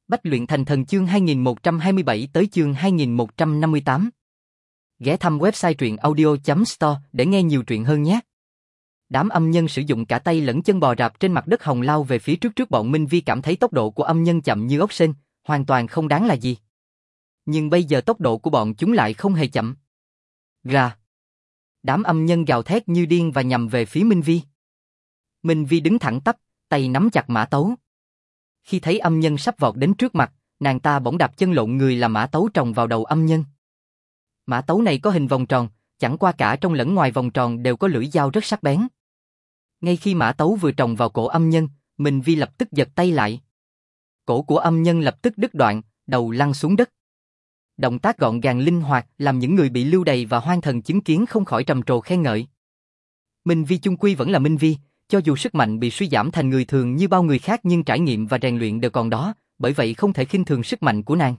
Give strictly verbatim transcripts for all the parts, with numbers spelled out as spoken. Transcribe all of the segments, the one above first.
Bách luyện thành thần chương hai nghìn một trăm hai mươi bảy tới chương hai nghìn một trăm năm mươi tám. Ghé thăm website truyện audio chấm store để nghe nhiều truyện hơn nhé. Đám âm nhân sử dụng cả tay lẫn chân bò rạp trên mặt đất hồng lao về phía trước trước bọn Minh Vi cảm thấy tốc độ của âm nhân chậm như ốc sên, hoàn toàn không đáng là gì. Nhưng bây giờ tốc độ của bọn chúng lại không hề chậm. Gà. Đám âm nhân gào thét như điên và nhằm về phía Minh Vi. Minh Vi đứng thẳng tắp, tay nắm chặt mã tấu. Khi thấy âm nhân sắp vọt đến trước mặt, nàng ta bỗng đạp chân lộn người làm mã tấu trồng vào đầu âm nhân. Mã tấu này có hình vòng tròn, chẳng qua cả trong lẫn ngoài vòng tròn đều có lưỡi dao rất sắc bén. Ngay khi mã tấu vừa trồng vào cổ âm nhân, Minh Vi lập tức giật tay lại. Cổ của âm nhân lập tức đứt đoạn, đầu lăn xuống đất. Động tác gọn gàng linh hoạt làm những người bị lưu đày và hoang thần chứng kiến không khỏi trầm trồ khen ngợi. Minh Vi chung quy vẫn là Minh Vi, cho dù sức mạnh bị suy giảm thành người thường như bao người khác nhưng trải nghiệm và rèn luyện đều còn đó, bởi vậy không thể khinh thường sức mạnh của nàng.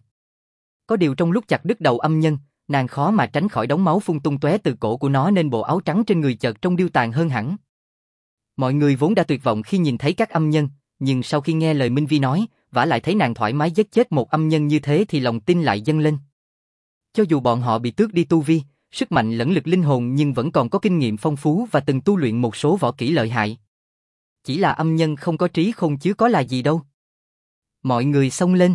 Có điều trong lúc chặt đứt đầu âm nhân, nàng khó mà tránh khỏi đống máu phun tung tóe từ cổ của nó nên bộ áo trắng trên người chợt trông điêu tàn hơn hẳn. Mọi người vốn đã tuyệt vọng khi nhìn thấy các âm nhân, nhưng sau khi nghe lời Minh Vi nói, vả lại thấy nàng thoải mái giết chết một âm nhân như thế thì lòng tin lại dâng lên. Cho dù bọn họ bị tước đi tu vi, sức mạnh lẫn lực linh hồn nhưng vẫn còn có kinh nghiệm phong phú và từng tu luyện một số võ kỹ lợi hại. Chỉ là âm nhân không có trí khôn chứ có là gì đâu. Mọi người xông lên.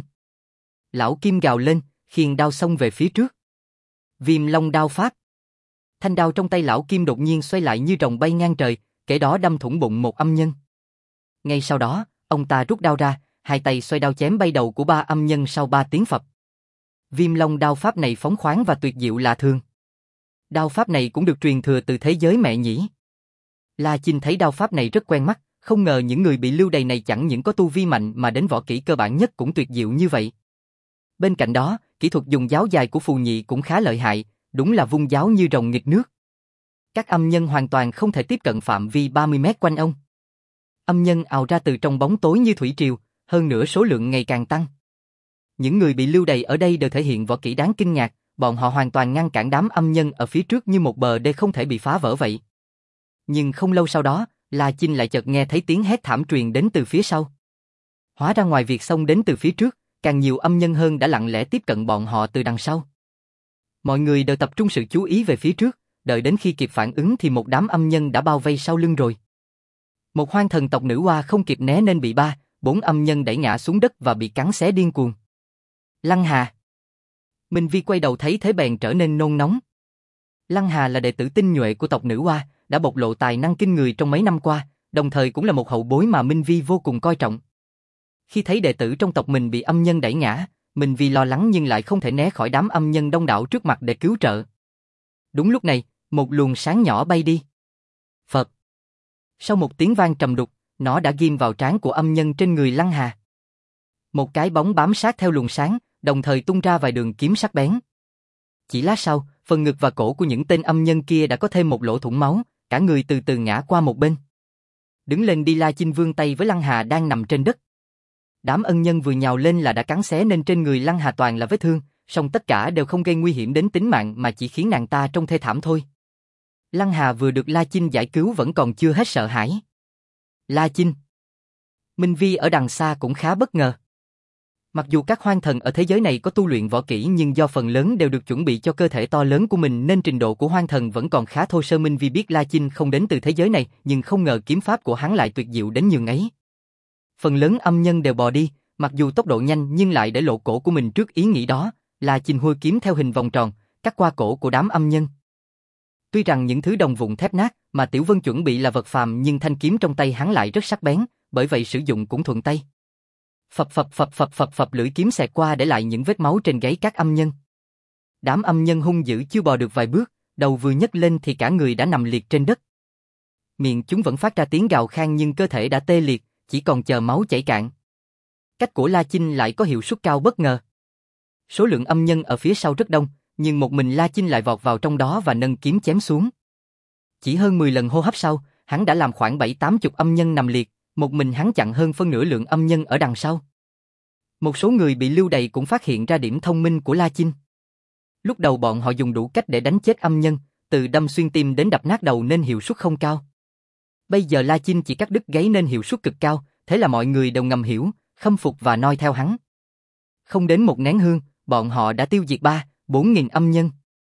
Lão Kim gào lên, khiêng đao xông về phía trước. Viêm Long đao pháp. Thanh đao trong tay lão Kim đột nhiên xoay lại như rồng bay ngang trời, kể đó đâm thủng bụng một âm nhân. Ngay sau đó, ông ta rút đao ra, hai tay xoay đao chém bay đầu của ba âm nhân sau ba tiếng phập. Viêm Long đao pháp này phóng khoáng và tuyệt diệu lạ thường. Đao pháp này cũng được truyền thừa từ thế giới mẹ nhỉ. La Chinh thấy đao pháp này rất quen mắt, không ngờ những người bị lưu đày này chẳng những có tu vi mạnh mà đến võ kỹ cơ bản nhất cũng tuyệt diệu như vậy. Bên cạnh đó, kỹ thuật dùng giáo dài của Phù Nhị cũng khá lợi hại, đúng là vung giáo như rồng nghịch nước. Các âm nhân hoàn toàn không thể tiếp cận phạm vi ba mươi mét quanh ông. Âm nhân ào ra từ trong bóng tối như thủy triều, hơn nữa số lượng ngày càng tăng. Những người bị lưu đày ở đây đều thể hiện võ kỹ đáng kinh ngạc, bọn họ hoàn toàn ngăn cản đám âm nhân ở phía trước như một bờ đê không thể bị phá vỡ vậy. Nhưng không lâu sau đó, La Chinh lại chợt nghe thấy tiếng hét thảm truyền đến từ phía sau. Hóa ra ngoài việc xông đến từ phía trước, càng nhiều âm nhân hơn đã lặng lẽ tiếp cận bọn họ từ đằng sau. Mọi người đều tập trung sự chú ý về phía trước, đợi đến khi kịp phản ứng thì một đám âm nhân đã bao vây sau lưng rồi. Một hoang thần tộc nữ hoa không kịp né nên bị ba, bốn âm nhân đẩy ngã xuống đất và bị cắn xé điên cuồng. Lăng Hà. Minh Vi quay đầu thấy thế bèn trở nên nôn nóng. Lăng Hà là đệ tử tinh nhuệ của tộc nữ hoa, đã bộc lộ tài năng kinh người trong mấy năm qua, đồng thời cũng là một hậu bối mà Minh Vi vô cùng coi trọng. Khi thấy đệ tử trong tộc mình bị âm nhân đẩy ngã, Minh Vi lo lắng nhưng lại không thể né khỏi đám âm nhân đông đảo trước mặt để cứu trợ. Đúng lúc này, một luồng sáng nhỏ bay đi. Phật. Sau một tiếng vang trầm đục, nó đã ghim vào trán của âm nhân trên người Lăng Hà. Một cái bóng bám sát theo luồng sáng, đồng thời tung ra vài đường kiếm sắc bén. Chỉ lát sau, phần ngực và cổ của những tên âm nhân kia đã có thêm một lỗ thủng máu, cả người từ từ ngã qua một bên. Đứng lên đi, La Chinh vươn tay với Lăng Hà đang nằm trên đất. Đám ân nhân vừa nhào lên là đã cắn xé nên trên người Lăng Hà toàn là vết thương, song tất cả đều không gây nguy hiểm đến tính mạng mà chỉ khiến nàng ta trông thê thảm thôi. Lăng Hà vừa được La Chinh giải cứu vẫn còn chưa hết sợ hãi. La Chinh. Minh Vi ở đằng xa cũng khá bất ngờ. Mặc dù các hoang thần ở thế giới này có tu luyện võ kỹ nhưng do phần lớn đều được chuẩn bị cho cơ thể to lớn của mình nên trình độ của hoang thần vẫn còn khá thô sơ. Minh Vi biết La Chinh không đến từ thế giới này nhưng không ngờ kiếm pháp của hắn lại tuyệt diệu đến nhường ấy. Phần lớn âm nhân đều bò đi, mặc dù tốc độ nhanh nhưng lại để lộ cổ của mình trước ý nghĩ đó. La Chinh hôi kiếm theo hình vòng tròn, cắt qua cổ của đám âm nhân. Tuy rằng những thứ đồng vụn thép nát mà Tiểu Vân chuẩn bị là vật phàm nhưng thanh kiếm trong tay hắn lại rất sắc bén, bởi vậy sử dụng cũng thuận tay. Phập phập phập phập phập phập lưỡi kiếm xẹt qua để lại những vết máu trên gáy các âm nhân. Đám âm nhân hung dữ chưa bò được vài bước, đầu vừa nhấc lên thì cả người đã nằm liệt trên đất. Miệng chúng vẫn phát ra tiếng gào khan nhưng cơ thể đã tê liệt, chỉ còn chờ máu chảy cạn. Cách của La Chinh lại có hiệu suất cao bất ngờ. Số lượng âm nhân ở phía sau rất đông, nhưng một mình La Chinh lại vọt vào trong đó và nâng kiếm chém xuống. Chỉ hơn mười lần hô hấp sau, hắn đã làm khoảng bảy tám chục âm nhân nằm liệt, một mình hắn chặn hơn phân nửa lượng âm nhân ở đằng sau. Một số người bị lưu đày cũng phát hiện ra điểm thông minh của La Chinh. Lúc đầu bọn họ dùng đủ cách để đánh chết âm nhân, từ đâm xuyên tim đến đập nát đầu nên hiệu suất không cao. Bây giờ La Chinh chỉ cắt đứt gáy nên hiệu suất cực cao, thế là mọi người đều ngầm hiểu, khâm phục và noi theo hắn. Không đến một nén hương, bọn họ đã tiêu diệt ba, bốn nghìn âm nhân.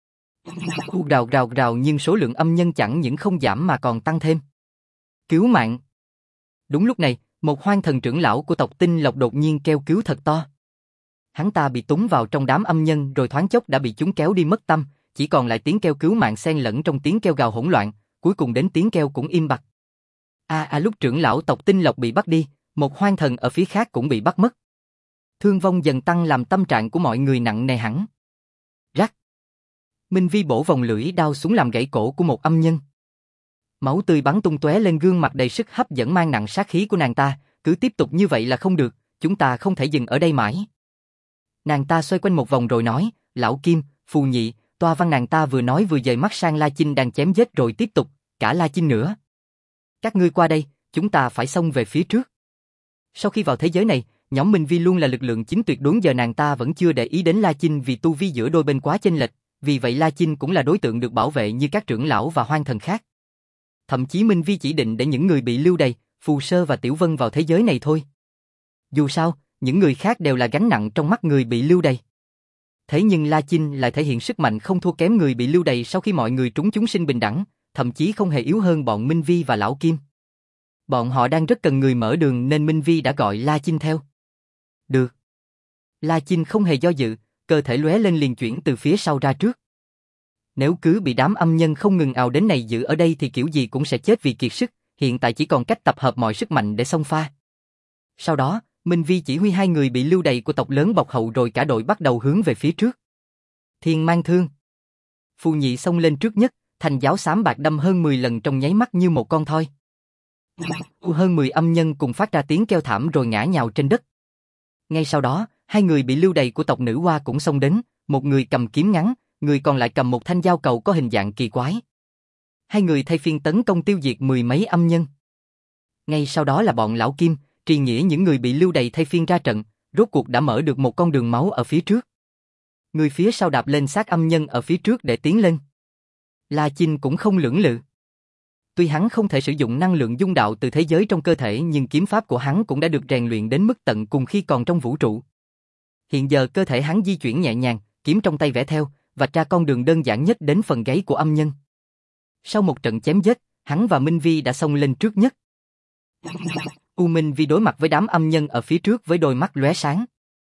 Rào rào rào nhưng số lượng âm nhân chẳng những không giảm mà còn tăng thêm. Cứu mạng! Đúng lúc này, một hoang thần trưởng lão của tộc Tinh Lộc đột nhiên kêu cứu thật to. Hắn ta bị túng vào trong đám âm nhân rồi thoáng chốc đã bị chúng kéo đi mất tâm, chỉ còn lại tiếng kêu cứu mạng xen lẫn trong tiếng kêu gào hỗn loạn, cuối cùng đến tiếng kêu cũng im bặt. A a lúc trưởng lão tộc Tinh Lộc bị bắt đi, một hoang thần ở phía khác cũng bị bắt mất. Thương vong dần tăng làm tâm trạng của mọi người nặng nề hẳn. Rắc. Minh Vi bổ vòng lưỡi đao xuống làm gãy cổ của một âm nhân. Máu tươi bắn tung tóe lên gương mặt đầy sức hấp dẫn mang nặng sát khí của nàng ta, cứ tiếp tục như vậy là không được, chúng ta không thể dừng ở đây mãi. Nàng ta xoay quanh một vòng rồi nói, lão Kim, Phù Nhị, Toa Văn nàng ta vừa nói vừa dời mắt sang La Chinh đang chém giết rồi tiếp tục, cả La Chinh nữa. Các ngươi qua đây, chúng ta phải xông về phía trước. Sau khi vào thế giới này, nhóm Minh Vi luôn là lực lượng chính tuyệt đối giờ nàng ta vẫn chưa để ý đến La Chinh vì tu vi giữa đôi bên quá chênh lệch, vì vậy La Chinh cũng là đối tượng được bảo vệ như các trưởng lão và hoang thần khác. Thậm chí Minh Vi chỉ định để những người bị lưu đày, Phù Sơ và Tiểu Vân vào thế giới này thôi. Dù sao, những người khác đều là gánh nặng trong mắt người bị lưu đày. Thế nhưng La Chinh lại thể hiện sức mạnh không thua kém người bị lưu đày sau khi mọi người trúng chúng sinh bình đẳng, thậm chí không hề yếu hơn bọn Minh Vi và Lão Kim. Bọn họ đang rất cần người mở đường nên Minh Vi đã gọi La Chinh theo. Được. La Chinh không hề do dự, cơ thể lóe lên liền chuyển từ phía sau ra trước. Nếu cứ bị đám âm nhân không ngừng ào đến này giữ ở đây thì kiểu gì cũng sẽ chết vì kiệt sức, hiện tại chỉ còn cách tập hợp mọi sức mạnh để xông pha. Sau đó, Minh Vi chỉ huy hai người bị lưu đày của tộc lớn bọc hậu rồi cả đội bắt đầu hướng về phía trước. Thiên mang thương. Phù Nhị xông lên trước nhất, thành giáo xám bạc đâm hơn mười lần trong nháy mắt như một con thoi. Hơn mười âm nhân cùng phát ra tiếng kêu thảm rồi ngã nhào trên đất. Ngay sau đó, hai người bị lưu đày của tộc nữ hoa cũng xông đến, một người cầm kiếm ngắn, người còn lại cầm một thanh dao cầu có hình dạng kỳ quái. Hai người thay phiên tấn công tiêu diệt mười mấy âm nhân. Ngay sau đó là bọn Lão Kim, Trì Nghĩa những người bị lưu đày thay phiên ra trận, rốt cuộc đã mở được một con đường máu ở phía trước. Người phía sau đạp lên xác âm nhân ở phía trước để tiến lên. La Chinh cũng không lưỡng lự. Tuy hắn không thể sử dụng năng lượng dung đạo từ thế giới trong cơ thể nhưng kiếm pháp của hắn cũng đã được rèn luyện đến mức tận cùng khi còn trong vũ trụ. Hiện giờ cơ thể hắn di chuyển nhẹ nhàng, kiếm trong tay vẽ theo, vạch ra con đường đơn giản nhất đến phần gáy của âm nhân. Sau một trận chém giết, hắn và Minh Vi đã xông lên trước nhất. U Minh Vi đối mặt với đám âm nhân ở phía trước với đôi mắt lóe sáng.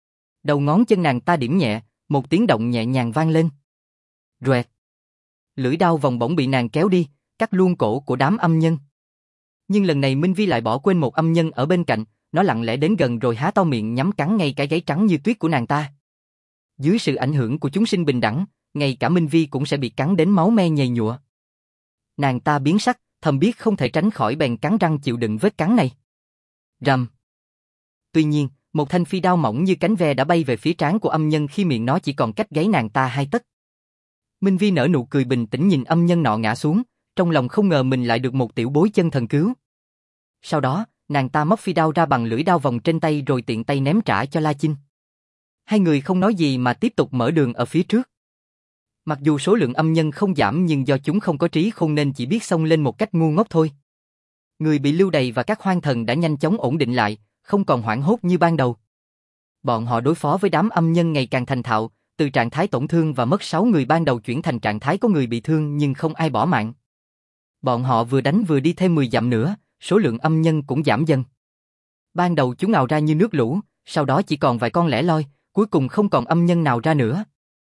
Đầu ngón chân nàng ta điểm nhẹ, một tiếng động nhẹ nhàng vang lên. Roẹt. Lưỡi đao vòng bổng bị nàng kéo đi, cắt luôn cổ của đám âm nhân. Nhưng lần này Minh Vi lại bỏ quên một âm nhân ở bên cạnh, nó lặng lẽ đến gần rồi há to miệng nhắm cắn ngay cái gáy trắng như tuyết của nàng ta. Dưới sự ảnh hưởng của chúng sinh bình đẳng, ngay cả Minh Vi cũng sẽ bị cắn đến máu me nhầy nhụa. Nàng ta biến sắc, thầm biết không thể tránh khỏi bèn cắn răng chịu đựng vết cắn này. Rầm. Tuy nhiên, một thanh phi đao mỏng như cánh ve đã bay về phía trán của âm nhân khi miệng nó chỉ còn cách gáy nàng ta hai tấc. Minh Vi nở nụ cười bình tĩnh nhìn âm nhân nọ ngã xuống, trong lòng không ngờ mình lại được một tiểu bối chân thần cứu. Sau đó, nàng ta móc phi đao ra bằng lưỡi đao vòng trên tay rồi tiện tay ném trả cho La Chinh. Hai người không nói gì mà tiếp tục mở đường ở phía trước. Mặc dù số lượng âm nhân không giảm nhưng do chúng không có trí khôn nên chỉ biết xông lên một cách ngu ngốc thôi. Người bị lưu đày và các hoang thần đã nhanh chóng ổn định lại, không còn hoảng hốt như ban đầu. Bọn họ đối phó với đám âm nhân ngày càng thành thạo, từ trạng thái tổn thương và mất sáu người ban đầu chuyển thành trạng thái có người bị thương nhưng không ai bỏ mạng. Bọn họ vừa đánh vừa đi thêm mười dặm nữa, số lượng âm nhân cũng giảm dần. Ban đầu chúng ào ra như nước lũ, sau đó chỉ còn vài con lẻ loi, cuối cùng không còn âm nhân nào ra nữa.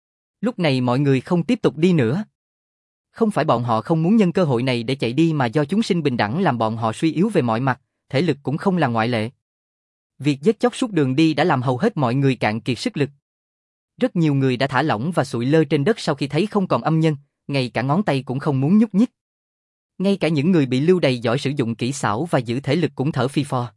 Lúc này mọi người không tiếp tục đi nữa. Không phải bọn họ không muốn nhân cơ hội này để chạy đi mà do chúng sinh bình đẳng làm bọn họ suy yếu về mọi mặt, thể lực cũng không là ngoại lệ. Việc giết chóc suốt đường đi đã làm hầu hết mọi người cạn kiệt sức lực. Rất nhiều người đã thả lỏng và sụi lơ trên đất sau khi thấy không còn âm nhân, ngay cả ngón tay cũng không muốn nhúc nhích. Ngay cả những người bị lưu đày giỏi sử dụng kỹ xảo và giữ thể lực cũng thở phì phò.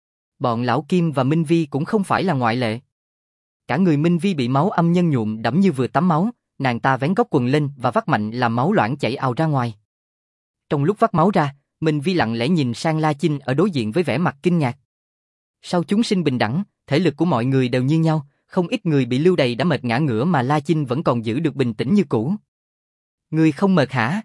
Bọn Lão Kim và Minh Vi cũng không phải là ngoại lệ. Cả người Minh Vi bị máu âm nhân nhuộm đẫm như vừa tắm máu, nàng ta vén góc quần lên và vắt mạnh làm máu loãng chảy ào ra ngoài. Trong lúc vắt máu ra, Minh Vi lặng lẽ nhìn sang La Chinh ở đối diện với vẻ mặt kinh ngạc. Sau chúng sinh bình đẳng, thể lực của mọi người đều như nhau, không ít người bị lưu đày đã mệt ngã ngửa mà La Chinh vẫn còn giữ được bình tĩnh như cũ. Người không mệt hả?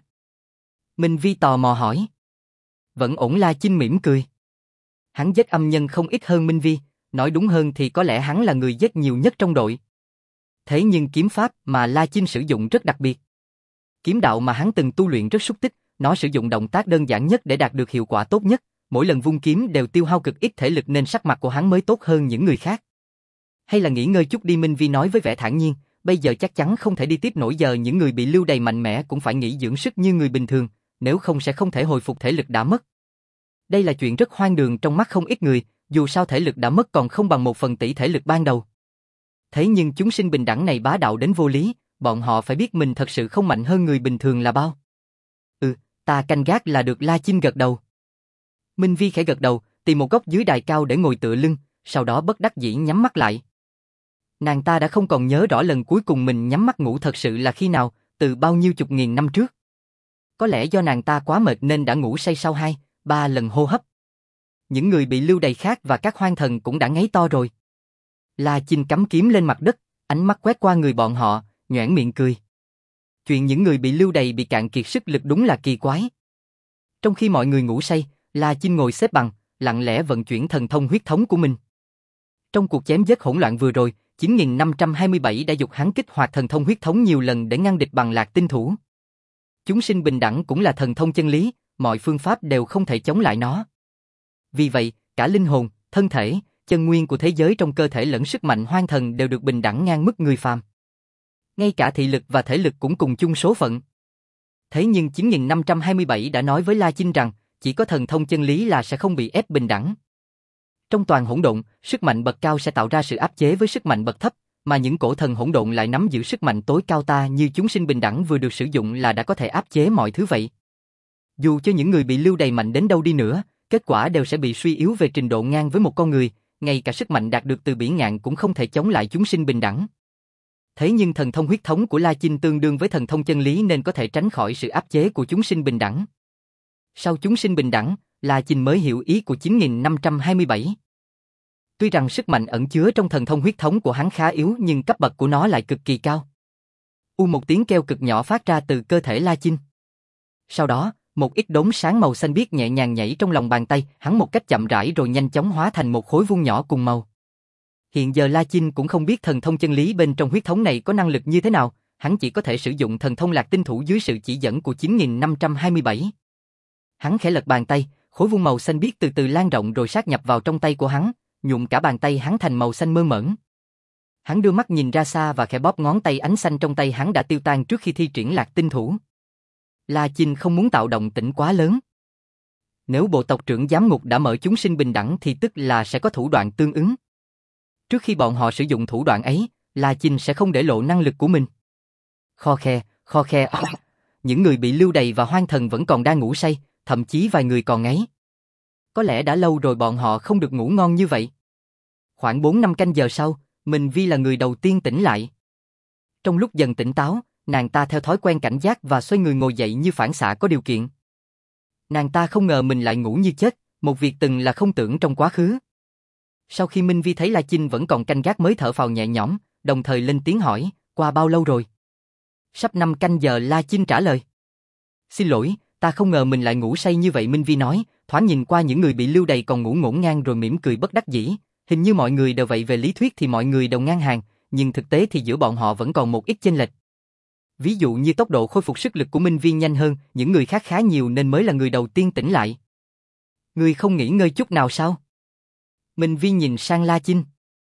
Minh Vi tò mò hỏi. Vẫn ổn. La Chinh mỉm cười. Hắn giết âm nhân không ít hơn Minh Vi, Nói đúng hơn thì có lẽ hắn là người giết nhiều nhất trong đội. Thế nhưng kiếm pháp mà La Chinh sử dụng rất đặc biệt. Kiếm đạo mà hắn từng tu luyện rất xúc tích, nó sử dụng động tác đơn giản nhất để đạt được hiệu quả tốt nhất, mỗi lần vung kiếm đều tiêu hao cực ít thể lực nên sắc mặt của hắn mới tốt hơn những người khác. Hay là nghỉ ngơi chút đi, Minh Vi nói với vẻ thản nhiên, bây giờ chắc chắn không thể đi tiếp nổi, giờ những người bị lưu đày mạnh mẽ cũng phải nghỉ dưỡng sức như người bình thường, nếu không sẽ không thể hồi phục thể lực đã mất. Đây là chuyện rất hoang đường trong mắt không ít người, dù sao thể lực đã mất còn không bằng một phần tỷ thể lực ban đầu. Thế nhưng chúng sinh bình đẳng này bá đạo đến vô lý, bọn họ phải biết mình thật sự không mạnh hơn người bình thường là bao. Ừ, ta canh gác là được, La Chinh gật đầu. Minh Vi khẽ gật đầu, tìm một góc dưới đài cao để ngồi tựa lưng, sau đó bất đắc dĩ nhắm mắt lại. Nàng ta đã không còn nhớ rõ lần cuối cùng mình nhắm mắt ngủ thật sự là khi nào, từ bao nhiêu chục nghìn năm trước. Có lẽ do nàng ta quá mệt nên đã ngủ say sau hai, ba lần hô hấp. Những người bị lưu đày khác và các hoang thần cũng đã ngáy to rồi. La Chinh cắm kiếm lên mặt đất, ánh mắt quét qua người bọn họ, nhoẻn miệng cười. Chuyện những người bị lưu đày bị cạn kiệt sức lực đúng là kỳ quái. Trong khi mọi người ngủ say, La Chinh ngồi xếp bằng, lặng lẽ vận chuyển thần thông huyết thống của mình. Trong cuộc chém giết hỗn loạn vừa rồi, chín nghìn năm trăm hai mươi bảy đã dục hắn kích hoạt thần thông huyết thống nhiều lần để ngăn địch bằng Lạc Tinh Thủ. Chúng sinh bình đẳng cũng là thần thông chân lý, mọi phương pháp đều không thể chống lại nó. Vì vậy, cả linh hồn, thân thể, chân nguyên của thế giới trong cơ thể lẫn sức mạnh hoang thần đều được bình đẳng ngang mức người phàm. Ngay cả thị lực và thể lực cũng cùng chung số phận. Thế nhưng chín nghìn năm trăm hai mươi bảy đã nói với La Chinh rằng, chỉ có thần thông chân lý là sẽ không bị ép bình đẳng. Trong toàn hỗn độn, sức mạnh bậc cao sẽ tạo ra sự áp chế với sức mạnh bậc thấp, mà những cổ thần hỗn độn lại nắm giữ sức mạnh tối cao, ta như chúng sinh bình đẳng vừa được sử dụng là đã có thể áp chế mọi thứ vậy. Dù cho những người bị lưu đày mạnh đến đâu đi nữa, kết quả đều sẽ bị suy yếu về trình độ ngang với một con người, ngay cả sức mạnh đạt được từ bỉ ngạn cũng không thể chống lại chúng sinh bình đẳng. Thế nhưng thần thông huyết thống của La Chinh tương đương với thần thông chân lý nên có thể tránh khỏi sự áp chế của chúng sinh bình đẳng. Sau chúng sinh bình đẳng, La Chinh mới hiểu ý của chín nghìn năm trăm hai mươi bảy. Tuy rằng sức mạnh ẩn chứa trong thần thông huyết thống của hắn khá yếu nhưng cấp bậc của nó lại cực kỳ cao. U một tiếng kêu cực nhỏ phát ra từ cơ thể La Chinh. Sau đó, một ít đốm sáng màu xanh biếc nhẹ nhàng nhảy trong lòng bàn tay, hắn một cách chậm rãi rồi nhanh chóng hóa thành một khối vuông nhỏ cùng màu. Hiện giờ La Chinh cũng không biết thần thông chân lý bên trong huyết thống này có năng lực như thế nào, hắn chỉ có thể sử dụng thần thông Lạc Tinh Thủ dưới sự chỉ dẫn của chín nghìn năm trăm hai mươi bảy. Hắn khẽ lật bàn tay, khối vuông màu xanh biếc từ từ lan rộng rồi sát nhập vào trong tay của hắn, nhuộm cả bàn tay hắn thành màu xanh mơn mởn. Hắn đưa mắt nhìn ra xa và khẽ bóp ngón tay, ánh xanh trong tay hắn đã tiêu tan trước khi thi triển Lạc Tinh Thủ. La Chinh không muốn tạo động tĩnh quá lớn. Nếu bộ tộc trưởng giám ngục đã mở chúng sinh bình đẳng thì tức là sẽ có thủ đoạn tương ứng. Trước khi bọn họ sử dụng thủ đoạn ấy, La Chinh sẽ không để lộ năng lực của mình. Kho khe, kho khe, những người bị lưu đày và hoang thần vẫn còn đang ngủ say, thậm chí vài người còn ngáy. Có lẽ đã lâu rồi bọn họ không được ngủ ngon như vậy. Khoảng bốn năm canh giờ sau, Minh Vi là người đầu tiên tỉnh lại. Trong lúc dần tỉnh táo, nàng ta theo thói quen cảnh giác và xoay người ngồi dậy như phản xạ có điều kiện. Nàng ta không ngờ mình lại ngủ như chết, một việc từng là không tưởng trong quá khứ. Sau khi Minh Vi thấy La Chinh vẫn còn canh gác mới thở phào nhẹ nhõm, đồng thời lên tiếng hỏi, qua bao lâu rồi? Sắp năm canh giờ, La Chinh trả lời. Xin lỗi, ta không ngờ mình lại ngủ say như vậy, Minh Vi nói, thoáng nhìn qua những người bị lưu đày còn ngủ ngổn ngang rồi mỉm cười bất đắc dĩ, hình như mọi người đều vậy, về lý thuyết thì mọi người đều ngang hàng, nhưng thực tế thì giữa bọn họ vẫn còn một ít chênh lệch. Ví dụ như tốc độ khôi phục sức lực của Minh Vi nhanh hơn những người khác khá nhiều nên mới là người đầu tiên tỉnh lại. Ngươi không nghỉ ngơi chút nào sao? Minh Vi nhìn sang La Chinh.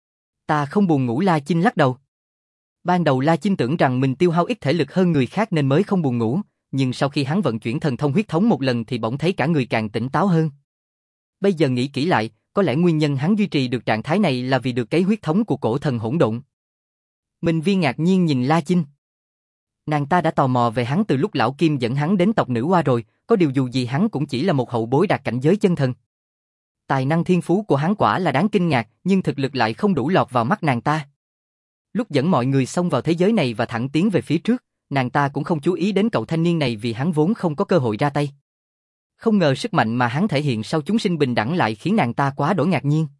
Ta không buồn ngủ, La Chinh lắc đầu. Ban đầu La Chinh tưởng rằng mình tiêu hao ít thể lực hơn người khác nên mới không buồn ngủ, nhưng sau khi hắn vận chuyển thần thông huyết thống một lần thì bỗng thấy cả người càng tỉnh táo hơn. Bây giờ nghĩ kỹ lại, có lẽ nguyên nhân hắn duy trì được trạng thái này là vì được cấy huyết thống của cổ thần hỗn độn. Minh Vi ngạc nhiên nhìn La Chinh. Nàng ta đã tò mò về hắn từ lúc lão Kim dẫn hắn đến tộc nữ Hoa rồi, có điều dù gì hắn cũng chỉ là một hậu bối đạt cảnh giới chân thần. Tài năng thiên phú của hắn quả là đáng kinh ngạc, nhưng thực lực lại không đủ lọt vào mắt nàng ta. Lúc dẫn mọi người xông vào thế giới này và thẳng tiến về phía trước, nàng ta cũng không chú ý đến cậu thanh niên này vì hắn vốn không có cơ hội ra tay. Không ngờ sức mạnh mà hắn thể hiện sau chúng sinh bình đẳng lại khiến nàng ta quá đỗi ngạc nhiên.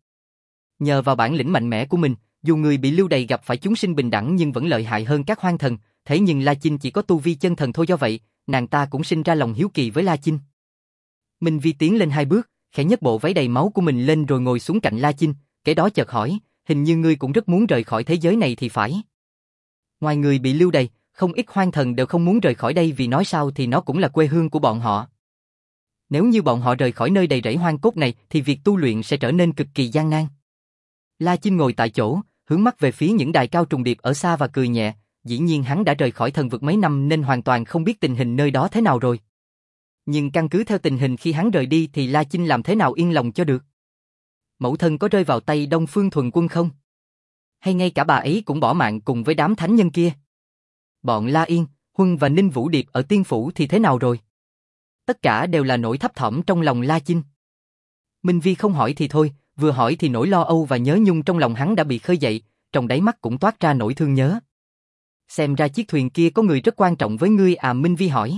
Nhờ vào bản lĩnh mạnh mẽ của mình, dù người bị lưu đày gặp phải chúng sinh bình đẳng nhưng vẫn lợi hại hơn các hoang thần, thế nhưng La Chinh chỉ có tu vi chân thần thôi, do vậy, nàng ta cũng sinh ra lòng hiếu kỳ với La Chinh. Minh Vi tiến lên hai bước, khẽ nhấc bộ váy đầy máu của mình lên rồi ngồi xuống cạnh La Chinh, kế đó chợt hỏi, hình như ngươi cũng rất muốn rời khỏi thế giới này thì phải. Ngoài người bị lưu đày, không ít hoang thần đều không muốn rời khỏi đây vì nói sao thì nó cũng là quê hương của bọn họ. Nếu như bọn họ rời khỏi nơi đầy rẫy hoang cốt này thì việc tu luyện sẽ trở nên cực kỳ gian nan. La Chinh ngồi tại chỗ, hướng mắt về phía những đài cao trùng điệp ở xa và cười nhẹ, dĩ nhiên hắn đã rời khỏi thần vực mấy năm nên hoàn toàn không biết tình hình nơi đó thế nào rồi. Nhưng căn cứ theo tình hình khi hắn rời đi thì La Chinh làm thế nào yên lòng cho được. Mẫu thân có rơi vào tay Đông Phương Thuần Quân không? Hay ngay cả bà ấy cũng bỏ mạng cùng với đám thánh nhân kia? Bọn La Yên, Huân và Ninh Vũ Điệp ở Tiên Phủ thì thế nào rồi? Tất cả đều là nỗi thấp thỏm trong lòng La Chinh. Minh Vi không hỏi thì thôi, vừa hỏi thì nỗi lo âu và nhớ nhung trong lòng hắn đã bị khơi dậy, trong đáy mắt cũng toát ra nỗi thương nhớ. Xem ra chiếc thuyền kia có người rất quan trọng với ngươi à, Minh Vi hỏi.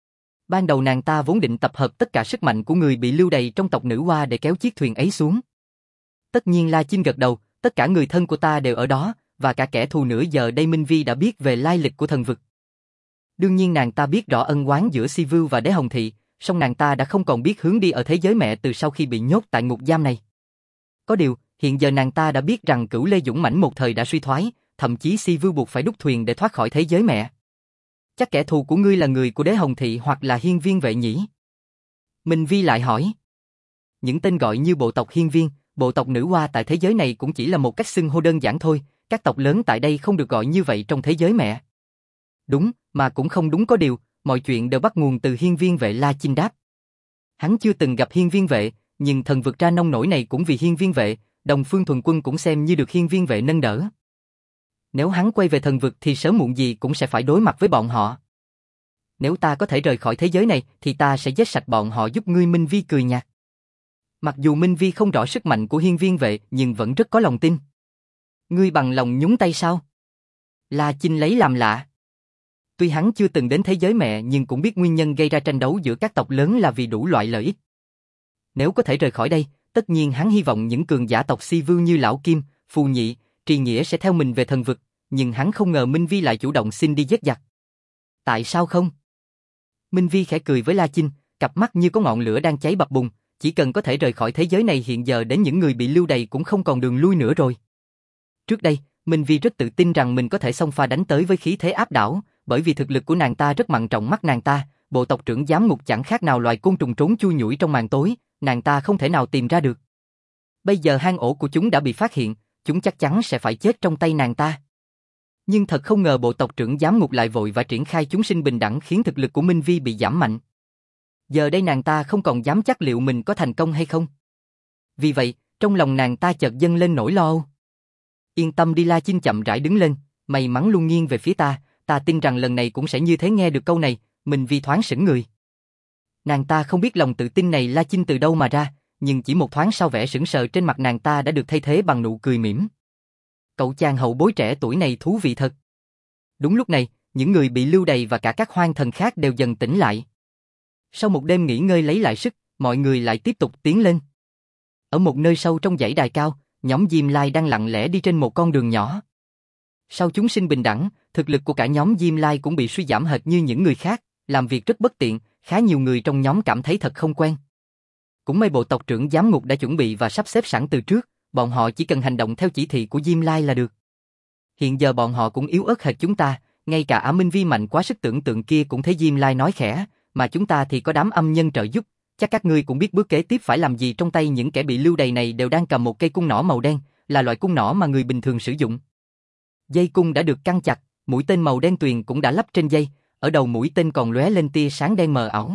Ban đầu nàng ta vốn định tập hợp tất cả sức mạnh của người bị lưu đày trong tộc nữ hoa để kéo chiếc thuyền ấy xuống. Tất nhiên La Chinh gật đầu, tất cả người thân của ta đều ở đó, và cả kẻ thù nữa giờ đây Minh Vi đã biết về lai lịch của thần vực. Đương nhiên nàng ta biết rõ ân oán giữa Si Vưu và Đế Hồng Thị, song nàng ta đã không còn biết hướng đi ở thế giới mẹ từ sau khi bị nhốt tại ngục giam này. Có điều, hiện giờ nàng ta đã biết rằng Cửu Lê Dũng Mãnh một thời đã suy thoái, thậm chí Si Vưu buộc phải đúc thuyền để thoát khỏi thế giới mẹ. Chắc kẻ thù của ngươi là người của Đế Hồng Thị hoặc là Hiên Viên Vệ nhỉ? Minh Vi lại hỏi. Những tên gọi như bộ tộc Hiên Viên, bộ tộc Nữ Hoa tại thế giới này cũng chỉ là một cách xưng hô đơn giản thôi, các tộc lớn tại đây không được gọi như vậy trong thế giới mẹ. Đúng, mà cũng không đúng có điều, mọi chuyện đều bắt nguồn từ Hiên Viên Vệ. La Chinh đáp. Hắn chưa từng gặp Hiên Viên Vệ, nhưng thần vực ra nông nổi này cũng vì Hiên Viên Vệ, Đông Phương Thuần Quân cũng xem như được Hiên Viên Vệ nâng đỡ. Nếu hắn quay về thần vực thì sớm muộn gì cũng sẽ phải đối mặt với bọn họ. Nếu ta có thể rời khỏi thế giới này thì ta sẽ giết sạch bọn họ giúp ngươi. Minh Vi cười nhạt. Mặc dù Minh Vi không rõ sức mạnh của Hiên Viên Vệ nhưng vẫn rất có lòng tin. Ngươi bằng lòng nhúng tay sao? La Chinh lấy làm lạ. Tuy hắn chưa từng đến thế giới mẹ nhưng cũng biết nguyên nhân gây ra tranh đấu giữa các tộc lớn là vì đủ loại lợi ích. Nếu có thể rời khỏi đây, tất nhiên hắn hy vọng những cường giả tộc Si Vưu như Lão Kim, Phù Nhị, Trì Nghĩa sẽ theo mình về thần vực, nhưng hắn không ngờ Minh Vi lại chủ động xin đi giết giặc. Tại sao không? Minh Vi khẽ cười với La Chinh, cặp mắt như có ngọn lửa đang cháy bập bùng, chỉ cần có thể rời khỏi thế giới này hiện giờ đến những người bị lưu đày cũng không còn đường lui nữa rồi. Trước đây, Minh Vi rất tự tin rằng mình có thể xông pha đánh tới với khí thế áp đảo, bởi vì thực lực của nàng ta rất mặn trọng mắt nàng ta, bộ tộc trưởng giám ngục chẳng khác nào loài côn trùng trốn chui nhủi trong màn tối, nàng ta không thể nào tìm ra được. Bây giờ hang ổ của chúng đã bị phát hiện, chúng chắc chắn sẽ phải chết trong tay nàng ta. Nhưng thật không ngờ bộ tộc trưởng giám ngục lại vội và triển khai chúng sinh bình đẳng khiến thực lực của Minh Vi bị giảm mạnh. Giờ đây nàng ta không còn dám chắc liệu mình có thành công hay không. Vì vậy, trong lòng nàng ta chợt dâng lên nỗi lo âu. Yên tâm đi. La Chinh chậm rãi đứng lên, may mắn luôn nghiêng về phía ta, ta tin rằng lần này cũng sẽ như thế. Nghe được câu này, Minh Vi thoáng sững người. Nàng ta không biết lòng tự tin này La Chinh từ đâu mà ra, nhưng chỉ một thoáng sau vẻ sững sờ trên mặt nàng ta đã được thay thế bằng nụ cười mỉm. Cậu chàng hậu bối trẻ tuổi này thú vị thật. Đúng lúc này, những người bị lưu đày và cả các hoang thần khác đều dần tỉnh lại. Sau một đêm nghỉ ngơi lấy lại sức, mọi người lại tiếp tục tiến lên. Ở một nơi sâu trong dãy đài cao, nhóm Diêm Lai đang lặng lẽ đi trên một con đường nhỏ. Sau chúng sinh bình đẳng, thực lực của cả nhóm Diêm Lai cũng bị suy giảm hệt như những người khác, làm việc rất bất tiện, khá nhiều người trong nhóm cảm thấy thật không quen. Cũng may bộ tộc trưởng giám ngục đã chuẩn bị và sắp xếp sẵn từ trước, bọn họ chỉ cần hành động theo chỉ thị của Diêm Lai là được. Hiện giờ bọn họ cũng yếu ớt hệt chúng ta, ngay cả Ả Minh Vi mạnh quá sức tưởng tượng kia cũng thấy Diêm Lai nói khẽ, mà chúng ta thì có đám âm nhân trợ giúp, chắc các ngươi cũng biết bước kế tiếp phải làm gì. Trong tay những kẻ bị lưu đày này đều đang cầm một cây cung nỏ màu đen, là loại cung nỏ mà người bình thường sử dụng. Dây cung đã được căng chặt, mũi tên màu đen tuyền cũng đã lắp trên dây, ở đầu mũi tên còn lóe lên tia sáng đen mờ ảo.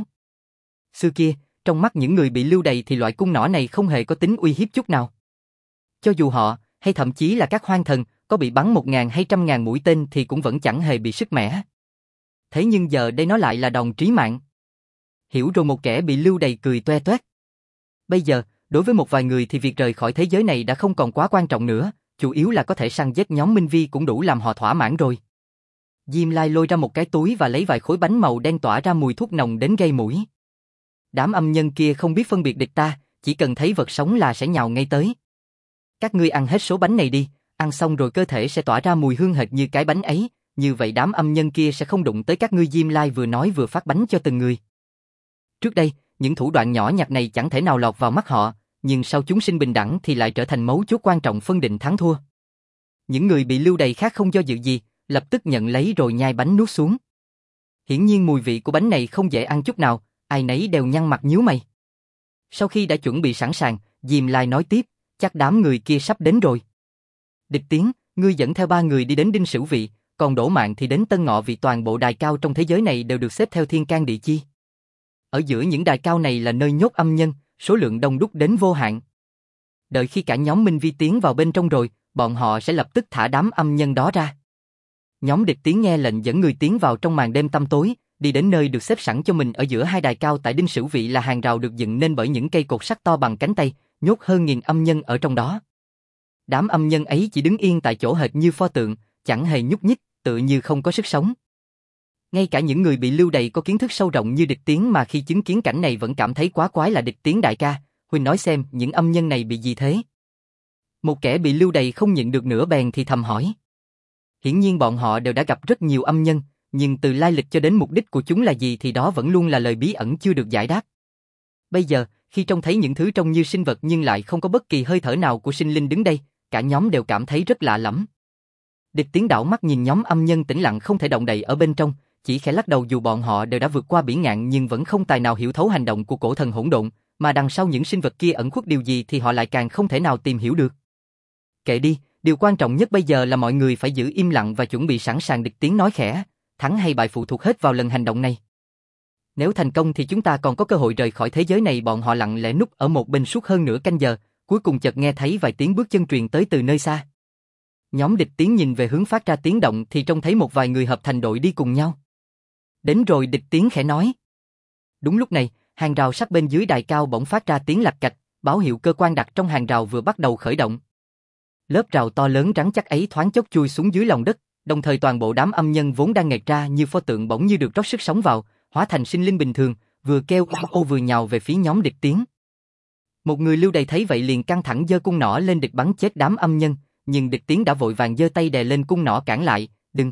Xưa kia, trong mắt những người bị lưu đày thì loại cung nỏ này không hề có tính uy hiếp chút nào. Cho dù họ, hay thậm chí là các hoang thần, có bị bắn một ngàn hay trăm ngàn mũi tên thì cũng vẫn chẳng hề bị sức mẻ. Thế nhưng giờ đây nó lại là đòn trí mạng. Hiểu rồi. Một kẻ bị lưu đày cười toe toét. Bây giờ, đối với một vài người thì việc rời khỏi thế giới này đã không còn quá quan trọng nữa, chủ yếu là có thể săn giết nhóm Minh Vi cũng đủ làm họ thỏa mãn rồi. Diêm Lai lôi ra một cái túi và lấy vài khối bánh màu đen tỏa ra mùi thuốc nồng đến gây mũi. Đám âm nhân kia không biết phân biệt địch ta, chỉ cần thấy vật sống là sẽ nhào ngay tới. Các ngươi ăn hết số bánh này đi, ăn xong rồi cơ thể sẽ tỏa ra mùi hương hệt như cái bánh ấy, như vậy đám âm nhân kia sẽ không đụng tới các ngươi. Diêm Lai vừa nói vừa phát bánh cho từng người. Trước đây, những thủ đoạn nhỏ nhặt này chẳng thể nào lọt vào mắt họ, nhưng sau chúng sinh bình đẳng thì lại trở thành mấu chốt quan trọng phân định thắng thua. Những người bị lưu đày khác không do dự gì, lập tức nhận lấy rồi nhai bánh nuốt xuống. Hiển nhiên mùi vị của bánh này không dễ ăn chút nào, ai nấy đều nhăn mặt nhíu mày. Sau khi đã chuẩn bị sẵn sàng, Diêm Lai nói tiếp, chắc đám người kia sắp đến rồi. Địch Tiến, ngươi dẫn theo ba người đi đến Đinh Sửu Vị, còn Đỗ Mạn thì đến Tân Ngọ Vị. Toàn bộ đài cao trong thế giới này đều được xếp theo thiên can địa chi. Ở giữa những đài cao này là nơi nhốt âm nhân, số lượng đông đúc đến vô hạn. Đợi khi cả nhóm Minh Vi tiến vào bên trong rồi, bọn họ sẽ lập tức thả đám âm nhân đó ra. Nhóm Địch Tiến nghe lệnh dẫn người tiến vào trong màn đêm tăm tối, đi đến nơi được xếp sẵn cho mình ở giữa hai đài cao tại Đinh Sửu Vị là hàng rào được dựng nên bởi những cây cột sắt to bằng cánh tay, nhốt hơn nghìn âm nhân ở trong đó. Đám âm nhân ấy chỉ đứng yên tại chỗ hệt như pho tượng, chẳng hề nhúc nhích, tự như không có sức sống. Ngay cả những người bị lưu đày có kiến thức sâu rộng như Địch Tiến mà khi chứng kiến cảnh này vẫn cảm thấy quá quái là Địch Tiến đại ca, huynh nói xem những âm nhân này bị gì thế? Một kẻ bị lưu đày không nhịn được nữa bèn thì thầm hỏi. Hiển nhiên bọn họ đều đã gặp rất nhiều âm nhân, nhưng từ lai lịch cho đến mục đích của chúng là gì thì đó vẫn luôn là lời bí ẩn chưa được giải đáp. Bây giờ, khi trông thấy những thứ trông như sinh vật nhưng lại không có bất kỳ hơi thở nào của sinh linh đứng đây, cả nhóm đều cảm thấy rất lạ lẫm. Địch Tiến đảo mắt nhìn nhóm âm nhân tĩnh lặng không thể động đậy ở bên trong, chỉ khẽ lắc đầu dù bọn họ đều đã vượt qua bỉ ngạn nhưng vẫn không tài nào hiểu thấu hành động của cổ thần hỗn độn, mà đằng sau những sinh vật kia ẩn khuất điều gì thì họ lại càng không thể nào tìm hiểu được. Kệ đi, điều quan trọng nhất bây giờ là mọi người phải giữ im lặng và chuẩn bị sẵn sàng. Địch Tiến nói khẽ, thắng hay bại phụ thuộc hết vào lần hành động này. Nếu thành công thì chúng ta còn có cơ hội rời khỏi thế giới này. Bọn họ lặng lẽ núp ở một bên suốt hơn nửa canh giờ, cuối cùng chợt nghe thấy vài tiếng bước chân truyền tới từ nơi xa. Nhóm Địch Tiến nhìn về hướng phát ra tiếng động thì trông thấy một vài người hợp thành đội đi cùng nhau. Đến rồi. Địch Tiến khẽ nói. Đúng lúc này, hàng rào sắt bên dưới đài cao bỗng phát ra tiếng lạch cạch, báo hiệu cơ quan đặt trong hàng rào vừa bắt đầu khởi động. Lớp rào to lớn rắn chắc ấy thoáng chốc chui xuống dưới lòng đất, đồng thời toàn bộ đám âm nhân vốn đang nghẹt ra như pho tượng bỗng như được rót sức sống vào, hóa thành sinh linh bình thường, vừa kêu ô vừa nhào về phía nhóm Địch Tiến. Một người lưu đày thấy vậy liền căng thẳng giơ cung nỏ lên địch bắn chết đám âm nhân, nhưng Địch Tiến đã vội vàng giơ tay đè lên cung nỏ cản lại, đừng.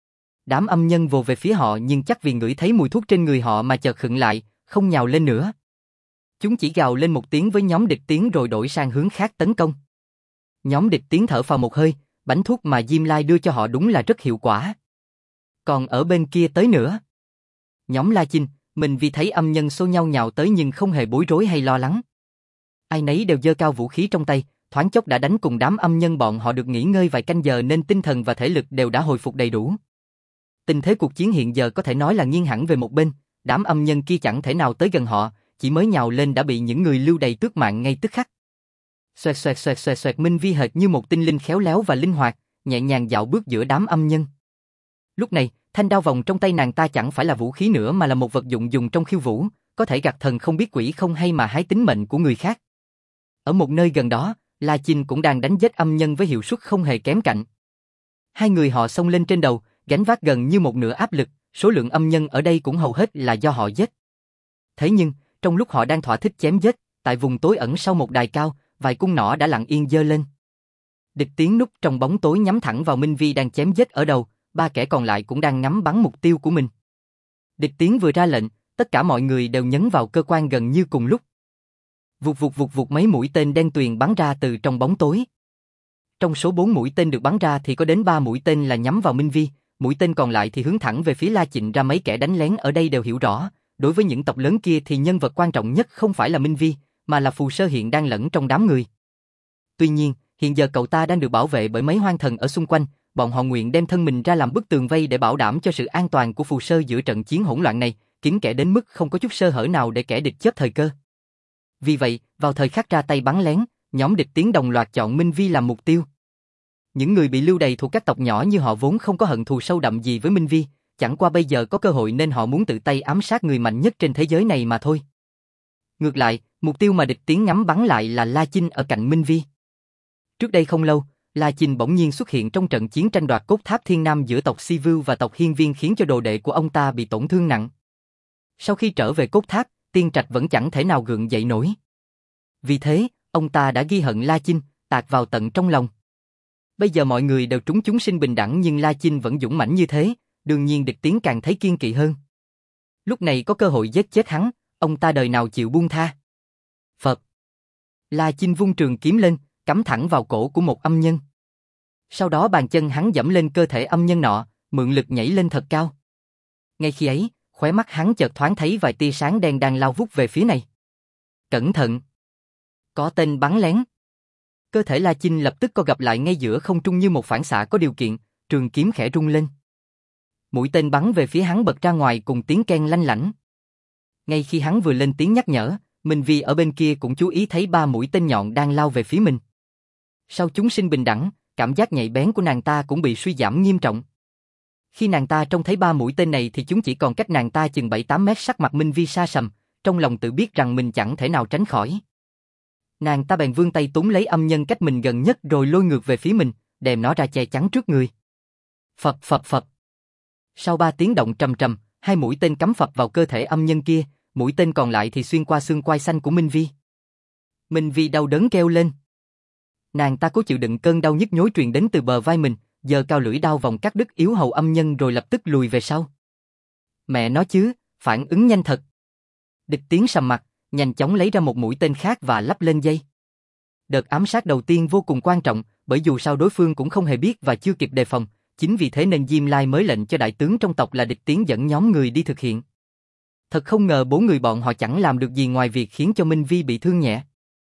Đám âm nhân vồ về phía họ nhưng chắc vì ngửi thấy mùi thuốc trên người họ mà chợt khựng lại, không nhào lên nữa. Chúng chỉ gào lên một tiếng với nhóm Địch Tiến rồi đổi sang hướng khác tấn công. Nhóm Địch Tiến thở phào một hơi, bánh thuốc mà Diêm Lai đưa cho họ đúng là rất hiệu quả. Còn ở bên kia tới nữa. Nhóm La Chinh, mình vì thấy âm nhân xô nhau nhào tới nhưng không hề bối rối hay lo lắng. Ai nấy đều giơ cao vũ khí trong tay, thoáng chốc đã đánh cùng đám âm nhân. Bọn họ được nghỉ ngơi vài canh giờ nên tinh thần và thể lực đều đã hồi phục đầy đủ. Tình thế cuộc chiến hiện giờ có thể nói là nghiêng hẳn về một bên, đám âm nhân kia chẳng thể nào tới gần họ, chỉ mới nhào lên đã bị những người lưu đày tước mạng ngay tức khắc. Xoẹt xoẹt xoẹt xoẹt xoẹt. Minh Vi hệt như một tinh linh khéo léo và linh hoạt, nhẹ nhàng dạo bước giữa đám âm nhân. Lúc này, thanh đao vòng trong tay nàng ta chẳng phải là vũ khí nữa mà là một vật dụng dùng trong khiêu vũ, có thể gặt thần không biết quỷ không hay mà hái tính mệnh của người khác. Ở một nơi gần đó, La Chinh cũng đang đánh giết âm nhân với hiệu suất không hề kém cạnh. Hai người họ xông lên trên đầu, gánh vác gần như một nửa áp lực, số lượng âm nhân ở đây cũng hầu hết là do họ giết. Thế nhưng, trong lúc họ đang thỏa thích chém giết, tại vùng tối ẩn sau một đài cao, vài cung nỏ đã lặng yên giơ lên. Địch Tiến núp trong bóng tối nhắm thẳng vào Minh Vi đang chém giết ở đầu, ba kẻ còn lại cũng đang ngắm bắn mục tiêu của mình. Địch Tiến vừa ra lệnh, tất cả mọi người đều nhấn vào cơ quan gần như cùng lúc. Vụt vụt vụt vụt mấy mũi tên đen tuyền bắn ra từ trong bóng tối. Trong số bốn mũi tên được bắn ra thì có đến ba mũi tên là nhắm vào Minh Vi, mũi tên còn lại thì hướng thẳng về phía La Chinh. Ra mấy kẻ đánh lén ở đây đều hiểu rõ, đối với những tộc lớn kia thì nhân vật quan trọng nhất không phải là Minh Vi, mà là Phù Sơ hiện đang lẫn trong đám người. Tuy nhiên, hiện giờ cậu ta đang được bảo vệ bởi mấy hoang thần ở xung quanh, bọn họ nguyện đem thân mình ra làm bức tường vây để bảo đảm cho sự an toàn của Phù Sơ giữa trận chiến hỗn loạn này, kín kẽ đến mức không có chút sơ hở nào để kẻ địch chớp thời cơ. Vì vậy, vào thời khắc ra tay bắn lén, nhóm Địch Tiến đồng loạt chọn Minh Vi làm mục tiêu. Những người bị lưu đày thuộc các tộc nhỏ như họ vốn không có hận thù sâu đậm gì với Minh Vi, chẳng qua bây giờ có cơ hội nên họ muốn tự tay ám sát người mạnh nhất trên thế giới này mà thôi. Ngược lại, mục tiêu mà Địch Tiến ngắm bắn lại là La Chinh ở cạnh Minh Vi. Trước đây không lâu, La Chinh bỗng nhiên xuất hiện trong trận chiến tranh đoạt cốt tháp Thiên Nam giữa tộc Si Vưu và tộc Hiên Viên khiến cho đồ đệ của ông ta bị tổn thương nặng. Sau khi trở về cốt tháp, Tiên Trạch vẫn chẳng thể nào gượng dậy nổi. Vì thế, ông ta đã ghi hận La Chinh, tạc vào tận trong lòng. Bây giờ mọi người đều trúng chúng sinh bình đẳng nhưng La Chinh vẫn dũng mãnh như thế, đương nhiên Địch Tiến càng thấy kiên kỵ hơn. Lúc này có cơ hội giết chết hắn, ông ta đời nào chịu buông tha. Phật. La Chinh vung trường kiếm lên, cắm thẳng vào cổ của một âm nhân. Sau đó bàn chân hắn dẫm lên cơ thể âm nhân nọ, mượn lực nhảy lên thật cao. Ngay khi ấy, khóe mắt hắn chợt thoáng thấy vài tia sáng đen đang lao vút về phía này. Cẩn thận! Có tên bắn lén. Cơ thể La Chinh lập tức co gập lại ngay giữa không trung như một phản xạ có điều kiện, trường kiếm khẽ rung lên. Mũi tên bắn về phía hắn bật ra ngoài cùng tiếng keng lanh lảnh. Ngay khi hắn vừa lên tiếng nhắc nhở, Minh Vi ở bên kia cũng chú ý thấy ba mũi tên nhọn đang lao về phía mình. Sau chúng sinh bình đẳng, cảm giác nhạy bén của nàng ta cũng bị suy giảm nghiêm trọng. Khi nàng ta trông thấy ba mũi tên này thì chúng chỉ còn cách nàng ta chừng bảy tám mét, sắc mặt Minh Vi sa sầm, trong lòng tự biết rằng mình chẳng thể nào tránh khỏi. Nàng ta bèn vươn tay túm lấy âm nhân cách mình gần nhất rồi lôi ngược về phía mình, đem nó ra che chắn trước người. Phập phập phập. Sau ba tiếng động trầm trầm, hai mũi tên cắm phập vào cơ thể âm nhân kia, mũi tên còn lại thì xuyên qua xương quai xanh của Minh Vi. Minh Vi đau đớn kêu lên. Nàng ta cố chịu đựng cơn đau nhức nhối truyền đến từ bờ vai mình, giơ cao lưỡi đao vòng cắt đứt yếu hầu âm nhân rồi lập tức lùi về sau. Mẹ nó chứ, phản ứng nhanh thật. Địch Tiến sầm mặt, nhanh chóng lấy ra một mũi tên khác và lắp lên dây. Đợt ám sát đầu tiên vô cùng quan trọng, bởi dù sao đối phương cũng không hề biết và chưa kịp đề phòng, chính vì thế nên Diêm Lai mới lệnh cho đại tướng trong tộc là Địch Tiến dẫn nhóm người đi thực hiện. Thật không ngờ bốn người bọn họ chẳng làm được gì ngoài việc khiến cho Minh Vi bị thương nhẹ.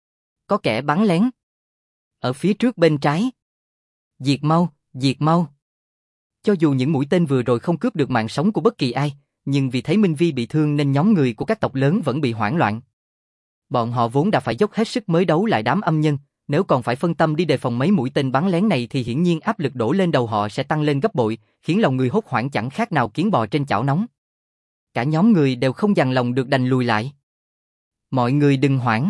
Có kẻ bắn lén. Ở phía trước bên trái. Diệt mau, diệt mau. Cho dù những mũi tên vừa rồi không cướp được mạng sống của bất kỳ ai, nhưng vì thấy Minh Vi bị thương nên nhóm người của các tộc lớn vẫn bị hoảng loạn. Bọn họ vốn đã phải dốc hết sức mới đấu lại đám âm nhân, nếu còn phải phân tâm đi đề phòng mấy mũi tên bắn lén này thì hiển nhiên áp lực đổ lên đầu họ sẽ tăng lên gấp bội, khiến lòng người hốt hoảng chẳng khác nào kiến bò trên chảo nóng. Cả nhóm người đều không dằn lòng được đành lùi lại. Mọi người đừng hoảng.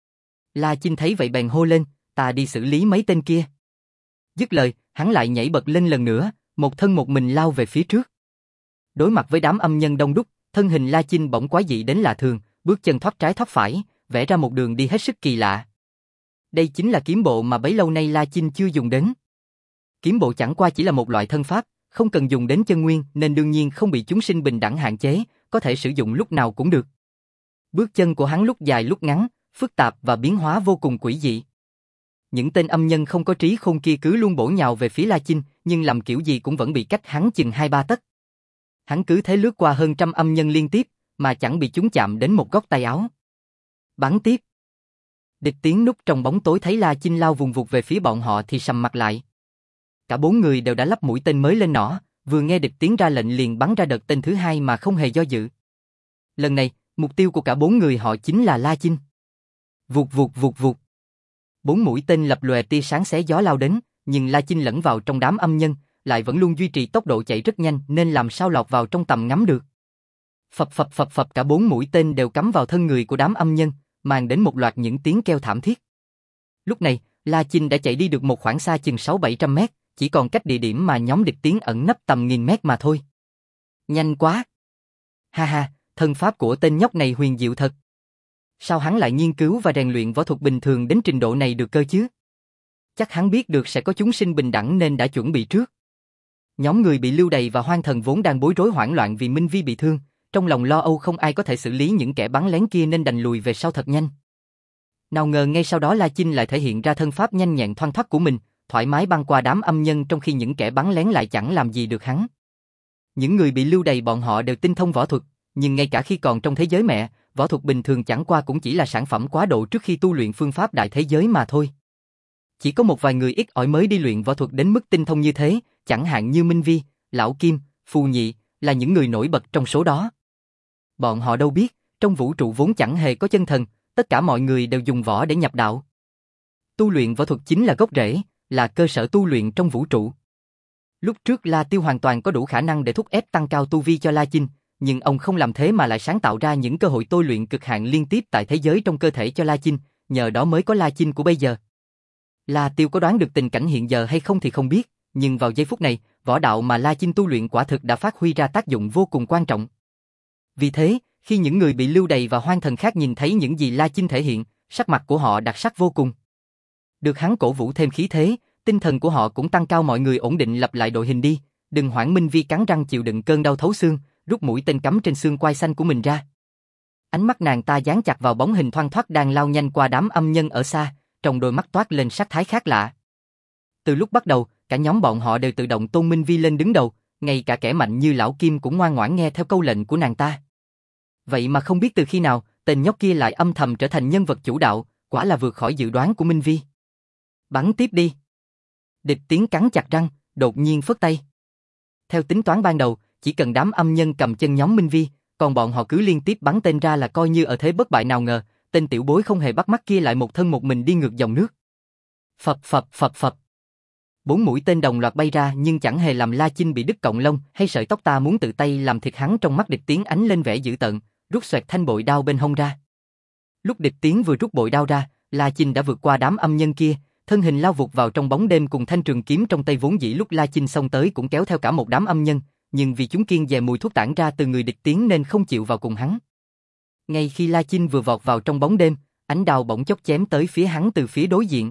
La Chinh thấy vậy bèn hô lên, ta đi xử lý mấy tên kia. Dứt lời, hắn lại nhảy bật lên lần nữa, một thân một mình lao về phía trước. Đối mặt với đám âm nhân đông đúc, thân hình La Chinh bỗng quái dị đến lạ thường, bước chân thoát trái thoát phải, vẽ ra một đường đi hết sức kỳ lạ. Đây chính là kiếm bộ mà bấy lâu nay La Chinh chưa dùng đến. Kiếm bộ chẳng qua chỉ là một loại thân pháp, không cần dùng đến chân nguyên nên đương nhiên không bị chúng sinh bình đẳng hạn chế, có thể sử dụng lúc nào cũng được. Bước chân của hắn lúc dài lúc ngắn, phức tạp và biến hóa vô cùng quỷ dị. Những tên âm nhân không có trí khôn kia cứ luôn bổ nhào về phía La Chinh, nhưng làm kiểu gì cũng vẫn bị cách hắn chừng hai ba tấc. Hắn cứ thế lướt qua hơn trăm âm nhân liên tiếp, mà chẳng bị chúng chạm đến một góc tay áo. Bắn tiếp. Địch Tiến núp trong bóng tối thấy La Chinh lao vùng vụt về phía bọn họ thì sầm mặt lại. Cả bốn người đều đã lắp mũi tên mới lên nỏ, vừa nghe Địch Tiến ra lệnh liền bắn ra đợt tên thứ hai mà không hề do dự. Lần này, mục tiêu của cả bốn người họ chính là La Chinh. Vụt vụt vụt vụt. Bốn mũi tên lập lòe tia sáng xé gió lao đến, nhưng La Chinh lẫn vào trong đám âm nhân, lại vẫn luôn duy trì tốc độ chạy rất nhanh nên làm sao lọt vào trong tầm ngắm được. Phập phập phập phập, cả bốn mũi tên đều cắm vào thân người của đám âm nhân, mang đến một loạt những tiếng kêu thảm thiết. Lúc này, La Chinh đã chạy đi được một khoảng xa chừng sáu bảy trăm mét, chỉ còn cách địa điểm mà nhóm Địch Tiến ẩn nấp tầm nghìn mét mà thôi. Nhanh quá! Ha ha, thân pháp của tên nhóc này huyền diệu thật. Sao hắn lại nghiên cứu và rèn luyện võ thuật bình thường đến trình độ này được cơ chứ? Chắc hắn biết được sẽ có chúng sinh bình đẳng nên đã chuẩn bị trước. Nhóm người bị lưu đày và hoang thần vốn đang bối rối hoảng loạn vì Minh Vi bị thương, trong lòng lo âu không ai có thể xử lý những kẻ bắn lén kia nên đành lùi về sau thật nhanh. Nào ngờ ngay sau đó La Chinh lại thể hiện ra thân pháp nhanh nhẹn thoăn thoắt của mình, thoải mái băng qua đám âm nhân trong khi những kẻ bắn lén lại chẳng làm gì được hắn. Những người bị lưu đày bọn họ đều tinh thông võ thuật, nhưng ngay cả khi còn trong thế giới mẹ, võ thuật bình thường chẳng qua cũng chỉ là sản phẩm quá độ trước khi tu luyện phương pháp đại thế giới mà thôi. Chỉ có một vài người ít ỏi mới đi luyện võ thuật đến mức tinh thông như thế, chẳng hạn như Minh Vi, Lão Kim, Phù Nhị, là những người nổi bật trong số đó. Bọn họ đâu biết, trong vũ trụ vốn chẳng hề có chân thần, tất cả mọi người đều dùng võ để nhập đạo. Tu luyện võ thuật chính là gốc rễ, là cơ sở tu luyện trong vũ trụ. Lúc trước La Tiêu hoàn toàn có đủ khả năng để thúc ép tăng cao tu vi cho La Chinh, nhưng ông không làm thế mà lại sáng tạo ra những cơ hội tôi luyện cực hạn liên tiếp tại thế giới trong cơ thể cho La Chinh, nhờ đó mới có La Chinh của bây giờ. La Tiêu có đoán được tình cảnh hiện giờ hay không thì không biết, nhưng vào giây phút này, võ đạo mà La Chinh tu luyện quả thực đã phát huy ra tác dụng vô cùng quan trọng. Vì thế, khi những người bị lưu đày và hoang thần khác nhìn thấy những gì La Chinh thể hiện, sắc mặt của họ đặc sắc vô cùng. Được hắn cổ vũ thêm khí thế, tinh thần của họ cũng tăng cao. Mọi người ổn định lập lại đội hình đi, đừng hoảng. Minh Vi cắn răng chịu đựng cơn đau thấu xương, rút mũi tên cắm trên xương quai xanh của mình ra. Ánh mắt nàng ta dán chặt vào bóng hình thoăn thoắt đang lao nhanh qua đám âm nhân ở xa, trong đôi mắt toát lên sắc thái khác lạ. Từ lúc bắt đầu, cả nhóm bọn họ đều tự động tôn Minh Vi lên đứng đầu, ngay cả kẻ mạnh như lão Kim cũng ngoan ngoãn nghe theo câu lệnh của nàng ta. Vậy mà không biết từ khi nào, tên nhóc kia lại âm thầm trở thành nhân vật chủ đạo, quả là vượt khỏi dự đoán của Minh Vi. Bắn tiếp đi. Địch Tiến cắn chặt răng, đột nhiên phất tay. Theo tính toán ban đầu, chỉ cần đám âm nhân cầm chân nhóm Minh Vi, còn bọn họ cứ liên tiếp bắn tên ra là coi như ở thế bất bại, nào ngờ, tên tiểu bối không hề bắt mắt kia lại một thân một mình đi ngược dòng nước. Phập phập phập phập. Bốn mũi tên đồng loạt bay ra nhưng chẳng hề làm La Chinh bị đứt cọng lông hay sợi tóc. Ta muốn tự tay làm thịt hắn. Trong mắt Địch Tiến ánh lên vẻ dữ tợn, rút xoẹt thanh bội đao bên hông ra. Lúc Địch Tiến vừa rút bội đao ra, La Chinh đã vượt qua đám âm nhân kia, thân hình lao vụt vào trong bóng đêm cùng thanh trường kiếm trong tay. Vốn dĩ lúc La Chinh xông tới cũng kéo theo cả một đám âm nhân, nhưng vì chúng kiêng dè mùi thuốc tản ra từ người Địch Tiến nên không chịu vào cùng hắn. Ngay khi La Chinh vừa vọt vào trong bóng đêm, ánh đao bỗng chốc chém tới phía hắn từ phía đối diện.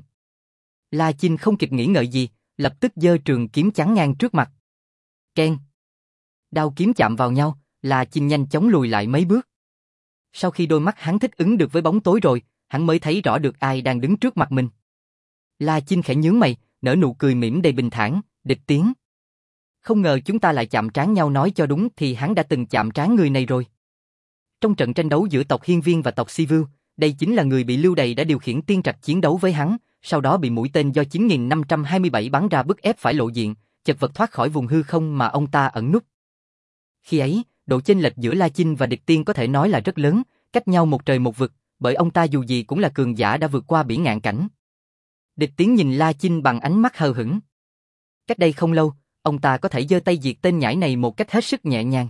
La Chinh không kịp nghĩ ngợi gì, lập tức giơ trường kiếm chắn ngang trước mặt. Keng. Đao kiếm chạm vào nhau, La Chinh nhanh chóng lùi lại mấy bước. Sau khi đôi mắt hắn thích ứng được với bóng tối rồi, hắn mới thấy rõ được ai đang đứng trước mặt mình. La Chinh khẽ nhướng mày, nở nụ cười mỉm đầy bình thản. Địch Tiến. Không ngờ chúng ta lại chạm trán nhau. Nói cho đúng thì hắn đã từng chạm trán người này rồi. Trong trận tranh đấu giữa tộc Hiên Viên và tộc Si Vưu, đây chính là người bị Lưu Đầy đã điều khiển tiên trạch chiến đấu với hắn, sau đó bị mũi tên do chín nghìn năm trăm hai mươi bảy bắn ra bức ép phải lộ diện, chật vật thoát khỏi vùng hư không mà ông ta ẩn núp. Khi ấy, độ chênh lệch giữa La Chinh và Địch Tiên có thể nói là rất lớn, cách nhau một trời một vực, bởi ông ta dù gì cũng là cường giả đã vượt qua bỉ ngạn cảnh. Địch Tiến nhìn La Chinh bằng ánh mắt hờ hững. Cách đây không lâu, ông ta có thể giơ tay diệt tên nhãi này một cách hết sức nhẹ nhàng.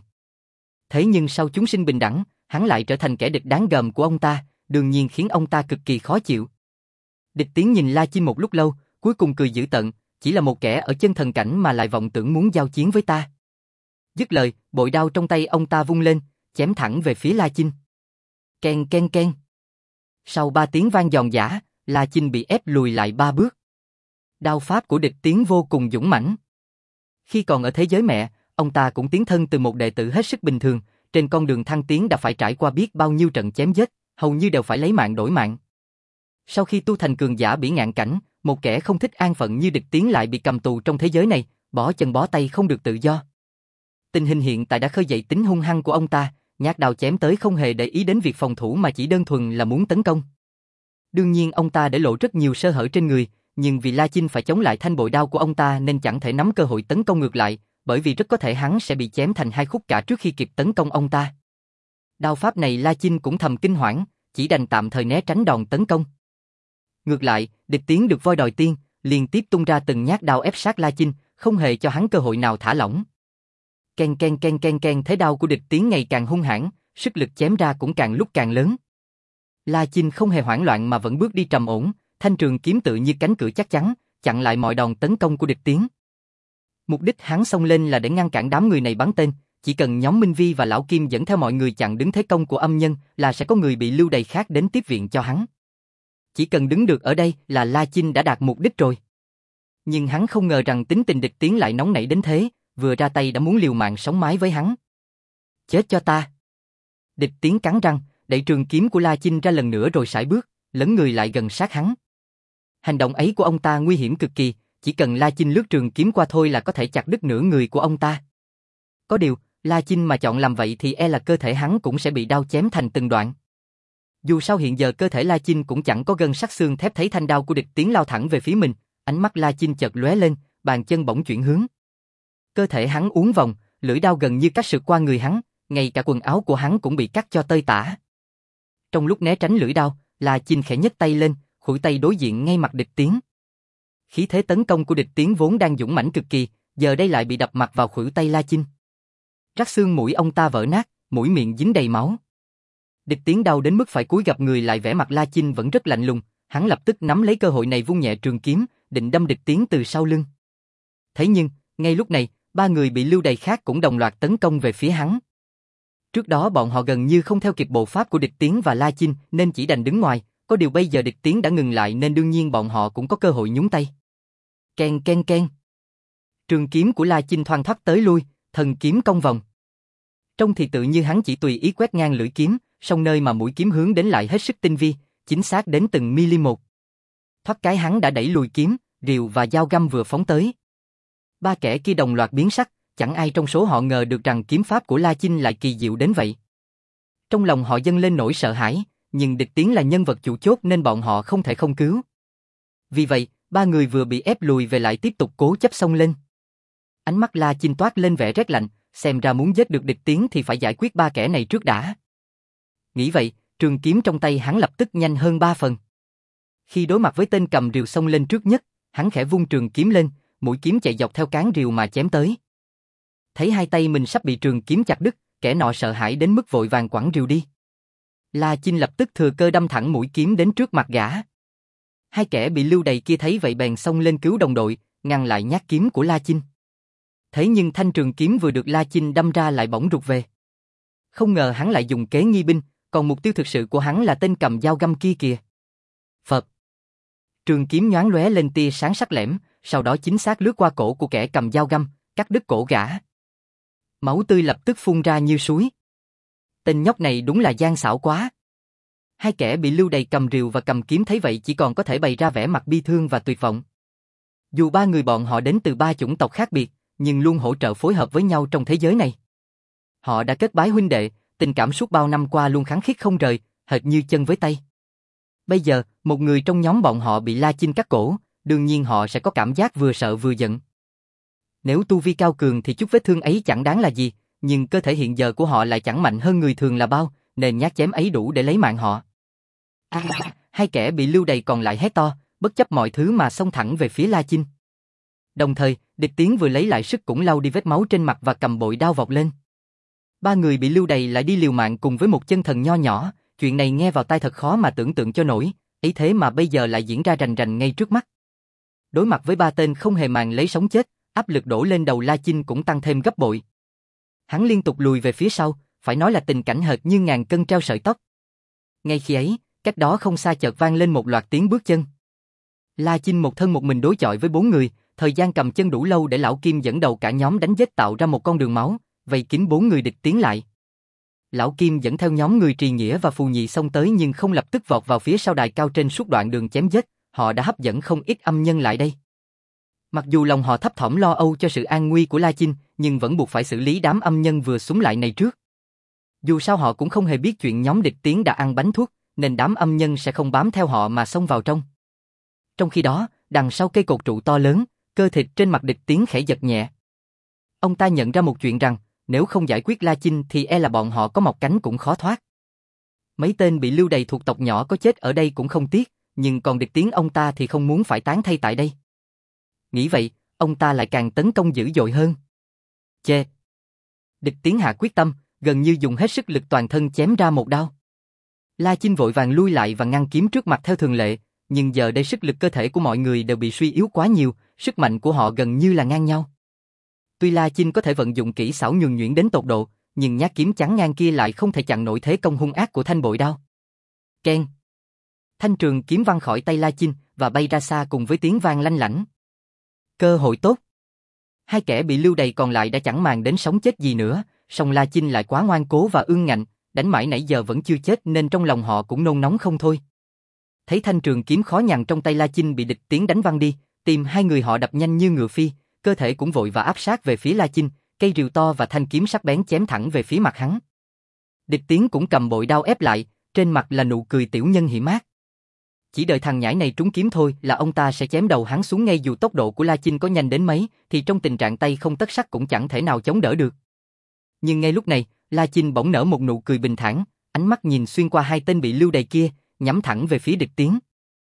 Thế nhưng sau chúng sinh bình đẳng, hắn lại trở thành kẻ địch đáng gờm của ông ta, đương nhiên khiến ông ta cực kỳ khó chịu. Địch Tiến nhìn La Chinh một lúc lâu, cuối cùng cười dữ tợn, chỉ là một kẻ ở chân thần cảnh mà lại vọng tưởng muốn giao chiến với ta. Dứt lời, bội đao trong tay ông ta vung lên, chém thẳng về phía La Chinh. Ken ken ken. Sau ba tiếng vang giòn giã, La Chinh bị ép lùi lại ba bước. Đao pháp của Địch Tiến vô cùng dũng mãnh. Khi còn ở thế giới mẹ, ông ta cũng tiến thân từ một đệ tử hết sức bình thường, trên con đường thăng tiến đã phải trải qua biết bao nhiêu trận chém giết, hầu như đều phải lấy mạng đổi mạng. Sau khi tu thành cường giả bỉ ngạn cảnh, một kẻ không thích an phận như Địch Tiến lại bị cầm tù trong thế giới này, bỏ chân bó tay không được tự do. Tình hình hiện tại đã khơi dậy tính hung hăng của ông ta, nhát đao chém tới không hề để ý đến việc phòng thủ mà chỉ đơn thuần là muốn tấn công. Đương nhiên ông ta để lộ rất nhiều sơ hở trên người, nhưng vì La Chinh phải chống lại thanh bội đao của ông ta nên chẳng thể nắm cơ hội tấn công ngược lại, bởi vì rất có thể hắn sẽ bị chém thành hai khúc cả trước khi kịp tấn công ông ta. Đao pháp này La Chinh cũng thầm kinh hoảng, chỉ đành tạm thời né tránh đòn tấn công. Ngược lại, Địch Tiến được voi đòi tiên, liên tiếp tung ra từng nhát đao ép sát La Chinh, không hề cho hắn cơ hội nào thả lỏng. Ken ken ken ken ken, thế đao của Địch Tiến ngày càng hung hãn, sức lực chém ra cũng càng lúc càng lớn. La Chinh không hề hoảng loạn mà vẫn bước đi trầm ổn, thanh trường kiếm tự như cánh cửa chắc chắn, chặn lại mọi đòn tấn công của Địch Tiến. Mục đích hắn xông lên là để ngăn cản đám người này bắn tên, chỉ cần nhóm Minh Vi và Lão Kim dẫn theo mọi người chặn đứng thế công của âm nhân là sẽ có người bị Lưu Đầy khác đến tiếp viện cho hắn. Chỉ cần đứng được ở đây là La Chinh đã đạt mục đích rồi. Nhưng hắn không ngờ rằng tính tình Địch Tiến lại nóng nảy đến thế, vừa ra tay đã muốn liều mạng sống mái với hắn. Chết cho ta! Địch Tiến cắn răng, đẩy trường kiếm của La Chinh ra lần nữa rồi sải bước, lấn người lại gần sát hắn. Hành động ấy của ông ta nguy hiểm cực kỳ, chỉ cần La Chinh lướt trường kiếm qua thôi là có thể chặt đứt nửa người của ông ta. Có điều, La Chinh mà chọn làm vậy thì e là cơ thể hắn cũng sẽ bị đao chém thành từng đoạn. Dù sao hiện giờ cơ thể La Chinh cũng chẳng có gân sắt xương thép, thấy thanh đao của Địch Tiến lao thẳng về phía mình, ánh mắt La Chinh chợt lóe lên, bàn chân bỗng chuyển hướng. Cơ thể hắn uốn vòng, lưỡi đao gần như cắt sượt qua người hắn, ngay cả quần áo của hắn cũng bị cắt cho tơi tả. Trong lúc né tránh lưỡi đao, La Chinh khẽ nhấc tay lên, khuỷu tay đối diện ngay mặt Địch Tiến. Khí thế tấn công của Địch Tiến vốn đang dũng mãnh cực kỳ, giờ đây lại bị đập mặt vào khuỷu tay La Chinh. Rắc xương mũi ông ta vỡ nát, mũi miệng dính đầy máu. Địch Tiến đau đến mức phải cúi gập người lại, vẻ mặt La Chinh vẫn rất lạnh lùng, hắn lập tức nắm lấy cơ hội này vung nhẹ trường kiếm, định đâm Địch Tiến từ sau lưng. Thế nhưng, ngay lúc này, ba người bị Lưu Đầy khác cũng đồng loạt tấn công về phía hắn. Trước đó bọn họ gần như không theo kịp bộ pháp của Địch Tiến và La Chinh nên chỉ đành đứng ngoài, có điều bây giờ Địch Tiến đã ngừng lại nên đương nhiên bọn họ cũng có cơ hội nhúng tay. Ken ken ken. Trường kiếm của La Chinh thoăn thoắt tới lui, thần kiếm cong vòng. Trông thì tự như hắn chỉ tùy ý quét ngang lưỡi kiếm, song nơi mà mũi kiếm hướng đến lại hết sức tinh vi, chính xác đến từng mili một. Thoát cái hắn đã đẩy lùi kiếm, rìu và dao găm vừa phóng tới. Ba kẻ kia đồng loạt biến sắc, chẳng ai trong số họ ngờ được rằng kiếm pháp của La Chinh lại kỳ diệu đến vậy. Trong lòng họ dâng lên nỗi sợ hãi, nhưng địch tiến là nhân vật chủ chốt nên bọn họ không thể không cứu. Vì vậy, ba người vừa bị ép lùi về lại tiếp tục cố chấp xông lên. Ánh mắt La Chinh toát lên vẻ rét lạnh, xem ra muốn giết được địch tiến thì phải giải quyết ba kẻ này trước đã. Nghĩ vậy, trường kiếm trong tay hắn lập tức nhanh hơn ba phần. Khi đối mặt với tên cầm rìu xông lên trước nhất, hắn khẽ vung trường kiếm lên, mũi kiếm chạy dọc theo cán rìu mà chém tới. Thấy hai tay mình sắp bị trường kiếm chặt đứt, kẻ nọ sợ hãi đến mức vội vàng quẳng rìu đi. La Chinh lập tức thừa cơ đâm thẳng mũi kiếm đến trước mặt gã. Hai kẻ bị lưu đày kia thấy vậy bèn xông lên cứu đồng đội, ngăn lại nhát kiếm của La Chinh. Thế nhưng thanh trường kiếm vừa được La Chinh đâm ra lại bỗng rụt về. Không ngờ hắn lại dùng kế nghi binh, còn mục tiêu thực sự của hắn là tên cầm dao găm kia kìa. Phật. Trường kiếm nhoáng lóe lên tia sáng sắc lẻm, sau đó chính xác lướt qua cổ của kẻ cầm dao găm, cắt đứt cổ gã. Máu tươi lập tức phun ra như suối. Tên nhóc này đúng là gian xảo quá. Hai kẻ bị lưu đày cầm rìu và cầm kiếm thấy vậy chỉ còn có thể bày ra vẻ mặt bi thương và tuyệt vọng. Dù ba người bọn họ đến từ ba chủng tộc khác biệt, nhưng luôn hỗ trợ phối hợp với nhau trong thế giới này. Họ đã kết bái huynh đệ, tình cảm suốt bao năm qua luôn khăng khít không rời, hệt như chân với tay. Bây giờ, một người trong nhóm bọn họ bị La Chinh cắt cổ, đương nhiên họ sẽ có cảm giác vừa sợ vừa giận. Nếu tu vi cao cường thì chút vết thương ấy chẳng đáng là gì, nhưng cơ thể hiện giờ của họ lại chẳng mạnh hơn người thường là bao, nên nhát chém ấy đủ để lấy mạng họ. À, hai kẻ bị lưu đày còn lại hét to, bất chấp mọi thứ mà xông thẳng về phía La Chinh. Đồng thời, địch tiến vừa lấy lại sức cũng lau đi vết máu trên mặt và cầm bội đao vọt lên. Ba người bị lưu đày lại đi liều mạng cùng với một chân thần nho nhỏ, chuyện này nghe vào tai thật khó mà tưởng tượng cho nổi, ấy thế mà bây giờ lại diễn ra rành rành ngay trước mắt. Đối mặt với ba tên không hề màng lấy sống chết, áp lực đổ lên đầu La Chinh cũng tăng thêm gấp bội. Hắn liên tục lùi về phía sau, phải nói là tình cảnh hệt như ngàn cân treo sợi tóc. Ngay khi ấy, cách đó không xa chợt vang lên một loạt tiếng bước chân. La Chinh một thân một mình đối chọi với bốn người, thời gian cầm chân đủ lâu để Lão Kim dẫn đầu cả nhóm đánh giết tạo ra một con đường máu, vây kín bốn người địch tiến lại. Lão Kim dẫn theo nhóm người Trì Nghĩa và Phù Nhị xông tới nhưng không lập tức vọt vào phía sau đài cao trên suốt đoạn đường chém giết, họ đã hấp dẫn không ít âm nhân lại đây. Mặc dù lòng họ thấp thỏm lo âu cho sự an nguy của La Chinh, nhưng vẫn buộc phải xử lý đám âm nhân vừa xúm lại này trước. Dù sao họ cũng không hề biết chuyện nhóm địch tiến đã ăn bánh thuốc, nên đám âm nhân sẽ không bám theo họ mà xông vào trong. Trong khi đó, đằng sau cây cột trụ to lớn, cơ thịt trên mặt địch tiến khẽ giật nhẹ. Ông ta nhận ra một chuyện rằng, nếu không giải quyết La Chinh thì e là bọn họ có mọc cánh cũng khó thoát. Mấy tên bị lưu đày thuộc tộc nhỏ có chết ở đây cũng không tiếc, nhưng còn địch tiến ông ta thì không muốn phải tán thay tại đây. Nghĩ vậy, ông ta lại càng tấn công dữ dội hơn. Chê! Địch tiến hạ quyết tâm, gần như dùng hết sức lực toàn thân chém ra một đao. La Chinh vội vàng lui lại và ngăn kiếm trước mặt theo thường lệ, nhưng giờ đây sức lực cơ thể của mọi người đều bị suy yếu quá nhiều, sức mạnh của họ gần như là ngang nhau. Tuy La Chinh có thể vận dụng kỹ xảo nhuần nhuyễn đến tột độ, nhưng nhát kiếm chắn ngang kia lại không thể chặn nổi thế công hung ác của thanh bội đao. Keng! Thanh trường kiếm văng khỏi tay La Chinh và bay ra xa cùng với tiếng vang lanh lảnh. Cơ hội tốt! Hai kẻ bị lưu đày còn lại đã chẳng màng đến sống chết gì nữa, song La Chinh lại quá ngoan cố và ương ngạnh, đánh mãi nãy giờ vẫn chưa chết nên trong lòng họ cũng nôn nóng không thôi. Thấy thanh trường kiếm khó nhằn trong tay La Chinh bị địch tiến đánh văng đi, tim hai người họ đập nhanh như ngựa phi, cơ thể cũng vội và áp sát về phía La Chinh, cây rìu to và thanh kiếm sắc bén chém thẳng về phía mặt hắn. Địch tiến cũng cầm bội đao ép lại, trên mặt là nụ cười tiểu nhân hiểm ác. Chỉ đợi thằng nhãi này trúng kiếm thôi là ông ta sẽ chém đầu hắn xuống ngay, dù tốc độ của La Chinh có nhanh đến mấy, thì trong tình trạng tay không tất sắt cũng chẳng thể nào chống đỡ được. Nhưng ngay lúc này, La Chinh bỗng nở một nụ cười bình thản, ánh mắt nhìn xuyên qua hai tên bị lưu đày kia, nhắm thẳng về phía địch tiến.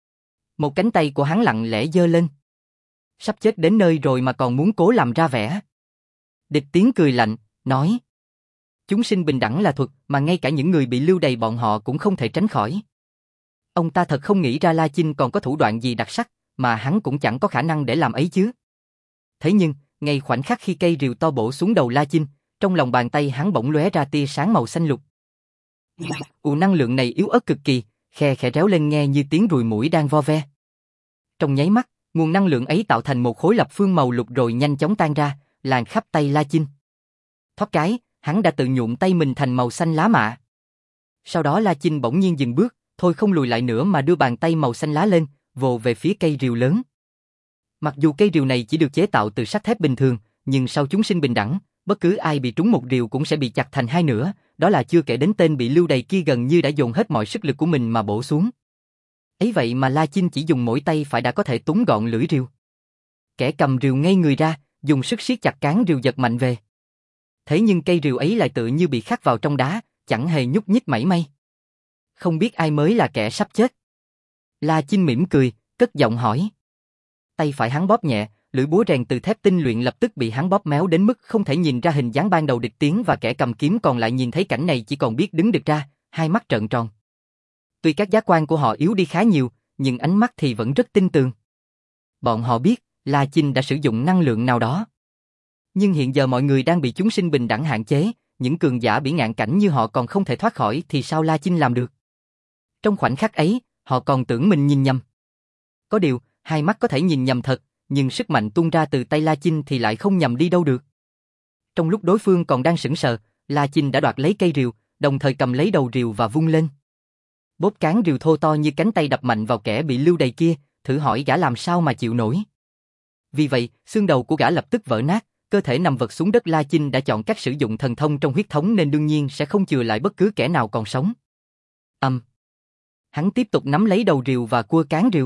Một cánh tay của hắn lặng lẽ giơ lên. Sắp chết đến nơi rồi mà còn muốn cố làm ra vẻ. Địch tiến cười lạnh, nói: chúng sinh bình đẳng là thuật mà ngay cả những người bị lưu đày bọn họ cũng không thể tránh khỏi. Ông ta thật không nghĩ ra La Chinh còn có thủ đoạn gì đặc sắc, mà hắn cũng chẳng có khả năng để làm ấy chứ. Thế nhưng, ngay khoảnh khắc khi cây rìu to bổ xuống đầu La Chinh, trong lòng bàn tay hắn bỗng lóe ra tia sáng màu xanh lục. Ù năng lượng này yếu ớt cực kỳ, khe khẽ réo lên nghe như tiếng ruồi muỗi đang vo ve. Trong nháy mắt, nguồn năng lượng ấy tạo thành một khối lập phương màu lục rồi nhanh chóng tan ra, lan khắp tay La Chinh. Thoát cái, hắn đã tự nhuộm tay mình thành màu xanh lá mạ. Sau đó La Chinh bỗng nhiên dừng bước, thôi không lùi lại nữa mà đưa bàn tay màu xanh lá lên, vồ về phía cây rìu lớn. Mặc dù cây rìu này chỉ được chế tạo từ sắt thép bình thường, nhưng sau chúng sinh bình đẳng, bất cứ ai bị trúng một rìu cũng sẽ bị chặt thành hai nửa, đó là chưa kể đến tên bị lưu đày kia gần như đã dồn hết mọi sức lực của mình mà bổ xuống. Ấy vậy mà La Chinh chỉ dùng mỗi tay phải đã có thể túm gọn lưỡi rìu. Kẻ cầm rìu ngây người ra, dùng sức siết chặt cán rìu giật mạnh về. Thế nhưng cây rìu ấy lại tự như bị khắc vào trong đá, chẳng hề nhúc nhích mảy may. Không biết ai mới là kẻ sắp chết. La Chinh mỉm cười, cất giọng hỏi. Tay phải hắn bóp nhẹ, lưỡi búa rèn từ thép tinh luyện lập tức bị hắn bóp méo đến mức không thể nhìn ra hình dáng ban đầu Địch Tiến, và kẻ cầm kiếm còn lại nhìn thấy cảnh này chỉ còn biết đứng đực ra, hai mắt trợn tròn. Tuy các giác quan của họ yếu đi khá nhiều, nhưng ánh mắt thì vẫn rất tinh tường. Bọn họ biết, La Chinh đã sử dụng năng lượng nào đó. Nhưng hiện giờ mọi người đang bị chúng sinh bình đẳng hạn chế, những cường giả bỉ ngạn cảnh như họ còn không thể thoát khỏi thì sao La Chinh làm được? Trong khoảnh khắc ấy, họ còn tưởng mình nhìn nhầm. Có điều, hai mắt có thể nhìn nhầm thật, nhưng sức mạnh tung ra từ tay La Chinh thì lại không nhầm đi đâu được. Trong lúc đối phương còn đang sững sờ, La Chinh đã đoạt lấy cây rìu, đồng thời cầm lấy đầu rìu và vung lên. Bóp cán rìu thô to như cánh tay đập mạnh vào kẻ bị lưu đày kia, thử hỏi gã làm sao mà chịu nổi. Vì vậy, xương đầu của gã lập tức vỡ nát, cơ thể nằm vật xuống đất. La Chinh đã chọn cách sử dụng thần thông trong huyết thống nên đương nhiên sẽ không chừa lại bất cứ kẻ nào còn sống. Âm. Hắn tiếp tục nắm lấy đầu rìu và cua cán rìu.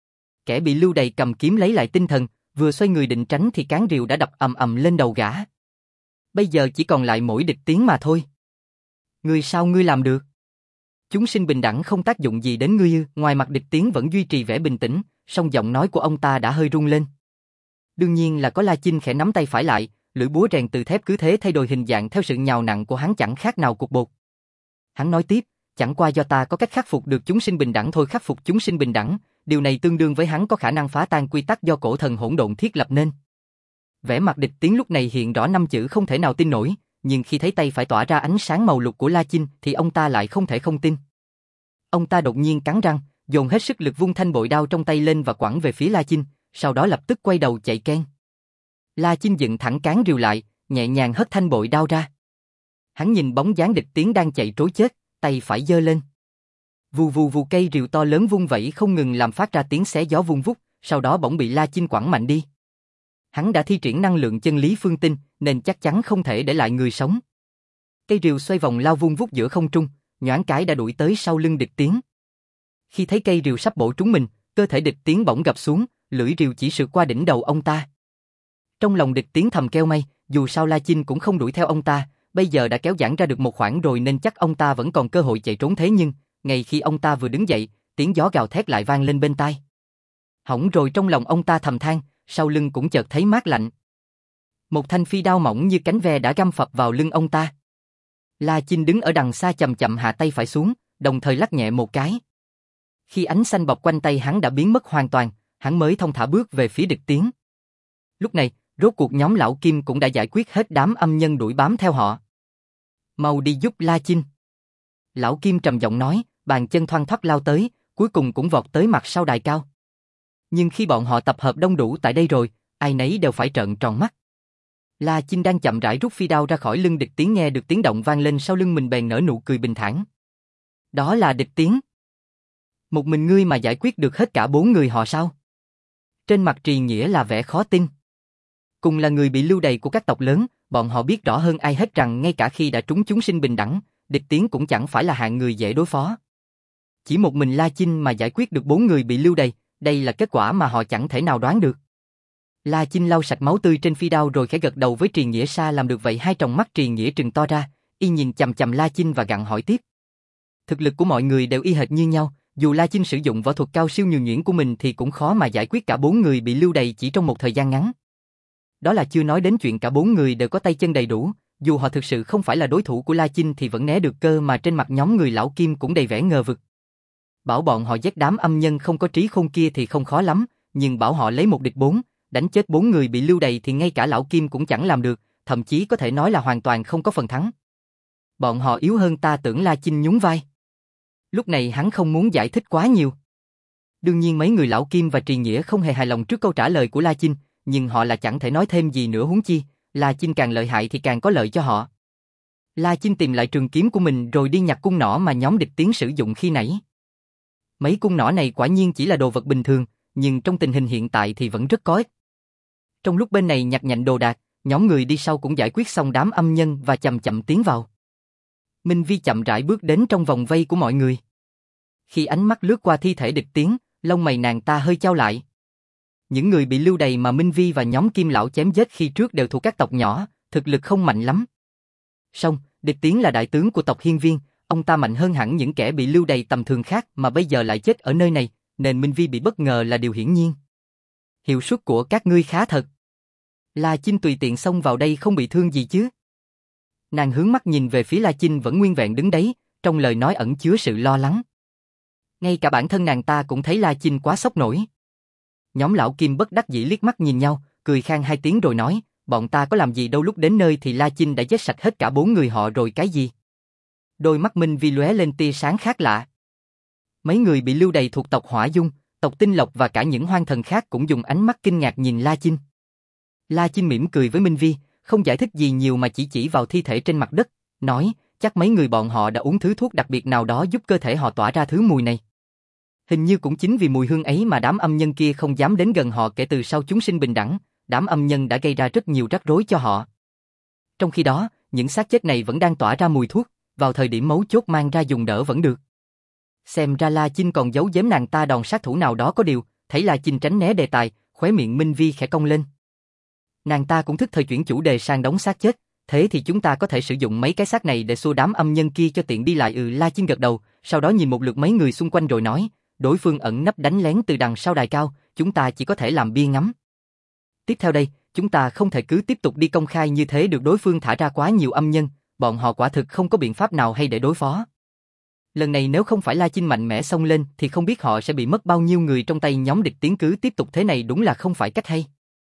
Kẻ bị lưu đày cầm kiếm lấy lại tinh thần, vừa xoay người định tránh thì cán rìu đã đập ầm ầm lên đầu gã. Bây giờ chỉ còn lại mỗi Địch Tiến mà thôi. Ngươi sao ngươi làm được? Chúng sinh bình đẳng không tác dụng gì đến ngươi ư? Ngoài mặt Địch Tiến vẫn duy trì vẻ bình tĩnh, song giọng nói của ông ta đã hơi rung lên. Đương nhiên là có. La Chinh khẽ nắm tay phải lại, lưỡi búa rèn từ thép cứ thế thay đổi hình dạng theo sự nhào nặn của hắn chẳng khác nào cục bột. Hắn nói tiếp, chẳng qua do ta có cách khắc phục được chúng sinh bình đẳng thôi. Khắc phục chúng sinh bình đẳng, điều này tương đương với hắn có khả năng phá tan quy tắc do cổ thần hỗn độn thiết lập nên. Vẻ mặt Địch Tiến lúc này hiện rõ năm chữ không thể nào tin nổi, nhưng khi thấy tay phải tỏa ra ánh sáng màu lục của La Chinh thì ông ta lại không thể không tin. Ông ta đột nhiên cắn răng, dồn hết sức lực vung thanh bội đao trong tay lên và quẳng về phía La Chinh, sau đó lập tức quay đầu chạy ken. La Chinh dựng thẳng cán rìu lại, nhẹ nhàng hất thanh bội đao ra. Hắn nhìn bóng dáng Địch Tiến đang chạy trối chết, tay phải giơ lên. Vù vù vù, cây rìu to lớn vung vẩy không ngừng làm phát ra tiếng xé gió vung vút, sau đó bỗng bị La Chinh quẳng mạnh đi. Hắn đã thi triển năng lượng chân lý phương tinh, nên chắc chắn không thể để lại người sống. Cây rìu xoay vòng lao vung vút giữa không trung, nhoáng cái đã đuổi tới sau lưng Địch Tiến. Khi thấy cây rìu sắp bổ trúng mình, cơ thể Địch Tiến bỗng gập xuống, lưỡi rìu chỉ sượt qua đỉnh đầu ông ta. Trong lòng Địch Tiến thầm kêu may, dù sao La Chinh cũng không đuổi theo ông ta, bây giờ đã kéo giãn ra được một khoảng rồi nên chắc ông ta vẫn còn cơ hội chạy trốn. Thế nhưng, ngay khi ông ta vừa đứng dậy, tiếng gió gào thét lại vang lên bên tai. Hỏng rồi, trong lòng ông ta thầm than, sau lưng cũng chợt thấy mát lạnh. Một thanh phi đao mỏng như cánh ve đã găm phập vào lưng ông ta. La Chinh đứng ở đằng xa chậm chậm hạ tay phải xuống, đồng thời lắc nhẹ một cái. Khi ánh xanh bọc quanh tay hắn đã biến mất hoàn toàn, hắn mới thong thả bước về phía Địch Tiến. Lúc này, rốt cuộc nhóm lão Kim cũng đã giải quyết hết đám âm nhân đuổi bám theo họ. Mau đi giúp La Chinh. Lão Kim trầm giọng nói, bàn chân thoăn thoắt lao tới, cuối cùng cũng vọt tới mặt sau đài cao. Nhưng khi bọn họ tập hợp đông đủ tại đây rồi, ai nấy đều phải trợn tròn mắt. La Chinh đang chậm rãi rút phi đao ra khỏi lưng Địch Tiến, nghe được tiếng động vang lên sau lưng mình bèn nở nụ cười bình thản. Đó là Địch Tiến. Một mình ngươi mà giải quyết được hết cả bốn người họ sao? Trên mặt Trì Nghĩa là vẻ khó tin. Cùng là người bị lưu đày của các tộc lớn, bọn họ biết rõ hơn ai hết rằng ngay cả khi đã trúng chúng sinh bình đẳng, Địch Tiến cũng chẳng phải là hạng người dễ đối phó. Chỉ một mình La Chinh mà giải quyết được bốn người bị lưu đày, đây là kết quả mà họ chẳng thể nào đoán được. La Chinh lau sạch máu tươi trên phi đao rồi khẽ gật đầu với Trì Nghĩa. Sa làm được vậy? Hai tròng mắt Trì Nghĩa trừng to ra, y nhìn chằm chằm La Chinh và gặng hỏi tiếp. Thực lực của mọi người đều y hệt như nhau, dù La Chinh sử dụng võ thuật cao siêu nhường nhuyễn của mình thì cũng khó mà giải quyết cả bốn người bị lưu đày chỉ trong một thời gian ngắn. Đó là chưa nói đến chuyện cả bốn người đều có tay chân đầy đủ, dù họ thực sự không phải là đối thủ của La Chinh thì vẫn né được cơ. Mà trên mặt nhóm người lão Kim cũng đầy vẻ ngờ vực. Bảo bọn họ giết đám âm nhân không có trí khôn kia thì không khó lắm, nhưng bảo họ lấy một địch bốn, đánh chết bốn người bị lưu đày thì ngay cả lão Kim cũng chẳng làm được, thậm chí có thể nói là hoàn toàn không có phần thắng. Bọn họ yếu hơn ta tưởng. La Chinh nhún vai. Lúc này hắn không muốn giải thích quá nhiều. Đương nhiên mấy người lão Kim và Trì Nghĩa không hề hài lòng trước câu trả lời của La Chinh, nhưng họ là chẳng thể nói thêm gì nữa, huống chi La Chinh càng lợi hại thì càng có lợi cho họ. La Chinh tìm lại trường kiếm của mình rồi đi nhặt cung nỏ mà nhóm địch tiến sử dụng khi nãy. Mấy cung nỏ này quả nhiên chỉ là đồ vật bình thường, nhưng trong tình hình hiện tại thì vẫn rất có ích. Trong lúc bên này nhặt nhạnh đồ đạc, nhóm người đi sau cũng giải quyết xong đám âm nhân và chậm chậm tiến vào. Minh Vi chậm rãi bước đến trong vòng vây của mọi người. Khi ánh mắt lướt qua thi thể địch tiến, lông mày nàng ta hơi chau lại. Những người bị lưu đày mà Minh Vi và nhóm Kim lão chém giết khi trước đều thuộc các tộc nhỏ, thực lực không mạnh lắm. Song, địch tiến là đại tướng của tộc Hiên Viên, ông ta mạnh hơn hẳn những kẻ bị lưu đày tầm thường khác mà bây giờ lại chết ở nơi này, nên Minh Vi bị bất ngờ là điều hiển nhiên. Hiệu suất của các ngươi khá thật. La Chinh tùy tiện xông vào đây không bị thương gì chứ? Nàng hướng mắt nhìn về phía La Chinh vẫn nguyên vẹn đứng đấy, trong lời nói ẩn chứa sự lo lắng. Ngay cả bản thân nàng ta cũng thấy La Chinh quá sốc nổi. Nhóm lão Kim bất đắc dĩ liếc mắt nhìn nhau, cười khan hai tiếng rồi nói, bọn ta có làm gì đâu, lúc đến nơi thì La Chinh đã giết sạch hết cả bốn người họ rồi cái gì? Đôi mắt Minh Vi lóe lên tia sáng khác lạ. Mấy người bị lưu đày thuộc tộc Hỏa Dung, tộc Tinh Lộc và cả những hoang thần khác cũng dùng ánh mắt kinh ngạc nhìn La Chinh. La Chinh mỉm cười với Minh Vi, không giải thích gì nhiều mà chỉ chỉ vào thi thể trên mặt đất, nói, chắc mấy người bọn họ đã uống thứ thuốc đặc biệt nào đó giúp cơ thể họ tỏa ra thứ mùi này. Hình như cũng chính vì mùi hương ấy mà đám âm nhân kia không dám đến gần họ kể từ sau chúng sinh bình đẳng, đám âm nhân đã gây ra rất nhiều rắc rối cho họ. Trong khi đó, những xác chết này vẫn đang tỏa ra mùi thuốc, vào thời điểm mấu chốt mang ra dùng đỡ vẫn được. Xem ra La Chinh còn giấu giếm nàng ta đòn sát thủ nào đó có điều, thấy La Chinh tránh né đề tài, khóe miệng Minh Vi khẽ cong lên. Nàng ta cũng thức thời chuyển chủ đề sang đống xác chết, thế thì chúng ta có thể sử dụng mấy cái xác này để xua đám âm nhân kia cho tiện đi lại. Ừ, La Chinh gật đầu, sau đó nhìn một lượt mấy người xung quanh rồi nói, đối phương ẩn nấp đánh lén từ đằng sau đài cao, chúng ta chỉ có thể làm bia ngắm. Tiếp theo đây, chúng ta không thể cứ tiếp tục đi công khai như thế được, đối phương thả ra quá nhiều âm nhân, bọn họ quả thực không có biện pháp nào hay để đối phó. Lần này nếu không phải La Chinh mạnh mẽ xông lên thì không biết họ sẽ bị mất bao nhiêu người trong tay nhóm địch tiến, cứ tiếp tục thế này đúng là không phải cách hay.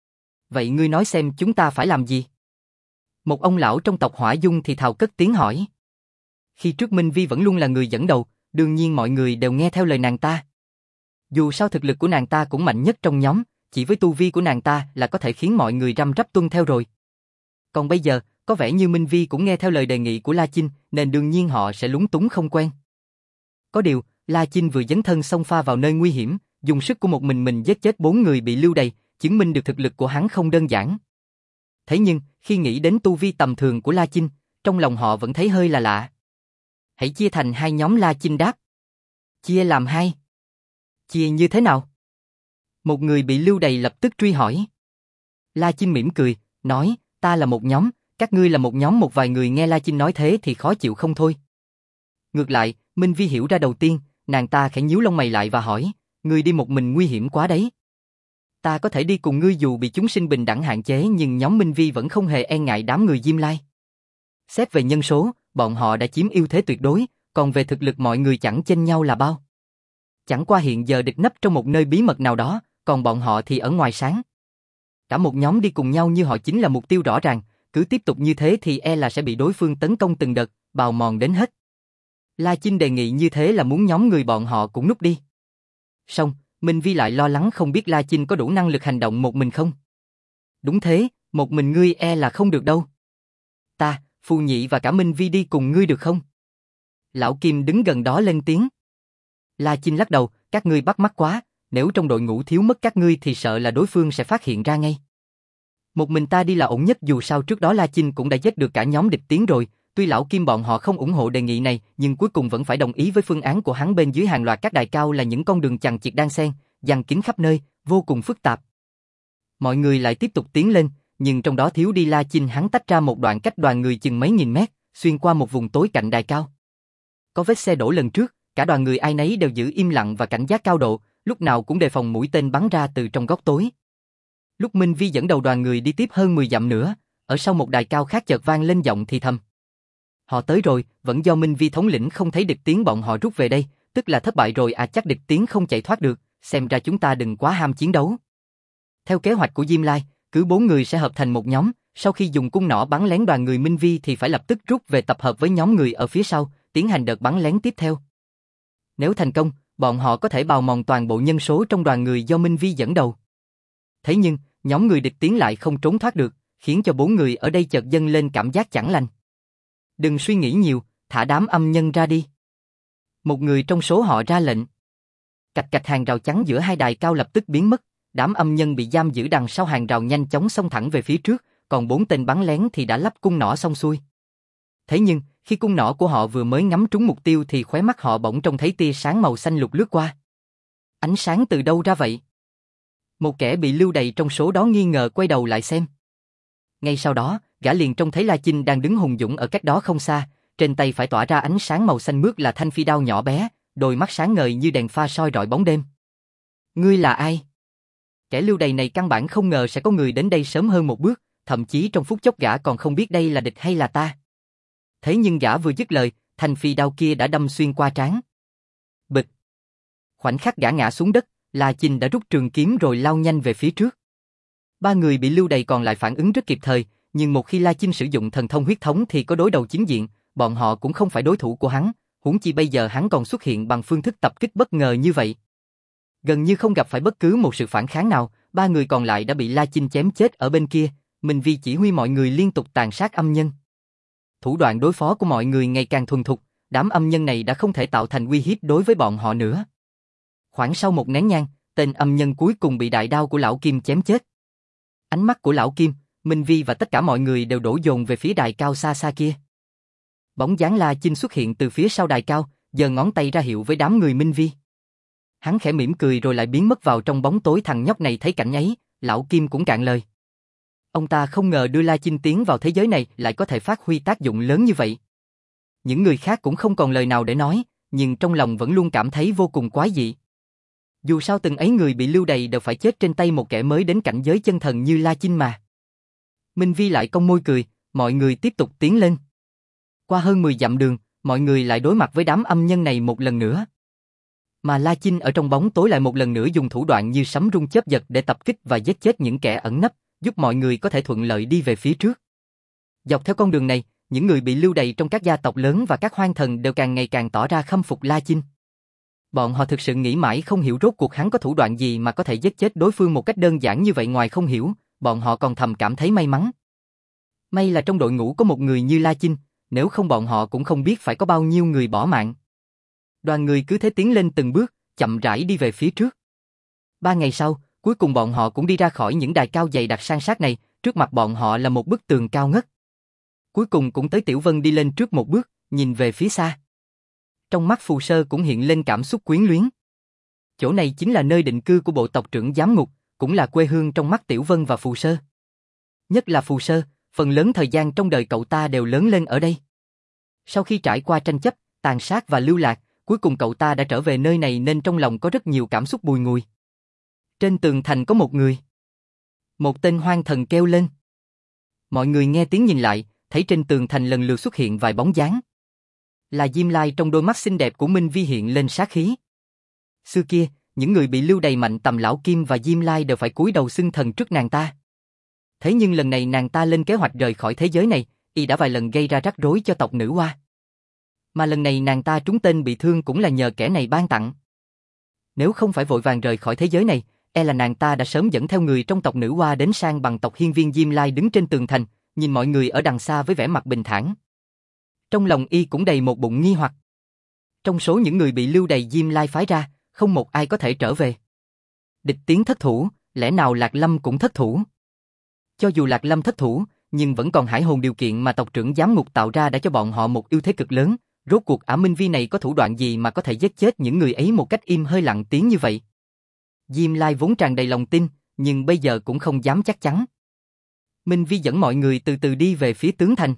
Vậy ngươi nói xem chúng ta phải làm gì? Một ông lão trong tộc Hỏa Dung thì thào cất tiếng hỏi. Khi trước Minh Vi vẫn luôn là người dẫn đầu, đương nhiên mọi người đều nghe theo lời nàng ta. Dù sao thực lực của nàng ta cũng mạnh nhất trong nhóm, chỉ với tu vi của nàng ta là có thể khiến mọi người răm rắp tuân theo rồi. Còn bây giờ, có vẻ như Minh Vi cũng nghe theo lời đề nghị của La Chinh, nên đương nhiên họ sẽ lúng túng không quen. Có điều, La Chinh vừa dấn thân xông pha vào nơi nguy hiểm, dùng sức của một mình mình giết chết bốn người bị lưu đày, chứng minh được thực lực của hắn không đơn giản. Thế nhưng, khi nghĩ đến tu vi tầm thường của La Chinh, trong lòng họ vẫn thấy hơi là lạ. Hãy chia thành hai nhóm, La Chinh đáp. Chia làm hai. Chia như thế nào? Một người bị lưu đày lập tức truy hỏi. La Chinh mỉm cười, nói, ta là một nhóm, các ngươi là một nhóm. Một vài người nghe La Chinh nói thế thì khó chịu không thôi. Ngược lại, Minh Vi hiểu ra đầu tiên, nàng ta khẽ nhíu lông mày lại và hỏi, ngươi đi một mình nguy hiểm quá đấy. Ta có thể đi cùng ngươi dù bị chúng sinh bình đẳng hạn chế, nhưng nhóm Minh Vi vẫn không hề e ngại đám người Diêm Lai. Xét về nhân số, bọn họ đã chiếm ưu thế tuyệt đối, còn về thực lực mọi người chẳng chênh nhau là bao. Chẳng qua hiện giờ địch nấp trong một nơi bí mật nào đó, còn bọn họ thì ở ngoài sáng. Cả một nhóm đi cùng nhau như họ chính là mục tiêu rõ ràng, cứ tiếp tục như thế thì e là sẽ bị đối phương tấn công từng đợt, bào mòn đến hết. La Chinh đề nghị như thế là muốn nhóm người bọn họ cũng núp đi. Song, Minh Vi lại lo lắng không biết La Chinh có đủ năng lực hành động một mình không. Đúng thế, một mình ngươi e là không được đâu. Ta, Phù Nhị và cả Minh Vi đi cùng ngươi được không? Lão Kim đứng gần đó lên tiếng. La Chinh lắc đầu, các ngươi bắt mắt quá, nếu trong đội ngũ thiếu mất các ngươi thì sợ là đối phương sẽ phát hiện ra ngay. Một mình ta đi là ổn nhất, dù sao trước đó La Chinh cũng đã giết được cả nhóm địch tiến rồi, tuy lão Kim bọn họ không ủng hộ đề nghị này, nhưng cuối cùng vẫn phải đồng ý với phương án của hắn. Bên dưới hàng loạt các đài cao là những con đường chằng chịt đan xen, giăng kín khắp nơi, vô cùng phức tạp. Mọi người lại tiếp tục tiến lên, nhưng trong đó thiếu đi La Chinh, hắn tách ra một đoạn cách đoàn người chừng mấy nghìn mét, xuyên qua một vùng tối cạnh đài cao. Có vết xe đổ lần trước, cả đoàn người ai nấy đều giữ im lặng và cảnh giác cao độ, lúc nào cũng đề phòng mũi tên bắn ra từ trong góc tối. Lúc Minh Vi dẫn đầu đoàn người đi tiếp hơn mười dặm nữa, ở sau một đài cao khác chợt vang lên giọng thì thầm. Họ tới rồi, vẫn do Minh Vi thống lĩnh không thấy địch tiến bọn họ rút về đây, tức là thất bại rồi à, chắc địch tiến không chạy thoát được, xem ra chúng ta đừng quá ham chiến đấu. Theo kế hoạch của Diêm Lai, cứ bốn người sẽ hợp thành một nhóm, sau khi dùng cung nỏ bắn lén đoàn người Minh Vi thì phải lập tức rút về tập hợp với nhóm người ở phía sau, tiến hành đợt bắn lén tiếp theo. Nếu thành công, bọn họ có thể bào mòn toàn bộ nhân số trong đoàn người do Minh Vi dẫn đầu. Thế nhưng, nhóm người địch tiến lại không trốn thoát được, khiến cho bốn người ở đây chợt dâng lên cảm giác chẳng lành. Đừng suy nghĩ nhiều, thả đám âm nhân ra đi. Một người trong số họ ra lệnh. Cạch cạch, hàng rào chắn giữa hai đài cao lập tức biến mất, đám âm nhân bị giam giữ đằng sau hàng rào nhanh chóng xông thẳng về phía trước, còn bốn tên bắn lén thì đã lắp cung nỏ xong xuôi. Thế nhưng, khi cung nỏ của họ vừa mới ngắm trúng mục tiêu thì khóe mắt họ bỗng trông thấy tia sáng màu xanh lục lướt qua. Ánh sáng từ đâu ra vậy? Một kẻ bị lưu đày trong số đó nghi ngờ quay đầu lại xem. Ngay sau đó, gã liền trông thấy La Chinh đang đứng hùng dũng ở cách đó không xa, trên tay phải tỏa ra ánh sáng màu xanh mướt là thanh phi đao nhỏ bé, đôi mắt sáng ngời như đèn pha soi rọi bóng đêm. Ngươi là ai? Kẻ lưu đày này căn bản không ngờ sẽ có người đến đây sớm hơn một bước, thậm chí trong phút chốc gã còn không biết đây là địch hay là ta. Thế nhưng gã vừa dứt lời, thanh phi đao kia đã đâm xuyên qua trán. Bịch. Khoảnh khắc gã ngã xuống đất, La Chinh đã rút trường kiếm rồi lao nhanh về phía trước. Ba người bị lưu đày còn lại phản ứng rất kịp thời, nhưng một khi La Chinh sử dụng thần thông huyết thống thì có đối đầu chính diện, bọn họ cũng không phải đối thủ của hắn, huống chi bây giờ hắn còn xuất hiện bằng phương thức tập kích bất ngờ như vậy. Gần như không gặp phải bất cứ một sự phản kháng nào, ba người còn lại đã bị La Chinh chém chết ở bên kia, Minh Vi chỉ huy mọi người liên tục tàn sát âm nhân. Thủ đoạn đối phó của mọi người ngày càng thuần thục, đám âm nhân này đã không thể tạo thành uy hiếp đối với bọn họ nữa. Khoảng sau một nén nhang, tên âm nhân cuối cùng bị đại đao của lão Kim chém chết. Ánh mắt của lão Kim, Minh Vi và tất cả mọi người đều đổ dồn về phía đài cao xa xa kia. Bóng dáng La Chinh xuất hiện từ phía sau đài cao, giơ ngón tay ra hiệu với đám người Minh Vi. Hắn khẽ mỉm cười rồi lại biến mất vào trong bóng tối. Thằng nhóc này thấy cảnh ấy, lão Kim cũng cạn lời. Ông ta không ngờ đưa La Chinh tiến vào thế giới này lại có thể phát huy tác dụng lớn như vậy. Những người khác cũng không còn lời nào để nói, nhưng trong lòng vẫn luôn cảm thấy vô cùng quái dị. Dù sao từng ấy người bị lưu đày đều phải chết trên tay một kẻ mới đến cảnh giới chân thần như La Chinh mà. Minh Vi lại cong môi cười, mọi người tiếp tục tiến lên. Qua hơn mười dặm đường, mọi người lại đối mặt với đám âm nhân này một lần nữa. Mà La Chinh ở trong bóng tối lại một lần nữa dùng thủ đoạn như sấm rung chớp giật để tập kích và giết chết những kẻ ẩn nấp, giúp mọi người có thể thuận lợi đi về phía trước. Dọc theo con đường này, những người bị lưu đày trong các gia tộc lớn và các hoang thần đều càng ngày càng tỏ ra khâm phục La Chinh. Bọn họ thực sự nghĩ mãi không hiểu rốt cuộc hắn có thủ đoạn gì mà có thể giết chết đối phương một cách đơn giản như vậy. Ngoài không hiểu, bọn họ còn thầm cảm thấy may mắn. May là trong đội ngũ có một người như La Chinh, nếu không bọn họ cũng không biết phải có bao nhiêu người bỏ mạng. Đoàn người cứ thế tiến lên từng bước, chậm rãi đi về phía trước. Ba ngày sau, cuối cùng bọn họ cũng đi ra khỏi những đài cao dày đặc san sát này, trước mặt bọn họ là một bức tường cao ngất. Cuối cùng cũng tới Tiểu Vân đi lên trước một bước, nhìn về phía xa. Trong mắt Phù Sơ cũng hiện lên cảm xúc quyến luyến. Chỗ này chính là nơi định cư của bộ tộc trưởng giám ngục, cũng là quê hương trong mắt Tiểu Vân và Phù Sơ. Nhất là Phù Sơ, phần lớn thời gian trong đời cậu ta đều lớn lên ở đây. Sau khi trải qua tranh chấp, tàn sát và lưu lạc, cuối cùng cậu ta đã trở về nơi này nên trong lòng có rất nhiều cảm xúc bùi ngùi. Trên tường thành có một người. Một tên hoang thần kêu lên. Mọi người nghe tiếng nhìn lại, thấy trên tường thành lần lượt xuất hiện vài bóng dáng. Là Diêm Lai. Trong đôi mắt xinh đẹp của Minh Vi hiện lên sát khí. Xưa kia, những người bị lưu đày mạnh tầm lão Kim và Diêm Lai đều phải cúi đầu xưng thần trước nàng ta. Thế nhưng lần này nàng ta lên kế hoạch rời khỏi thế giới này, y đã vài lần gây ra rắc rối cho tộc nữ Hoa. Mà lần này nàng ta trúng tên bị thương cũng là nhờ kẻ này ban tặng. Nếu không phải vội vàng rời khỏi thế giới này, e là nàng ta đã sớm dẫn theo người trong tộc nữ Hoa đến sang bằng tộc hiên viên. Diêm Lai đứng trên tường thành, nhìn mọi người ở đằng xa với vẻ mặt bình thản. Trong lòng y cũng đầy một bụng nghi hoặc. Trong số những người bị lưu đày Diêm Lai phái ra, không một ai có thể trở về. Địch tiến thất thủ, lẽ nào Lạc Lâm cũng thất thủ? Cho dù Lạc Lâm thất thủ, nhưng vẫn còn hải hồn điều kiện mà tộc trưởng giám ngục tạo ra đã cho bọn họ một ưu thế cực lớn. Rốt cuộc Ả Minh Vi này có thủ đoạn gì mà có thể giết chết những người ấy một cách im hơi lặng tiếng như vậy? Diêm Lai vốn tràn đầy lòng tin, nhưng bây giờ cũng không dám chắc chắn. Minh Vi dẫn mọi người từ từ đi về phía tướng thành.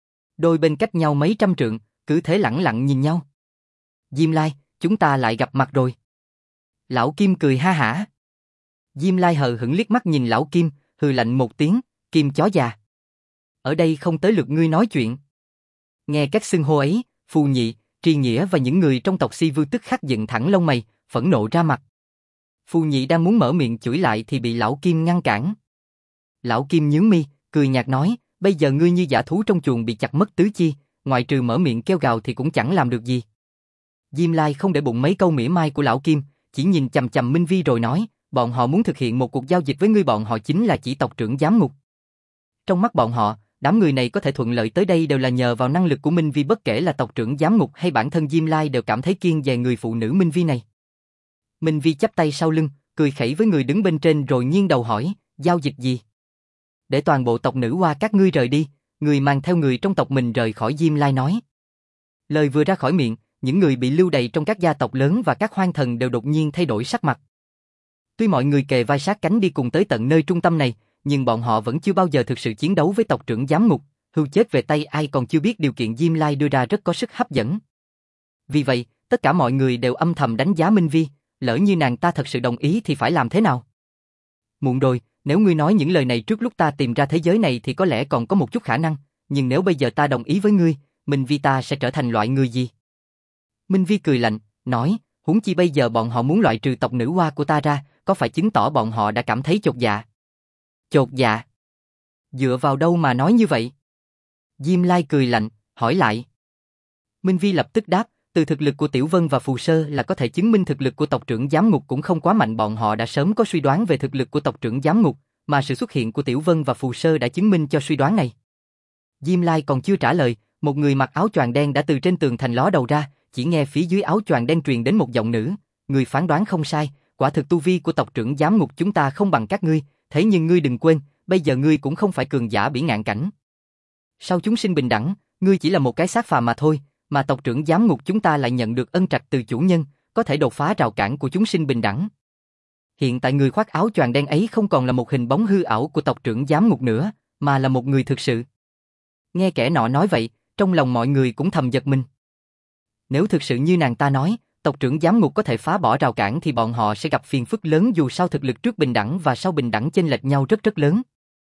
Đôi bên cách nhau mấy trăm trượng, cứ thế lẳng lặng nhìn nhau. Diêm Lai, chúng ta lại gặp mặt rồi. Lão Kim cười ha hả. Diêm Lai hờ hững liếc mắt nhìn Lão Kim, hừ lạnh một tiếng, Kim chó già. Ở đây không tới lượt ngươi nói chuyện. Nghe các xưng hô ấy, Phù Nhị, Tri Nghĩa và những người trong tộc Si Vư tức khắc dựng thẳng lông mày, phẫn nộ ra mặt. Phù Nhị đang muốn mở miệng chửi lại thì bị Lão Kim ngăn cản. Lão Kim nhướng mi, cười nhạt nói, bây giờ ngươi như dã thú trong chuồng bị chặt mất tứ chi, ngoại trừ mở miệng kêu gào thì cũng chẳng làm được gì. Diêm Lai không để bụng mấy câu mỉa mai của Lão Kim, chỉ nhìn chằm chằm Minh Vi rồi nói, bọn họ muốn thực hiện một cuộc giao dịch với ngươi, bọn họ chính là chỉ tộc trưởng giám ngục. Trong mắt bọn họ, đám người này có thể thuận lợi tới đây đều là nhờ vào năng lực của Minh Vi, bất kể là tộc trưởng giám ngục hay bản thân Diêm Lai đều cảm thấy kiêng dè người phụ nữ Minh Vi này. Minh Vi chắp tay sau lưng, cười khẩy với người đứng bên trên rồi nghiêng đầu hỏi, giao dịch gì? Để toàn bộ tộc nữ Hoa các ngươi rời đi, người mang theo người trong tộc mình rời khỏi. Diêm Lai nói. Lời vừa ra khỏi miệng, những người bị lưu đày trong các gia tộc lớn và các hoang thần đều đột nhiên thay đổi sắc mặt. Tuy mọi người kề vai sát cánh đi cùng tới tận nơi trung tâm này, nhưng bọn họ vẫn chưa bao giờ thực sự chiến đấu với tộc trưởng giám ngục, hưu chết về tay ai còn chưa biết điều kiện Diêm Lai đưa ra rất có sức hấp dẫn. Vì vậy, tất cả mọi người đều âm thầm đánh giá Minh Vi, lỡ như nàng ta thật sự đồng ý thì phải làm thế nào? Muộn rồi, nếu ngươi nói những lời này trước lúc ta tìm ra thế giới này thì có lẽ còn có một chút khả năng, nhưng nếu bây giờ ta đồng ý với ngươi, Minh Vi ta sẽ trở thành loại người gì? Minh Vi cười lạnh, nói, huống chi bây giờ bọn họ muốn loại trừ tộc nữ Hoa của ta ra, có phải chứng tỏ bọn họ đã cảm thấy chột dạ? Chột dạ? Dựa vào đâu mà nói như vậy? Diêm Lai cười lạnh, hỏi lại. Minh Vi lập tức đáp, từ thực lực của Tiểu Vân và Phù Sơ là có thể chứng minh thực lực của tộc trưởng giám ngục cũng không quá mạnh. Bọn họ đã sớm có suy đoán về thực lực của tộc trưởng giám ngục, mà sự xuất hiện của Tiểu Vân và Phù Sơ đã chứng minh cho suy đoán này. Diêm Lai còn chưa trả lời, một người mặc áo choàng đen đã từ trên tường thành ló đầu ra, chỉ nghe phía dưới áo choàng đen truyền đến một giọng nữ, người phán đoán không sai, quả thực tu vi của tộc trưởng giám ngục chúng ta không bằng các ngươi, thế nhưng ngươi đừng quên, bây giờ ngươi cũng không phải cường giả bỉ ngạn cảnh. Sau chúng sinh bình đẳng, ngươi chỉ là một cái xác phàm mà thôi, mà tộc trưởng giám ngục chúng ta lại nhận được ân trạch từ chủ nhân, có thể đột phá rào cản của chúng sinh bình đẳng. Hiện tại người khoác áo choàng đen ấy không còn là một hình bóng hư ảo của tộc trưởng giám ngục nữa, mà là một người thực sự. Nghe kẻ nọ nói vậy, trong lòng mọi người cũng thầm giật mình. Nếu thực sự như nàng ta nói, tộc trưởng giám ngục có thể phá bỏ rào cản thì bọn họ sẽ gặp phiền phức lớn, dù sao thực lực trước bình đẳng và sau bình đẳng chênh lệch nhau rất rất lớn.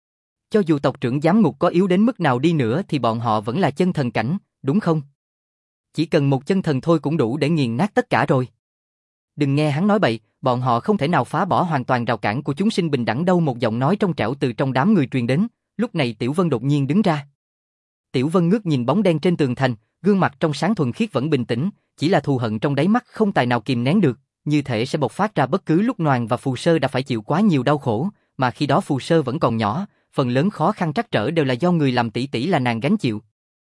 Cho dù tộc trưởng giám ngục có yếu đến mức nào đi nữa thì bọn họ vẫn là chân thần cảnh, đúng không? Chỉ cần một chân thần thôi cũng đủ để nghiền nát tất cả rồi. Đừng nghe hắn nói bậy, bọn họ không thể nào phá bỏ hoàn toàn rào cản của chúng sinh bình đẳng đâu. Một giọng nói trong trẻo từ trong đám người truyền đến, lúc này Tiểu Vân đột nhiên đứng ra. Tiểu Vân ngước nhìn bóng đen trên tường thành, gương mặt trong sáng thuần khiết vẫn bình tĩnh, chỉ là thù hận trong đáy mắt không tài nào kìm nén được, như thể sẽ bộc phát ra bất cứ lúc. Noàn và Phù Sơ đã phải chịu quá nhiều đau khổ, mà khi đó Phù Sơ vẫn còn nhỏ, phần lớn khó khăn trắc trở đều là do người làm tỷ tỷ là nàng gánh chịu.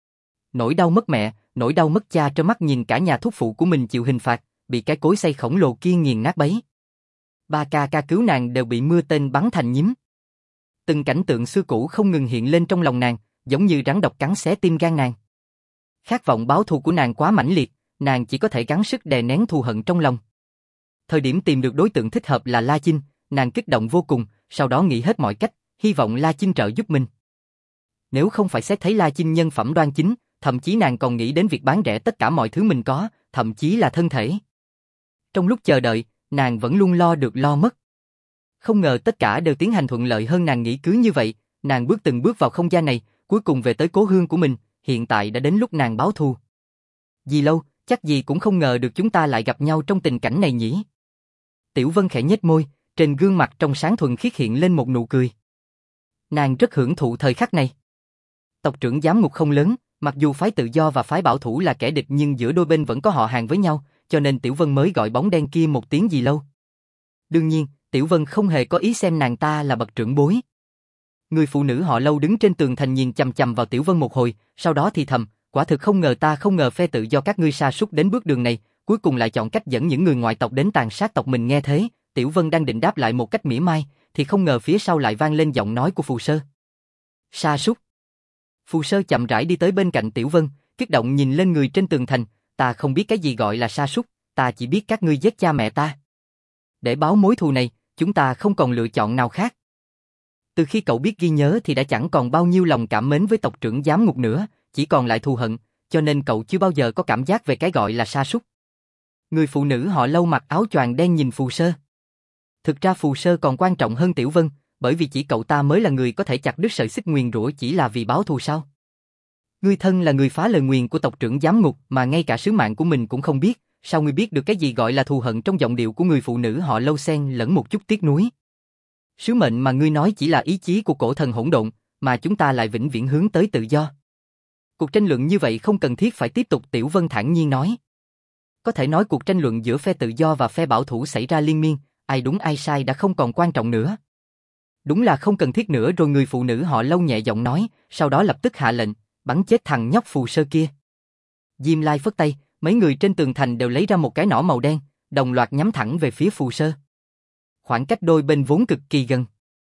Nỗi đau mất mẹ, nỗi đau mất cha trơ mắt nhìn cả nhà thúc phụ của mình chịu hình phạt, bị cái cối xay khổng lồ kia nghiền nát bấy. Ba ca ca cứu nàng đều bị mưa tên bắn thành nhím. Từng cảnh tượng xưa cũ không ngừng hiện lên trong lòng nàng, giống như rắn độc cắn xé tim gan nàng. Khát vọng báo thù của nàng quá mãnh liệt, nàng chỉ có thể gắng sức đè nén thù hận trong lòng. Thời điểm tìm được đối tượng thích hợp là La Chinh, nàng kích động vô cùng, sau đó nghĩ hết mọi cách, hy vọng La Chinh trợ giúp mình. Nếu không phải xét thấy La Chinh nhân phẩm đoan chính, thậm chí nàng còn nghĩ đến việc bán rẻ tất cả mọi thứ mình có, thậm chí là thân thể. Trong lúc chờ đợi, nàng vẫn luôn lo được lo mất. Không ngờ tất cả đều tiến hành thuận lợi hơn nàng nghĩ. Cứ như vậy, nàng bước từng bước vào không gian này, cuối cùng về tới cố hương của mình, hiện tại đã đến lúc nàng báo thù. Vì lâu, chắc gì cũng không ngờ được chúng ta lại gặp nhau trong tình cảnh này nhỉ. Tiểu Vân khẽ nhếch môi, trên gương mặt trong sáng thuần khiết hiện lên một nụ cười. Nàng rất hưởng thụ thời khắc này. Tộc trưởng giám ngục không lớn, mặc dù phái tự do và phái bảo thủ là kẻ địch nhưng giữa đôi bên vẫn có họ hàng với nhau, cho nên Tiểu Vân mới gọi bóng đen kia một tiếng Vì lâu. Đương nhiên, Tiểu Vân không hề có ý xem nàng ta là bậc trưởng bối. Người phụ nữ họ Lâu đứng trên tường thành nhìn chằm chằm vào Tiểu Vân một hồi, sau đó thì thầm, quả thực không ngờ ta không ngờ phe tự do các ngươi sa sút đến bước đường này, cuối cùng lại chọn cách dẫn những người ngoại tộc đến tàn sát tộc mình. Nghe thế, Tiểu Vân đang định đáp lại một cách mỉa mai, thì không ngờ phía sau lại vang lên giọng nói của Phù Sơ. Sa sút. Phù Sơ chậm rãi đi tới bên cạnh Tiểu Vân, kích động nhìn lên người trên tường thành, ta không biết cái gì gọi là sa sút, ta chỉ biết các ngươi giết cha mẹ ta. Để báo mối thù này, chúng ta không còn lựa chọn nào khác. Từ khi cậu biết ghi nhớ thì đã chẳng còn bao nhiêu lòng cảm mến với tộc trưởng giám ngục nữa, chỉ còn lại thù hận, cho nên cậu chưa bao giờ có cảm giác về cái gọi là sa sút. Người phụ nữ họ Lâu mặc áo choàng đen nhìn Phù Sơ. Thực ra Phù Sơ còn quan trọng hơn Tiểu Vân, bởi vì chỉ cậu ta mới là người có thể chặt đứt sợi xích nguyền rủa chỉ là vì báo thù sao? Ngươi thân là người phá lời nguyền của tộc trưởng giám ngục mà ngay cả sứ mạng của mình cũng không biết, sao ngươi biết được cái gì gọi là thù hận? Trong giọng điệu của người phụ nữ họ Lâu xen lẫn một chút tiếc nuối. Sứ mệnh mà ngươi nói chỉ là ý chí của cổ thần hỗn độn, mà chúng ta lại vĩnh viễn hướng tới tự do. Cuộc tranh luận như vậy không cần thiết phải tiếp tục, Tiểu Vân thản nhiên nói. Có thể nói cuộc tranh luận giữa phe tự do và phe bảo thủ xảy ra liên miên, ai đúng ai sai đã không còn quan trọng nữa. Đúng là không cần thiết nữa rồi, người phụ nữ họ Lâu nhẹ giọng nói, sau đó lập tức hạ lệnh, bắn chết thằng nhóc phù sơ kia. Diêm Lai phất tay, mấy người trên tường thành đều lấy ra một cái nỏ màu đen, đồng loạt nhắm thẳng về phía phù sơ. Khoảng cách đôi bên vốn cực kỳ gần.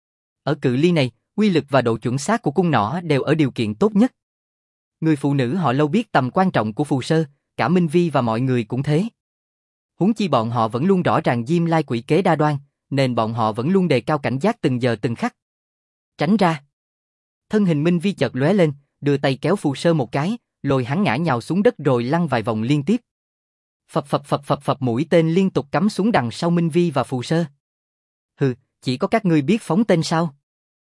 Ở cự ly này, uy lực và độ chuẩn xác của cung nỏ đều ở điều kiện tốt nhất. Người phụ nữ họ Lâu biết tầm quan trọng của phù sơ, cả Minh Vi và mọi người cũng thế. Huống chi bọn họ vẫn luôn rõ ràng Diêm Lai quỷ kế đa đoan, nên bọn họ vẫn luôn đề cao cảnh giác từng giờ từng khắc. Tránh ra. Thân hình Minh Vi chợt lóe lên, đưa tay kéo phù sơ một cái, lôi hắn ngã nhào xuống đất rồi lăn vài vòng liên tiếp. Phập phập phập phập phập, mũi tên liên tục cắm xuống đằng sau Minh Vi và phù sơ. Hừ, chỉ có các ngươi biết phóng tên sao?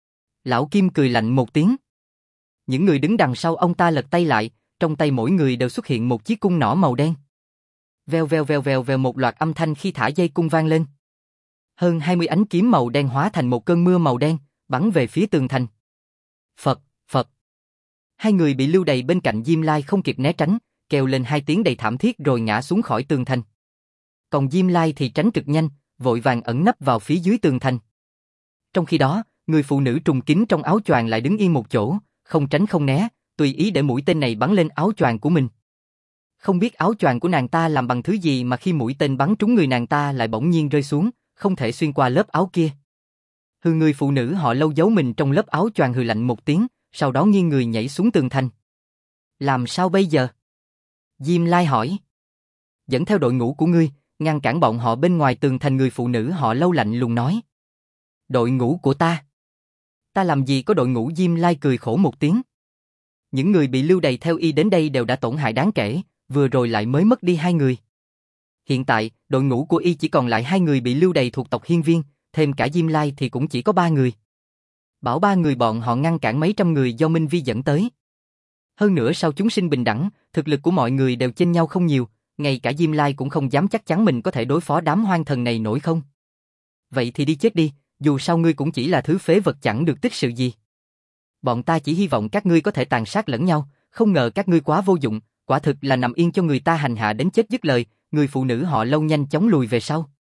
Lão Kim cười lạnh một tiếng. Những người đứng đằng sau ông ta lật tay lại, trong tay mỗi người đều xuất hiện một chiếc cung nỏ màu đen. Veo veo veo veo veo, một loạt âm thanh khi thả dây cung vang lên. Hơn hai mươi ánh kiếm màu đen hóa thành một cơn mưa màu đen, bắn về phía tường thành. Phật, Phật. Hai người bị lưu đày bên cạnh Diêm Lai không kịp né tránh, kêu lên hai tiếng đầy thảm thiết rồi ngã xuống khỏi tường thành. Còn Diêm Lai thì tránh cực nhanh, vội vàng ẩn nấp vào phía dưới tường thành. Trong khi đó, người phụ nữ trùng kín trong áo choàng lại đứng yên một chỗ, không tránh không né, tùy ý để mũi tên này bắn lên áo choàng của mình. Không biết áo choàng của nàng ta làm bằng thứ gì mà khi mũi tên bắn trúng người nàng ta lại bỗng nhiên rơi xuống, không thể xuyên qua lớp áo kia. Hừ, người phụ nữ họ Lâu giấu mình trong lớp áo choàng hừ lạnh một tiếng, sau đó nghiêng người nhảy xuống tường thành. Làm sao bây giờ? Diêm Lai hỏi. Dẫn theo đội ngũ của ngươi, ngăn cản bọn họ bên ngoài tường thành, người phụ nữ họ Lâu lạnh lùng nói. Đội ngũ của ta? Ta làm gì có đội ngũ? Diêm Lai cười khổ một tiếng. Những người bị lưu đày theo y đến đây đều đã tổn hại đáng kể, vừa rồi lại mới mất đi hai người. Hiện tại, đội ngũ của y chỉ còn lại hai người bị lưu đày thuộc tộc Hiên Viên, thêm cả Diêm Lai thì cũng chỉ có ba người. Bảo ba người bọn họ ngăn cản mấy trăm người do Minh Vi dẫn tới. Hơn nữa sau chúng sinh bình đẳng, thực lực của mọi người đều chênh nhau không nhiều, ngay cả Diêm Lai cũng không dám chắc chắn mình có thể đối phó đám hoang thần này nổi không. Vậy thì đi chết đi, dù sao ngươi cũng chỉ là thứ phế vật chẳng được tích sự gì. Bọn ta chỉ hy vọng các ngươi có thể tàn sát lẫn nhau, không ngờ các ngươi quá vô dụng, quả thực là nằm yên cho người ta hành hạ đến chết. Dứt lời, người phụ nữ họ Lâu nhanh chóng lùi về sau.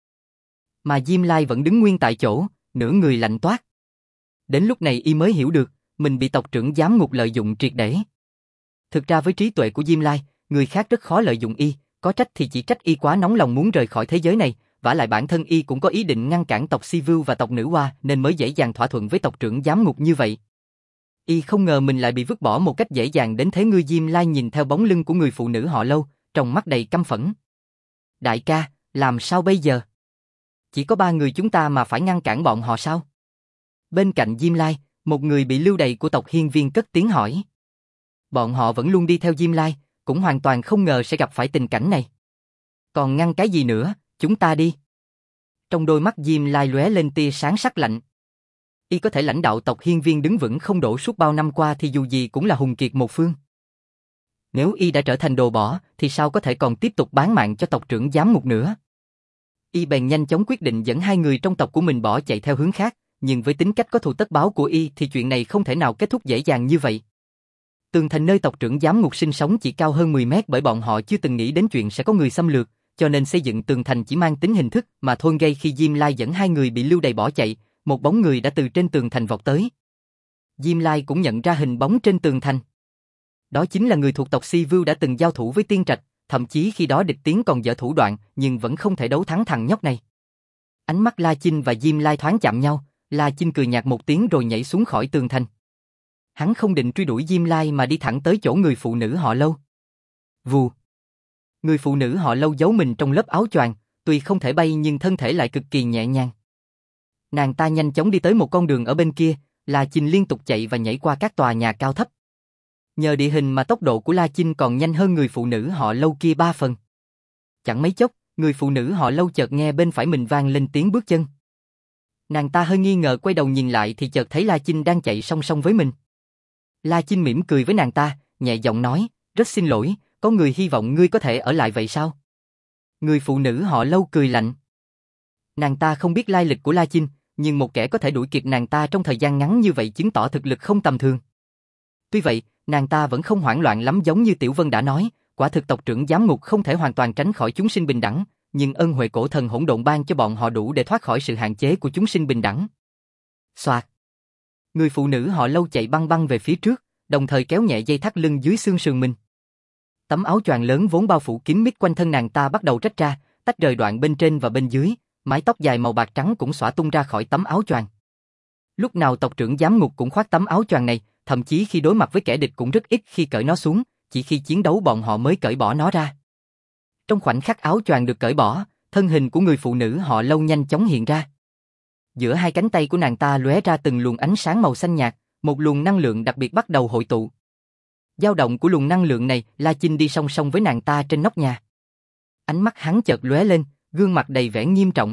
Mà Diêm Lai vẫn đứng nguyên tại chỗ, nửa người lạnh toát. Đến lúc này y mới hiểu được, mình bị tộc trưởng giám ngục lợi dụng triệt để. Thực ra với trí tuệ của Diêm Lai, người khác rất khó lợi dụng y, có trách thì chỉ trách y quá nóng lòng muốn rời khỏi thế giới này, vả lại bản thân y cũng có ý định ngăn cản tộc Si Vưu và tộc Nữ Hoa nên mới dễ dàng thỏa thuận với tộc trưởng giám ngục như vậy. Y không ngờ mình lại bị vứt bỏ một cách dễ dàng đến thế. Ngươi Diêm Lai nhìn theo bóng lưng của người phụ nữ họ Lâu, trong mắt đầy căm phẫn. Đại ca, làm sao bây giờ? Chỉ có ba người chúng ta mà phải ngăn cản bọn họ sao? Bên cạnh Diêm Lai, một người bị lưu đày của tộc Hiên Viên cất tiếng hỏi. Bọn họ vẫn luôn đi theo Diêm Lai, cũng hoàn toàn không ngờ sẽ gặp phải tình cảnh này. Còn ngăn cái gì nữa, chúng ta đi. Trong đôi mắt Diêm Lai lóe lên tia sáng sắc lạnh. Y có thể lãnh đạo tộc Hiên Viên đứng vững không đổ suốt bao năm qua thì dù gì cũng là hùng kiệt một phương. Nếu Y đã trở thành đồ bỏ thì sao có thể còn tiếp tục bán mạng cho tộc trưởng giám ngục nữa. Y bèn nhanh chóng quyết định dẫn hai người trong tộc của mình bỏ chạy theo hướng khác, nhưng với tính cách có thù tất báo của Y thì chuyện này không thể nào kết thúc dễ dàng như vậy. Tường thành nơi tộc trưởng giám ngục sinh sống chỉ cao hơn mười mét, bởi bọn họ chưa từng nghĩ đến chuyện sẽ có người xâm lược, cho nên xây dựng tường thành chỉ mang tính hình thức mà thôi. Gây khi Diêm Lai dẫn hai người bị lưu đày bỏ chạy, một bóng người đã từ trên tường thành vọt tới. Diêm Lai cũng nhận ra hình bóng trên tường thành. Đó chính là người thuộc tộc Si Vưu đã từng giao thủ với Tiên Trạch, thậm chí khi đó địch Tiến còn dở thủ đoạn nhưng vẫn không thể đấu thắng thằng nhóc này. Ánh mắt La Chinh và Diêm Lai thoáng chạm nhau, La Chinh cười nhạt một tiếng rồi nhảy xuống khỏi tường thành. Hắn không định truy đuổi Diêm Lai mà đi thẳng tới chỗ người phụ nữ họ Lâu. Vù. Người phụ nữ họ Lâu giấu mình trong lớp áo choàng, tuy không thể bay nhưng thân thể lại cực kỳ nhẹ nhàng. Nàng ta nhanh chóng đi tới một con đường ở bên kia, La Chinh liên tục chạy và nhảy qua các tòa nhà cao thấp. Nhờ địa hình mà tốc độ của La Chinh còn nhanh hơn người phụ nữ họ Lâu kia ba phần. Chẳng mấy chốc, người phụ nữ họ Lâu chợt nghe bên phải mình vang lên tiếng bước chân. Nàng ta hơi nghi ngờ quay đầu nhìn lại thì chợt thấy La Chinh đang chạy song song với mình. La Chinh mỉm cười với nàng ta, nhẹ giọng nói, rất xin lỗi, có người hy vọng ngươi có thể ở lại vậy sao? Người phụ nữ họ Lâu cười lạnh. Nàng ta không biết lai lịch của La Chinh, nhưng một kẻ có thể đuổi kịp nàng ta trong thời gian ngắn như vậy chứng tỏ thực lực không tầm thường. Tuy vậy, nàng ta vẫn không hoảng loạn lắm, giống như Tiểu Vân đã nói, quả thực tộc trưởng giám ngục không thể hoàn toàn tránh khỏi chúng sinh bình đẳng, nhưng ân huệ cổ thần hỗn độn ban cho bọn họ đủ để thoát khỏi sự hạn chế của chúng sinh bình đẳng. Soạt, Người phụ nữ họ Lâu chạy băng băng về phía trước, đồng thời kéo nhẹ dây thắt lưng dưới xương sườn mình. Tấm áo choàng lớn vốn bao phủ kín mít quanh thân nàng ta bắt đầu rách ra, tách rời đoạn bên trên và bên dưới, mái tóc dài màu bạc trắng cũng xõa tung ra khỏi tấm áo choàng. Lúc nào tộc trưởng giám ngục cũng khoác tấm áo choàng này, thậm chí khi đối mặt với kẻ địch cũng rất ít khi cởi nó xuống, chỉ khi chiến đấu bọn họ mới cởi bỏ nó ra. Trong khoảnh khắc áo choàng được cởi bỏ, thân hình của người phụ nữ họ Lâu nhanh chóng hiện ra. Giữa hai cánh tay của nàng ta lóe ra từng luồng ánh sáng màu xanh nhạt, một luồng năng lượng đặc biệt bắt đầu hội tụ. Dao động của luồng năng lượng này, La Chinh đi song song với nàng ta trên nóc nhà. Ánh mắt hắn chợt lóe lên, gương mặt đầy vẻ nghiêm trọng.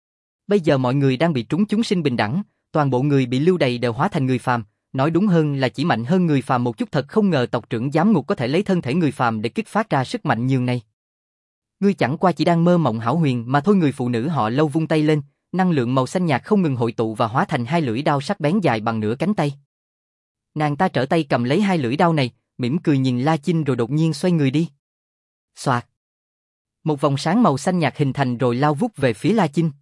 Bây giờ mọi người đang bị trúng chúng sinh bình đẳng, toàn bộ người bị lưu đày đều hóa thành người phàm, nói đúng hơn là chỉ mạnh hơn người phàm một chút. Thật không ngờ tộc trưởng giám ngục có thể lấy thân thể người phàm để kích phát ra sức mạnh nhường này. Ngươi chẳng qua chỉ đang mơ mộng hão huyền mà thôi. Người phụ nữ họ Lâu vung tay lên, năng lượng màu xanh nhạt không ngừng hội tụ và hóa thành hai lưỡi đao sắc bén dài bằng nửa cánh tay. Nàng ta trở tay cầm lấy hai lưỡi đao này, mỉm cười nhìn La Chinh rồi đột nhiên xoay người đi. Xoạt. Một vòng sáng màu xanh nhạt hình thành rồi lao vút về phía La Chinh.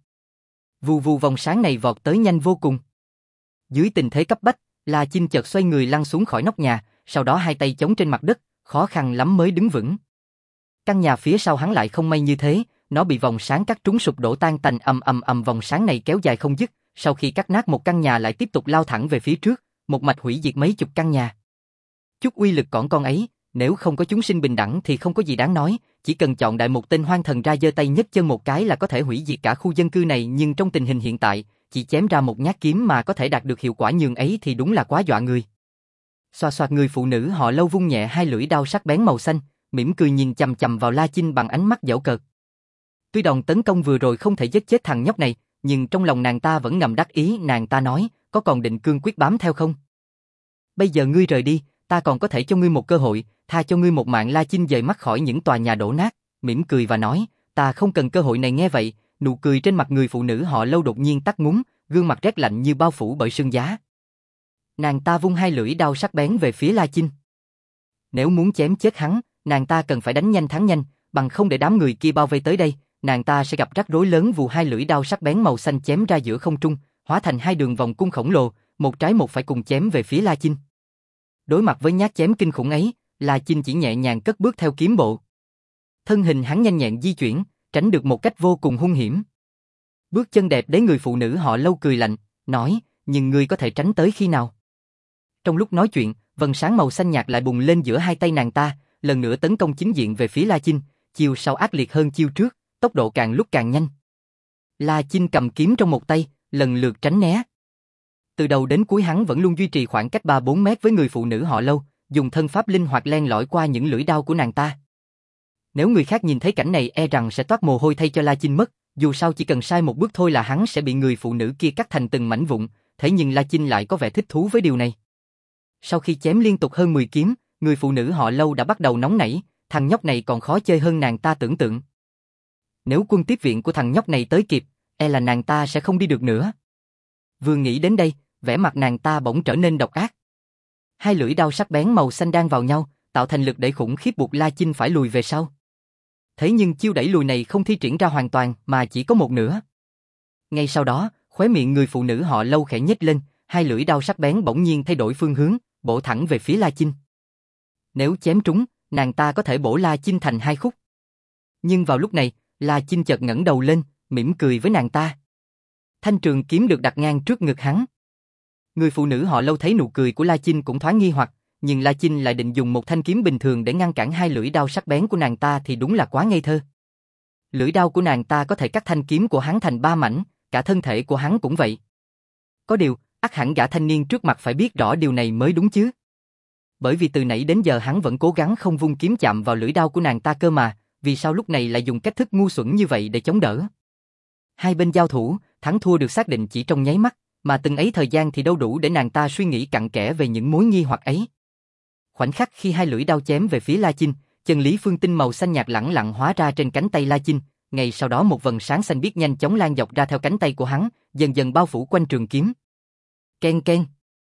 Vù vù, vòng sáng này vọt tới nhanh vô cùng. Dưới tình thế cấp bách, La Chinh chợt xoay người lăn xuống khỏi nóc nhà, sau đó hai tay chống trên mặt đất, khó khăn lắm mới đứng vững. Căn nhà phía sau hắn lại không may như thế, nó bị vòng sáng cắt trúng sụp đổ tan tành ầm ầm ầm. Vòng sáng này kéo dài không dứt, sau khi cắt nát một căn nhà lại tiếp tục lao thẳng về phía trước, một mạch hủy diệt mấy chục căn nhà. Chút uy lực cỏn con ấy, nếu không có chúng sinh bình đẳng thì không có gì đáng nói, chỉ cần chọn đại một tên hoang thần ra giơ tay nhấc chân một cái là có thể hủy diệt cả khu dân cư này. Nhưng trong tình hình hiện tại, chỉ chém ra một nhát kiếm mà có thể đạt được hiệu quả nhường ấy thì đúng là quá dọa người. Xoa xoạt, người phụ nữ họ Lâu vung nhẹ hai lưỡi đao sắc bén màu xanh, mỉm cười nhìn chằm chằm vào La Chinh bằng ánh mắt giễu cợt. Tuy đòn tấn công vừa rồi không thể giết chết thằng nhóc này, nhưng trong lòng nàng ta vẫn ngầm đắc ý. Nàng ta nói, có còn định cương quyết bám theo không? Bây giờ ngươi rời đi, ta còn có thể cho ngươi một cơ hội, tha cho ngươi một mạng. La Chinh dời mắt khỏi những tòa nhà đổ nát, mỉm cười và nói, ta không cần cơ hội này. Nghe vậy, nụ cười trên mặt người phụ nữ họ Lâu đột nhiên tắt ngúm, gương mặt rét lạnh như bao phủ bởi sương giá. Nàng ta vung hai lưỡi đao sắc bén về phía La Chinh. Nếu muốn chém chết hắn, nàng ta cần phải đánh nhanh thắng nhanh, bằng không để đám người kia bao vây tới đây, nàng ta sẽ gặp rắc rối lớn. Vù, hai lưỡi đao sắc bén màu xanh chém ra giữa không trung, hóa thành hai đường vòng cung khổng lồ, một trái một phải cùng chém về phía La Chinh. Đối mặt với nhát chém kinh khủng ấy, La Chinh chỉ nhẹ nhàng cất bước theo kiếm bộ. Thân hình hắn nhanh nhẹn di chuyển, tránh được một cách vô cùng hung hiểm. Bước chân đẹp đấy. Người phụ nữ họ Lâu cười lạnh, nói, nhưng ngươi có thể tránh tới khi nào? Trong lúc nói chuyện, vầng sáng màu xanh nhạt lại bùng lên giữa hai tay nàng ta, lần nữa tấn công chính diện về phía La Chinh, chiêu sau ác liệt hơn chiêu trước, tốc độ càng lúc càng nhanh. La Chinh cầm kiếm trong một tay, lần lượt tránh né. Từ đầu đến cuối hắn vẫn luôn duy trì khoảng cách ba bốn mét với người phụ nữ họ Lâu, dùng thân pháp linh hoạt len lỏi qua những lưỡi đao của nàng ta. Nếu người khác nhìn thấy cảnh này e rằng sẽ toát mồ hôi thay cho La Chinh mất, dù sao chỉ cần sai một bước thôi là hắn sẽ bị người phụ nữ kia cắt thành từng mảnh vụn, thế nhưng La Chinh lại có vẻ thích thú với điều này. Sau khi chém liên tục hơn mười kiếm, người phụ nữ họ Lâu đã bắt đầu nóng nảy, thằng nhóc này còn khó chơi hơn nàng ta tưởng tượng. Nếu quân tiếp viện của thằng nhóc này tới kịp, e là nàng ta sẽ không đi được nữa. Vừa nghĩ đến đây, vẻ mặt nàng ta bỗng trở nên độc ác. Hai lưỡi đao sắc bén màu xanh đan vào nhau, tạo thành lực đẩy khủng khiếp buộc La Chinh phải lùi về sau. Thế nhưng chiêu đẩy lùi này không thi triển ra hoàn toàn mà chỉ có một nửa. Ngay sau đó, khóe miệng người phụ nữ họ Lâu khẽ nhếch lên, hai lưỡi đao sắc bén bỗng nhiên thay đổi phương hướng, bổ thẳng về phía La Chinh. Nếu chém trúng, nàng ta có thể bổ La Chinh thành hai khúc. Nhưng vào lúc này, La Chinh chợt ngẩng đầu lên, mỉm cười với nàng ta. Thanh trường kiếm được đặt ngang trước ngực hắn. Người phụ nữ họ Lâu thấy nụ cười của La Chinh cũng thoáng nghi hoặc, nhưng La Chinh lại định dùng một thanh kiếm bình thường để ngăn cản hai lưỡi đao sắc bén của nàng ta thì đúng là quá ngây thơ. Lưỡi đao của nàng ta có thể cắt thanh kiếm của hắn thành ba mảnh, cả thân thể của hắn cũng vậy. Có điều, ắt hẳn gã thanh niên trước mặt phải biết rõ điều này mới đúng chứ. Bởi vì từ nãy đến giờ hắn vẫn cố gắng không vung kiếm chạm vào lưỡi đao của nàng ta cơ mà, vì sao lúc này lại dùng cách thức ngu xuẩn như vậy để chống đỡ? Hai bên giao thủ, thắng thua được xác định chỉ trong nháy mắt, mà từng ấy thời gian thì đâu đủ để nàng ta suy nghĩ cặn kẽ về những mối nghi hoặc ấy. Khoảnh khắc khi hai lưỡi đao chém về phía La Chinh, chân lý phương tinh màu xanh nhạt lẳng lặng hóa ra trên cánh tay La Chinh, ngay sau đó một vầng sáng xanh biếc nhanh chóng lan dọc ra theo cánh tay của hắn, dần dần bao phủ quanh trường kiếm. Ken ken.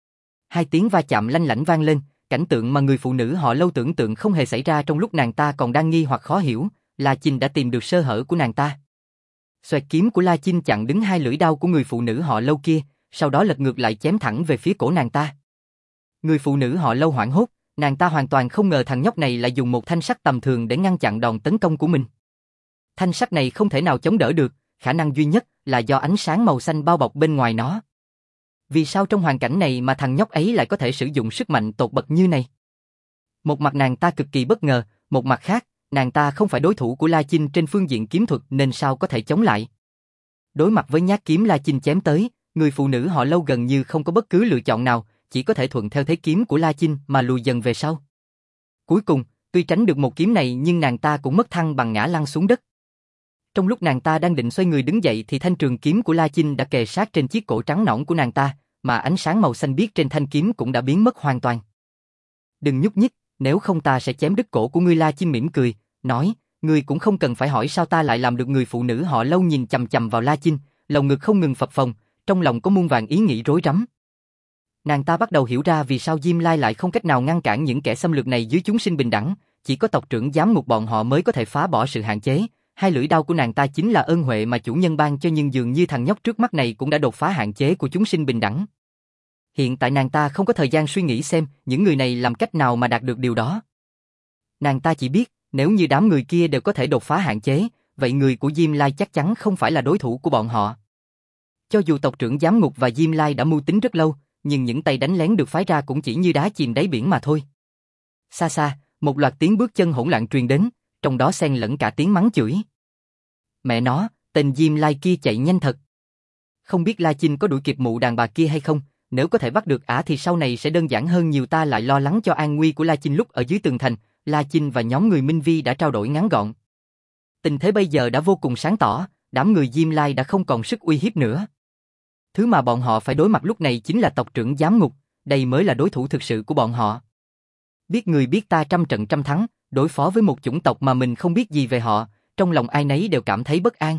Hai tiếng va chạm lanh lảnh vang lên, cảnh tượng mà người phụ nữ họ Lâu tưởng tượng không hề xảy ra trong lúc nàng ta còn đang nghi hoặc khó hiểu, La Chinh đã tìm được sơ hở của nàng ta. Xoẹt kiếm của La Chinh chặn đứng hai lưỡi đao của người phụ nữ họ Lâu kia, sau đó lật ngược lại chém thẳng về phía cổ nàng ta. Người phụ nữ họ Lâu hoảng hốt, nàng ta hoàn toàn không ngờ thằng nhóc này lại dùng một thanh sắt tầm thường để ngăn chặn đòn tấn công của mình. Thanh sắt này không thể nào chống đỡ được, khả năng duy nhất là do ánh sáng màu xanh bao bọc bên ngoài nó. Vì sao trong hoàn cảnh này mà thằng nhóc ấy lại có thể sử dụng sức mạnh tột bậc như này? Một mặt nàng ta cực kỳ bất ngờ, một mặt khác, nàng ta không phải đối thủ của La Chinh trên phương diện kiếm thuật nên sao có thể chống lại. Đối mặt với nhát kiếm La Chinh chém tới, người phụ nữ họ Lâu gần như không có bất cứ lựa chọn nào, chỉ có thể thuận theo thế kiếm của La Chinh mà lùi dần về sau. Cuối cùng, tuy tránh được một kiếm này nhưng nàng ta cũng mất thăng bằng ngã lăn xuống đất. Trong lúc nàng ta đang định xoay người đứng dậy thì thanh trường kiếm của La Chinh đã kề sát trên chiếc cổ trắng nõn của nàng ta, mà ánh sáng màu xanh biếc trên thanh kiếm cũng đã biến mất hoàn toàn. Đừng nhúc nhích, nếu không ta sẽ chém đứt cổ của ngươi. La Chinh mỉm cười, nói, ngươi cũng không cần phải hỏi sao ta lại làm được. Người phụ nữ họ Lâu nhìn chằm chằm vào La Chinh, lòng ngực không ngừng phập phồng, trong lòng có muôn vàn ý nghĩ rối rắm. Nàng ta bắt đầu hiểu ra vì sao Diêm Lai lại không cách nào ngăn cản những kẻ xâm lược này dưới chúng sinh bình đẳng, chỉ có tộc trưởng giám ngục bọn họ mới có thể phá bỏ sự hạn chế. Hai lưỡi đao của nàng ta chính là ơn huệ mà chủ nhân ban cho, nhưng dường như thằng nhóc trước mắt này cũng đã đột phá hạn chế của chúng sinh bình đẳng. Hiện tại nàng ta không có thời gian suy nghĩ xem những người này làm cách nào mà đạt được điều đó. Nàng ta chỉ biết, nếu như đám người kia đều có thể đột phá hạn chế, vậy người của Diêm Lai chắc chắn không phải là đối thủ của bọn họ. Cho dù tộc trưởng giám ngục và Diêm Lai đã mưu tính rất lâu, nhưng những tay đánh lén được phái ra cũng chỉ như đá chìm đáy biển mà thôi. Xa xa, một loạt tiếng bước chân hỗn loạn truyền đến, trong đó xen lẫn cả tiếng mắng chửi. Mẹ nó, tên Diêm Lai kia chạy nhanh thật. Không biết La Chinh có đuổi kịp mụ đàn bà kia hay không, nếu có thể bắt được ả thì sau này sẽ đơn giản hơn nhiều. Ta lại lo lắng cho an nguy của La Chinh. Lúc ở dưới tường thành, La Chinh và nhóm người Minh Vi đã trao đổi ngắn gọn. Tình thế bây giờ đã vô cùng sáng tỏ, đám người Diêm Lai đã không còn sức uy hiếp nữa. Thứ mà bọn họ phải đối mặt lúc này chính là tộc trưởng giám ngục, đây mới là đối thủ thực sự của bọn họ. Biết người biết ta trăm trận trăm thắng, đối phó với một chủng tộc mà mình không biết gì về họ, trong lòng ai nấy đều cảm thấy bất an.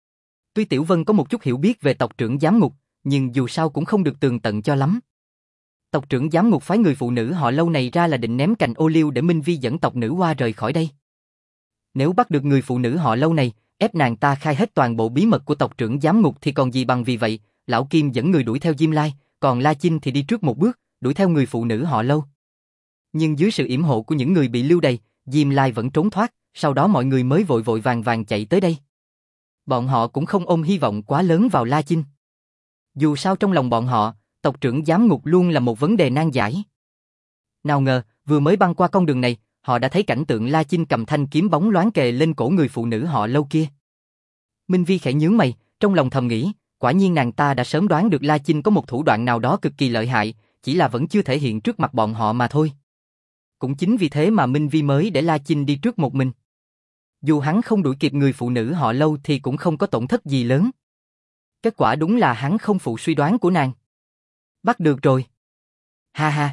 Tuy Tiểu Vân có một chút hiểu biết về tộc trưởng giám ngục, nhưng dù sao cũng không được tường tận cho lắm. Tộc trưởng giám ngục phái người phụ nữ họ Lâu này ra là định ném cành ô liu để Minh Vi dẫn tộc nữ Hoa rời khỏi đây. Nếu bắt được người phụ nữ họ Lâu này, ép nàng ta khai hết toàn bộ bí mật của tộc trưởng giám ngục thì còn gì bằng. Vì vậy, Lão Kim dẫn người đuổi theo Diêm Lai, còn La Chinh thì đi trước một bước, đuổi theo người phụ nữ họ Lâu. Nhưng dưới sự yểm hộ của những người bị lưu đày, Diêm Lai vẫn trốn thoát, sau đó mọi người mới vội vội vàng vàng chạy tới đây. Bọn họ cũng không ôm hy vọng quá lớn vào La Chinh. Dù sao trong lòng bọn họ, tộc trưởng giám ngục luôn là một vấn đề nan giải. Nào ngờ, vừa mới băng qua con đường này, họ đã thấy cảnh tượng La Chinh cầm thanh kiếm bóng loáng kề lên cổ người phụ nữ họ Lâu kia. Minh Vi khẽ nhướng mày, trong lòng thầm nghĩ, quả nhiên nàng ta đã sớm đoán được La Chinh có một thủ đoạn nào đó cực kỳ lợi hại, chỉ là vẫn chưa thể hiện trước mặt bọn họ mà thôi. Cũng chính vì thế mà Minh Vi mới để La Chinh đi trước một mình. Dù hắn không đuổi kịp người phụ nữ họ Lâu thì cũng không có tổn thất gì lớn. Kết quả đúng là hắn không phụ suy đoán của nàng. Bắt được rồi. Ha ha.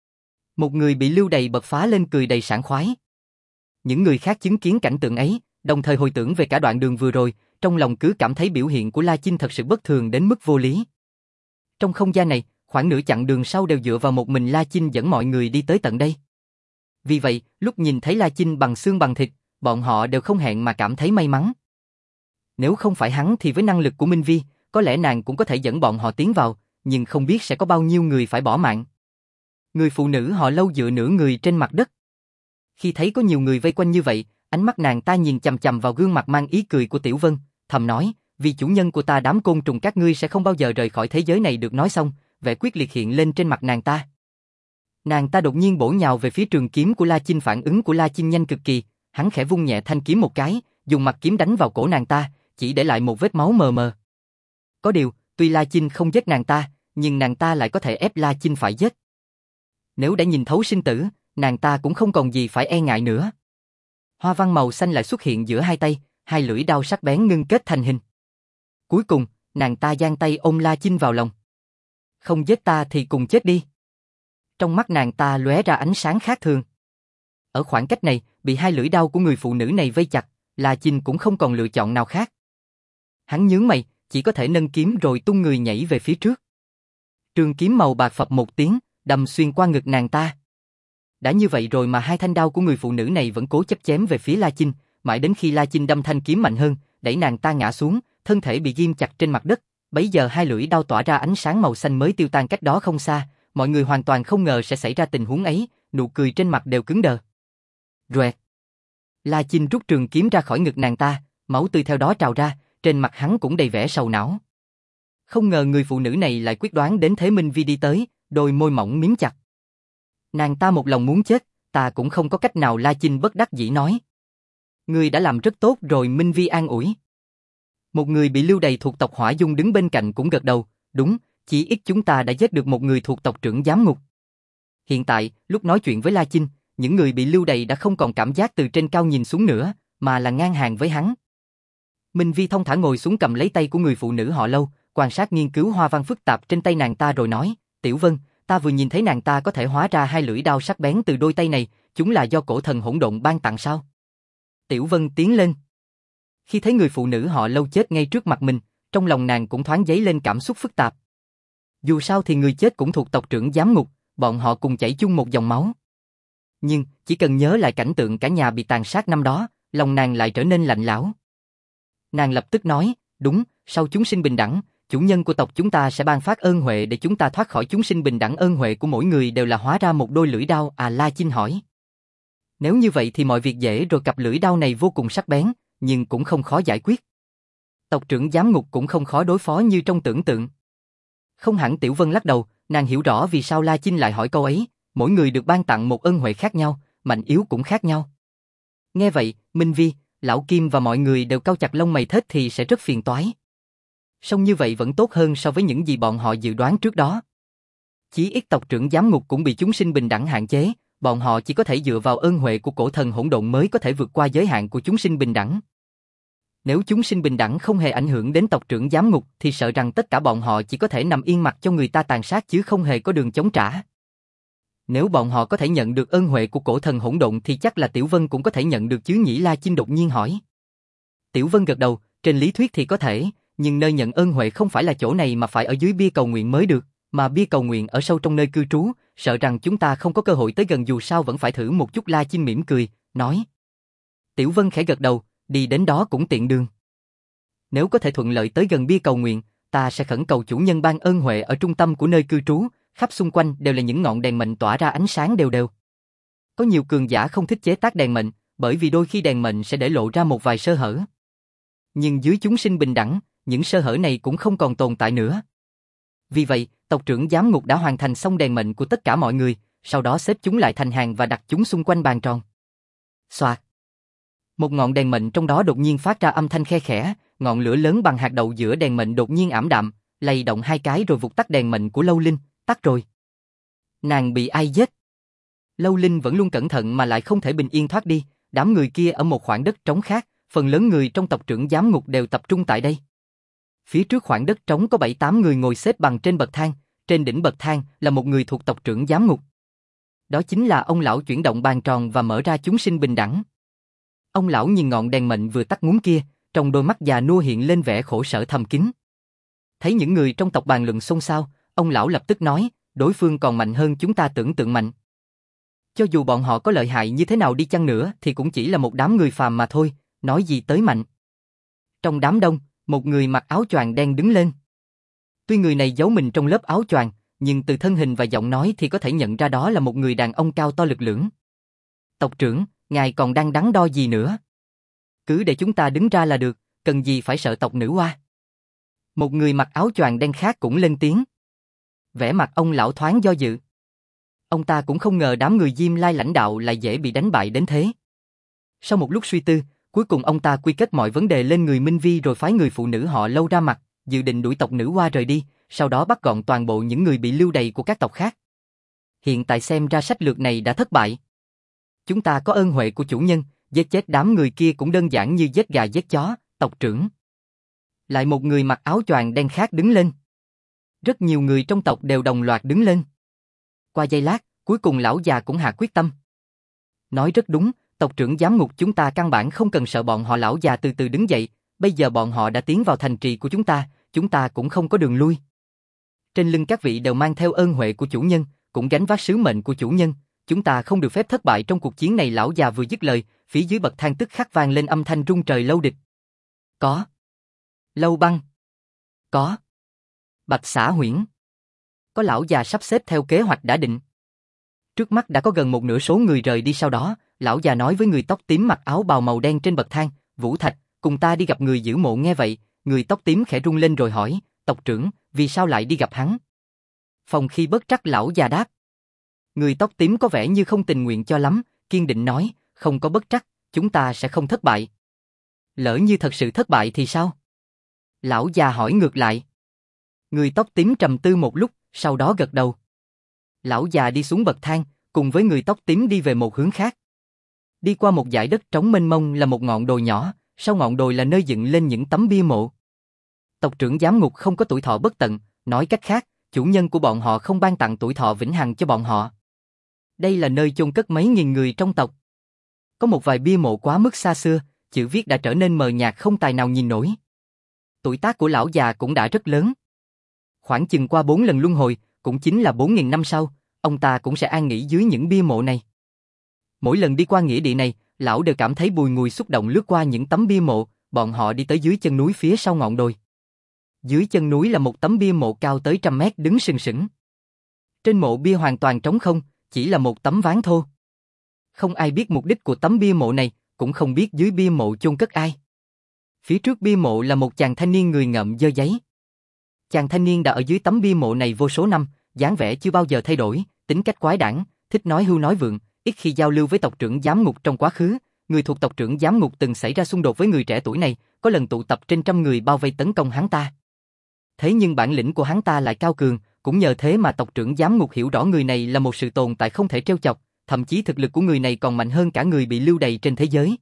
Một người bị lưu đày bật phá lên cười đầy sảng khoái. Những người khác chứng kiến cảnh tượng ấy, đồng thời hồi tưởng về cả đoạn đường vừa rồi, trong lòng cứ cảm thấy biểu hiện của La Chinh thật sự bất thường đến mức vô lý. Trong không gian này, khoảng nửa chặng đường sau đều dựa vào một mình La Chinh dẫn mọi người đi tới tận đây. Vì vậy, lúc nhìn thấy La Chinh bằng xương bằng thịt, bọn họ đều không hẹn mà cảm thấy may mắn. Nếu không phải hắn thì với năng lực của Minh Vi, có lẽ nàng cũng có thể dẫn bọn họ tiến vào, nhưng không biết sẽ có bao nhiêu người phải bỏ mạng. Người phụ nữ họ Lâu dựa nửa người trên mặt đất. Khi thấy có nhiều người vây quanh như vậy, ánh mắt nàng ta nhìn chằm chằm vào gương mặt mang ý cười của Tiểu Vân, thầm nói, vì chủ nhân của ta đám côn trùng các ngươi sẽ không bao giờ rời khỏi thế giới này. Được nói xong, vẻ quyết liệt hiện lên trên mặt nàng ta. Nàng ta đột nhiên bổ nhào về phía trường kiếm của La Chinh. Phản ứng của La Chinh nhanh cực kỳ, hắn khẽ vung nhẹ thanh kiếm một cái, dùng mặt kiếm đánh vào cổ nàng ta, chỉ để lại một vết máu mờ mờ. Có điều, tuy La Chinh không giết nàng ta, nhưng nàng ta lại có thể ép La Chinh phải giết. Nếu đã nhìn thấu sinh tử, nàng ta cũng không còn gì phải e ngại nữa. Hoa văn màu xanh lại xuất hiện giữa hai tay, hai lưỡi đao sắc bén ngưng kết thành hình. Cuối cùng, nàng ta giang tay ôm La Chinh vào lòng. Không giết ta thì cùng chết đi. Trong mắt nàng ta lóe ra ánh sáng khác thường. Ở khoảng cách này, bị hai lưỡi đao của người phụ nữ này vây chặt, La Chinh cũng không còn lựa chọn nào khác. Hắn nhướng mày, chỉ có thể nâng kiếm rồi tung người nhảy về phía trước. Trường kiếm màu bạc phập một tiếng, đâm xuyên qua ngực nàng ta. Đã như vậy rồi mà hai thanh đao của người phụ nữ này vẫn cố chấp chém về phía La Chinh, mãi đến khi La Chinh đâm thanh kiếm mạnh hơn, đẩy nàng ta ngã xuống, thân thể bị ghim chặt trên mặt đất, Bấy giờ hai lưỡi đao tỏa ra ánh sáng màu xanh mới tiêu tan cách đó không xa, mọi người hoàn toàn không ngờ sẽ xảy ra tình huống ấy, nụ cười trên mặt đều cứng đờ. Roẹt. La Chinh rút trường kiếm ra khỏi ngực nàng ta, máu tươi theo đó trào ra, trên mặt hắn cũng đầy vẻ sầu não. Không ngờ người phụ nữ này lại quyết đoán đến thế. Minh Vi đi tới, đôi môi mỏng miếm chặt. Nàng ta một lòng muốn chết, ta cũng không có cách nào. La Chinh bất đắc dĩ nói. Ngươi đã làm rất tốt rồi. Minh Vi an ủi. Một người bị lưu đày thuộc tộc Hỏa Dung đứng bên cạnh cũng gật đầu, đúng, chỉ ít chúng ta đã giết được một người thuộc tộc trưởng giám ngục. Hiện tại, lúc nói chuyện với La Chinh, những người bị lưu đày đã không còn cảm giác từ trên cao nhìn xuống nữa, mà là ngang hàng với hắn. Minh Vi thông thả ngồi xuống cầm lấy tay của người phụ nữ họ Lâu, quan sát nghiên cứu hoa văn phức tạp trên tay nàng ta rồi nói, Tiểu Vân, ta vừa nhìn thấy nàng ta có thể hóa ra hai lưỡi đao sắc bén từ đôi tay này, chúng là do cổ thần hỗn độn ban tặng sao? Tiểu Vân tiến lên. Khi thấy người phụ nữ họ Lâu chết ngay trước mặt mình, trong lòng nàng cũng thoáng dấy lên cảm xúc phức tạp. Dù sao thì người chết cũng thuộc tộc trưởng giám ngục, bọn họ cùng chảy chung một dòng máu. Nhưng, chỉ cần nhớ lại cảnh tượng cả nhà bị tàn sát năm đó, lòng nàng lại trở nên lạnh lẽo. Nàng lập tức nói, đúng, sau chúng sinh bình đẳng, chủ nhân của tộc chúng ta sẽ ban phát ơn huệ để chúng ta thoát khỏi chúng sinh bình đẳng. Ơn huệ của mỗi người đều là hóa ra một đôi lưỡi đao. À, La Chinh hỏi. Nếu như vậy thì mọi việc dễ rồi. Cặp lưỡi đao này vô cùng sắc bén, nhưng cũng không khó giải quyết. Tộc trưởng giám ngục cũng không khó đối phó như trong tưởng tượng. Không hẳn. Tiểu Vân lắc đầu, nàng hiểu rõ vì sao La Chinh lại hỏi câu ấy, mỗi người được ban tặng một ân huệ khác nhau, mạnh yếu cũng khác nhau. Nghe vậy, Minh Vi, Lão Kim và mọi người đều cau chặt lông mày. Thết thì sẽ rất phiền toái. Song như vậy vẫn tốt hơn so với những gì bọn họ dự đoán trước đó. Chí ít tộc trưởng giám ngục cũng bị chúng sinh bình đẳng hạn chế, bọn họ chỉ có thể dựa vào ơn huệ của cổ thần hỗn độn mới có thể vượt qua giới hạn của chúng sinh bình đẳng. Nếu chúng sinh bình đẳng không hề ảnh hưởng đến tộc trưởng giám ngục thì sợ rằng tất cả bọn họ chỉ có thể nằm yên mặt cho người ta tàn sát chứ không hề có đường chống trả. Nếu bọn họ có thể nhận được ơn huệ của cổ thần hỗn độn thì chắc là Tiểu Vân cũng có thể nhận được chứ nhỉ? La Chinh đột nhiên hỏi. Tiểu Vân gật đầu, trên lý thuyết thì có thể, nhưng nơi nhận ơn huệ không phải là chỗ này mà phải ở dưới bia cầu nguyện mới được, mà bia cầu nguyện ở sâu trong nơi cư trú, sợ rằng chúng ta không có cơ hội tới gần, dù sao vẫn phải thử một chút. La Chinh mỉm cười, nói. Tiểu Vân khẽ gật đầu, đi đến đó cũng tiện đường. Nếu có thể thuận lợi tới gần bia cầu nguyện, ta sẽ khẩn cầu chủ nhân ban ơn huệ ở trung tâm của nơi cư trú, khắp xung quanh đều là những ngọn đèn mệnh tỏa ra ánh sáng đều đều. Có nhiều cường giả không thích chế tác đèn mệnh, bởi vì đôi khi đèn mệnh sẽ để lộ ra một vài sơ hở. Nhưng dưới chúng sinh bình đẳng, những sơ hở này cũng không còn tồn tại nữa. Vì vậy, tộc trưởng giám ngục đã hoàn thành xong đèn mệnh của tất cả mọi người, sau đó xếp chúng lại thành hàng và đặt chúng xung quanh bàn tròn. Xoạt. Một ngọn đèn mệnh trong đó đột nhiên phát ra âm thanh khe khẽ, ngọn lửa lớn bằng hạt đậu giữa đèn mệnh đột nhiên ảm đạm, lay động hai cái rồi vụt tắt. Đèn mệnh của Lâu Linh, tắt rồi. Nàng bị ai giết? Lâu Linh vẫn luôn cẩn thận mà lại không thể bình yên thoát đi, đám người kia ở một khoảng đất trống khác, phần lớn người trong tộc trưởng giám ngục đều tập trung tại đây. Phía trước khoảng đất trống có bảy tám người ngồi xếp bằng trên bậc thang, trên đỉnh bậc thang là một người thuộc tộc trưởng giám ngục. Đó chính là ông lão chuyển động bàn tròn và mở ra chúng sinh bình đẳng. Ông lão nhìn ngọn đèn mệnh vừa tắt ngúm kia, trong đôi mắt già nua hiện lên vẻ khổ sở thầm kín. Thấy những người trong tộc bàn luận xôn xao, ông lão lập tức nói, đối phương còn mạnh hơn chúng ta tưởng tượng mạnh. Cho dù bọn họ có lợi hại như thế nào đi chăng nữa thì cũng chỉ là một đám người phàm mà thôi, nói gì tới mạnh. Trong đám đông, một người mặc áo choàng đen đứng lên. Tuy người này giấu mình trong lớp áo choàng, nhưng từ thân hình và giọng nói thì có thể nhận ra đó là một người đàn ông cao to lực lưỡng. Tộc trưởng, ngài còn đang đắn đo gì nữa? Cứ để chúng ta đứng ra là được, cần gì phải sợ tộc nữ oa? Một người mặc áo choàng đen khác cũng lên tiếng. Vẻ mặt ông lão thoáng do dự. Ông ta cũng không ngờ đám người Diêm Lai lãnh đạo lại dễ bị đánh bại đến thế. Sau một lúc suy tư, cuối cùng ông ta quy kết mọi vấn đề lên người Minh Vi rồi phái người phụ nữ họ Lâu ra mặt, dự định đuổi tộc nữ Hoa rời đi, sau đó bắt gọn toàn bộ những người bị lưu đày của các tộc khác. Hiện tại xem ra sách lược này đã thất bại. Chúng ta có ơn huệ của chủ nhân, giết chết đám người kia cũng đơn giản như giết gà giết chó, tộc trưởng. Lại một người mặc áo choàng đen khác đứng lên. Rất nhiều người trong tộc đều đồng loạt đứng lên. Qua giây lát, cuối cùng lão già cũng hạ quyết tâm. Nói rất đúng, tộc trưởng giám ngục chúng ta căn bản không cần sợ bọn họ. Lão già từ từ đứng dậy, bây giờ bọn họ đã tiến vào thành trì của chúng ta, chúng ta cũng không có đường lui. Trên lưng các vị đều mang theo ơn huệ của chủ nhân, cũng gánh vác sứ mệnh của chủ nhân, chúng ta không được phép thất bại trong cuộc chiến này. Lão già vừa dứt lời, phía dưới bậc thang tức khắc vang lên âm thanh rung trời. Lâu địch. Có. Lâu băng. Có. Bạch Xả Huyễn. Có lão già sắp xếp theo kế hoạch đã định. Trước mắt đã có gần một nửa số người rời đi, sau đó, lão già nói với người tóc tím mặc áo bào màu đen trên bậc thang, Vũ Thạch, cùng ta đi gặp người giữ mộ. Nghe vậy, người tóc tím khẽ rung lên rồi hỏi, tộc trưởng, vì sao lại đi gặp hắn? Phòng khi bất trắc, lão già đáp. Người tóc tím có vẻ như không tình nguyện cho lắm, kiên định nói, không có bất trắc, chúng ta sẽ không thất bại. Lỡ như thật sự thất bại thì sao? Lão già hỏi ngược lại. Người tóc tím trầm tư một lúc, sau đó gật đầu. Lão già đi xuống bậc thang, cùng với người tóc tím đi về một hướng khác. Đi qua một dải đất trống mênh mông là một ngọn đồi nhỏ, sau ngọn đồi là nơi dựng lên những tấm bia mộ. Tộc trưởng giám ngục không có tuổi thọ bất tận, nói cách khác, chủ nhân của bọn họ không ban tặng tuổi thọ vĩnh hằng cho bọn họ. Đây là nơi chôn cất mấy nghìn người trong tộc. Có một vài bia mộ quá mức xa xưa, chữ viết đã trở nên mờ nhạt không tài nào nhìn nổi. Tuổi tác của lão già cũng đã rất lớn. Khoảng chừng qua bốn lần luân hồi, cũng chính là bốn nghìn năm sau, ông ta cũng sẽ an nghỉ dưới những bia mộ này. Mỗi lần đi qua nghĩa địa này, lão đều cảm thấy bùi ngùi xúc động lướt qua những tấm bia mộ, bọn họ đi tới dưới chân núi phía sau ngọn đồi. Dưới chân núi là một tấm bia mộ cao tới trăm mét đứng sừng sững. Trên mộ bia hoàn toàn trống không, chỉ là một tấm ván thô. Không ai biết mục đích của tấm bia mộ này, cũng không biết dưới bia mộ chôn cất ai. Phía trước bia mộ là một chàng thanh niên người ngợm dơ giấy. Chàng thanh niên đã ở dưới tấm bia mộ này vô số năm, dáng vẻ chưa bao giờ thay đổi, tính cách quái đản, thích nói hưu nói vượng, ít khi giao lưu với tộc trưởng giám ngục trong quá khứ. Người thuộc tộc trưởng giám ngục từng xảy ra xung đột với người trẻ tuổi này, có lần tụ tập trên trăm người bao vây tấn công hắn ta. Thế nhưng bản lĩnh của hắn ta lại cao cường, cũng nhờ thế mà tộc trưởng giám ngục hiểu rõ người này là một sự tồn tại không thể trêu chọc, thậm chí thực lực của người này còn mạnh hơn cả người bị lưu đày trên thế giới.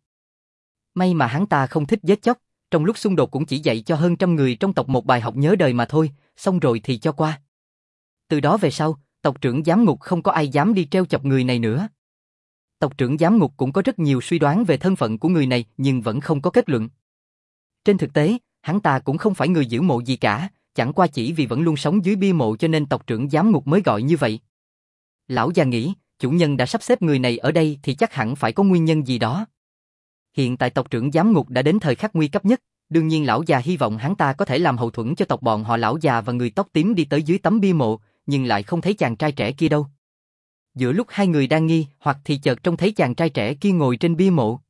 May mà hắn ta không thích giết chóc, trong lúc xung đột cũng chỉ dạy cho hơn trăm người trong tộc một bài học nhớ đời mà thôi, xong rồi thì cho qua. Từ đó về sau, tộc trưởng giám ngục không có ai dám đi trêu chọc người này nữa. Tộc trưởng giám ngục cũng có rất nhiều suy đoán về thân phận của người này nhưng vẫn không có kết luận. Trên thực tế, hắn ta cũng không phải người giữ mộ gì cả, chẳng qua chỉ vì vẫn luôn sống dưới bia mộ cho nên tộc trưởng giám ngục mới gọi như vậy. Lão già nghĩ, chủ nhân đã sắp xếp người này ở đây thì chắc hẳn phải có nguyên nhân gì đó. Hiện tại tộc trưởng giám ngục đã đến thời khắc nguy cấp nhất, đương nhiên lão già hy vọng hắn ta có thể làm hậu thuẫn cho tộc bọn họ. Lão già và người tóc tím đi tới dưới tấm bia mộ, nhưng lại không thấy chàng trai trẻ kia đâu. Giữa lúc hai người đang nghi hoặc thì chợt trông thấy chàng trai trẻ kia ngồi trên bia mộ.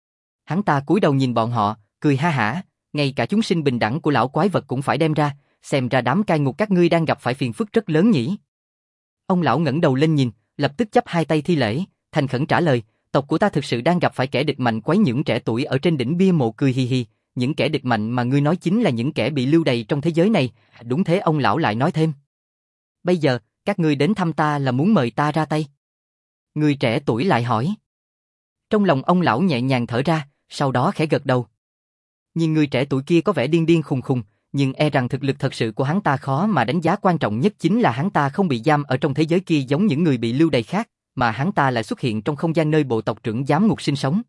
Hắn ta cúi đầu nhìn bọn họ, cười ha hả, ngay cả chúng sinh bình đẳng của lão quái vật cũng phải đem ra, xem ra đám cai ngục các ngươi đang gặp phải phiền phức rất lớn nhỉ. Ông lão ngẩng đầu lên nhìn, lập tức chắp hai tay thi lễ, thành khẩn trả lời, tộc của ta thực sự đang gặp phải kẻ địch mạnh quấy nhiễu trẻ tuổi ở trên đỉnh bia mộ. Cười hi hi, những kẻ địch mạnh mà ngươi nói chính là những kẻ bị lưu đày trong thế giới này. Đúng thế, ông lão lại nói thêm. Bây giờ, các ngươi đến thăm ta là muốn mời ta ra tay. Người trẻ tuổi lại hỏi. Trong lòng ông lão nhẹ nhàng thở ra, sau đó khẽ gật đầu. Nhìn người trẻ tuổi kia có vẻ điên điên khùng khùng, nhưng e rằng thực lực thật sự của hắn ta khó mà đánh giá. Quan trọng nhất chính là hắn ta không bị giam ở trong thế giới kia giống những người bị lưu đày khác, mà hắn ta lại xuất hiện trong không gian nơi bộ tộc trưởng giám ngục sinh sống.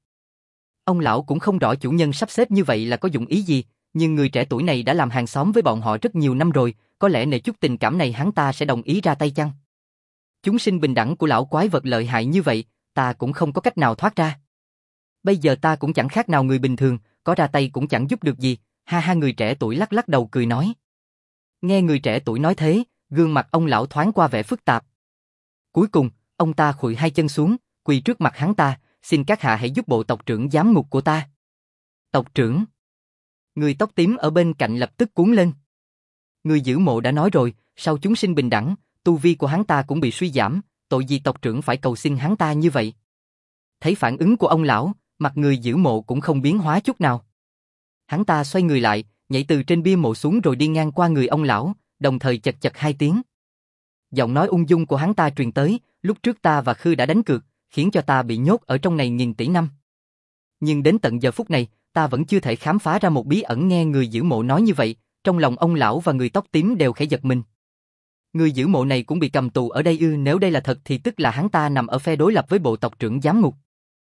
Ông lão cũng không rõ chủ nhân sắp xếp như vậy là có dụng ý gì, nhưng người trẻ tuổi này đã làm hàng xóm với bọn họ rất nhiều năm rồi, có lẽ nể chút tình cảm này hắn ta sẽ đồng ý ra tay chăng? Chúng sinh bình đẳng của lão quái vật lợi hại như vậy, ta cũng không có cách nào thoát ra. Bây giờ ta cũng chẳng khác nào người bình thường, có ra tay cũng chẳng giúp được gì. Ha ha, người trẻ tuổi lắc lắc đầu cười nói. Nghe người trẻ tuổi nói thế, gương mặt ông lão thoáng qua vẻ phức tạp. Cuối cùng, ông ta khuỵu hai chân xuống, quỳ trước mặt hắn ta, xin các hạ hãy giúp bộ tộc trưởng giám ngục của ta. Tộc trưởng. Người tóc tím ở bên cạnh lập tức cuống lên. Người giữ mộ đã nói rồi, sau chúng sinh bình đẳng, tu vi của hắn ta cũng bị suy giảm, tội gì tộc trưởng phải cầu xin hắn ta như vậy. Thấy phản ứng của ông lão, mặt người giữ mộ cũng không biến hóa chút nào. Hắn ta xoay người lại, nhảy từ trên bia mộ xuống rồi đi ngang qua người ông lão, đồng thời chật chật hai tiếng. Giọng nói ung dung của hắn ta truyền tới, lúc trước ta và Khư đã đánh cược, khiến cho ta bị nhốt ở trong này nghìn tỷ năm. Nhưng đến tận giờ phút này, ta vẫn chưa thể khám phá ra một bí ẩn. Nghe người giữ mộ nói như vậy, trong lòng ông lão và người tóc tím đều khẽ giật mình. Người giữ mộ này cũng bị cầm tù ở đây ư? Nếu đây là thật thì tức là hắn ta nằm ở phe đối lập với bộ tộc trưởng giám ngục.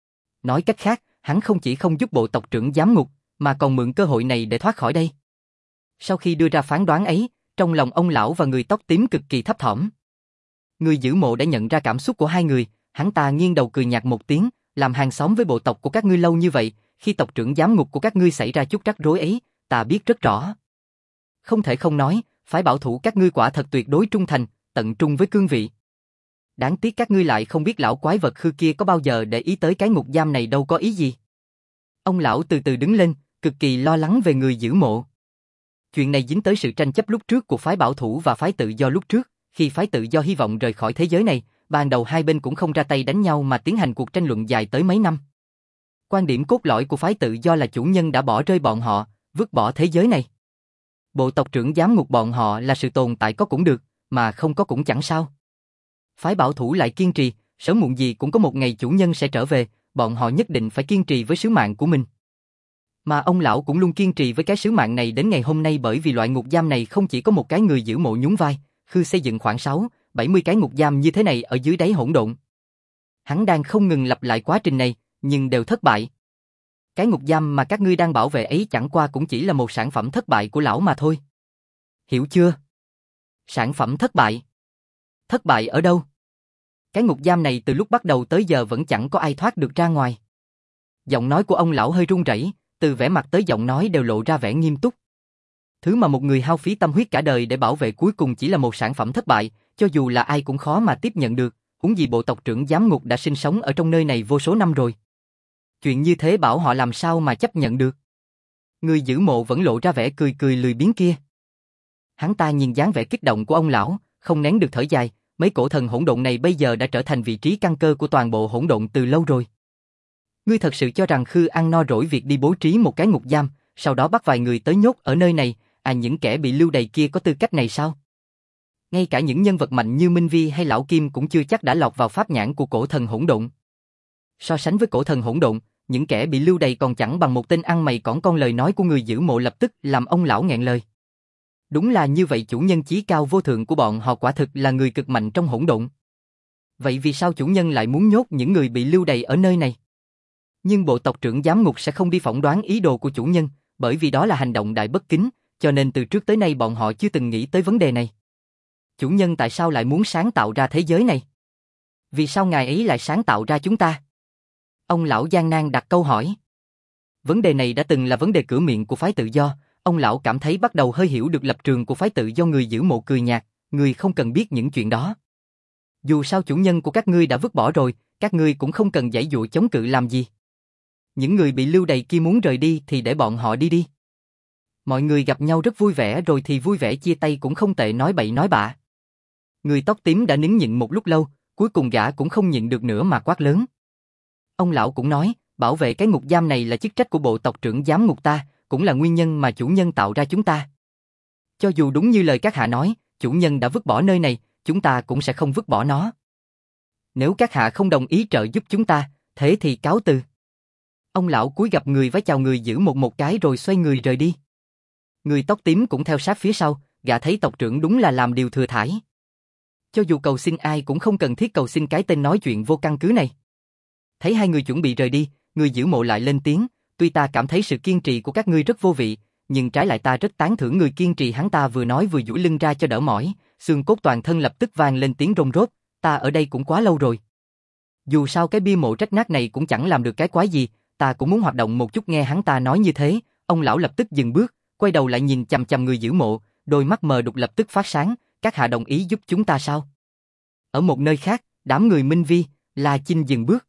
Nói cách khác, hắn không chỉ không giúp bộ tộc trưởng giám ngục, mà còn mượn cơ hội này để thoát khỏi đây. Sau khi đưa ra phán đoán ấy, trong lòng ông lão và người tóc tím cực kỳ thấp thỏm. Người giữ mộ đã nhận ra cảm xúc của hai người, hắn ta nghiêng đầu cười nhạt một tiếng, làm hàng xóm với bộ tộc của các ngươi lâu như vậy, khi tộc trưởng giám ngục của các ngươi xảy ra chút rắc rối ấy, ta biết rất rõ. Không thể không nói, phái bảo thủ các ngươi quả thật tuyệt đối trung thành, tận trung với cương vị. Đáng tiếc các ngươi lại không biết lão quái vật khư kia có bao giờ để ý tới cái ngục giam này đâu có ý gì. Ông lão từ từ đứng lên, cực kỳ lo lắng về người giữ mộ. Chuyện này dính tới sự tranh chấp lúc trước của phái bảo thủ và phái tự do lúc trước, khi phái tự do hy vọng rời khỏi thế giới này, ban đầu hai bên cũng không ra tay đánh nhau mà tiến hành cuộc tranh luận dài tới mấy năm. Quan điểm cốt lõi của phái tự do là chủ nhân đã bỏ rơi bọn họ, vứt bỏ thế giới này. Bộ tộc trưởng giám ngục bọn họ là sự tồn tại có cũng được, mà không có cũng chẳng sao. Phái bảo thủ lại kiên trì, sớm muộn gì cũng có một ngày chủ nhân sẽ trở về, bọn họ nhất định phải kiên trì với sứ mạng của mình. Mà ông lão cũng luôn kiên trì với cái sứ mạng này đến ngày hôm nay, bởi vì loại ngục giam này không chỉ có một cái người giữ mộ nhún vai, khư xây dựng khoảng sáu, bảy mươi cái ngục giam như thế này ở dưới đáy hỗn độn. Hắn đang không ngừng lặp lại quá trình này, nhưng đều thất bại. Cái ngục giam mà các ngươi đang bảo vệ ấy chẳng qua cũng chỉ là một sản phẩm thất bại của lão mà thôi. Hiểu chưa? Sản phẩm thất bại. Thất bại ở đâu? Cái ngục giam này từ lúc bắt đầu tới giờ vẫn chẳng có ai thoát được ra ngoài. Giọng nói của ông lão hơi run rẩy, từ vẻ mặt tới giọng nói đều lộ ra vẻ nghiêm túc. Thứ mà một người hao phí tâm huyết cả đời để bảo vệ cuối cùng chỉ là một sản phẩm thất bại, cho dù là ai cũng khó mà tiếp nhận được, huống gì bộ tộc trưởng giám ngục đã sinh sống ở trong nơi này vô số năm rồi. Chuyện như thế bảo họ làm sao mà chấp nhận được. Người giữ mộ vẫn lộ ra vẻ cười cười lười biếng kia. Hắn ta nhìn dáng vẻ kích động của ông lão, không nén được thở dài, mấy cổ thần hỗn độn này bây giờ đã trở thành vị trí căn cơ của toàn bộ hỗn độn từ lâu rồi. Ngươi thật sự cho rằng Khư ăn no rỗi việc đi bố trí một cái ngục giam, sau đó bắt vài người tới nhốt ở nơi này, à những kẻ bị lưu đày kia có tư cách này sao? Ngay cả những nhân vật mạnh như Minh Vi hay Lão Kim cũng chưa chắc đã lọt vào pháp nhãn của cổ thần hỗn độn. So sánh với cổ thần hỗn độn, những kẻ bị lưu đày còn chẳng bằng một tên ăn mày cỏn con. Lời nói của người giữ mộ lập tức làm ông lão nghẹn lời. Đúng là như vậy, chủ nhân chí cao vô thượng của bọn họ quả thực là người cực mạnh trong hỗn độn. Vậy vì sao chủ nhân lại muốn nhốt những người bị lưu đày ở nơi này? Nhưng bộ tộc trưởng giám ngục sẽ không đi phỏng đoán ý đồ của chủ nhân, bởi vì đó là hành động đại bất kính, cho nên từ trước tới nay bọn họ chưa từng nghĩ tới vấn đề này. Chủ nhân tại sao lại muốn sáng tạo ra thế giới này? Vì sao ngài ấy lại sáng tạo ra chúng ta? Ông lão gian nan đặt câu hỏi. Vấn đề này đã từng là vấn đề cửa miệng của phái tự do, ông lão cảm thấy bắt đầu hơi hiểu được lập trường của phái tự do. Người giữ mộ cười nhạt, người không cần biết những chuyện đó. Dù sao chủ nhân của các ngươi đã vứt bỏ rồi, các ngươi cũng không cần giãy giụa chống cự làm gì. Những người bị lưu đày kia muốn rời đi thì để bọn họ đi đi. Mọi người gặp nhau rất vui vẻ rồi thì vui vẻ chia tay cũng không tệ. Nói bậy nói bạ. Người tóc tím đã nín nhịn một lúc lâu, cuối cùng gã cũng không nhịn được nữa mà quát lớn. Ông lão cũng nói, bảo vệ cái ngục giam này là chức trách của bộ tộc trưởng giám ngục ta, cũng là nguyên nhân mà chủ nhân tạo ra chúng ta. Cho dù đúng như lời các hạ nói, chủ nhân đã vứt bỏ nơi này, chúng ta cũng sẽ không vứt bỏ nó. Nếu các hạ không đồng ý trợ giúp chúng ta, thế thì cáo từ. Ông lão cúi gặp người vái chào người giữ một một cái rồi xoay người rời đi. Người tóc tím cũng theo sát phía sau, gã thấy tộc trưởng đúng là làm điều thừa thãi. Cho dù cầu xin ai cũng không cần thiết cầu xin cái tên nói chuyện vô căn cứ này. Thấy hai người chuẩn bị rời đi, người giữ mộ lại lên tiếng, tuy ta cảm thấy sự kiên trì của các ngươi rất vô vị, nhưng trái lại ta rất tán thưởng người kiên trì. Hắn ta vừa nói vừa duỗi lưng ra cho đỡ mỏi, xương cốt toàn thân lập tức vang lên tiếng rông rốt, ta ở đây cũng quá lâu rồi. Dù sao cái bia mộ rách nát này cũng chẳng làm được cái quái gì, ta cũng muốn hoạt động một chút. Nghe hắn ta nói như thế, ông lão lập tức dừng bước, quay đầu lại nhìn chằm chằm người giữ mộ, đôi mắt mờ đục lập tức phát sáng, các hạ đồng ý giúp chúng ta sao? Ở một nơi khác, đám người Minh Vi, La Chinh dừng bước.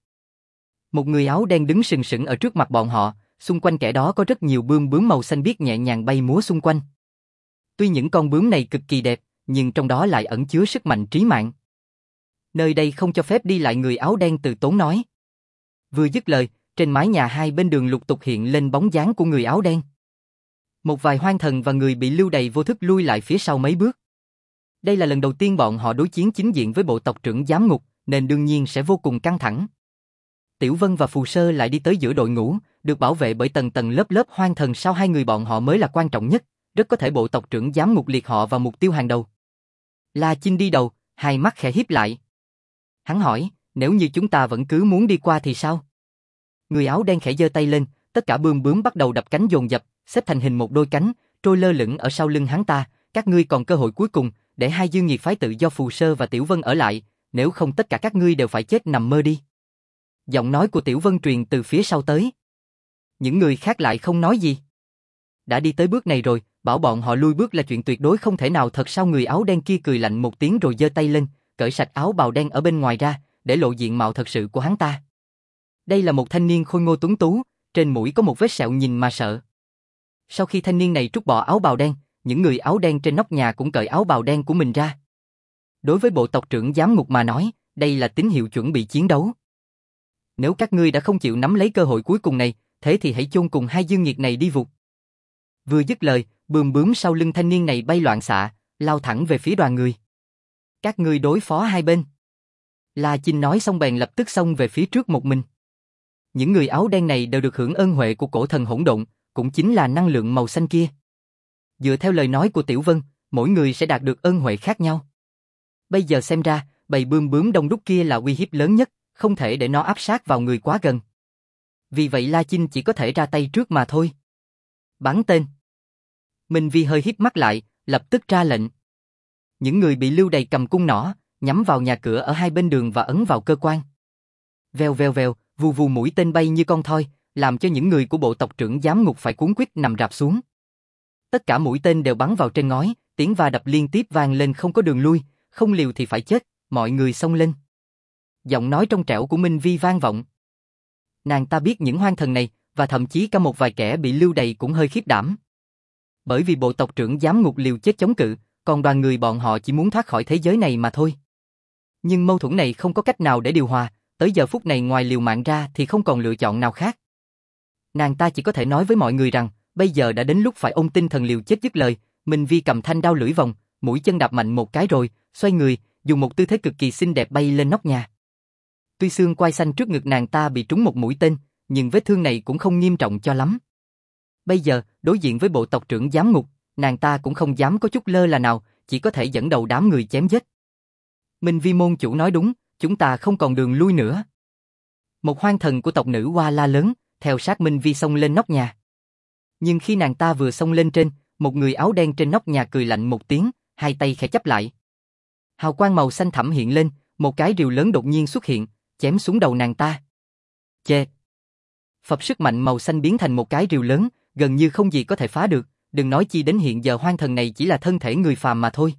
Một người áo đen đứng sừng sững ở trước mặt bọn họ, xung quanh kẻ đó có rất nhiều bươm bướm màu xanh biếc nhẹ nhàng bay múa xung quanh. Tuy những con bướm này cực kỳ đẹp, nhưng trong đó lại ẩn chứa sức mạnh trí mạng. Nơi đây không cho phép đi lại, người áo đen từ tốn nói. Vừa dứt lời, trên mái nhà hai bên đường lục tục hiện lên bóng dáng của người áo đen. Một vài hoang thần và người bị lưu đày vô thức lui lại phía sau mấy bước. Đây là lần đầu tiên bọn họ đối chiến chính diện với bộ tộc trưởng giám ngục, nên đương nhiên sẽ vô cùng căng thẳng. Tiểu Vân và Phù Sơ lại đi tới giữa đội ngũ, được bảo vệ bởi tầng tầng lớp lớp hoang thần. Sau hai người bọn họ mới là quan trọng nhất, rất có thể bộ tộc trưởng giám ngục liệt họ vào mục tiêu hàng đầu. La Chinh đi đầu, hai mắt khẽ híp lại. Hắn hỏi, nếu như chúng ta vẫn cứ muốn đi qua thì sao? Người áo đen khẽ giơ tay lên, tất cả bươm bướm bắt đầu đập cánh dồn dập, xếp thành hình một đôi cánh, trôi lơ lửng ở sau lưng hắn ta. Các ngươi còn cơ hội cuối cùng, để hai dương nghiệt phái tự do Phù Sơ và Tiểu Vân ở lại, nếu không tất cả các ngươi đều phải chết nằm mơ đi. Giọng nói của Tiểu Vân truyền từ phía sau tới. Những người khác lại không nói gì. Đã đi tới bước này rồi, bảo bọn họ lui bước là chuyện tuyệt đối không thể nào. Thật sao? Người áo đen kia cười lạnh một tiếng rồi giơ tay lên, cởi sạch áo bào đen ở bên ngoài ra, để lộ diện mạo thật sự của hắn ta. Đây là một thanh niên khôi ngô tuấn tú, trên mũi có một vết sẹo nhìn mà sợ. Sau khi thanh niên này trút bỏ áo bào đen, những người áo đen trên nóc nhà cũng cởi áo bào đen của mình ra. Đối với bộ tộc trưởng giám ngục mà nói, đây là tín hiệu chuẩn bị chiến đấu. Nếu các ngươi đã không chịu nắm lấy cơ hội cuối cùng này, thế thì hãy chôn cùng hai dương nghiệt này đi vụt. Vừa dứt lời, bươm bướm sau lưng thanh niên này bay loạn xạ, lao thẳng về phía đoàn người. Các ngươi đối phó hai bên. La Chinh nói xong bèn lập tức xông về phía trước một mình. Những người áo đen này đều được hưởng ơn huệ của cổ thần hỗn độn, cũng chính là năng lượng màu xanh kia. Dựa theo lời nói của Tiểu Vân, mỗi người sẽ đạt được ơn huệ khác nhau. Bây giờ xem ra, bầy bươm bướm đông đúc kia là uy hiếp lớn nhất, không thể để nó áp sát vào người quá gần. Vì vậy La Chinh chỉ có thể ra tay trước mà thôi. Bắn tên. Minh Vi hơi híp mắt lại, lập tức ra lệnh. Những người bị lưu đày cầm cung nỏ, nhắm vào nhà cửa ở hai bên đường và ấn vào cơ quan. Vèo vèo vèo, vù vù mũi tên bay như con thoi, làm cho những người của bộ tộc trưởng giám ngục phải cuống quýt nằm rạp xuống. Tất cả mũi tên đều bắn vào trên ngói, tiếng va đập liên tiếp vang lên không có đường lui, không liều thì phải chết, mọi người xông lên. Giọng nói trong trẻo của Minh Vi vang vọng. Nàng ta biết những hoang thần này, và thậm chí cả một vài kẻ bị lưu đày cũng hơi khiếp đảm. Bởi vì bộ tộc trưởng giám ngục liều chết chống cự, còn đoàn người bọn họ chỉ muốn thoát khỏi thế giới này mà thôi. Nhưng mâu thuẫn này không có cách nào để điều hòa, tới giờ phút này ngoài liều mạng ra thì không còn lựa chọn nào khác. Nàng ta chỉ có thể nói với mọi người rằng, bây giờ đã đến lúc phải ôm tinh thần liều chết. Dứt lời, Minh Vi cầm thanh đao lưỡi vòng, mũi chân đạp mạnh một cái rồi, xoay người, dùng một tư thế cực kỳ xinh đẹp bay lên nóc nhà. Tuy xương quai xanh trước ngực nàng ta bị trúng một mũi tên, nhưng vết thương này cũng không nghiêm trọng cho lắm. Bây giờ, đối diện với bộ tộc trưởng giám ngục, nàng ta cũng không dám có chút lơ là nào, chỉ có thể dẫn đầu đám người chém giết. Minh Vi môn chủ nói đúng, chúng ta không còn đường lui nữa. Một hoang thần của tộc nữ Hoa la lớn, theo sát Minh Vi xông lên nóc nhà. Nhưng khi nàng ta vừa xông lên trên, một người áo đen trên nóc nhà cười lạnh một tiếng, hai tay khẽ chắp lại. Hào quang màu xanh thẳm hiện lên, một cái rìu lớn đột nhiên xuất hiện, chém xuống đầu nàng ta. Chê! Phập sức mạnh màu xanh biến thành một cái rìu lớn, gần như không gì có thể phá được, đừng nói chi đến hiện giờ hoang thần này chỉ là thân thể người phàm mà thôi.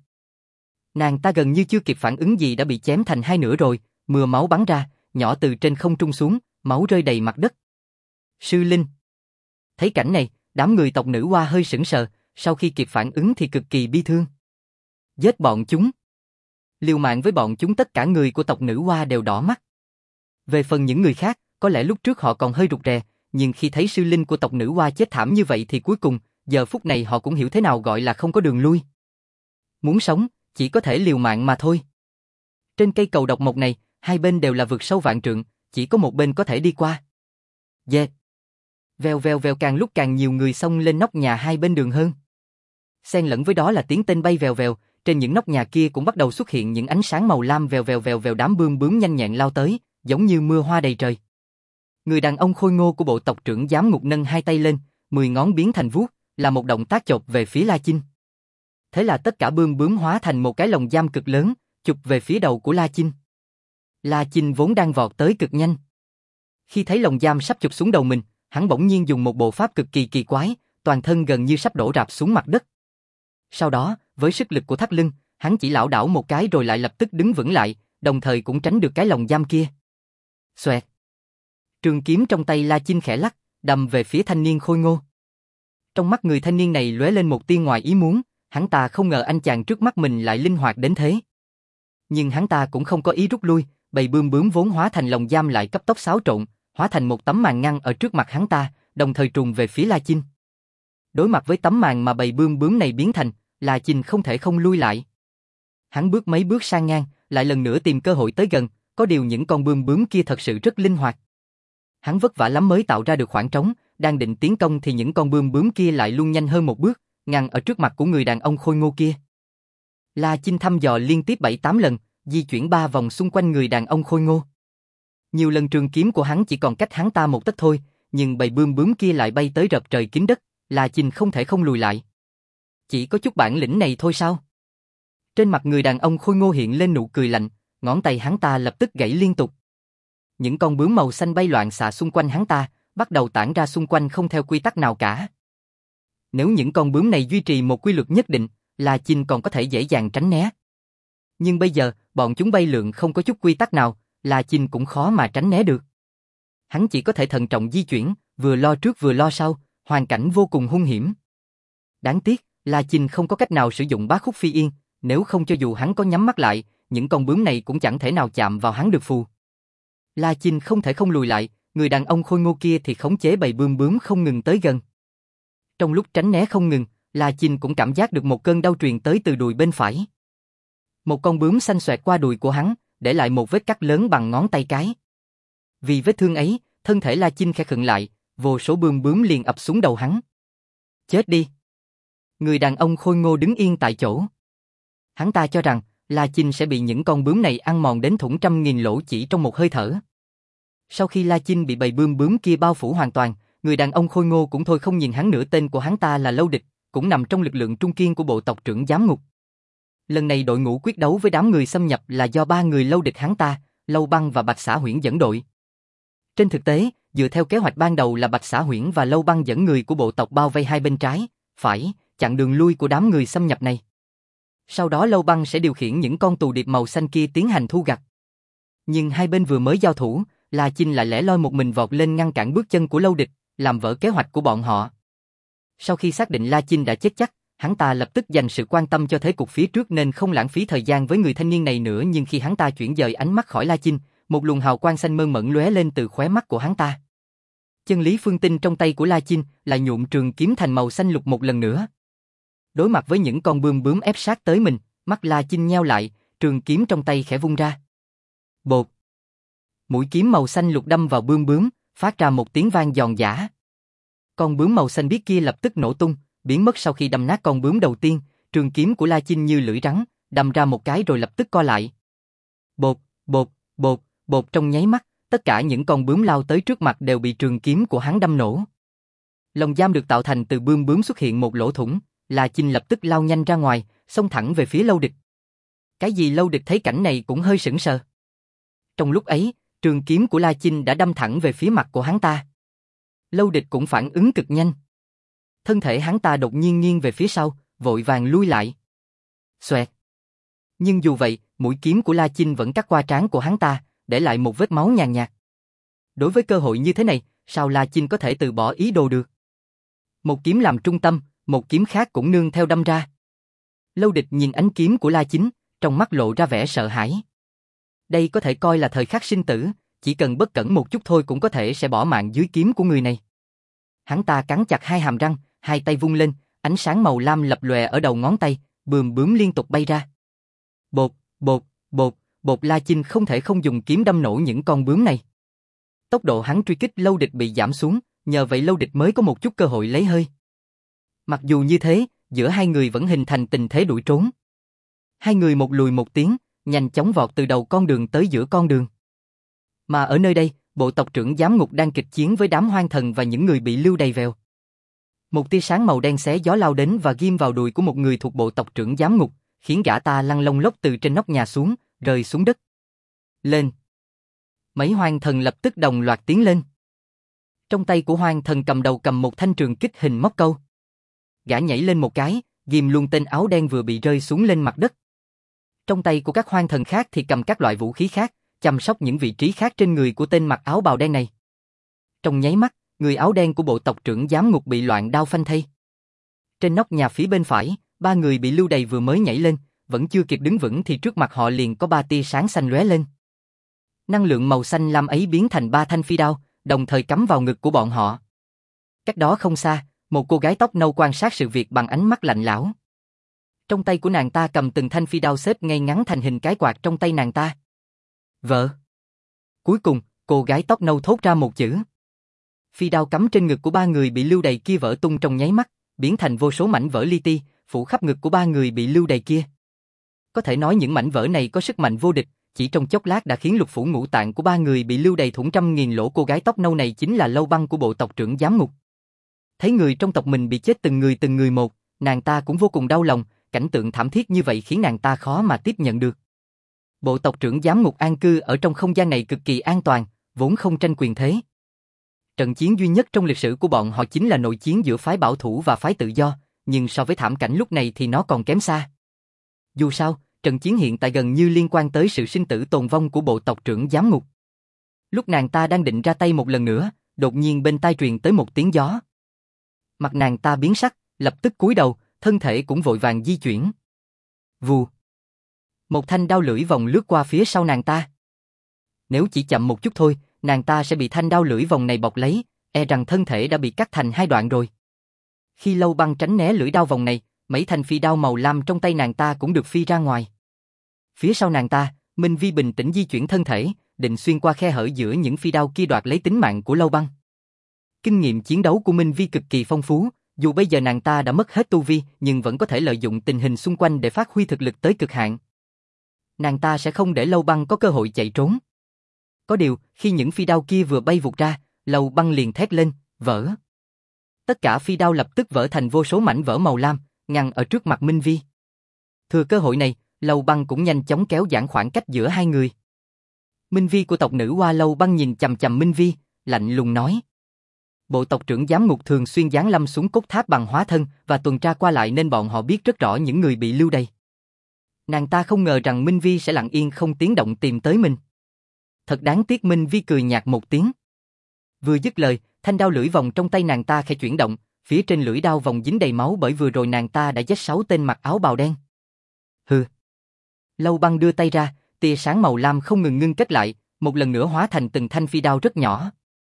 Nàng ta gần như chưa kịp phản ứng gì đã bị chém thành hai nửa rồi, mưa máu bắn ra, nhỏ từ trên không trung xuống, máu rơi đầy mặt đất. Sư Linh! Thấy cảnh này, đám người tộc nữ Hoa hơi sững sờ, sau khi kịp phản ứng thì cực kỳ bi thương. Giết bọn chúng! Liều mạng với bọn chúng. Tất cả người của tộc nữ Hoa đều đỏ mắt. Về phần những người khác, có lẽ lúc trước họ còn hơi rụt rè, nhưng khi thấy sư linh của tộc nữ Hoa chết thảm như vậy thì cuối cùng, giờ phút này họ cũng hiểu thế nào gọi là không có đường lui. Muốn sống, chỉ có thể liều mạng mà thôi. Trên cây cầu độc mộc này, hai bên đều là vực sâu vạn trượng, chỉ có một bên có thể đi qua. Yeah. Vèo vèo vèo, càng lúc càng nhiều người xông lên nóc nhà hai bên đường hơn. Xen lẫn với đó là tiếng tên bay vèo vèo, trên những nóc nhà kia cũng bắt đầu xuất hiện những ánh sáng màu lam vèo vèo vèo vèo, đám bươm bướm nhanh nhẹn lao tới, giống như mưa hoa đầy trời. Người đàn ông khôi ngô của bộ tộc trưởng giám ngục nâng hai tay lên, mười ngón biến thành vuốt, là một động tác chộp về phía La Chinh. Thế là tất cả bươm bướm hóa thành một cái lồng giam cực lớn, chụp về phía đầu của La Chinh. La Chinh vốn đang vọt tới cực nhanh. Khi thấy lồng giam sắp chụp xuống đầu mình, hắn bỗng nhiên dùng một bộ pháp cực kỳ kỳ quái, toàn thân gần như sắp đổ rạp xuống mặt đất. Sau đó, với sức lực của thắt lưng, hắn chỉ lảo đảo một cái rồi lại lập tức đứng vững lại, đồng thời cũng tránh được cái lồng giam kia. Xoẹt. Trường kiếm trong tay La Chinh khẽ lắc, đâm về phía thanh niên khôi ngô. Trong mắt người thanh niên này lóe lên một tia ngoài ý muốn, hắn ta không ngờ anh chàng trước mắt mình lại linh hoạt đến thế. Nhưng hắn ta cũng không có ý rút lui, bầy bươm bướm vốn hóa thành lồng giam lại cấp tốc xáo trộn, hóa thành một tấm màn ngăn ở trước mặt hắn ta, đồng thời trùng về phía La Chinh. Đối mặt với tấm màn mà bầy bươm bướm này biến thành, La Chinh không thể không lui lại. Hắn bước mấy bước sang ngang, lại lần nữa tìm cơ hội tới gần, có điều những con bươm bướm kia thật sự rất linh hoạt. Hắn vất vả lắm mới tạo ra được khoảng trống, đang định tiến công thì những con bươm bướm kia lại luôn nhanh hơn một bước, ngăn ở trước mặt của người đàn ông khôi ngô kia. La Chinh thăm dò liên tiếp bảy tám lần, di chuyển ba vòng xung quanh người đàn ông khôi ngô. Nhiều lần trường kiếm của hắn chỉ còn cách hắn ta một tấc thôi, nhưng bầy bươm bướm kia lại bay tới rợp trời kín đất, La Chinh không thể không lùi lại. Chỉ có chút bản lĩnh này thôi sao? Trên mặt người đàn ông khôi ngô hiện lên nụ cười lạnh, ngón tay hắn ta lập tức gãy liên tục. Những con bướm màu xanh bay loạn xạ xung quanh hắn ta, bắt đầu tản ra xung quanh không theo quy tắc nào cả. Nếu những con bướm này duy trì một quy luật nhất định, La Chinh còn có thể dễ dàng tránh né. Nhưng bây giờ, bọn chúng bay lượn không có chút quy tắc nào, La Chinh cũng khó mà tránh né được. Hắn chỉ có thể thận trọng di chuyển, vừa lo trước vừa lo sau, hoàn cảnh vô cùng hung hiểm. Đáng tiếc, La Chinh không có cách nào sử dụng bá khúc phi yên, nếu không cho dù hắn có nhắm mắt lại, những con bướm này cũng chẳng thể nào chạm vào hắn được phù. La Chinh không thể không lùi lại, người đàn ông khôi ngô kia thì khống chế bầy bướm bướm không ngừng tới gần. Trong lúc tránh né không ngừng, La Chinh cũng cảm giác được một cơn đau truyền tới từ đùi bên phải. Một con bướm xanh xoẹt qua đùi của hắn, để lại một vết cắt lớn bằng ngón tay cái. Vì vết thương ấy, thân thể La Chinh khẽ khựng lại, vô số bướm bướm liền ập xuống đầu hắn. Chết đi! Người đàn ông khôi ngô đứng yên tại chỗ. Hắn ta cho rằng, La Chinh sẽ bị những con bướm này ăn mòn đến thủng trăm nghìn lỗ chỉ trong một hơi thở. Sau khi La Chinh bị bầy bướm bướm kia bao phủ hoàn toàn, người đàn ông khôi ngô cũng thôi không nhìn hắn nữa. Tên của hắn ta là Lâu Địch, cũng nằm trong lực lượng trung kiên của bộ tộc trưởng giám ngục. Lần này đội ngũ quyết đấu với đám người xâm nhập là do ba người Lâu Địch hắn ta, Lâu Băng và Bạch Xả Huyễn dẫn đội. Trên thực tế, dựa theo kế hoạch ban đầu là Bạch Xả Huyễn và Lâu Băng dẫn người của bộ tộc bao vây hai bên trái, phải, chặn đường lui của đám người xâm nhập này. Sau đó Lâu Băng sẽ điều khiển những con tù điệp màu xanh kia tiến hành thu gặt. Nhưng hai bên vừa mới giao thủ, La Chinh lại lẻ loi một mình vọt lên ngăn cản bước chân của Lâu Địch, làm vỡ kế hoạch của bọn họ. Sau khi xác định La Chinh đã chết chắc, hắn ta lập tức dành sự quan tâm cho thế cục phía trước nên không lãng phí thời gian với người thanh niên này nữa. Nhưng khi hắn ta chuyển dời ánh mắt khỏi La Chinh, một luồng hào quang xanh mơn mởn lóe lên từ khóe mắt của hắn ta. Chân lý phương tinh trong tay của La Chinh lại nhuộm trường kiếm thành màu xanh lục một lần nữa. Đối mặt với những con bướm bướm ép sát tới mình, mắt La Chinh nheo lại, trường kiếm trong tay khẽ vung ra. Bột. Mũi kiếm màu xanh lục đâm vào bướm bướm, phát ra một tiếng vang giòn giã. Con bướm màu xanh biếc kia lập tức nổ tung, biến mất sau khi đâm nát con bướm đầu tiên. Trường kiếm của La Chinh như lưỡi rắn, đâm ra một cái rồi lập tức co lại. Bột, bột, bột, bột trong nháy mắt, tất cả những con bướm lao tới trước mặt đều bị trường kiếm của hắn đâm nổ. Lồng giam được tạo thành từ bướm bướm xuất hiện một lỗ thủng, La Chinh lập tức lao nhanh ra ngoài, xông thẳng về phía Lâu Địch. Cái gì Lâu Địch thấy cảnh này cũng hơi sững sờ. Trong lúc ấy, trường kiếm của La Chinh đã đâm thẳng về phía mặt của hắn ta. Lâu Địch cũng phản ứng cực nhanh. Thân thể hắn ta đột nhiên nghiêng về phía sau, vội vàng lui lại. Xoẹt. Nhưng dù vậy, mũi kiếm của La Chinh vẫn cắt qua trán của hắn ta, để lại một vết máu nhàn nhạt. Đối với cơ hội như thế này, sao La Chinh có thể từ bỏ ý đồ được? Một kiếm làm trung tâm, một kiếm khác cũng nương theo đâm ra. Lâu Địch nhìn ánh kiếm của La Chinh, trong mắt lộ ra vẻ sợ hãi. Đây có thể coi là thời khắc sinh tử, chỉ cần bất cẩn một chút thôi cũng có thể sẽ bỏ mạng dưới kiếm của người này. Hắn ta cắn chặt hai hàm răng, hai tay vung lên, ánh sáng màu lam lập lòe ở đầu ngón tay, bướm bướm liên tục bay ra. Bột, bột, bột, bột. La Chinh không thể không dùng kiếm đâm nổ những con bướm này. Tốc độ hắn truy kích Lâu Địch bị giảm xuống, nhờ vậy Lâu Địch mới có một chút cơ hội lấy hơi. Mặc dù như thế, giữa hai người vẫn hình thành tình thế đuổi trốn. Hai người một lùi một tiến, nhanh chóng vọt từ đầu con đường tới giữa con đường. Mà ở nơi đây, bộ tộc trưởng giám ngục đang kịch chiến với đám hoang thần và những người bị lưu đầy vèo. Một tia sáng màu đen xé gió lao đến và ghim vào đùi của một người thuộc bộ tộc trưởng giám ngục, khiến gã ta lăn lông lốc từ trên nóc nhà xuống, rơi xuống đất. Lên! Mấy hoang thần lập tức đồng loạt tiến lên. Trong tay của hoang thần cầm đầu cầm một thanh trường kích hình móc câu. Gã nhảy lên một cái, ghim luôn tên áo đen vừa bị rơi xuống lên mặt đất. Trong tay của các hoang thần khác thì cầm các loại vũ khí khác, chăm sóc những vị trí khác trên người của tên mặc áo bào đen này. Trong nháy mắt, người áo đen của bộ tộc trưởng giám ngục bị loạn đao phanh thây. Trên nóc nhà phía bên phải, ba người bị lưu đày vừa mới nhảy lên, vẫn chưa kịp đứng vững thì trước mặt họ liền có ba tia sáng xanh lóe lên. Năng lượng màu xanh lam ấy biến thành ba thanh phi đao, đồng thời cắm vào ngực của bọn họ. Cách đó không xa, một cô gái tóc nâu quan sát sự việc bằng ánh mắt lạnh lẽo. Trong tay của nàng ta cầm từng thanh phi đao xếp ngay ngắn thành hình cái quạt trong tay nàng ta. Vợ. Cuối cùng, cô gái tóc nâu thốt ra một chữ. Phi đao cắm trên ngực của ba người bị lưu đày kia vỡ tung trong nháy mắt, biến thành vô số mảnh vỡ li ti, phủ khắp ngực của ba người bị lưu đày kia. Có thể nói những mảnh vỡ này có sức mạnh vô địch, chỉ trong chốc lát đã khiến lục phủ ngũ tạng của ba người bị lưu đầy thủng trăm nghìn lỗ. Cô gái tóc nâu này chính là Lâu Băng của bộ tộc trưởng giám ngục. Thấy người trong tộc mình bị chết từng người từng người một, nàng ta cũng vô cùng đau lòng, cảnh tượng thảm thiết như vậy khiến nàng ta khó mà tiếp nhận được. Bộ tộc trưởng giám ngục an cư ở trong không gian này cực kỳ an toàn, vốn không tranh quyền thế. Trận chiến duy nhất trong lịch sử của bọn họ chính là nội chiến giữa phái bảo thủ và phái tự do, nhưng so với thảm cảnh lúc này thì nó còn kém xa. Dù sao, trận chiến hiện tại gần như liên quan tới sự sinh tử tồn vong của bộ tộc trưởng giám ngục. Lúc nàng ta đang định ra tay một lần nữa, đột nhiên bên tai truyền tới một tiếng gió. Mặt nàng ta biến sắc, lập tức cúi đầu, thân thể cũng vội vàng di chuyển. Vù. Một thanh đao lưỡi vòng lướt qua phía sau nàng ta. Nếu chỉ chậm một chút thôi, nàng ta sẽ bị thanh đao lưỡi vòng này bọc lấy, e rằng thân thể đã bị cắt thành hai đoạn rồi. Khi Lâu Băng tránh né lưỡi đao vòng này, mấy thanh phi đao màu lam trong tay nàng ta cũng được phi ra ngoài. Phía sau nàng ta, Minh Vi bình tĩnh di chuyển thân thể, định xuyên qua khe hở giữa những phi đao kia đoạt lấy tính mạng của Lâu Băng. Kinh nghiệm chiến đấu của Minh Vi cực kỳ phong phú, dù bây giờ nàng ta đã mất hết tu vi, nhưng vẫn có thể lợi dụng tình hình xung quanh để phát huy thực lực tới cực hạn. Nàng ta sẽ không để Lâu Băng có cơ hội chạy trốn. Có điều, khi những phi đao kia vừa bay vụt ra, Lâu Băng liền thét lên, vỡ. Tất cả phi đao lập tức vỡ thành vô số mảnh vỡ màu lam, ngăn ở trước mặt Minh Vi. Thừa cơ hội này, Lâu Băng cũng nhanh chóng kéo giãn khoảng cách giữa hai người. Minh Vi của tộc nữ Hoa Lâu Băng nhìn chằm chằm Minh Vi, lạnh lùng nói. Bộ tộc trưởng giám ngục thường xuyên giáng lâm xuống cốt tháp bằng hóa thân và tuần tra qua lại nên bọn họ biết rất rõ những người bị lưu đày. Nàng ta không ngờ rằng Minh Vi sẽ lặng yên không tiếng động tìm tới mình. Thật đáng tiếc. Minh Vi cười nhạt một tiếng. Vừa dứt lời, thanh đao lưỡi vòng trong tay nàng ta khẽ chuyển động, phía trên lưỡi đao vòng dính đầy máu bởi vừa rồi nàng ta đã giết sáu tên mặc áo bào đen. Hừ. Lâu Băng đưa tay ra, tia sáng màu lam không ngừng ngưng kết lại, một lần nữa hóa thành từng thanh phi đao rất nhỏ.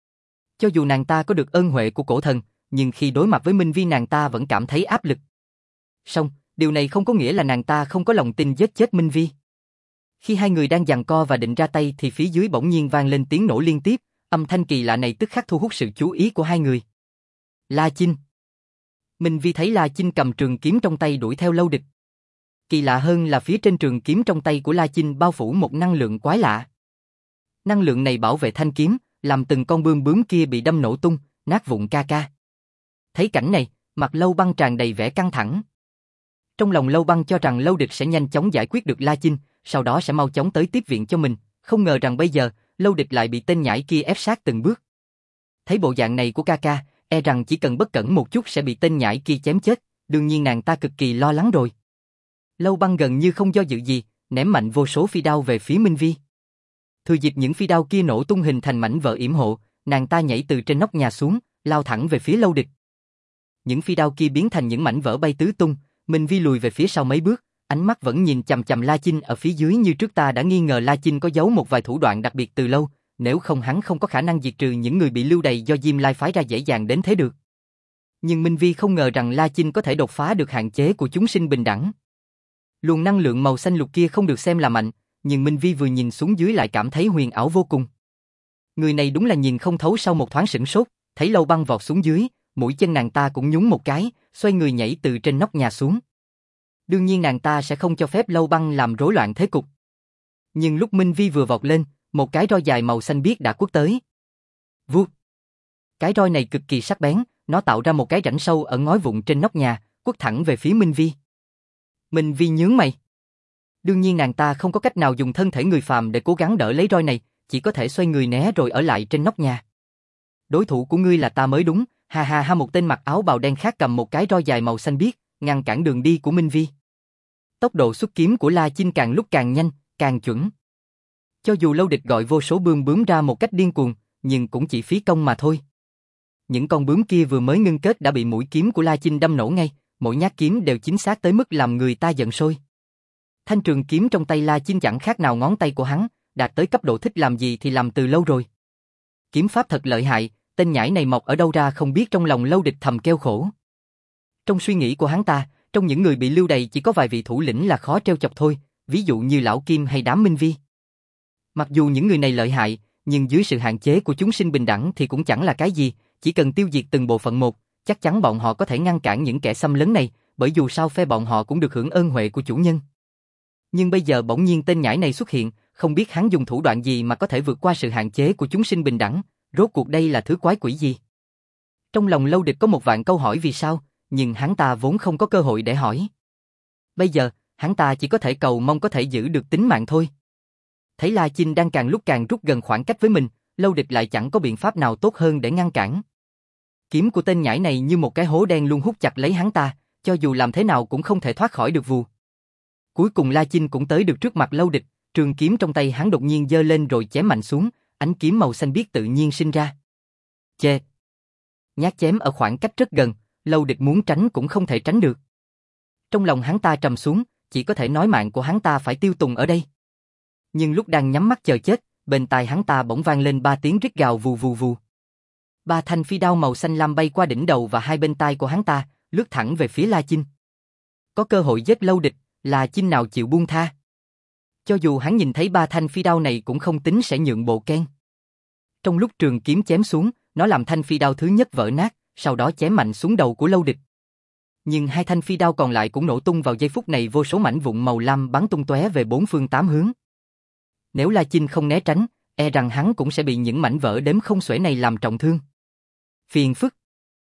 Cho dù nàng ta có được ơn huệ của cổ thần, nhưng khi đối mặt với Minh Vi nàng ta vẫn cảm thấy áp lực. Song, điều này không có nghĩa là nàng ta không có lòng tin giết chết Minh Vi. Khi hai người đang giằng co và định ra tay thì phía dưới bỗng nhiên vang lên tiếng nổ liên tiếp, âm thanh kỳ lạ này tức khắc thu hút sự chú ý của hai người. La Chinh. Minh Vi thấy La Chinh cầm trường kiếm trong tay đuổi theo Lâu Địch. Kỳ lạ hơn là phía trên trường kiếm trong tay của La Chinh bao phủ một năng lượng quái lạ. Năng lượng này bảo vệ thanh kiếm, làm từng con bươm bướm kia bị đâm nổ tung, nát vụn ca ca. Thấy cảnh này, mặt Lâu Băng tràn đầy vẻ căng thẳng. Trong lòng Lâu Băng cho rằng Lâu Địch sẽ nhanh chóng giải quyết được La Chinh, sau đó sẽ mau chóng tới tiếp viện cho mình, không ngờ rằng bây giờ, Lâu Địch lại bị tên nhãi kia ép sát từng bước. Thấy bộ dạng này của ca ca, e rằng chỉ cần bất cẩn một chút sẽ bị tên nhãi kia chém chết, đương nhiên nàng ta cực kỳ lo lắng rồi. Lâu Băng gần như không do dự gì, ném mạnh vô số phi đao về phía Minh Vi. Thừa dịp những phi đao kia nổ tung hình thành mảnh vỡ yểm hộ, nàng ta nhảy từ trên nóc nhà xuống, lao thẳng về phía Lâu Địch. Những phi đao kia biến thành những mảnh vỡ bay tứ tung, Minh Vi lùi về phía sau mấy bước, ánh mắt vẫn nhìn chằm chằm La Chinh ở phía dưới như trước. Ta đã nghi ngờ La Chinh có giấu một vài thủ đoạn đặc biệt từ lâu, nếu không hắn không có khả năng diệt trừ những người bị lưu đày do Diêm Lai phái ra dễ dàng đến thế được. Nhưng Minh Vi không ngờ rằng La Chinh có thể đột phá được hạn chế của chúng sinh bình đẳng. Luồng năng lượng màu xanh lục kia không được xem là mạnh, nhưng Minh Vi vừa nhìn xuống dưới lại cảm thấy huyền ảo vô cùng. Người này đúng là nhìn không thấu. Sau một thoáng sửng sốt, thấy Lâu Băng vọt xuống dưới, mũi chân nàng ta cũng nhún một cái, xoay người nhảy từ trên nóc nhà xuống. Đương nhiên nàng ta sẽ không cho phép Lâu Băng làm rối loạn thế cục. Nhưng lúc Minh Vi vừa vọt lên, một cái roi dài màu xanh biếc đã quất tới. Vuốt. Cái roi này cực kỳ sắc bén, nó tạo ra một cái rãnh sâu ở ngói vụn trên nóc nhà, quất thẳng về phía Minh Vi. Minh Vi nhướng mày. Đương nhiên nàng ta không có cách nào dùng thân thể người phàm để cố gắng đỡ lấy roi này, chỉ có thể xoay người né rồi ở lại trên nóc nhà. Đối thủ của ngươi là ta mới đúng, ha ha ha. Một tên mặc áo bào đen khác cầm một cái roi dài màu xanh biếc, ngăn cản đường đi của Minh Vi. Tốc độ xuất kiếm của La Chinh càng lúc càng nhanh, càng chuẩn. Cho dù Lâu Địch gọi vô số bươm bướm ra một cách điên cuồng, nhưng cũng chỉ phí công mà thôi. Những con bướm kia vừa mới ngưng kết đã bị mũi kiếm của La Chinh đâm nổ ngay, mỗi nhát kiếm đều chính xác tới mức làm người ta giận sôi. Thanh trường kiếm trong tay La Chinh chẳng khác nào ngón tay của hắn, đạt tới cấp độ thích làm gì thì làm từ lâu rồi. Kiếm pháp thật lợi hại, tên nhãi này mọc ở đâu ra không biết. Trong lòng Lâu Địch thầm kêu khổ. Trong suy nghĩ của hắn ta, trong những người bị lưu đày chỉ có vài vị thủ lĩnh là khó trêu chọc thôi, ví dụ như Lão Kim hay đám Minh Vi. Mặc dù những người này lợi hại, nhưng dưới sự hạn chế của chúng sinh bình đẳng thì cũng chẳng là cái gì, chỉ cần tiêu diệt từng bộ phận một, chắc chắn bọn họ có thể ngăn cản những kẻ xâm lấn này, bởi dù sao phe bọn họ cũng được hưởng ơn huệ của chủ nhân. Nhưng bây giờ bỗng nhiên tên nhãi này xuất hiện, không biết hắn dùng thủ đoạn gì mà có thể vượt qua sự hạn chế của chúng sinh bình đẳng, rốt cuộc đây là thứ quái quỷ gì? Trong lòng Lâu Địch có một vạn câu hỏi vì sao, nhưng hắn ta vốn không có cơ hội để hỏi. Bây giờ, hắn ta chỉ có thể cầu mong có thể giữ được tính mạng thôi. Thấy La Chinh đang càng lúc càng rút gần khoảng cách với mình, Lâu Địch lại chẳng có biện pháp nào tốt hơn để ngăn cản. Kiếm của tên nhãi này như một cái hố đen luôn hút chặt lấy hắn ta, cho dù làm thế nào cũng không thể thoát khỏi được vù. Cuối cùng La Chinh cũng tới được trước mặt Lâu Địch, trường kiếm trong tay hắn đột nhiên giơ lên rồi chém mạnh xuống, ánh kiếm màu xanh biếc tự nhiên sinh ra. Chê! Nhát chém ở khoảng cách rất gần, Lâu Địch muốn tránh cũng không thể tránh được. Trong lòng hắn ta trầm xuống, chỉ có thể nói mạng của hắn ta phải tiêu tùng ở đây. Nhưng lúc đang nhắm mắt chờ chết, bên tai hắn ta bỗng vang lên ba tiếng rít gào vù vù vù. Ba thanh phi đao màu xanh lam bay qua đỉnh đầu và hai bên tai của hắn ta, lướt thẳng về phía La Chinh. Có cơ hội giết Lâu Địch, La Chinh nào chịu buông tha. Cho dù hắn nhìn thấy ba thanh phi đao này cũng không tính sẽ nhượng bộ keng. Trong lúc trường kiếm chém xuống, nó làm thanh phi đao thứ nhất vỡ nát, sau đó chém mạnh xuống đầu của Lâu Địch. Nhưng hai thanh phi đao còn lại cũng nổ tung vào giây phút này, vô số mảnh vụn màu lam bắn tung tóe về bốn phương tám hướng. Nếu La Chinh không né tránh, e rằng hắn cũng sẽ bị những mảnh vỡ đếm không xuể này làm trọng thương. Phiền phức.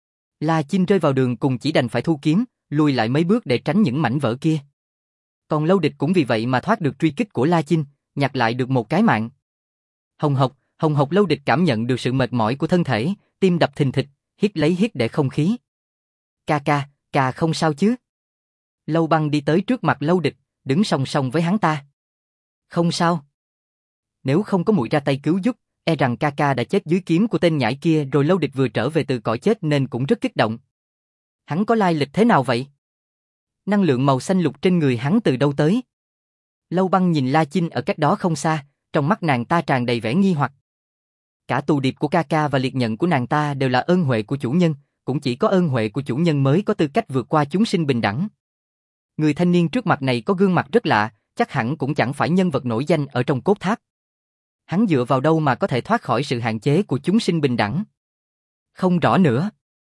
La Chinh rơi vào đường cùng, chỉ đành phải thu kiếm, lùi lại mấy bước để tránh những mảnh vỡ kia. Còn Lâu Địch cũng vì vậy mà thoát được truy kích của La Chinh, nhặt lại được một cái mạng. Hồng hộc, hồng hộc. Lâu Địch cảm nhận được sự mệt mỏi của thân thể, tim đập thình thịch, hít lấy hít để không khí. Ca ca, ca không sao chứ? Lâu Băng đi tới trước mặt Lâu Địch, đứng song song với hắn ta. Không sao. Nếu không có muội ra tay cứu giúp, e rằng ca ca đã chết dưới kiếm của tên nhãi kia rồi. Lâu Địch vừa trở về từ cõi chết nên cũng rất kích động. Hắn có lai lịch thế nào vậy? Năng lượng màu xanh lục trên người hắn từ đâu tới? Lâu Băng nhìn La Chinh ở cách đó không xa, trong mắt nàng ta tràn đầy vẻ nghi hoặc. Cả tù điệp của ca ca và liệt nhận của nàng ta đều là ơn huệ của chủ nhân, cũng chỉ có ơn huệ của chủ nhân mới có tư cách vượt qua chúng sinh bình đẳng. Người thanh niên trước mặt này có gương mặt rất lạ, chắc hẳn cũng chẳng phải nhân vật nổi danh ở trong cốt tháp. Hắn dựa vào đâu mà có thể thoát khỏi sự hạn chế của chúng sinh bình đẳng? Không rõ nữa.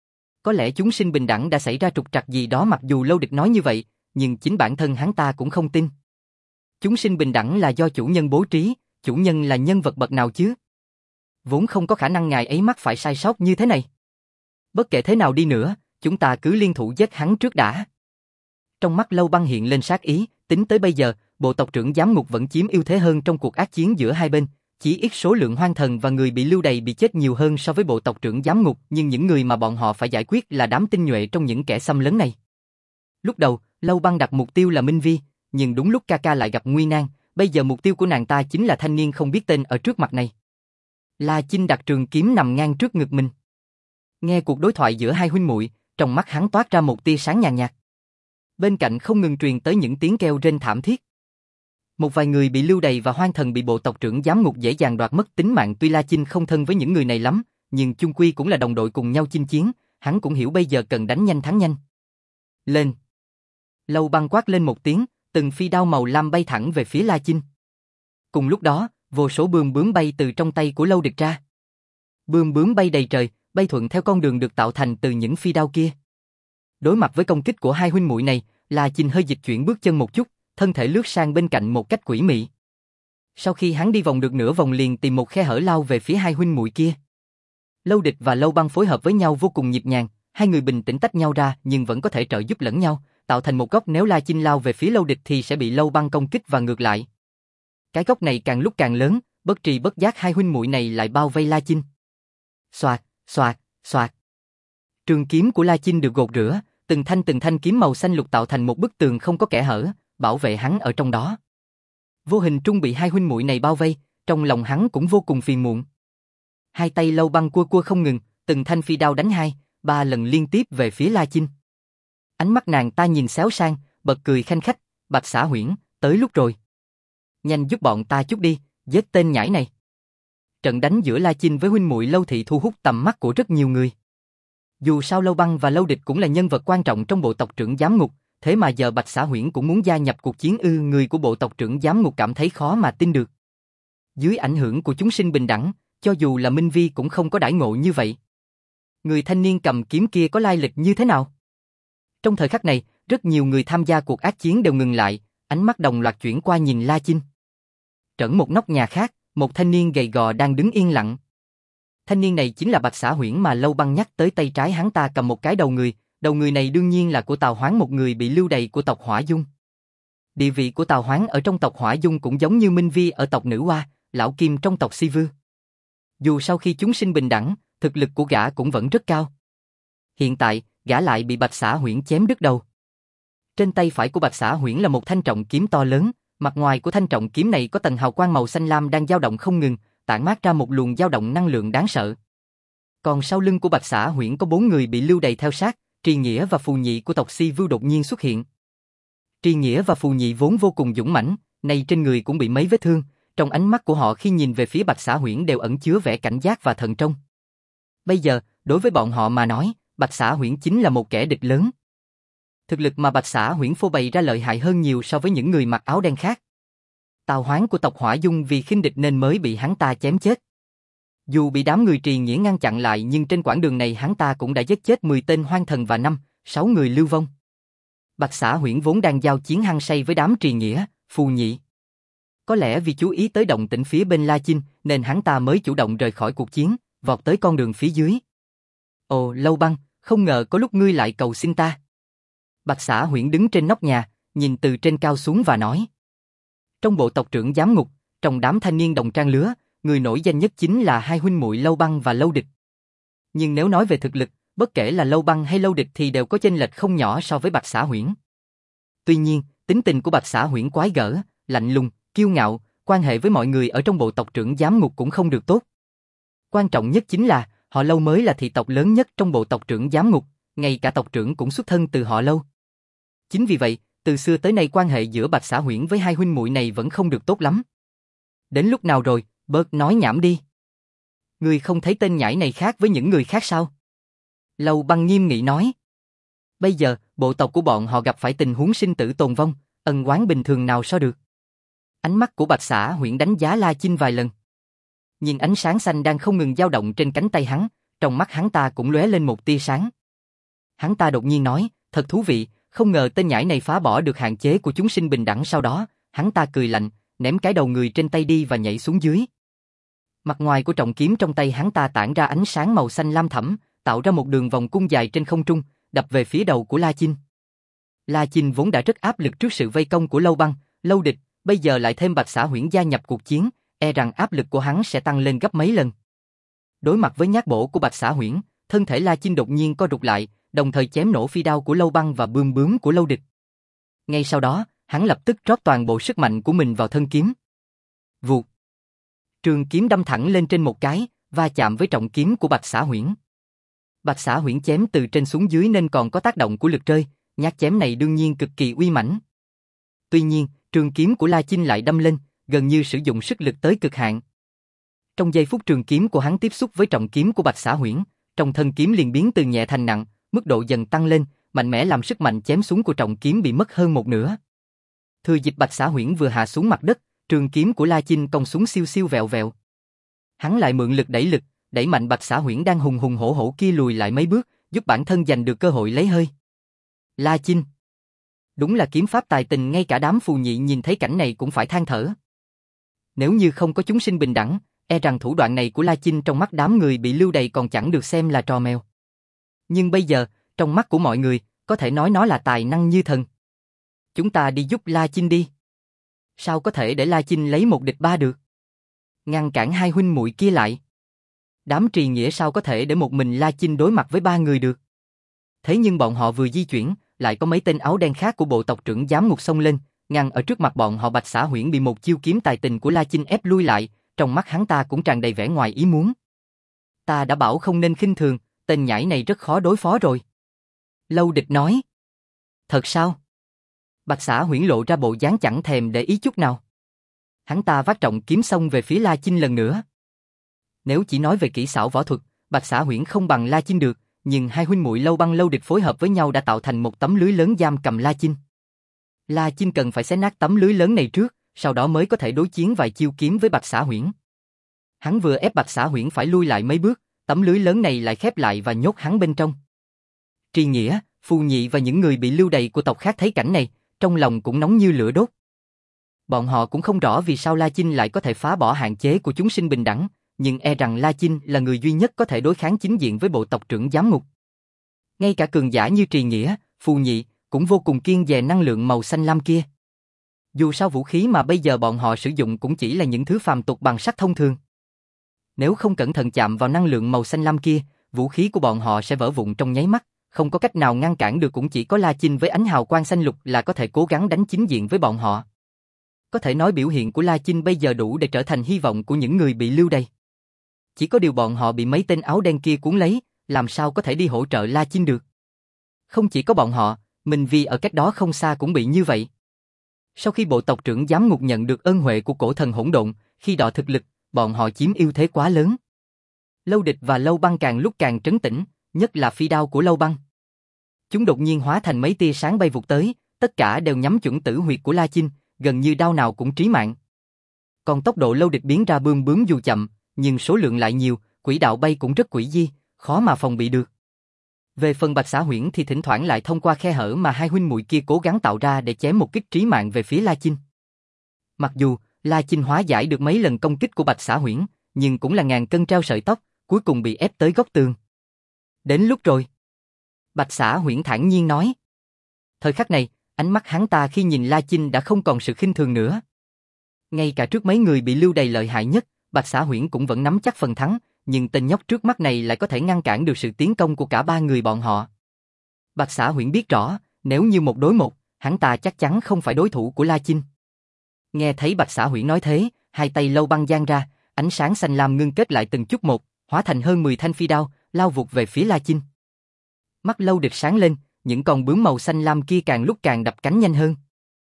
Có lẽ chúng sinh bình đẳng đã xảy ra trục trặc gì đó, mặc dù Lâu Địch nói như vậy, nhưng chính bản thân hắn ta cũng không tin. Chúng sinh bình đẳng là do chủ nhân bố trí, chủ nhân là nhân vật bậc nào chứ? Vốn không có khả năng ngài ấy mắc phải sai sót như thế này. Bất kể thế nào đi nữa, chúng ta cứ liên thủ giết hắn trước đã. Trong mắt Lâu Băng hiện lên sát ý, tính tới bây giờ, bộ tộc trưởng giám ngục vẫn chiếm ưu thế hơn trong cuộc ác chiến giữa hai bên. Chỉ ít số lượng hoang thần và người bị lưu đày bị chết nhiều hơn so với bộ tộc trưởng giám ngục, nhưng những người mà bọn họ phải giải quyết là đám tinh nhuệ trong những kẻ xâm lấn này. Lúc đầu, Lâu Băng đặt mục tiêu là Minh Vi, nhưng đúng lúc ca ca lại gặp nguy nan, bây giờ mục tiêu của nàng ta chính là thanh niên không biết tên ở trước mặt này. La Chinh đặt trường kiếm nằm ngang trước ngực mình. Nghe cuộc đối thoại giữa hai huynh muội, trong mắt hắn toát ra một tia sáng nhàn nhạt. Bên cạnh không ngừng truyền tới những tiếng kêu rên thảm thiết. Một vài người bị lưu đày và hoang thần bị bộ tộc trưởng giám ngục dễ dàng đoạt mất tính mạng. Tuy La Chinh không thân với những người này lắm, nhưng chung quy cũng là đồng đội cùng nhau chinh chiến, hắn cũng hiểu bây giờ cần đánh nhanh thắng nhanh. Lên! Lâu Băng quát lên một tiếng, từng phi đao màu lam bay thẳng về phía La Chinh. Cùng lúc đó, vô số bươm bướm bay từ trong tay của Lâu Địch ra. Bươm bướm bay đầy trời, bay thuận theo con đường được tạo thành từ những phi đao kia. Đối mặt với công kích của hai huynh muội này, La Chinh hơi dịch chuyển bước chân một chút, thân thể lướt sang bên cạnh một cách quỷ mị. Sau khi hắn đi vòng được nửa vòng liền tìm một khe hở lao về phía hai huynh muội kia. Lâu Địch và Lâu Băng phối hợp với nhau vô cùng nhịp nhàng, hai người bình tĩnh tách nhau ra nhưng vẫn có thể trợ giúp lẫn nhau, tạo thành một góc. Nếu La Chinh lao về phía Lâu Địch thì sẽ bị Lâu Băng công kích và ngược lại. Cái góc này càng lúc càng lớn, bất tri bất giác hai huynh muội này lại bao vây La Chinh. Xoạt, xoạt, xoạt. Trường kiếm của La Chinh được gột rửa, từng thanh từng thanh kiếm màu xanh lục tạo thành một bức tường không có kẽ hở, bảo vệ hắn ở trong đó. Vô hình trung bị hai huynh muội này bao vây, trong lòng hắn cũng vô cùng phiền muộn. Hai tay Lâu Băng cua cua không ngừng, từng thanh phi đao đánh hai, ba lần liên tiếp về phía La Chinh. Ánh mắt nàng ta nhìn xéo sang, bật cười khanh khách, Bạch Xã Huyễn, tới lúc rồi. Nhanh giúp bọn ta chút đi, giết tên nhãi này. Trận đánh giữa La Chinh với huynh muội Lâu Thị thu hút tầm mắt của rất nhiều người. Dù sao Lâu Băng và Lâu Địch cũng là nhân vật quan trọng trong bộ tộc trưởng giám ngục, thế mà giờ Bạch Xã Huyễn cũng muốn gia nhập cuộc chiến ư? Người của bộ tộc trưởng giám ngục cảm thấy khó mà tin được. Dưới ảnh hưởng của chúng sinh bình đẳng, cho dù là Minh Vi cũng không có đãi ngộ như vậy. Người thanh niên cầm kiếm kia có lai lịch như thế nào? Trong thời khắc này, rất nhiều người tham gia cuộc ác chiến đều ngừng lại, ánh mắt đồng loạt chuyển qua nhìn La Chinh. Trẫn một nóc nhà khác, một thanh niên gầy gò đang đứng yên lặng. Thanh niên này chính là Bạch Xã Huyễn mà Lâu Băng nhắc tới. Tay trái hắn ta cầm một cái đầu người, đầu người này đương nhiên là của Tào Hoán, một người bị lưu đày của tộc Hỏa Dung. Địa vị của Tào Hoán ở trong tộc Hỏa Dung cũng giống như Minh Vi ở tộc Nữ Hoa, Lão Kim trong tộc Si Vư. Dù sau khi chúng sinh bình đẳng, thực lực của gã cũng vẫn rất cao. Hiện tại, gã lại bị Bạch Xả Huyễn chém đứt đầu. Trên tay phải của Bạch Xả Huyễn là một thanh trọng kiếm to lớn, mặt ngoài của thanh trọng kiếm này có tầng hào quang màu xanh lam đang dao động không ngừng, tản mát ra một luồng dao động năng lượng đáng sợ. Còn sau lưng của Bạch Xả Huyễn có bốn người bị lưu đày theo sát, Trì Nghĩa và Phù Nhị của tộc Si Vưu đột nhiên xuất hiện. Trì Nghĩa và Phù Nhị vốn vô cùng dũng mãnh, nay trên người cũng bị mấy vết thương, trong ánh mắt của họ khi nhìn về phía Bạch Xả Huyễn đều ẩn chứa vẻ cảnh giác và thận trọng. Bây giờ, đối với bọn họ mà nói, Bạch Xả Huyễn chính là một kẻ địch lớn. Thực lực mà Bạch Xả Huyễn phô bày ra lợi hại hơn nhiều so với những người mặc áo đen khác. Tào Hoán của tộc Hỏa Dung vì khinh địch nên mới bị hắn ta chém chết. Dù bị đám người Trì Nghĩa ngăn chặn lại nhưng trên quãng đường này hắn ta cũng đã giết chết mười tên hoang thần và năm, sáu người lưu vong. Bạch Xả Huyễn vốn đang giao chiến hăng say với đám Trì Nghĩa, Phù Nhị. Có lẽ vì chú ý tới động tĩnh phía bên La Chinh nên hắn ta mới chủ động rời khỏi cuộc chiến, vọt tới con đường phía dưới. Ồ, Lâu Băng, không ngờ có lúc ngươi lại cầu xin ta. Bạch Xả Huyễn đứng trên nóc nhà, nhìn từ trên cao xuống và nói. Trong bộ tộc trưởng giám ngục, trong đám thanh niên đồng trang lứa, người nổi danh nhất chính là hai huynh muội Lâu Băng và Lâu Địch. Nhưng nếu nói về thực lực, bất kể là Lâu Băng hay Lâu Địch thì đều có chênh lệch không nhỏ so với Bạch Xả Huyễn. Tuy nhiên, tính tình của Bạch Xả Huyễn quái gở, lạnh lùng, kiêu ngạo, quan hệ với mọi người ở trong bộ tộc trưởng giám ngục cũng không được tốt. Quan trọng nhất chính là, họ Lâu mới là thị tộc lớn nhất trong bộ tộc trưởng giám ngục, ngay cả tộc trưởng cũng xuất thân từ họ Lâu. Chính vì vậy, từ xưa tới nay quan hệ giữa Bạch Xả Huyễn với hai huynh muội này vẫn không được tốt lắm. Đến lúc nào rồi, bớt nói nhảm đi. Ngươi không thấy tên nhãi này khác với những người khác sao? Lâu Băng nghiêm nghị nói. Bây giờ, bộ tộc của bọn họ gặp phải tình huống sinh tử tồn vong, ân oán bình thường nào so được. Ánh mắt của Bạch Xả Huyễn đánh giá La Chinh vài lần. Nhìn ánh sáng xanh đang không ngừng dao động trên cánh tay hắn, trong mắt hắn ta cũng lóe lên một tia sáng. Hắn ta đột nhiên nói, thật thú vị, không ngờ tên nhãi này phá bỏ được hạn chế của chúng sinh bình đẳng. Sau đó, hắn ta cười lạnh, ném cái đầu người trên tay đi và nhảy xuống dưới. Mặt ngoài của trọng kiếm trong tay hắn ta tản ra ánh sáng màu xanh lam thẫm, tạo ra một đường vòng cung dài trên không trung, đập về phía đầu của La Chinh. La Chinh vốn đã rất áp lực trước sự vây công của Lâu Băng, Lâu Địch, bây giờ lại thêm Bạch Xả Huyễn gia nhập cuộc chiến, e rằng áp lực của hắn sẽ tăng lên gấp mấy lần. Đối mặt với nhát bổ của Bạch Xả Huyễn, thân thể La Chinh đột nhiên co rụt lại, đồng thời chém nổ phi đao của Lâu Băng và bươm bướm của Lâu Địch. Ngay sau đó, hắn lập tức rót toàn bộ sức mạnh của mình vào thân kiếm. Vụt. Trường kiếm đâm thẳng lên trên một cái, va chạm với trọng kiếm của Bạch Xả Huyễn. Bạch Xả Huyễn chém từ trên xuống dưới nên còn có tác động của lực rơi, nhát chém này đương nhiên cực kỳ uy mãnh. Tuy nhiên, trường kiếm của La Chinh lại đâm lên, gần như sử dụng sức lực tới cực hạn. Trong giây phút trường kiếm của hắn tiếp xúc với trọng kiếm của Bạch Xả Huyễn, trong thân kiếm liền biến từ nhẹ thành nặng, mức độ dần tăng lên, mạnh mẽ làm sức mạnh chém xuống của trọng kiếm bị mất hơn một nửa. Thừa dịp Bạch Xả Huyễn vừa hạ xuống mặt đất, trường kiếm của La Chinh cong xuống siêu siêu vẹo vẹo. Hắn lại mượn lực đẩy lực, đẩy mạnh Bạch Xả Huyễn đang hùng hùng hổ hổ kia lùi lại mấy bước, giúp bản thân giành được cơ hội lấy hơi. La Chinh. Đúng là kiếm pháp tài tình, ngay cả đám Phù Nhị nhìn thấy cảnh này cũng phải than thở. Nếu như không có chúng sinh bình đẳng, e rằng thủ đoạn này của La Chinh trong mắt đám người bị lưu đày còn chẳng được xem là trò mèo. Nhưng bây giờ, trong mắt của mọi người, có thể nói nó là tài năng như thần. Chúng ta đi giúp La Chinh đi. Sao có thể để La Chinh lấy một địch ba được? Ngăn cản hai huynh muội kia lại. Đám Trì Nghĩa sao có thể để một mình La Chinh đối mặt với ba người được? Thế nhưng bọn họ vừa di chuyển, lại có mấy tên áo đen khác của bộ tộc trưởng giám ngục xông lên, ngăn ở trước mặt bọn họ. Bạch Xả Huyễn bị một chiêu kiếm tài tình của La Chinh ép lui lại, trong mắt hắn ta cũng tràn đầy vẻ ngoài ý muốn. Ta đã bảo không nên khinh thường, tên nhãi này rất khó đối phó rồi. Lâu Địch nói. Thật sao? Bạch Xả Huyễn lộ ra bộ dáng chẳng thèm để ý chút nào. Hắn ta vác trọng kiếm xông về phía La Chinh lần nữa. Nếu chỉ nói về kỹ xảo võ thuật, Bạch Xả Huyễn không bằng La Chinh được, nhưng hai huynh muội Lâu Băng Lâu Địch phối hợp với nhau đã tạo thành một tấm lưới lớn giam cầm La Chinh. La Chinh cần phải xé nát tấm lưới lớn này trước, sau đó mới có thể đối chiến vài chiêu kiếm với Bạch Xả Huyễn. Hắn vừa ép Bạch Xả Huyễn phải lui lại mấy bước, tấm lưới lớn này lại khép lại và nhốt hắn bên trong. Trì Nghĩa, Phù Nhị và những người bị lưu đày của tộc khác thấy cảnh này, trong lòng cũng nóng như lửa đốt. Bọn họ cũng không rõ vì sao La Chinh lại có thể phá bỏ hạn chế của chúng sinh bình đẳng, nhưng e rằng La Chinh là người duy nhất có thể đối kháng chính diện với bộ tộc trưởng giám ngục. Ngay cả cường giả như Trì Nghĩa, Phù Nhị cũng vô cùng kiêng dè năng lượng màu xanh lam kia. Dù sao vũ khí mà bây giờ bọn họ sử dụng cũng chỉ là những thứ phàm tục bằng sắt thông thường. Nếu không cẩn thận chạm vào năng lượng màu xanh lam kia, vũ khí của bọn họ sẽ vỡ vụn trong nháy mắt, không có cách nào ngăn cản được, cũng chỉ có La Chinh với ánh hào quang xanh lục là có thể cố gắng đánh chính diện với bọn họ. Có thể nói biểu hiện của La Chinh bây giờ đủ để trở thành hy vọng của những người bị lưu đày. Chỉ có điều bọn họ bị mấy tên áo đen kia cuốn lấy, làm sao có thể đi hỗ trợ La Chinh được. Không chỉ có bọn họ, Minh Vi ở cách đó không xa cũng bị như vậy. Sau khi bộ tộc trưởng giám ngục nhận được ân huệ của cổ thần hỗn độn, khi đọ thực lực, bọn họ chiếm ưu thế quá lớn. Lâu Địch và Lâu Băng càng lúc càng trấn tĩnh, nhất là phi đao của Lâu Băng. Chúng đột nhiên hóa thành mấy tia sáng bay vụt tới, tất cả đều nhắm chuẩn tử huyệt của La Chinh, gần như đao nào cũng trí mạng. Còn tốc độ Lâu Địch biến ra bươm bướm dù chậm, nhưng số lượng lại nhiều, quỹ đạo bay cũng rất quỷ dị, khó mà phòng bị được. Về phần Bạch Xả Huyễn thì thỉnh thoảng lại thông qua khe hở mà hai huynh muội kia cố gắng tạo ra để chém một kích trí mạng về phía La Chinh. Mặc dù La Chinh hóa giải được mấy lần công kích của Bạch Xả Huyễn, nhưng cũng là ngàn cân treo sợi tóc, cuối cùng bị ép tới góc tường. Đến lúc rồi. Bạch Xả Huyễn thản nhiên nói. Thời khắc này, ánh mắt hắn ta khi nhìn La Chinh đã không còn sự khinh thường nữa. Ngay cả trước mấy người bị lưu đày lợi hại nhất, Bạch Xả Huyễn cũng vẫn nắm chắc phần thắng, nhưng tên nhóc trước mắt này lại có thể ngăn cản được sự tiến công của cả ba người bọn họ. Bạch Xả Huyễn biết rõ, nếu như một đối một, hắn ta chắc chắn không phải đối thủ của La Chinh. Nghe thấy Bạch Xả Huyễn nói thế, hai tay Lâu Băng giang ra, ánh sáng xanh lam ngưng kết lại từng chút một, hóa thành hơn mười thanh phi đao, lao vụt về phía La Chinh. Mắt Lâu Địch sáng lên, những con bướm màu xanh lam kia càng lúc càng đập cánh nhanh hơn.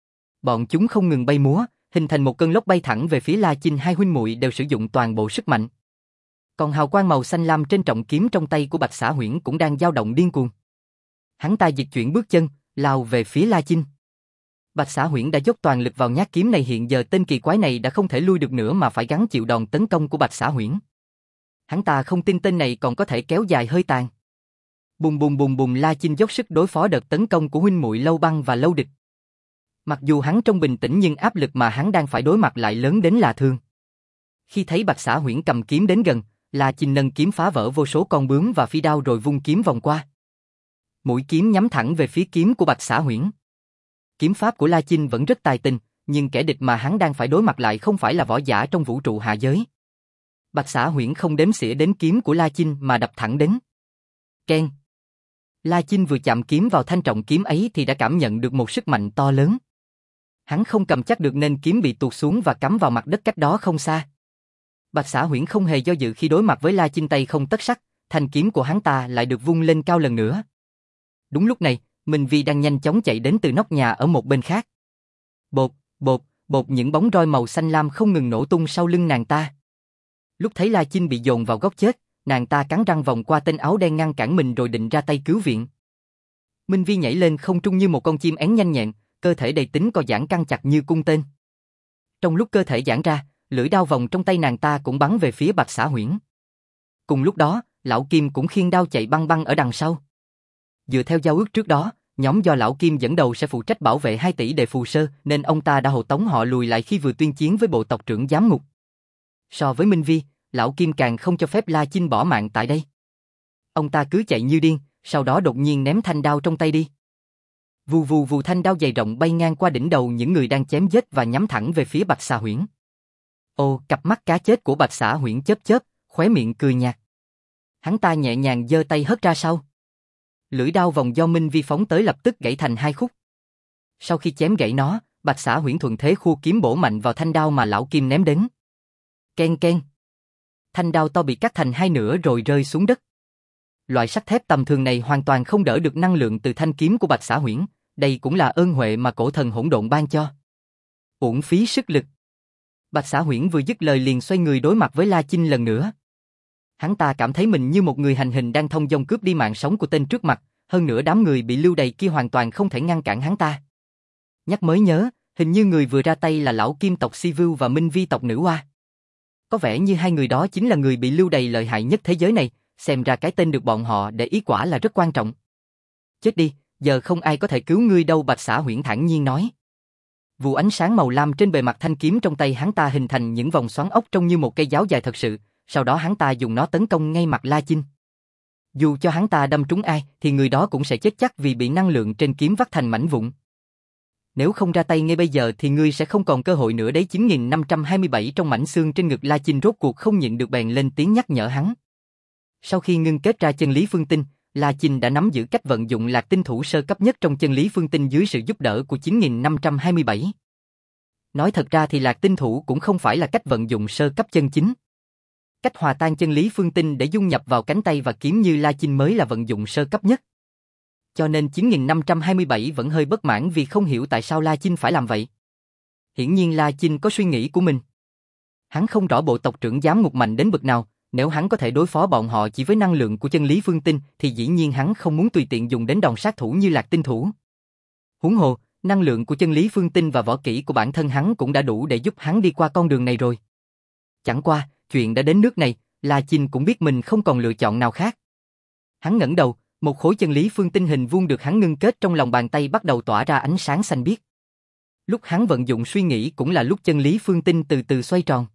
Bọn chúng không ngừng bay múa, hình thành một cơn lốc bay thẳng về phía La Chinh, hai huynh muội đều sử dụng toàn bộ sức mạnh. Còn hào quang màu xanh lam trên trọng kiếm trong tay của Bạch Xả Huyễn cũng đang dao động điên cuồng. Hắn ta dịch chuyển bước chân, lao về phía La Chinh. Bạch Xả Huyễn đã dốc toàn lực vào nhát kiếm này, hiện giờ tên kỳ quái này đã không thể lui được nữa mà phải gắng chịu đòn tấn công của Bạch Xả Huyễn. Hắn ta không tin tên này còn có thể kéo dài hơi tàn. Bùng bùng bùng bùng, La Chinh dốc sức đối phó đợt tấn công của huynh muội Lâu Băng và Lâu Địch. Mặc dù hắn trông bình tĩnh nhưng áp lực mà hắn đang phải đối mặt lại lớn đến lạ thường. Khi thấy Bạch Xả Huyễn cầm kiếm đến gần, La Chinh nâng kiếm phá vỡ vô số con bướm và phi đao rồi vung kiếm vòng qua. Mũi kiếm nhắm thẳng về phía kiếm của Bạch Xả Huyễn. Kiếm pháp của La Chinh vẫn rất tài tình, nhưng kẻ địch mà hắn đang phải đối mặt lại không phải là võ giả trong vũ trụ hạ giới. Bạch Xả Huyễn không đếm xỉa đến kiếm của La Chinh mà đập thẳng đến. Keng. La Chinh vừa chạm kiếm vào thanh trọng kiếm ấy thì đã cảm nhận được một sức mạnh to lớn. Hắn không cầm chắc được nên kiếm bị tuột xuống và cắm vào mặt đất cách đó không xa. Bạch Xả Huyễn không hề do dự khi đối mặt với La Chinh, tay không tất sắt, thanh kiếm của hắn ta lại được vung lên cao lần nữa. Đúng lúc này, Minh Vi đang nhanh chóng chạy đến từ nóc nhà ở một bên khác. Bột, bột, bột, những bóng roi màu xanh lam không ngừng nổ tung sau lưng nàng ta. Lúc thấy La Chinh bị dồn vào góc chết, nàng ta cắn răng vòng qua tên áo đen ngăn cản mình rồi định ra tay cứu viện. Minh Vi nhảy lên không trung như một con chim én nhanh nhẹn, cơ thể đầy tính co giãn căng chặt như cung tên. Trong lúc cơ thể giãn ra, lưỡi đao vòng trong tay nàng ta cũng bắn về phía Bạch Xả Huyễn. Cùng lúc đó, Lão Kim cũng khiêng đao chạy băng băng ở đằng sau. Dựa theo giao ước trước đó, nhóm do Lão Kim dẫn đầu sẽ phụ trách bảo vệ hai tỷ đệ phù sơ, nên ông ta đã hộ tống họ lùi lại khi vừa tuyên chiến với bộ tộc trưởng giám ngục. So với Minh Vi, Lão Kim càng không cho phép La Chinh bỏ mạng tại đây. Ông ta cứ chạy như điên, sau đó đột nhiên ném thanh đao trong tay đi. Vù vù vù, thanh đao dày rộng bay ngang qua đỉnh đầu những người đang chém giết và nhắm thẳng về phía Bạch Xả Huyễn. Ồ, cặp mắt cá chết của Bạch Xả Huyễn chớp chớp, khóe miệng cười nhạt. Hắn ta nhẹ nhàng giơ tay hất ra sau. Lưỡi đao vòng do Minh Vi phóng tới lập tức gãy thành hai khúc. Sau khi chém gãy nó, Bạch Xả Huyễn thuận thế khua kiếm bổ mạnh vào thanh đao mà Lão Kim ném đến. Ken ken. Thanh đao to bị cắt thành hai nửa rồi rơi xuống đất. Loại sắt thép tầm thường này hoàn toàn không đỡ được năng lượng từ thanh kiếm của Bạch Xả Huyễn, đây cũng là ơn huệ mà cổ thần hỗn độn ban cho. Uổng phí sức lực. Bạch Xả Huyễn vừa dứt lời liền xoay người đối mặt với La Chinh lần nữa. Hắn ta cảm thấy mình như một người hành hình đang thông dong cướp đi mạng sống của tên trước mặt, hơn nữa đám người bị lưu đày kia hoàn toàn không thể ngăn cản hắn ta. Nhắc mới nhớ, hình như người vừa ra tay là Lão Kim tộc Si Vưu và Minh Vi tộc Nữ Oa. Có vẻ như hai người đó chính là người bị lưu đày lợi hại nhất thế giới này, xem ra cái tên được bọn họ để ý quả là rất quan trọng. Chết đi, giờ không ai có thể cứu ngươi đâu, Bạch Xả Huyễn thản nhiên nói. Vụ ánh sáng màu lam trên bề mặt thanh kiếm trong tay hắn ta hình thành những vòng xoắn ốc trông như một cây giáo dài thật sự, sau đó hắn ta dùng nó tấn công ngay mặt La Chinh. Dù cho hắn ta đâm trúng ai thì người đó cũng sẽ chết chắc vì bị năng lượng trên kiếm vắt thành mảnh vụn. Nếu không ra tay ngay bây giờ thì ngươi sẽ không còn cơ hội nữa đấy. Chín nghìn năm trăm hai mươi bảy trong mảnh xương trên ngực La Chinh rốt cuộc không nhịn được bèn lên tiếng nhắc nhở hắn. Sau khi ngưng kết ra chân lý phương tinh, La Chinh đã nắm giữ cách vận dụng lạc tinh thủ sơ cấp nhất trong chân lý phương tinh dưới sự giúp đỡ của chín nghìn năm trăm hai mươi bảy. Nói thật ra thì lạc tinh thủ cũng không phải là cách vận dụng sơ cấp chân chính. Cách hòa tan chân lý phương tinh để dung nhập vào cánh tay và kiếm như La Chinh mới là vận dụng sơ cấp nhất. Cho nên chín nghìn năm trăm hai mươi bảy vẫn hơi bất mãn vì không hiểu tại sao La Chinh phải làm vậy. Hiển nhiên La Chinh có suy nghĩ của mình. Hắn không rõ bộ tộc trưởng giám ngục mạnh đến bậc nào, nếu hắn có thể đối phó bọn họ chỉ với năng lượng của chân lý phương tinh thì dĩ nhiên hắn không muốn tùy tiện dùng đến đòn sát thủ như lạc tinh thủ. Huống hồ, năng lượng của chân lý phương tinh và võ kỹ của bản thân hắn cũng đã đủ để giúp hắn đi qua con đường này rồi. Chẳng qua, chuyện đã đến nước này, La Chinh cũng biết mình không còn lựa chọn nào khác. Hắn ngẩng đầu, một khối chân lý phương tinh hình vuông được hắn ngưng kết trong lòng bàn tay bắt đầu tỏa ra ánh sáng xanh biếc. Lúc hắn vận dụng suy nghĩ cũng là lúc chân lý phương tinh từ từ xoay tròn.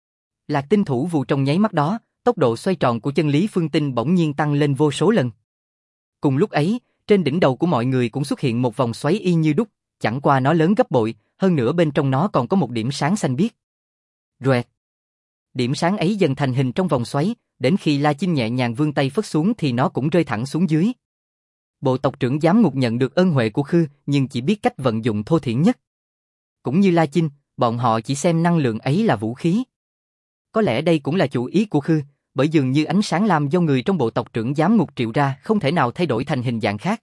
Lạc tinh thủ vù trong nháy mắt đó, tốc độ xoay tròn của chân lý phương tinh bỗng nhiên tăng lên vô số lần. Cùng lúc ấy, trên đỉnh đầu của mọi người cũng xuất hiện một vòng xoáy y như đúc, chẳng qua nó lớn gấp bội, hơn nữa bên trong nó còn có một điểm sáng xanh biếc. Rẹt. Điểm sáng ấy dần thành hình trong vòng xoáy, đến khi La Chinh nhẹ nhàng vươn tay phất xuống thì nó cũng rơi thẳng xuống dưới. Bộ tộc trưởng giám ngục nhận được ân huệ của Khư, nhưng chỉ biết cách vận dụng thô thiển nhất. Cũng như La Chinh, bọn họ chỉ xem năng lượng ấy là vũ khí. Có lẽ đây cũng là chủ ý của Khư, bởi dường như ánh sáng lam do người trong bộ tộc trưởng giám ngục triệu ra không thể nào thay đổi thành hình dạng khác.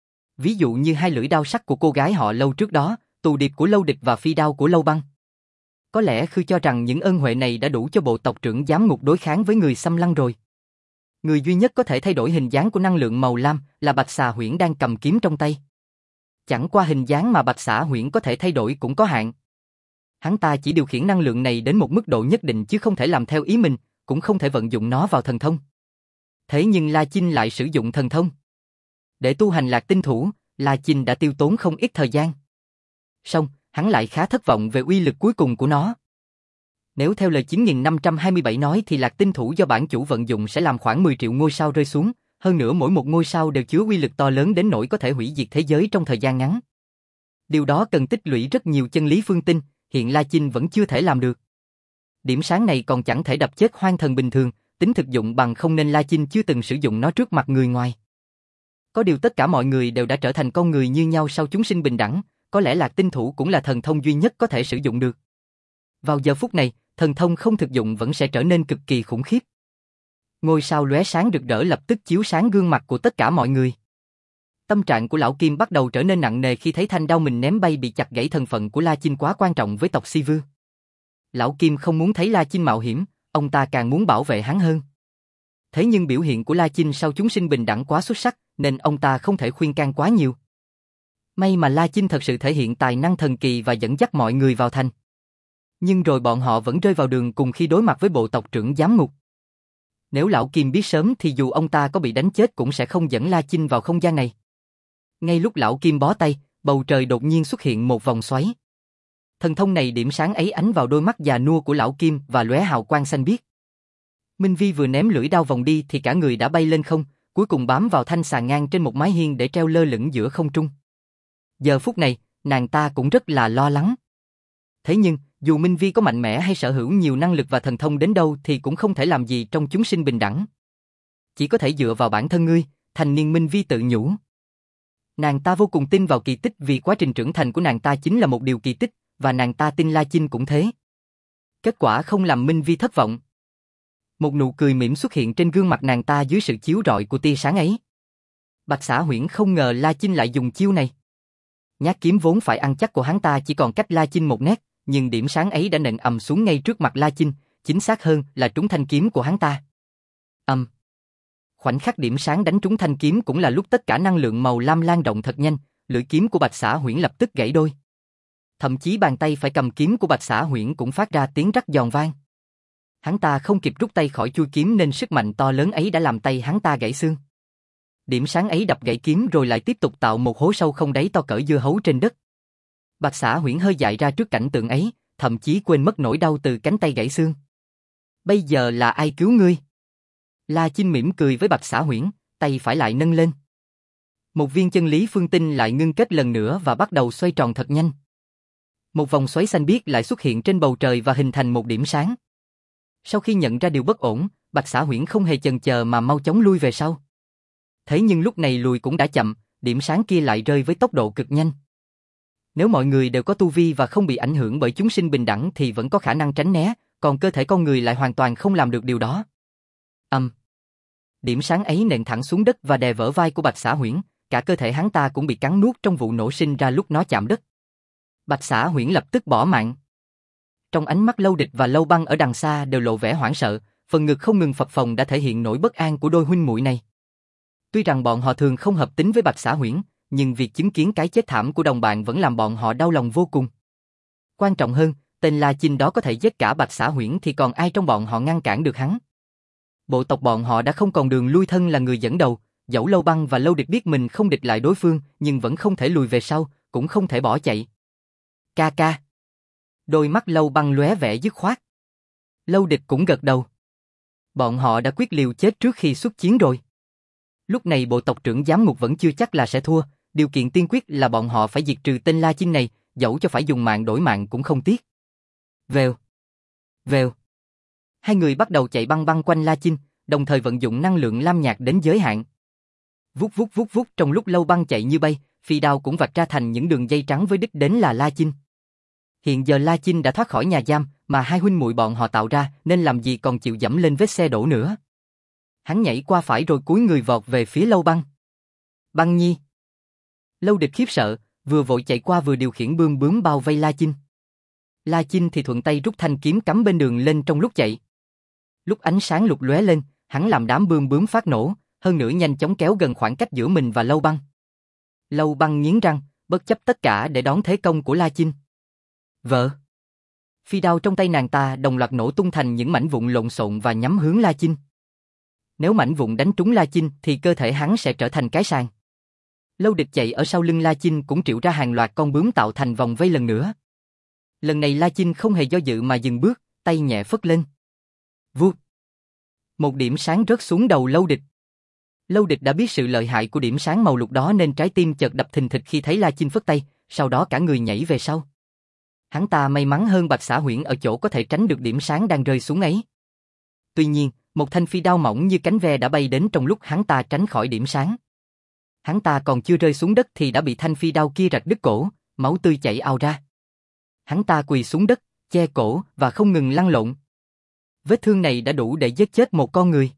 Ví dụ như hai lưỡi đao sắc của cô gái họ Lâu trước đó, tù điệp của Lâu Địch và phi đao của Lâu Băng. Có lẽ Khư cho rằng những ân huệ này đã đủ cho bộ tộc trưởng giám ngục đối kháng với người xâm lăng rồi. Người duy nhất có thể thay đổi hình dáng của năng lượng màu lam là Bạch Xà Huyễn đang cầm kiếm trong tay. Chẳng qua hình dáng mà Bạch Xà Huyễn có thể thay đổi cũng có hạn. Hắn ta chỉ điều khiển năng lượng này đến một mức độ nhất định chứ không thể làm theo ý mình, cũng không thể vận dụng nó vào thần thông. Thế nhưng La Chinh lại sử dụng thần thông. Để tu hành lạc tinh thủ, La Chinh đã tiêu tốn không ít thời gian. Song, hắn lại khá thất vọng về uy lực cuối cùng của nó. Nếu theo lời chín nghìn năm trăm hai mươi bảy nói thì lạc tinh thủ do bản chủ vận dụng sẽ làm khoảng mười triệu ngôi sao rơi xuống, hơn nữa mỗi một ngôi sao đều chứa uy lực to lớn đến nỗi có thể hủy diệt thế giới trong thời gian ngắn. Điều đó cần tích lũy rất nhiều chân lý phương tinh, hiện La Chinh vẫn chưa thể làm được. Điểm sáng này còn chẳng thể đập chết hoang thần bình thường, tính thực dụng bằng không nên La Chinh chưa từng sử dụng nó trước mặt người ngoài. Có điều tất cả mọi người đều đã trở thành con người như nhau sau chúng sinh bình đẳng, có lẽ lạc tinh thủ cũng là thần thông duy nhất có thể sử dụng được. Vào giờ phút này, thần thông không thực dụng vẫn sẽ trở nên cực kỳ khủng khiếp. Ngôi sao lóe sáng rực rỡ lập tức chiếu sáng gương mặt của tất cả mọi người. Tâm trạng của lão Kim bắt đầu trở nên nặng nề khi thấy thanh đao mình ném bay bị chặt gãy. Thân phận của La Chinh quá quan trọng với tộc Si Vương. Lão Kim không muốn thấy La Chinh mạo hiểm, ông ta càng muốn bảo vệ hắn hơn. Thế nhưng biểu hiện của La Chinh sau chúng sinh bình đẳng quá xuất sắc, nên ông ta không thể khuyên can quá nhiều. May mà La Chinh thật sự thể hiện tài năng thần kỳ và dẫn dắt mọi người vào thành. Nhưng rồi bọn họ vẫn rơi vào đường cùng khi đối mặt với bộ tộc trưởng giám ngục. Nếu lão Kim biết sớm thì dù ông ta có bị đánh chết cũng sẽ không dẫn La Chinh vào không gian này. Ngay lúc lão Kim bó tay, bầu trời đột nhiên xuất hiện một vòng xoáy. Thần thông này điểm sáng ấy ánh vào đôi mắt già nua của lão Kim và lóe hào quang xanh biếc. Minh Vi vừa ném lưỡi đao vòng đi thì cả người đã bay lên không, cuối cùng bám vào thanh xà ngang trên một mái hiên để treo lơ lửng giữa không trung. Giờ phút này, nàng ta cũng rất là lo lắng. Thế nhưng, dù Minh Vi có mạnh mẽ hay sở hữu nhiều năng lực và thần thông đến đâu thì cũng không thể làm gì trong chúng sinh bình đẳng. Chỉ có thể dựa vào bản thân ngươi, thành niên Minh Vi tự nhủ. Nàng ta vô cùng tin vào kỳ tích vì quá trình trưởng thành của nàng ta chính là một điều kỳ tích, và nàng ta tin La Chinh cũng thế. Kết quả không làm Minh Vi thất vọng. Một nụ cười mỉm xuất hiện trên gương mặt nàng ta dưới sự chiếu rọi của tia sáng ấy. Bạch Xà Huyễn không ngờ La Chinh lại dùng chiêu này. Nhát kiếm vốn phải ăn chắc của hắn ta chỉ còn cách La Chinh một nét, nhưng điểm sáng ấy đã nện ầm xuống ngay trước mặt La Chinh, chính xác hơn là trúng thanh kiếm của hắn ta. Ầm. Um. Khoảnh khắc điểm sáng đánh trúng thanh kiếm cũng là lúc tất cả năng lượng màu lam lan động thật nhanh, lưỡi kiếm của Bạch Xà Huyễn lập tức gãy đôi. Thậm chí bàn tay phải cầm kiếm của Bạch Xà Huyễn cũng phát ra tiếng rắc giòn vang. Hắn ta không kịp rút tay khỏi chuôi kiếm nên sức mạnh to lớn ấy đã làm tay hắn ta gãy xương. Điểm sáng ấy đập gãy kiếm rồi lại tiếp tục tạo một hố sâu không đáy to cỡ dưa hấu trên đất. Bạch Xà Huyễn hơi dại ra trước cảnh tượng ấy, thậm chí quên mất nỗi đau từ cánh tay gãy xương. Bây giờ là ai cứu ngươi? La Chinh mỉm cười với Bạch Xà Huyễn, tay phải lại nâng lên. Một viên chân lý phương tinh lại ngưng kết lần nữa và bắt đầu xoay tròn thật nhanh. Một vòng xoáy xanh biếc lại xuất hiện trên bầu trời và hình thành một điểm sáng. Sau khi nhận ra điều bất ổn, Bạch Xả Huyễn không hề chần chờ mà mau chóng lui về sau. Thế nhưng lúc này lùi cũng đã chậm, điểm sáng kia lại rơi với tốc độ cực nhanh. Nếu mọi người đều có tu vi và không bị ảnh hưởng bởi chúng sinh bình đẳng thì vẫn có khả năng tránh né, còn cơ thể con người lại hoàn toàn không làm được điều đó. Âm. Um. Điểm sáng ấy nện thẳng xuống đất và đè vỡ vai của Bạch Xả Huyễn, cả cơ thể hắn ta cũng bị cắn nuốt trong vụ nổ sinh ra lúc nó chạm đất. Bạch Xả Huyễn lập tức bỏ mạng. Trong ánh mắt Lâu Địch và Lâu Băng ở đằng xa đều lộ vẻ hoảng sợ, phần ngực không ngừng phập phồng đã thể hiện nỗi bất an của đôi huynh muội này. Tuy rằng bọn họ thường không hợp tính với Bạch Xả Huyễn, nhưng việc chứng kiến cái chết thảm của đồng bạn vẫn làm bọn họ đau lòng vô cùng. Quan trọng hơn, tên La Chinh đó có thể giết cả Bạch Xả Huyễn thì còn ai trong bọn họ ngăn cản được hắn. Bộ tộc bọn họ đã không còn đường lui, thân là người dẫn đầu, dẫu Lâu Băng và Lâu Địch biết mình không địch lại đối phương, nhưng vẫn không thể lùi về sau, cũng không thể bỏ chạy. Ca ca. Đôi mắt Lâu Băng lóe vẻ dứt khoát. Lâu Địch cũng gật đầu. Bọn họ đã quyết liều chết trước khi xuất chiến rồi. Lúc này bộ tộc trưởng giám ngục vẫn chưa chắc là sẽ thua, điều kiện tiên quyết là bọn họ phải diệt trừ tên La Chinh này, dẫu cho phải dùng mạng đổi mạng cũng không tiếc. Vèo. Vèo. Hai người bắt đầu chạy băng băng quanh La Chinh, đồng thời vận dụng năng lượng lam nhạt đến giới hạn. Vút vút vút vút, trong lúc Lâu Băng chạy như bay, phi đao cũng vạch ra thành những đường dây trắng với đích đến là La Chinh. Hiện giờ La Chinh đã thoát khỏi nhà giam mà hai huynh muội bọn họ tạo ra, nên làm gì còn chịu dẫm lên vết xe đổ nữa. Hắn nhảy qua phải rồi cúi người vọt về phía Lâu Băng. Băng Nhi. Lâu Địch khiếp sợ, vừa vội chạy qua vừa điều khiển bươm bướm bao vây La Chinh. La Chinh thì thuận tay rút thanh kiếm cắm bên đường lên trong lúc chạy. Lúc ánh sáng lục lóe lên, hắn làm đám bươm bướm phát nổ, hơn nữa nhanh chóng kéo gần khoảng cách giữa mình và Lâu Băng. Lâu Băng nghiến răng, bất chấp tất cả để đón thế công của La Chinh. Vợ. Phi đao trong tay nàng ta đồng loạt nổ tung thành những mảnh vụn lộn xộn và nhắm hướng La Chinh. Nếu mảnh vụn đánh trúng La Chinh thì cơ thể hắn sẽ trở thành cái sàng. Lâu Địch chạy ở sau lưng La Chinh cũng triệu ra hàng loạt con bướm tạo thành vòng vây lần nữa. Lần này La Chinh không hề do dự mà dừng bước, tay nhẹ phất lên. Vút. Một điểm sáng rớt xuống đầu Lâu Địch. Lâu Địch đã biết sự lợi hại của điểm sáng màu lục đó nên trái tim chợt đập thình thịch khi thấy La Chinh phất tay, sau đó cả người nhảy về sau. Hắn ta may mắn hơn Bạch Xả Huyễn ở chỗ có thể tránh được điểm sáng đang rơi xuống ấy. Tuy nhiên, một thanh phi đao mỏng như cánh ve đã bay đến trong lúc hắn ta tránh khỏi điểm sáng. Hắn ta còn chưa rơi xuống đất thì đã bị thanh phi đao kia rạch đứt cổ, máu tươi chảy ào ra. Hắn ta quỳ xuống đất, che cổ và không ngừng lăn lộn. Vết thương này đã đủ để giết chết một con người.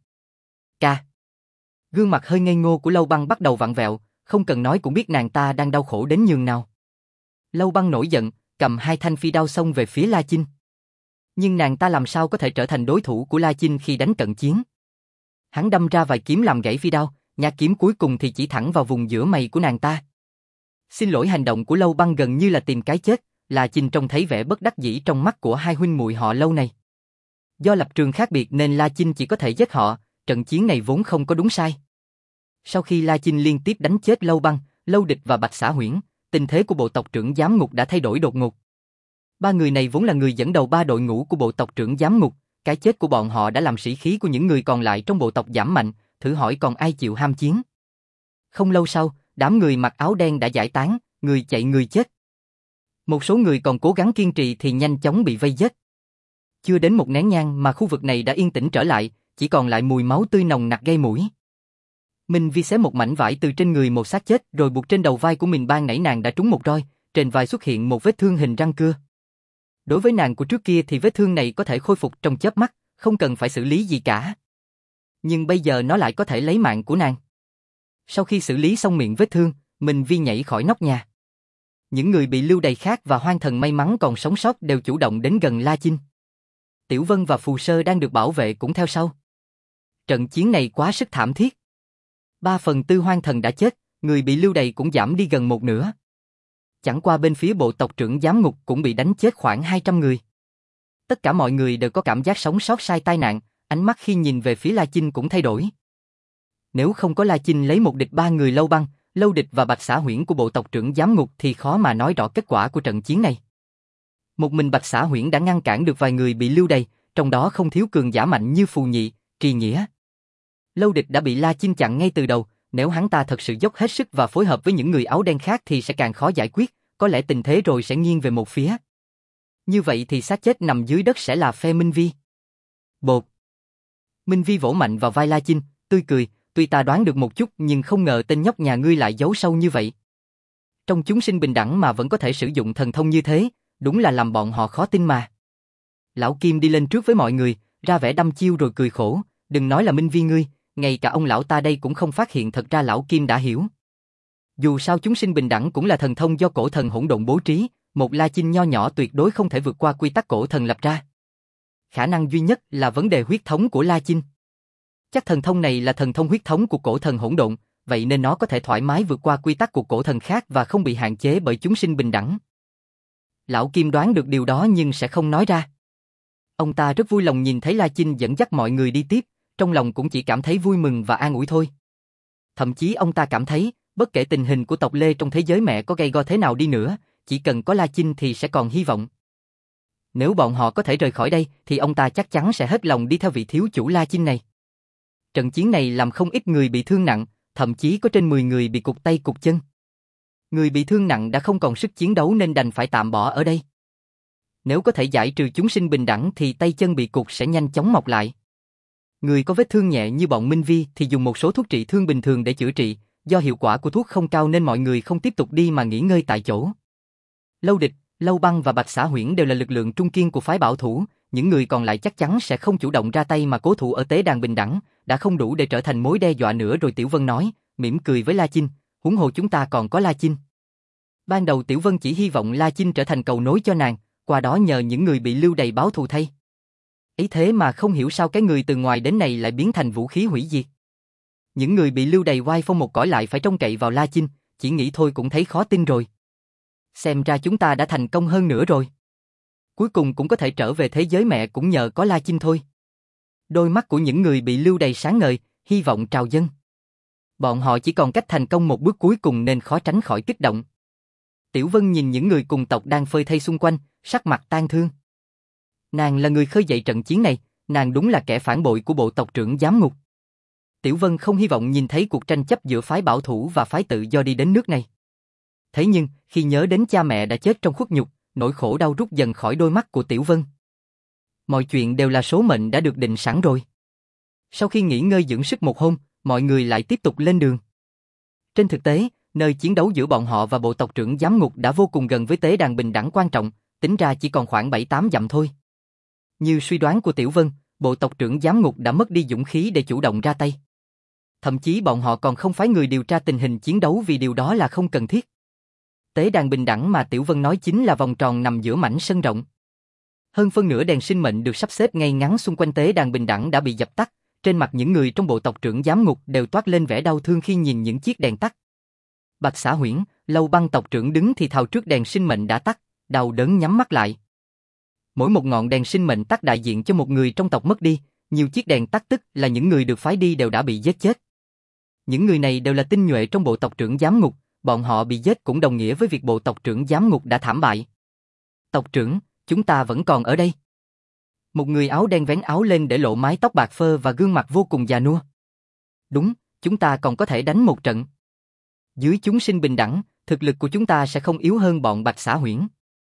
Ca. Gương mặt hơi ngây ngô của Lâu Băng bắt đầu vặn vẹo, không cần nói cũng biết nàng ta đang đau khổ đến nhường nào. Lâu Băng nổi giận, cầm hai thanh phi đao xông về phía La Chinh. Nhưng nàng ta làm sao có thể trở thành đối thủ của La Chinh khi đánh cận chiến. Hắn đâm ra vài kiếm làm gãy phi đao, nhát kiếm cuối cùng thì chỉ thẳng vào vùng giữa mày của nàng ta. Xin lỗi, hành động của Lâu Băng gần như là tìm cái chết, La Chinh trông thấy vẻ bất đắc dĩ trong mắt của hai huynh muội họ Lâu này. Do lập trường khác biệt nên La Chinh chỉ có thể giết họ, trận chiến này vốn không có đúng sai. Sau khi La Chinh liên tiếp đánh chết Lâu Băng, Lâu Địch và Bạch Xả Huyễn, tình thế của bộ tộc trưởng giám ngục đã thay đổi đột ngột. Ba người này vốn là người dẫn đầu ba đội ngũ của bộ tộc trưởng giám ngục, cái chết của bọn họ đã làm sĩ khí của những người còn lại trong bộ tộc giảm mạnh, thử hỏi còn ai chịu ham chiến. Không lâu sau, đám người mặc áo đen đã giải tán, người chạy người chết. Một số người còn cố gắng kiên trì thì nhanh chóng bị vây giết. Chưa đến một nén nhang mà khu vực này đã yên tĩnh trở lại, chỉ còn lại mùi máu tươi nồng nặc gây mũi. Minh Vi xé một mảnh vải từ trên người một xác chết rồi buộc trên đầu vai của mình. Ban nãy nàng đã trúng một roi, trên vai xuất hiện một vết thương hình răng cưa. Đối với nàng của trước kia thì vết thương này có thể khôi phục trong chớp mắt, không cần phải xử lý gì cả. Nhưng bây giờ nó lại có thể lấy mạng của nàng. Sau khi xử lý xong miệng vết thương, Minh Vi nhảy khỏi nóc nhà. Những người bị lưu đày khác và hoang thần may mắn còn sống sót đều chủ động đến gần La Chinh. Tiểu Vân và Phù Sơ đang được bảo vệ cũng theo sau. Trận chiến này quá sức thảm thiết. Ba phần tư hoang thần đã chết, người bị lưu đày cũng giảm đi gần một nửa. Chẳng qua bên phía bộ tộc trưởng giám ngục cũng bị đánh chết khoảng hai trăm người. Tất cả mọi người đều có cảm giác sống sót sau tai nạn, ánh mắt khi nhìn về phía La Chinh cũng thay đổi. Nếu không có La Chinh lấy một địch ba người Lâu Băng, Lâu Địch và Bạch Xả Huyễn của bộ tộc trưởng giám ngục thì khó mà nói rõ kết quả của trận chiến này. Một mình Bạch Xả Huyễn đã ngăn cản được vài người bị lưu đày, trong đó không thiếu cường giả mạnh như Phù Nhị, Trì Nghĩa. Lâu Địch đã bị La Chinh chặn ngay từ đầu, Nếu hắn ta thật sự dốc hết sức và phối hợp với những người áo đen khác thì sẽ càng khó giải quyết, có lẽ tình thế rồi sẽ nghiêng về một phía. Như vậy thì xác chết nằm dưới đất sẽ là phe Minh Vi. Bột. Minh Vi vỗ mạnh vào vai La Chinh, tươi cười, tuy ta đoán được một chút nhưng không ngờ tên nhóc nhà ngươi lại giấu sâu như vậy. Trong chúng sinh bình đẳng mà vẫn có thể sử dụng thần thông như thế, đúng là làm bọn họ khó tin mà. Lão Kim đi lên trước với mọi người, ra vẻ đăm chiêu rồi cười khổ, đừng nói là Minh Vi ngươi, ngay cả ông lão ta đây cũng không phát hiện thật ra lão Kim đã hiểu. Dù sao chúng sinh bình đẳng cũng là thần thông do cổ thần hỗn độn bố trí, một La Chinh nho nhỏ tuyệt đối không thể vượt qua quy tắc cổ thần lập ra. Khả năng duy nhất là vấn đề huyết thống của La Chinh. Chắc thần thông này là thần thông huyết thống của cổ thần hỗn độn, vậy nên nó có thể thoải mái vượt qua quy tắc của cổ thần khác và không bị hạn chế bởi chúng sinh bình đẳng. Lão Kim đoán được điều đó nhưng sẽ không nói ra. Ông ta rất vui lòng nhìn thấy La Chinh dẫn dắt mọi người đi tiếp, trong lòng cũng chỉ cảm thấy vui mừng và an ủi thôi. Thậm chí ông ta cảm thấy, bất kể tình hình của tộc Lê trong thế giới mẹ có gay go thế nào đi nữa, chỉ cần có La Chinh thì sẽ còn hy vọng. Nếu bọn họ có thể rời khỏi đây thì ông ta chắc chắn sẽ hết lòng đi theo vị thiếu chủ La Chinh này. Trận chiến này làm không ít người bị thương nặng, thậm chí có trên mười người bị cụt tay cụt chân. Người bị thương nặng đã không còn sức chiến đấu nên đành phải tạm bỏ ở đây. Nếu có thể giải trừ chúng sinh bình đẳng thì tay chân bị cụt sẽ nhanh chóng mọc lại. Người có vết thương nhẹ như bọn Minh Vi thì dùng một số thuốc trị thương bình thường để chữa trị, do hiệu quả của thuốc không cao nên mọi người không tiếp tục đi mà nghỉ ngơi tại chỗ. Lâu Địch, Lâu Băng và Bạch Xả Huyễn đều là lực lượng trung kiên của phái bảo thủ, những người còn lại chắc chắn sẽ không chủ động ra tay mà cố thủ ở tế đàn bình đẳng, đã không đủ để trở thành mối đe dọa nữa rồi. Tiểu Vân nói, mỉm cười với La Chinh, huống hồ chúng ta còn có La Chinh. Ban đầu Tiểu Vân chỉ hy vọng La Chinh trở thành cầu nối cho nàng, qua đó nhờ những người bị lưu đày báo thù thay. Ấy thế mà không hiểu sao cái người từ ngoài đến này lại biến thành vũ khí hủy diệt. Những người bị lưu đày oai phong một cõi lại phải trông cậy vào La Chinh, chỉ nghĩ thôi cũng thấy khó tin rồi. Xem ra chúng ta đã thành công hơn nữa rồi. Cuối cùng cũng có thể trở về thế giới mẹ cũng nhờ có La Chinh thôi. Đôi mắt của những người bị lưu đày sáng ngời, hy vọng trào dâng. Bọn họ chỉ còn cách thành công một bước cuối cùng nên khó tránh khỏi kích động. Tiểu Vân nhìn những người cùng tộc đang phơi thây xung quanh, sắc mặt tang thương. Nàng là người khơi dậy trận chiến này, nàng đúng là kẻ phản bội của bộ tộc trưởng giám ngục. Tiểu Vân không hy vọng nhìn thấy cuộc tranh chấp giữa phái bảo thủ và phái tự do đi đến nước này. Thế nhưng, khi nhớ đến cha mẹ đã chết trong khuất nhục, nỗi khổ đau rút dần khỏi đôi mắt của Tiểu Vân. Mọi chuyện đều là số mệnh đã được định sẵn rồi. Sau khi nghỉ ngơi dưỡng sức một hôm, mọi người lại tiếp tục lên đường. Trên thực tế, nơi chiến đấu giữa bọn họ và bộ tộc trưởng giám ngục đã vô cùng gần với tế đàn bình đẳng quan trọng, tính ra chỉ còn khoảng bảy tám dặm thôi. Như suy đoán của Tiểu Vân, bộ tộc trưởng giám ngục đã mất đi dũng khí để chủ động ra tay. Thậm chí bọn họ còn không phái người điều tra tình hình chiến đấu vì điều đó là không cần thiết. Tế đàn bình đẳng mà Tiểu Vân nói chính là vòng tròn nằm giữa mảnh sân rộng. Hơn phân nửa đèn sinh mệnh được sắp xếp ngay ngắn xung quanh tế đàn bình đẳng đã bị dập tắt, trên mặt những người trong bộ tộc trưởng giám ngục đều toát lên vẻ đau thương khi nhìn những chiếc đèn tắt. Bạch Xả Huyễn, Lâu Băng tộc trưởng đứng thì thào trước đèn sinh mệnh đã tắt, đau đớn nhắm mắt lại. Mỗi một ngọn đèn sinh mệnh tắt đại diện cho một người trong tộc mất đi, nhiều chiếc đèn tắt tức là những người được phái đi đều đã bị giết chết. Những người này đều là tinh nhuệ trong bộ tộc trưởng giám ngục, bọn họ bị giết cũng đồng nghĩa với việc bộ tộc trưởng giám ngục đã thảm bại. Tộc trưởng, chúng ta vẫn còn ở đây. Một người áo đen vén áo lên để lộ mái tóc bạc phơ và gương mặt vô cùng già nua. Đúng, chúng ta còn có thể đánh một trận. Dưới chúng sinh bình đẳng, thực lực của chúng ta sẽ không yếu hơn bọn Bạch Xả Huyễn.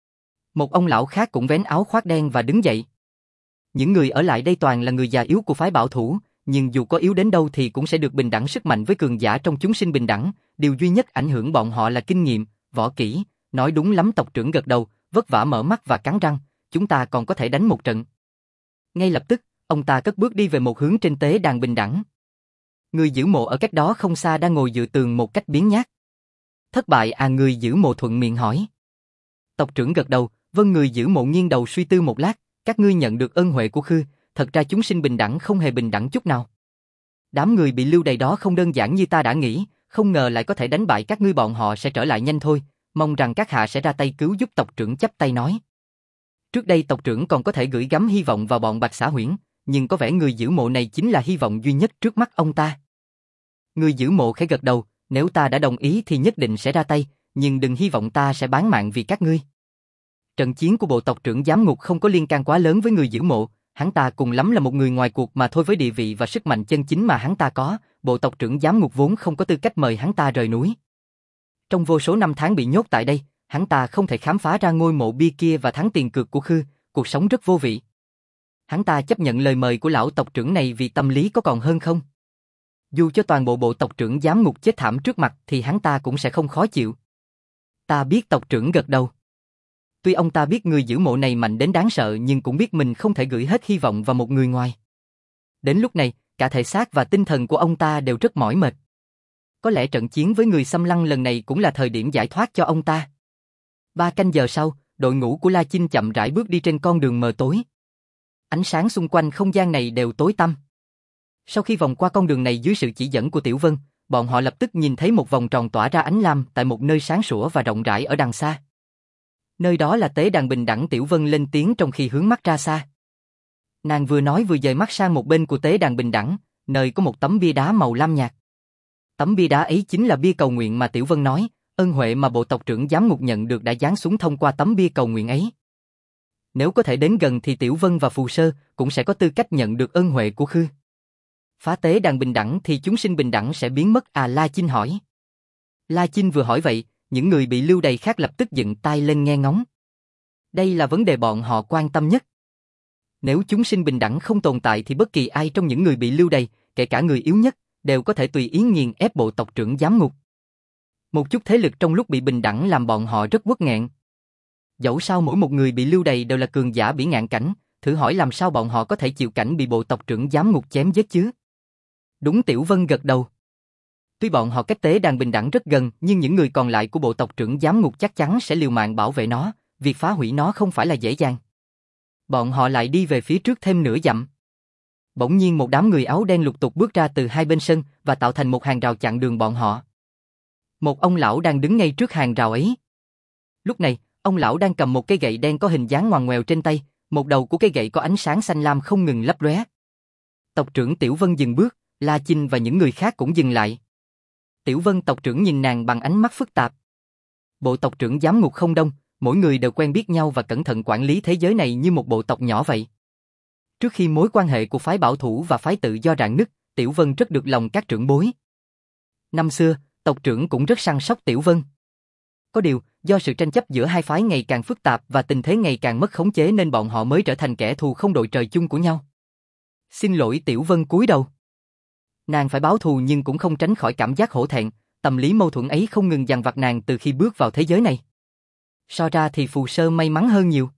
Một ông lão khác cũng vén áo khoác đen và đứng dậy. Những người ở lại đây toàn là người già yếu của phái bảo thủ, nhưng dù có yếu đến đâu thì cũng sẽ được bình đẳng sức mạnh với cường giả trong chúng sinh bình đẳng, điều duy nhất ảnh hưởng bọn họ là kinh nghiệm, võ kỹ. Nói đúng lắm. Tộc trưởng gật đầu, vất vả mở mắt và cắn răng, chúng ta còn có thể đánh một trận. Ngay lập tức, ông ta cất bước đi về một hướng trên tế đàn bình đẳng. Người giữ mộ ở cách đó không xa đang ngồi dựa tường một cách biếng nhác. Thất bại à? Người giữ mộ thuận miệng hỏi. Tộc trưởng gật đầu, vâng. Người giữ mộ nghiêng đầu suy tư một lát, các ngươi nhận được ân huệ của Khư, thật ra chúng sinh bình đẳng không hề bình đẳng chút nào. Đám người bị lưu đày đó không đơn giản như ta đã nghĩ, không ngờ lại có thể đánh bại các ngươi. Bọn họ sẽ trở lại nhanh thôi, mong rằng các hạ sẽ ra tay cứu giúp. Tộc trưởng chắp tay nói. Trước đây tộc trưởng còn có thể gửi gắm hy vọng vào bọn Bạch Xả Huyễn, nhưng có vẻ người giữ mộ này chính là hy vọng duy nhất trước mắt ông ta. Người giữ mộ khẽ gật đầu, nếu ta đã đồng ý thì nhất định sẽ ra tay, nhưng đừng hy vọng ta sẽ bán mạng vì các ngươi. Trận chiến của bộ tộc trưởng giám ngục không có liên can quá lớn với người giữ mộ, hắn ta cùng lắm là một người ngoài cuộc mà thôi, với địa vị và sức mạnh chân chính mà hắn ta có, bộ tộc trưởng giám ngục vốn không có tư cách mời hắn ta rời núi. Trong vô số năm tháng bị nhốt tại đây, hắn ta không thể khám phá ra ngôi mộ bia kia và thắng tiền cược của Khư, cuộc sống rất vô vị. Hắn ta chấp nhận lời mời của lão tộc trưởng này vì tâm lý có còn hơn không? Dù cho toàn bộ bộ tộc trưởng giám ngục chết thảm trước mặt thì hắn ta cũng sẽ không khó chịu. Ta biết, tộc trưởng gật đầu. Tuy ông ta biết người giữ mộ này mạnh đến đáng sợ nhưng cũng biết mình không thể gửi hết hy vọng vào một người ngoài. Đến lúc này, cả thể xác và tinh thần của ông ta đều rất mỏi mệt. Có lẽ trận chiến với người xâm lăng lần này cũng là thời điểm giải thoát cho ông ta. Ba canh giờ sau, đội ngũ của La Chinh chậm rãi bước đi trên con đường mờ tối. Ánh sáng xung quanh không gian này đều tối tăm. Sau khi vòng qua con đường này dưới sự chỉ dẫn của Tiểu Vân, bọn họ lập tức nhìn thấy một vòng tròn tỏa ra ánh lam tại một nơi sáng sủa và rộng rãi ở đằng xa. Nơi đó là tế đàn bình đẳng. Tiểu Vân lên tiếng trong khi hướng mắt ra xa. Nàng vừa nói vừa dời mắt sang một bên của tế đàn bình đẳng, nơi có một tấm bia đá màu lam nhạt. Tấm bia đá ấy chính là bia cầu nguyện mà Tiểu Vân nói, ân huệ mà bộ tộc trưởng giám ngục nhận được đã giáng xuống thông qua tấm bia cầu nguyện ấy. Nếu có thể đến gần thì Tiểu Vân và Phù Sơ cũng sẽ có tư cách nhận được ân huệ của Khư. Phá tế đàn bình đẳng thì chúng sinh bình đẳng sẽ biến mất à? La Chinh hỏi. La Chinh vừa hỏi vậy, những người bị lưu đày khác lập tức dựng tai lên nghe ngóng. Đây là vấn đề bọn họ quan tâm nhất. Nếu chúng sinh bình đẳng không tồn tại thì bất kỳ ai trong những người bị lưu đày, kể cả người yếu nhất, đều có thể tùy ý nghiền ép bộ tộc trưởng giám ngục. Một chút thế lực trong lúc bị bình đẳng làm bọn họ rất uất nghẹn. Dẫu sao mỗi một người bị lưu đày đều là cường giả bỉ ngạn cảnh, thử hỏi làm sao bọn họ có thể chịu cảnh bị bộ tộc trưởng giám ngục chém giết chứ? Đúng, Tiểu Vân gật đầu. Tuy bọn họ cách tế đàn bình đẳng rất gần, nhưng những người còn lại của bộ tộc trưởng giám ngục chắc chắn sẽ liều mạng bảo vệ nó, việc phá hủy nó không phải là dễ dàng. Bọn họ lại đi về phía trước thêm nửa dặm. Bỗng nhiên một đám người áo đen lục tục bước ra từ hai bên sân và tạo thành một hàng rào chặn đường bọn họ. Một ông lão đang đứng ngay trước hàng rào ấy. Lúc này, ông lão đang cầm một cây gậy đen có hình dáng ngoằn ngoèo trên tay, một đầu của cây gậy có ánh sáng xanh lam không ngừng lấp lóe. Tộc trưởng Tiểu Vân dừng bước, La Chinh và những người khác cũng dừng lại. Tiểu Vân tộc trưởng nhìn nàng bằng ánh mắt phức tạp. Bộ tộc trưởng giám ngục không đông, mỗi người đều quen biết nhau và cẩn thận quản lý thế giới này như một bộ tộc nhỏ vậy. Trước khi mối quan hệ của phái bảo thủ và phái tự do rạn nứt, Tiểu Vân rất được lòng các trưởng bối. Năm xưa, tộc trưởng cũng rất săn sóc Tiểu Vân. Có điều, do sự tranh chấp giữa hai phái ngày càng phức tạp và tình thế ngày càng mất khống chế nên bọn họ mới trở thành kẻ thù không đội trời chung của nhau. Xin lỗi. Tiểu Vân cúi đầu. Nàng phải báo thù nhưng cũng không tránh khỏi cảm giác hổ thẹn, tâm lý mâu thuẫn ấy không ngừng dằn vặt nàng từ khi bước vào thế giới này. So ra thì Phù Sơ may mắn hơn nhiều.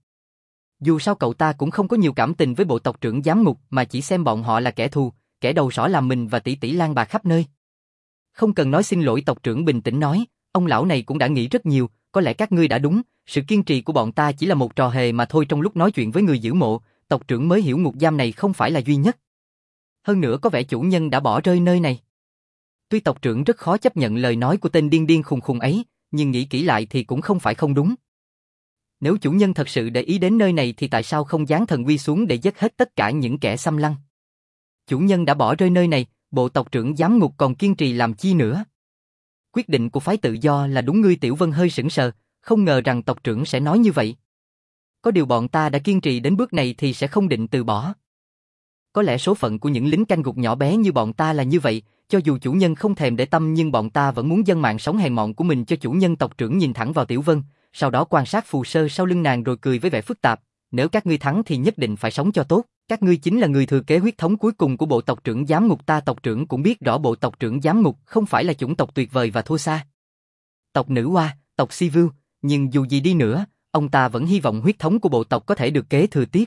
Dù sao cậu ta cũng không có nhiều cảm tình với bộ tộc trưởng giám ngục mà chỉ xem bọn họ là kẻ thù, kẻ đầu sỏ làm mình và tỷ tỷ lang bạc khắp nơi. Không cần nói xin lỗi. Tộc trưởng bình tĩnh nói, ông lão này cũng đã nghĩ rất nhiều, có lẽ các ngươi đã đúng, sự kiên trì của bọn ta chỉ là một trò hề mà thôi. Trong lúc nói chuyện với người giữ mộ, tộc trưởng mới hiểu ngục giam này không phải là duy nhất. Hơn nữa có vẻ chủ nhân đã bỏ rơi nơi này. Tuy tộc trưởng rất khó chấp nhận lời nói của tên điên điên khùng khùng ấy, nhưng nghĩ kỹ lại thì cũng không phải không đúng. Nếu chủ nhân thật sự để ý đến nơi này thì tại sao không giáng thần uy xuống để giết hết tất cả những kẻ xâm lăng? Chủ nhân đã bỏ rơi nơi này, bộ tộc trưởng giám ngục còn kiên trì làm chi nữa? Quyết định của phái tự do là đúng. Ngươi Tiểu Vân hơi sững sờ, không ngờ rằng tộc trưởng sẽ nói như vậy. Có điều bọn ta đã kiên trì đến bước này thì sẽ không định từ bỏ. Có lẽ số phận của những lính canh ngục nhỏ bé như bọn ta là như vậy, cho dù chủ nhân không thèm để tâm nhưng bọn ta vẫn muốn dâng mạng sống hèn mọn của mình cho chủ nhân. Tộc trưởng nhìn thẳng vào Tiểu Vân, sau đó quan sát Phù Sơ sau lưng nàng rồi cười với vẻ phức tạp, nếu các ngươi thắng thì nhất định phải sống cho tốt, các ngươi chính là người thừa kế huyết thống cuối cùng của bộ tộc trưởng giám ngục ta. Tộc trưởng cũng biết rõ bộ tộc trưởng giám ngục không phải là chủng tộc tuyệt vời và thua xa. Tộc Nữ Hoa, tộc Sivu, nhưng dù gì đi nữa, ông ta vẫn hy vọng huyết thống của bộ tộc có thể được kế thừa tiếp.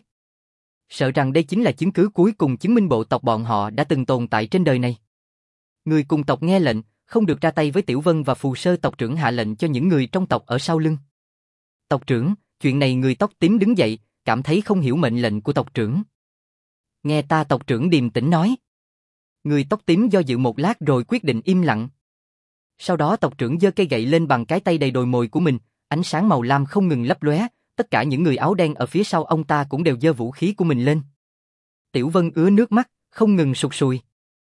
Sợ rằng đây chính là chứng cứ cuối cùng chứng minh bộ tộc bọn họ đã từng tồn tại trên đời này. Người cùng tộc nghe lệnh, không được ra tay với Tiểu Vân và Phù Sơ. Tộc trưởng hạ lệnh cho những người trong tộc ở sau lưng. Tộc trưởng, chuyện này. Người tóc tím đứng dậy, cảm thấy không hiểu mệnh lệnh của tộc trưởng. Nghe ta. Tộc trưởng điềm tĩnh nói. Người tóc tím do dự một lát rồi quyết định im lặng. Sau đó tộc trưởng giơ cây gậy lên bằng cái tay đầy đồi mồi của mình, ánh sáng màu lam không ngừng lấp lóe. Tất cả những người áo đen ở phía sau ông ta cũng đều giơ vũ khí của mình lên. Tiểu Vân ứa nước mắt, không ngừng sụt sùi.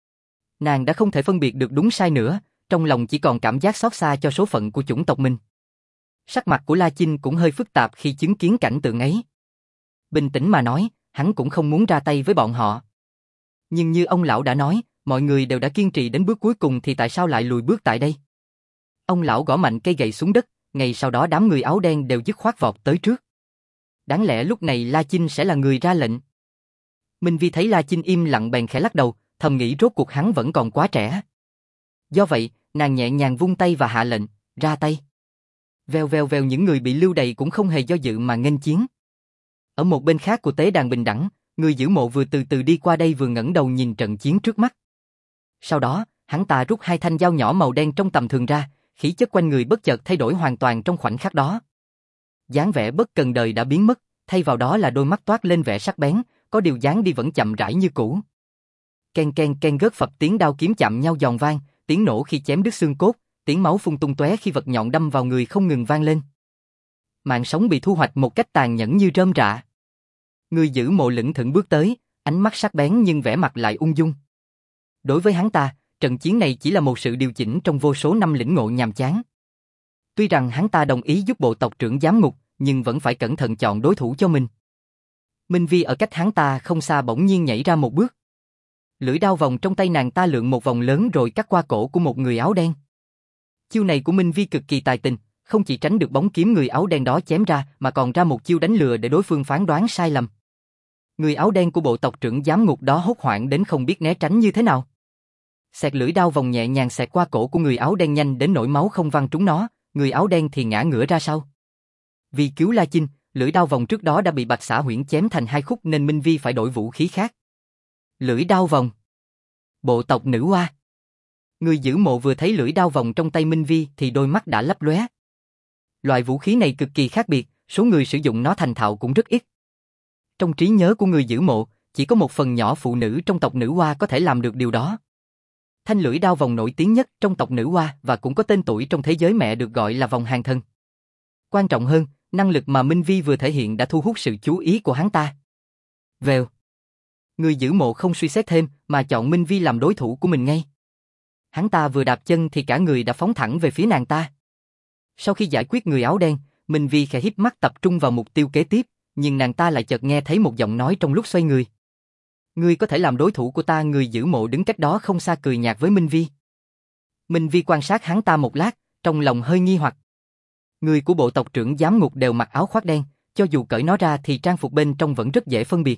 Nàng đã không thể phân biệt được đúng sai nữa, trong lòng chỉ còn cảm giác xót xa cho số phận của chủng tộc mình. Sắc mặt của La Chinh cũng hơi phức tạp khi chứng kiến cảnh tượng ấy. Bình tĩnh mà nói, hắn cũng không muốn ra tay với bọn họ. Nhưng như ông lão đã nói, mọi người đều đã kiên trì đến bước cuối cùng thì tại sao lại lùi bước tại đây? Ông lão gõ mạnh cây gậy xuống đất, ngay sau đó đám người áo đen đều dứt khoát vọt tới trước. Đáng lẽ lúc này La Chinh sẽ là người ra lệnh. Minh Vi thấy La Chinh im lặng bèn khẽ lắc đầu, thầm nghĩ rốt cuộc hắn vẫn còn quá trẻ. Do vậy, nàng nhẹ nhàng vung tay và hạ lệnh, ra tay. Vèo vèo vèo, những người bị lưu đày cũng không hề do dự mà nghênh chiến. Ở một bên khác của tế đàn bình đẳng, người giữ mộ vừa từ từ đi qua đây vừa ngẩng đầu nhìn trận chiến trước mắt. Sau đó, hắn ta rút hai thanh dao nhỏ màu đen trong tầm thường ra, khí chất quanh người bất chợt thay đổi hoàn toàn trong khoảnh khắc đó. Dáng vẻ bất cần đời đã biến mất, thay vào đó là đôi mắt toát lên vẻ sắc bén, có điều dáng đi vẫn chậm rãi như cũ. Ken ken ken gớt phập, tiếng đao kiếm chạm nhau giòn vang, tiếng nổ khi chém đứt xương cốt, tiếng máu phun tung tóe khi vật nhọn đâm vào người không ngừng vang lên. Mạng sống bị thu hoạch một cách tàn nhẫn như rơm rạ. Người giữ mộ lững thững bước tới, ánh mắt sắc bén nhưng vẻ mặt lại ung dung. Đối với hắn ta, trận chiến này chỉ là một sự điều chỉnh trong vô số năm lĩnh ngộ nhàm chán. Tuy rằng hắn ta đồng ý giúp bộ tộc trưởng giám ngục, nhưng vẫn phải cẩn thận chọn đối thủ cho mình. Minh Vi ở cách hắn ta không xa bỗng nhiên nhảy ra một bước. Lưỡi đao vòng trong tay nàng ta lượn một vòng lớn rồi cắt qua cổ của một người áo đen. Chiêu này của Minh Vi cực kỳ tài tình, không chỉ tránh được bóng kiếm người áo đen đó chém ra mà còn ra một chiêu đánh lừa để đối phương phán đoán sai lầm. Người áo đen của bộ tộc trưởng giám ngục đó hốt hoảng đến không biết né tránh như thế nào. Xẹt lưỡi đao vòng nhẹ nhàng xẹt qua cổ của người áo đen nhanh đến nỗi máu không văng trúng nó, người áo đen thì ngã ngửa ra sau. Vì cứu La Chinh, lưỡi đao vòng trước đó đã bị Bạch Xả Huyễn chém thành hai khúc nên Minh Vi phải đổi vũ khí khác. Lưỡi đao vòng. Bộ tộc nữ oa. Người giữ mộ vừa thấy lưỡi đao vòng trong tay Minh Vi thì đôi mắt đã lấp lóe. Loại vũ khí này cực kỳ khác biệt, số người sử dụng nó thành thạo cũng rất ít. Trong trí nhớ của người giữ mộ, chỉ có một phần nhỏ phụ nữ trong tộc nữ oa có thể làm được điều đó. Thanh lưỡi đao vòng nổi tiếng nhất trong tộc nữ oa và cũng có tên tuổi trong thế giới mẹ được gọi là vòng hàng thân. Quan trọng hơn, năng lực mà Minh Vi vừa thể hiện đã thu hút sự chú ý của hắn ta. Vèo. Người giữ mộ không suy xét thêm mà chọn Minh Vi làm đối thủ của mình ngay. Hắn ta vừa đạp chân thì cả người đã phóng thẳng về phía nàng ta. Sau khi giải quyết người áo đen, Minh Vi khẽ híp mắt tập trung vào mục tiêu kế tiếp, nhưng nàng ta lại chợt nghe thấy một giọng nói trong lúc xoay người. Ngươi có thể làm đối thủ của ta? Người giữ mộ đứng cách đó không xa cười nhạt với Minh Vi. Minh Vi quan sát hắn ta một lát, trong lòng hơi nghi hoặc. Người của bộ tộc trưởng giám ngục đều mặc áo khoác đen, cho dù cởi nó ra thì trang phục bên trong vẫn rất dễ phân biệt.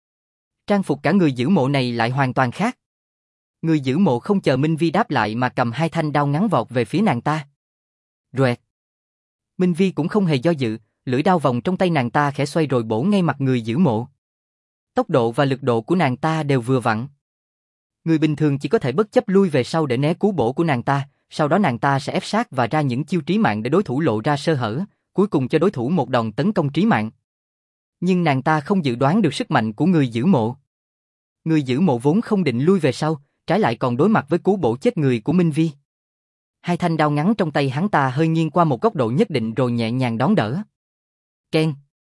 Trang phục cả người giữ mộ này lại hoàn toàn khác. Người giữ mộ không chờ Minh Vi đáp lại mà cầm hai thanh đao ngắn vọt về phía nàng ta. Roẹt. Minh Vi cũng không hề do dự, lưỡi đao vòng trong tay nàng ta khẽ xoay rồi bổ ngay mặt người giữ mộ. Tốc độ và lực độ của nàng ta đều vừa vặn. Người bình thường chỉ có thể bất chấp lui về sau để né cú bổ của nàng ta, sau đó nàng ta sẽ ép sát và ra những chiêu trí mạng để đối thủ lộ ra sơ hở, cuối cùng cho đối thủ một đòn tấn công trí mạng. Nhưng nàng ta không dự đoán được sức mạnh của người giữ mộ. Người giữ mộ vốn không định lui về sau, trái lại còn đối mặt với cú bổ chết người của Minh Vi. Hai thanh đao ngắn trong tay hắn ta hơi nghiêng qua một góc độ nhất định rồi nhẹ nhàng đón đỡ. Keng.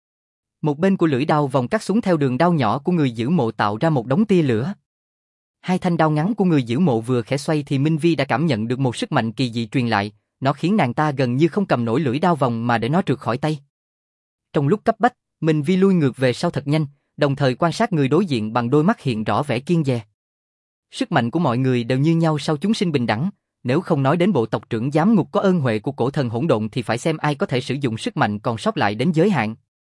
Một bên của lưỡi đao vòng cắt xuống theo đường đao nhỏ của người giữ mộ tạo ra một đống tia lửa. Hai thanh đao ngắn của người giữ mộ vừa khẽ xoay thì Minh Vi đã cảm nhận được một sức mạnh kỳ dị truyền lại, nó khiến nàng ta gần như không cầm nổi lưỡi đao vòng mà để nó trượt khỏi tay. Trong lúc cấp bách, Minh Vi lui ngược về sau thật nhanh, đồng thời quan sát người đối diện bằng đôi mắt hiện rõ vẻ kiêng dè. Sức mạnh của mọi người đều như nhau sau chúng sinh bình đẳng, nếu không nói đến bộ tộc trưởng giám ngục có ơn huệ của cổ thần hỗn độn thì phải xem ai có thể sử dụng sức mạnh còn sót lại đến giới hạn.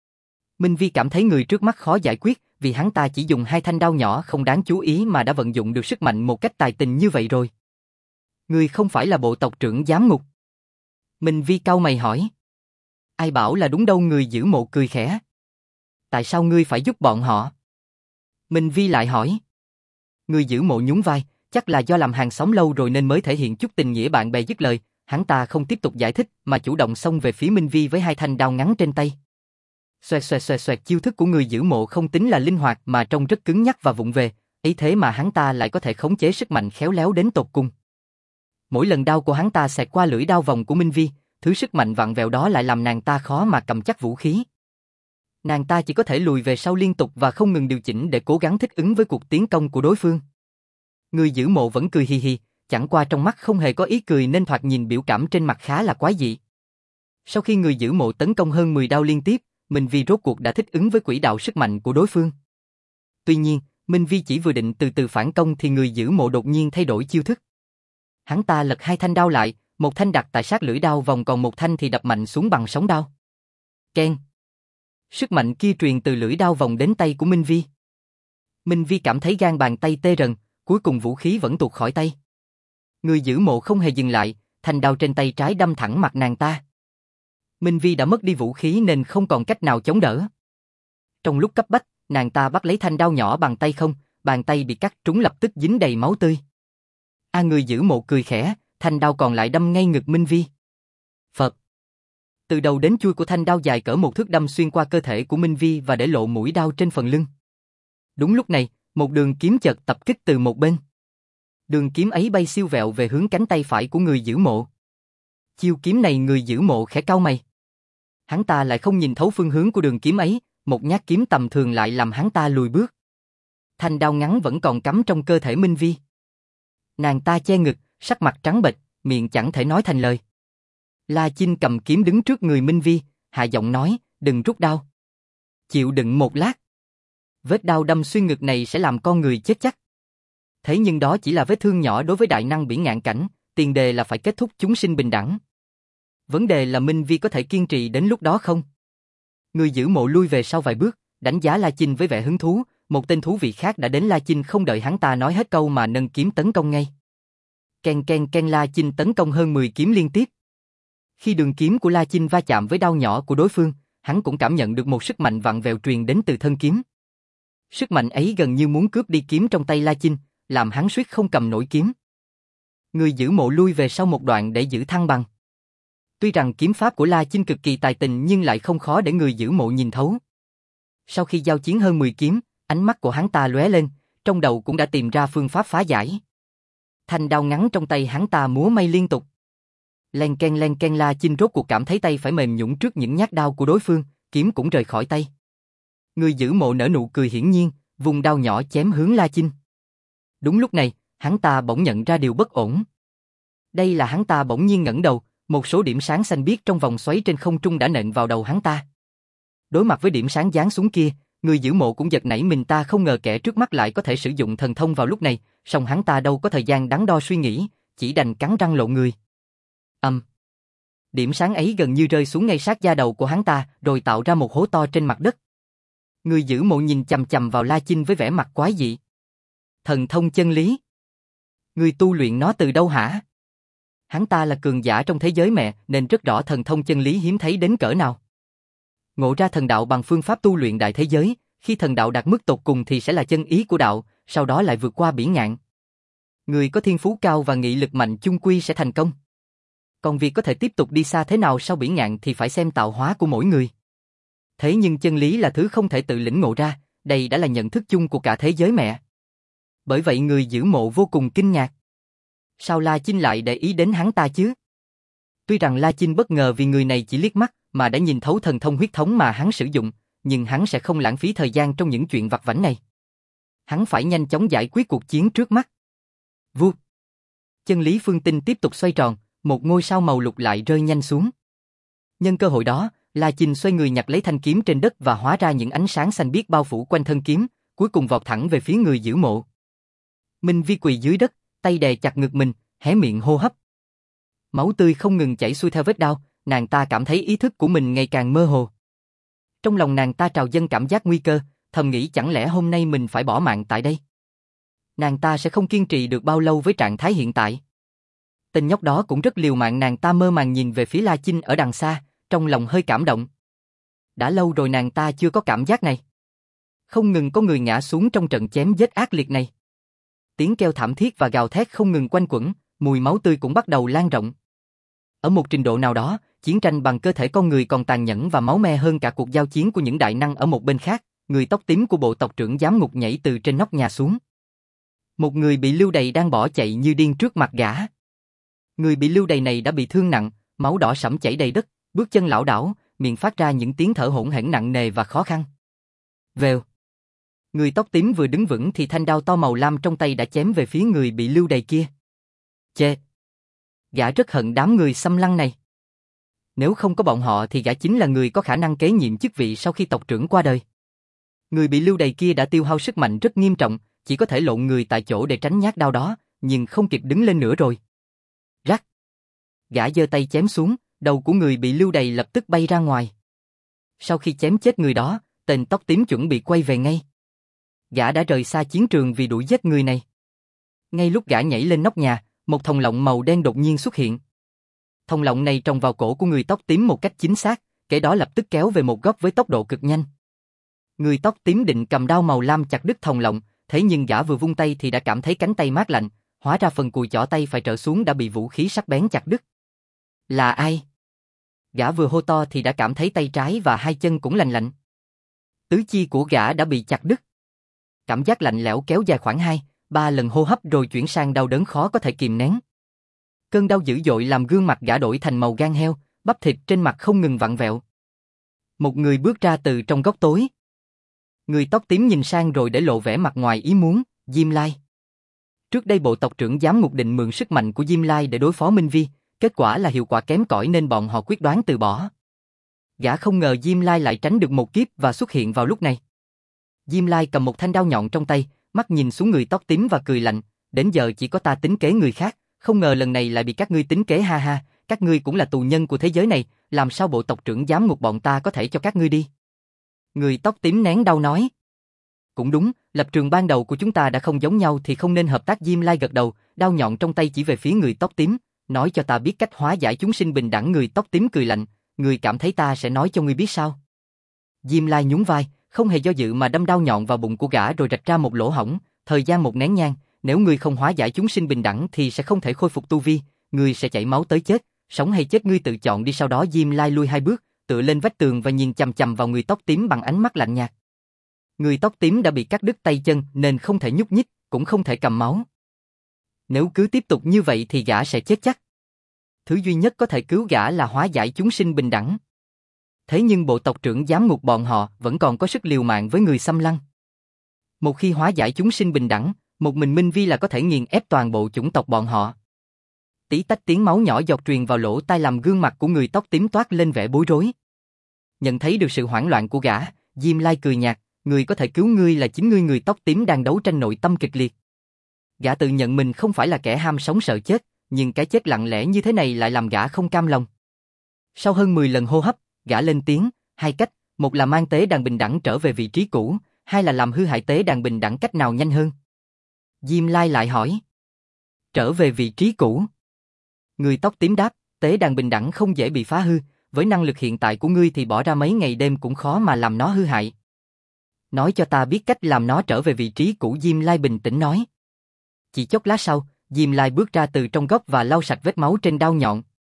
Minh Vi cảm thấy người trước mắt khó giải quyết, vì hắn ta chỉ dùng hai thanh đao nhỏ không đáng chú ý mà đã vận dụng được sức mạnh một cách tài tình như vậy rồi. Ngươi không phải là bộ tộc trưởng giám ngục? Minh Vi cau mày hỏi. Ai bảo là đúng đâu? Người giữ mộ cười khẽ. Tại sao ngươi phải giúp bọn họ? Minh Vi lại hỏi. Người giữ mộ nhún vai, chắc là do làm hàng xóm lâu rồi nên mới thể hiện chút tình nghĩa bạn bè. Dứt lời, hắn ta không tiếp tục giải thích mà chủ động xông về phía Minh Vi với hai thanh đao ngắn trên tay. Xoẹt xoẹt xoẹt xoẹt, chiêu thức của người giữ mộ không tính là linh hoạt mà trông rất cứng nhắc và vụng về, ấy thế mà hắn ta lại có thể khống chế sức mạnh khéo léo đến tột cùng. Mỗi lần đao của hắn ta xẹt qua lưỡi đao vòng của Minh Vi, thứ sức mạnh vặn vẹo đó lại làm nàng ta khó mà cầm chắc vũ khí. Nàng ta chỉ có thể lùi về sau liên tục và không ngừng điều chỉnh để cố gắng thích ứng với cuộc tiến công của đối phương. Người giữ mộ vẫn cười hi hi, chẳng qua trong mắt không hề có ý cười nên thoạt nhìn biểu cảm trên mặt khá là quái dị. Sau khi người giữ mộ tấn công hơn mười đao liên tiếp, Minh Vi rốt cuộc đã thích ứng với quỹ đạo sức mạnh của đối phương. Tuy nhiên, Minh Vi chỉ vừa định từ từ phản công thì người giữ mộ đột nhiên thay đổi chiêu thức. Hắn ta lật hai thanh đao lại, một thanh đặt tại sát lưỡi đao vòng còn một thanh thì đập mạnh xuống bằng sóng đao. Keng. Sức mạnh kia truyền từ lưỡi đao vòng đến tay của Minh Vi. Minh Vi cảm thấy gan bàn tay tê rần, cuối cùng vũ khí vẫn tuột khỏi tay. Người giữ mộ không hề dừng lại, thanh đao trên tay trái đâm thẳng mặt nàng ta. Minh Vi đã mất đi vũ khí nên không còn cách nào chống đỡ. Trong lúc cấp bách, nàng ta bắt lấy thanh đao nhỏ bằng tay không, bàn tay bị cắt trúng lập tức dính đầy máu tươi. A người giữ mộ cười khẽ, thanh đao còn lại đâm ngay ngực Minh Vi. Phật. Từ đầu đến chuôi của thanh đao dài cỡ một thước đâm xuyên qua cơ thể của Minh Vi và để lộ mũi đao trên phần lưng. Đúng lúc này, một đường kiếm chợt tập kích từ một bên. Đường kiếm ấy bay siêu vẹo về hướng cánh tay phải của người giữ mộ. Chiêu kiếm này người giữ mộ khẽ cau mày. Hắn ta lại không nhìn thấu phương hướng của đường kiếm ấy, một nhát kiếm tầm thường lại làm hắn ta lùi bước. Thanh đao ngắn vẫn còn cắm trong cơ thể Minh Vi. Nàng ta che ngực, sắc mặt trắng bệch, miệng chẳng thể nói thành lời. La Chinh cầm kiếm đứng trước người Minh Vi, hạ giọng nói, đừng rút đao. Chịu đựng một lát. Vết đao đâm xuyên ngực này sẽ làm con người chết chắc. Thế nhưng đó chỉ là vết thương nhỏ đối với đại năng biển ngạn cảnh, tiền đề là phải kết thúc chúng sinh bình đẳng. Vấn đề là Minh Vi có thể kiên trì đến lúc đó không? Người giữ mộ lui về sau vài bước, đánh giá La Chinh với vẻ hứng thú, một tên thú vị khác đã đến La Chinh không đợi hắn ta nói hết câu mà nâng kiếm tấn công ngay. Ken ken ken La Chinh tấn công hơn mười kiếm liên tiếp. Khi đường kiếm của La Chinh va chạm với đao nhỏ của đối phương, hắn cũng cảm nhận được một sức mạnh vặn vẹo truyền đến từ thân kiếm. Sức mạnh ấy gần như muốn cướp đi kiếm trong tay La Chinh, làm hắn suýt không cầm nổi kiếm. Người giữ mộ lui về sau một đoạn để giữ thăng bằng. Tuy rằng kiếm pháp của La Chinh cực kỳ tài tình nhưng lại không khó để người giữ mộ nhìn thấu. Sau khi giao chiến hơn mười kiếm, ánh mắt của hắn ta lóe lên, trong đầu cũng đã tìm ra phương pháp phá giải. Thanh đao ngắn trong tay hắn ta múa may liên tục. Len ken len ken La Chinh rốt cuộc cảm thấy tay phải mềm nhũn trước những nhát đao của đối phương, kiếm cũng rời khỏi tay. Người giữ mộ nở nụ cười hiển nhiên, vùng đao nhỏ chém hướng La Chinh. Đúng lúc này, hắn ta bỗng nhận ra điều bất ổn. Đây là hắn ta bỗng nhiên ngẩng đầu, một số điểm sáng xanh biếc trong vòng xoáy trên không trung đã nện vào đầu hắn ta. Đối mặt với điểm sáng giáng xuống kia, người giữ mộ cũng giật nảy mình, ta không ngờ kẻ trước mắt lại có thể sử dụng thần thông vào lúc này, song hắn ta đâu có thời gian đắn đo suy nghĩ, chỉ đành cắn răng lộ người. Ầm. Um. Điểm sáng ấy gần như rơi xuống ngay sát da đầu của hắn ta, rồi tạo ra một hố to trên mặt đất. Người giữ mộ nhìn chằm chằm vào La Chinh với vẻ mặt quái dị. Thần thông chân lý. Người tu luyện nó từ đâu hả? Hắn ta là cường giả trong thế giới mẹ nên rất rõ thần thông chân lý hiếm thấy đến cỡ nào. Ngộ ra thần đạo bằng phương pháp tu luyện đại thế giới, khi thần đạo đạt mức tột cùng thì sẽ là chân ý của đạo, sau đó lại vượt qua biển ngạn. Người có thiên phú cao và nghị lực mạnh chung quy sẽ thành công. Còn việc có thể tiếp tục đi xa thế nào sau biển ngạn thì phải xem tạo hóa của mỗi người. Thế nhưng chân lý là thứ không thể tự lĩnh ngộ ra, đây đã là nhận thức chung của cả thế giới mẹ. Bởi vậy người giữ mộ vô cùng kinh ngạc. Sao La Chinh lại để ý đến hắn ta chứ? Tuy rằng La Chinh bất ngờ vì người này chỉ liếc mắt mà đã nhìn thấu thần thông huyết thống mà hắn sử dụng, nhưng hắn sẽ không lãng phí thời gian trong những chuyện vặt vãnh này. Hắn phải nhanh chóng giải quyết cuộc chiến trước mắt. Vuốt. Chân lý phương tinh tiếp tục xoay tròn, một ngôi sao màu lục lại rơi nhanh xuống. Nhân cơ hội đó, La Chinh xoay người nhặt lấy thanh kiếm trên đất và hóa ra những ánh sáng xanh biếc bao phủ quanh thân kiếm, cuối cùng vọt thẳng về phía người giữ mộ. Minh Vi quỳ dưới đất, tay đè chặt ngực mình, hé miệng hô hấp. Máu tươi không ngừng chảy xuôi theo vết đao, nàng ta cảm thấy ý thức của mình ngày càng mơ hồ. Trong lòng nàng ta trào dâng cảm giác nguy cơ, thầm nghĩ chẳng lẽ hôm nay mình phải bỏ mạng tại đây. Nàng ta sẽ không kiên trì được bao lâu với trạng thái hiện tại. Tên nhóc đó cũng rất liều mạng, nàng ta mơ màng nhìn về phía La Chinh ở đằng xa, trong lòng hơi cảm động. Đã lâu rồi nàng ta chưa có cảm giác này. Không ngừng có người ngã xuống trong trận chém giết ác liệt này. Tiếng kêu thảm thiết và gào thét không ngừng quanh quẩn, mùi máu tươi cũng bắt đầu lan rộng. Ở một trình độ nào đó, chiến tranh bằng cơ thể con người còn tàn nhẫn và máu me hơn cả cuộc giao chiến của những đại năng ở một bên khác. Người tóc tím của bộ tộc trưởng giám ngục nhảy từ trên nóc nhà xuống. Một người bị lưu đày đang bỏ chạy như điên trước mặt gã. Người bị lưu đày này đã bị thương nặng, máu đỏ sẫm chảy đầy đất, bước chân lảo đảo, miệng phát ra những tiếng thở hổn hển nặng nề và khó khăn. Vèo. Người tóc tím vừa đứng vững thì thanh đao to màu lam trong tay đã chém về phía người bị lưu đày kia. Chê! Gã rất hận đám người xâm lăng này. Nếu không có bọn họ thì gã chính là người có khả năng kế nhiệm chức vị sau khi tộc trưởng qua đời. Người bị lưu đày kia đã tiêu hao sức mạnh rất nghiêm trọng, chỉ có thể lộn người tại chỗ để tránh nhát đao đó, nhưng không kịp đứng lên nữa rồi. Rắc. Gã giơ tay chém xuống, đầu của người bị lưu đày lập tức bay ra ngoài. Sau khi chém chết người đó, tên tóc tím chuẩn bị quay về ngay. Gã đã rời xa chiến trường vì đuổi giết người này. Ngay lúc gã nhảy lên nóc nhà, một thòng lọng màu đen đột nhiên xuất hiện. Thòng lọng này trồng vào cổ của người tóc tím một cách chính xác, kẻ đó lập tức kéo về một góc với tốc độ cực nhanh. Người tóc tím định cầm đao màu lam chặt đứt thòng lọng, thế nhưng gã vừa vung tay thì đã cảm thấy cánh tay mát lạnh, hóa ra phần cùi chỏ tay phải trở xuống đã bị vũ khí sắc bén chặt đứt. Là ai? Gã vừa hô to thì đã cảm thấy tay trái và hai chân cũng lạnh lạnh. Tứ chi của gã đã bị chặt đứt. Cảm giác lạnh lẽo kéo dài khoảng hai, ba lần hô hấp rồi chuyển sang đau đớn khó có thể kìm nén. Cơn đau dữ dội làm gương mặt gã đổi thành màu gan heo, bắp thịt trên mặt không ngừng vặn vẹo. Một người bước ra từ trong góc tối. Người tóc tím nhìn sang rồi để lộ vẻ mặt ngoài ý muốn, Diêm Lai. Trước đây bộ tộc trưởng giám ngục định mượn sức mạnh của Diêm Lai để đối phó Minh Vi, kết quả là hiệu quả kém cỏi nên bọn họ quyết đoán từ bỏ. Gã không ngờ Diêm Lai lại tránh được một kiếp và xuất hiện vào lúc này. Diêm Lai cầm một thanh đao nhọn trong tay, mắt nhìn xuống người tóc tím và cười lạnh, đến giờ chỉ có ta tính kế người khác, không ngờ lần này lại bị các ngươi tính kế ha ha, các ngươi cũng là tù nhân của thế giới này, làm sao bộ tộc trưởng giám ngục bọn ta có thể cho các ngươi đi? Người tóc tím nén đau nói. Cũng đúng, lập trường ban đầu của chúng ta đã không giống nhau thì không nên hợp tác. Diêm Lai gật đầu, đao nhọn trong tay chỉ về phía người tóc tím, nói cho ta biết cách hóa giải chúng sinh bình đẳng. Người tóc tím cười lạnh, người cảm thấy ta sẽ nói cho ngươi biết sao? Diêm Lai nhún vai, không hề do dự mà đâm đao nhọn vào bụng của gã rồi rạch ra một lỗ hổng, thời gian một nén nhang, nếu ngươi không hóa giải chúng sinh bình đẳng thì sẽ không thể khôi phục tu vi, ngươi sẽ chảy máu tới chết, sống hay chết ngươi tự chọn đi. Sau đó Diêm Lai lui hai bước, tựa lên vách tường và nhìn chằm chằm vào người tóc tím bằng ánh mắt lạnh nhạt. Người tóc tím đã bị cắt đứt tay chân nên không thể nhúc nhích, cũng không thể cầm máu. Nếu cứ tiếp tục như vậy thì gã sẽ chết chắc. Thứ duy nhất có thể cứu gã là hóa giải chúng sinh bình đẳng. Thế nhưng bộ tộc trưởng giám ngục bọn họ vẫn còn có sức liều mạng với người xâm lăng. Một khi hóa giải chúng sinh bình đẳng, một mình Minh Vi là có thể nghiền ép toàn bộ chủng tộc bọn họ. Tí tách tiếng máu nhỏ giọt truyền vào lỗ tai làm gương mặt của người tóc tím toát lên vẻ bối rối. Nhận thấy được sự hoảng loạn của gã, Diêm Lai cười nhạt, người có thể cứu ngươi là chính ngươi. Người tóc tím đang đấu tranh nội tâm kịch liệt. Gã tự nhận mình không phải là kẻ ham sống sợ chết, nhưng cái chết lặng lẽ như thế này lại làm gã không cam lòng. Sau hơn mười lần hô hấp, gã lên tiếng, hai cách, một là mang tế đàn bình đẳng trở về vị trí cũ, hai là làm hư hại tế đàn bình đẳng, cách nào nhanh hơn? Diêm Lai lại hỏi. Trở về vị trí cũ. Người tóc tím đáp, tế đàn bình đẳng không dễ bị phá hư, với năng lực hiện tại của ngươi thì bỏ ra mấy ngày đêm cũng khó mà làm nó hư hại. Nói cho ta biết cách làm nó trở về vị trí cũ. Diêm Lai bình tĩnh nói. Chỉ chốc lát sau, Diêm Lai bước ra từ trong góc và lau sạch vết máu trên đao nhọn.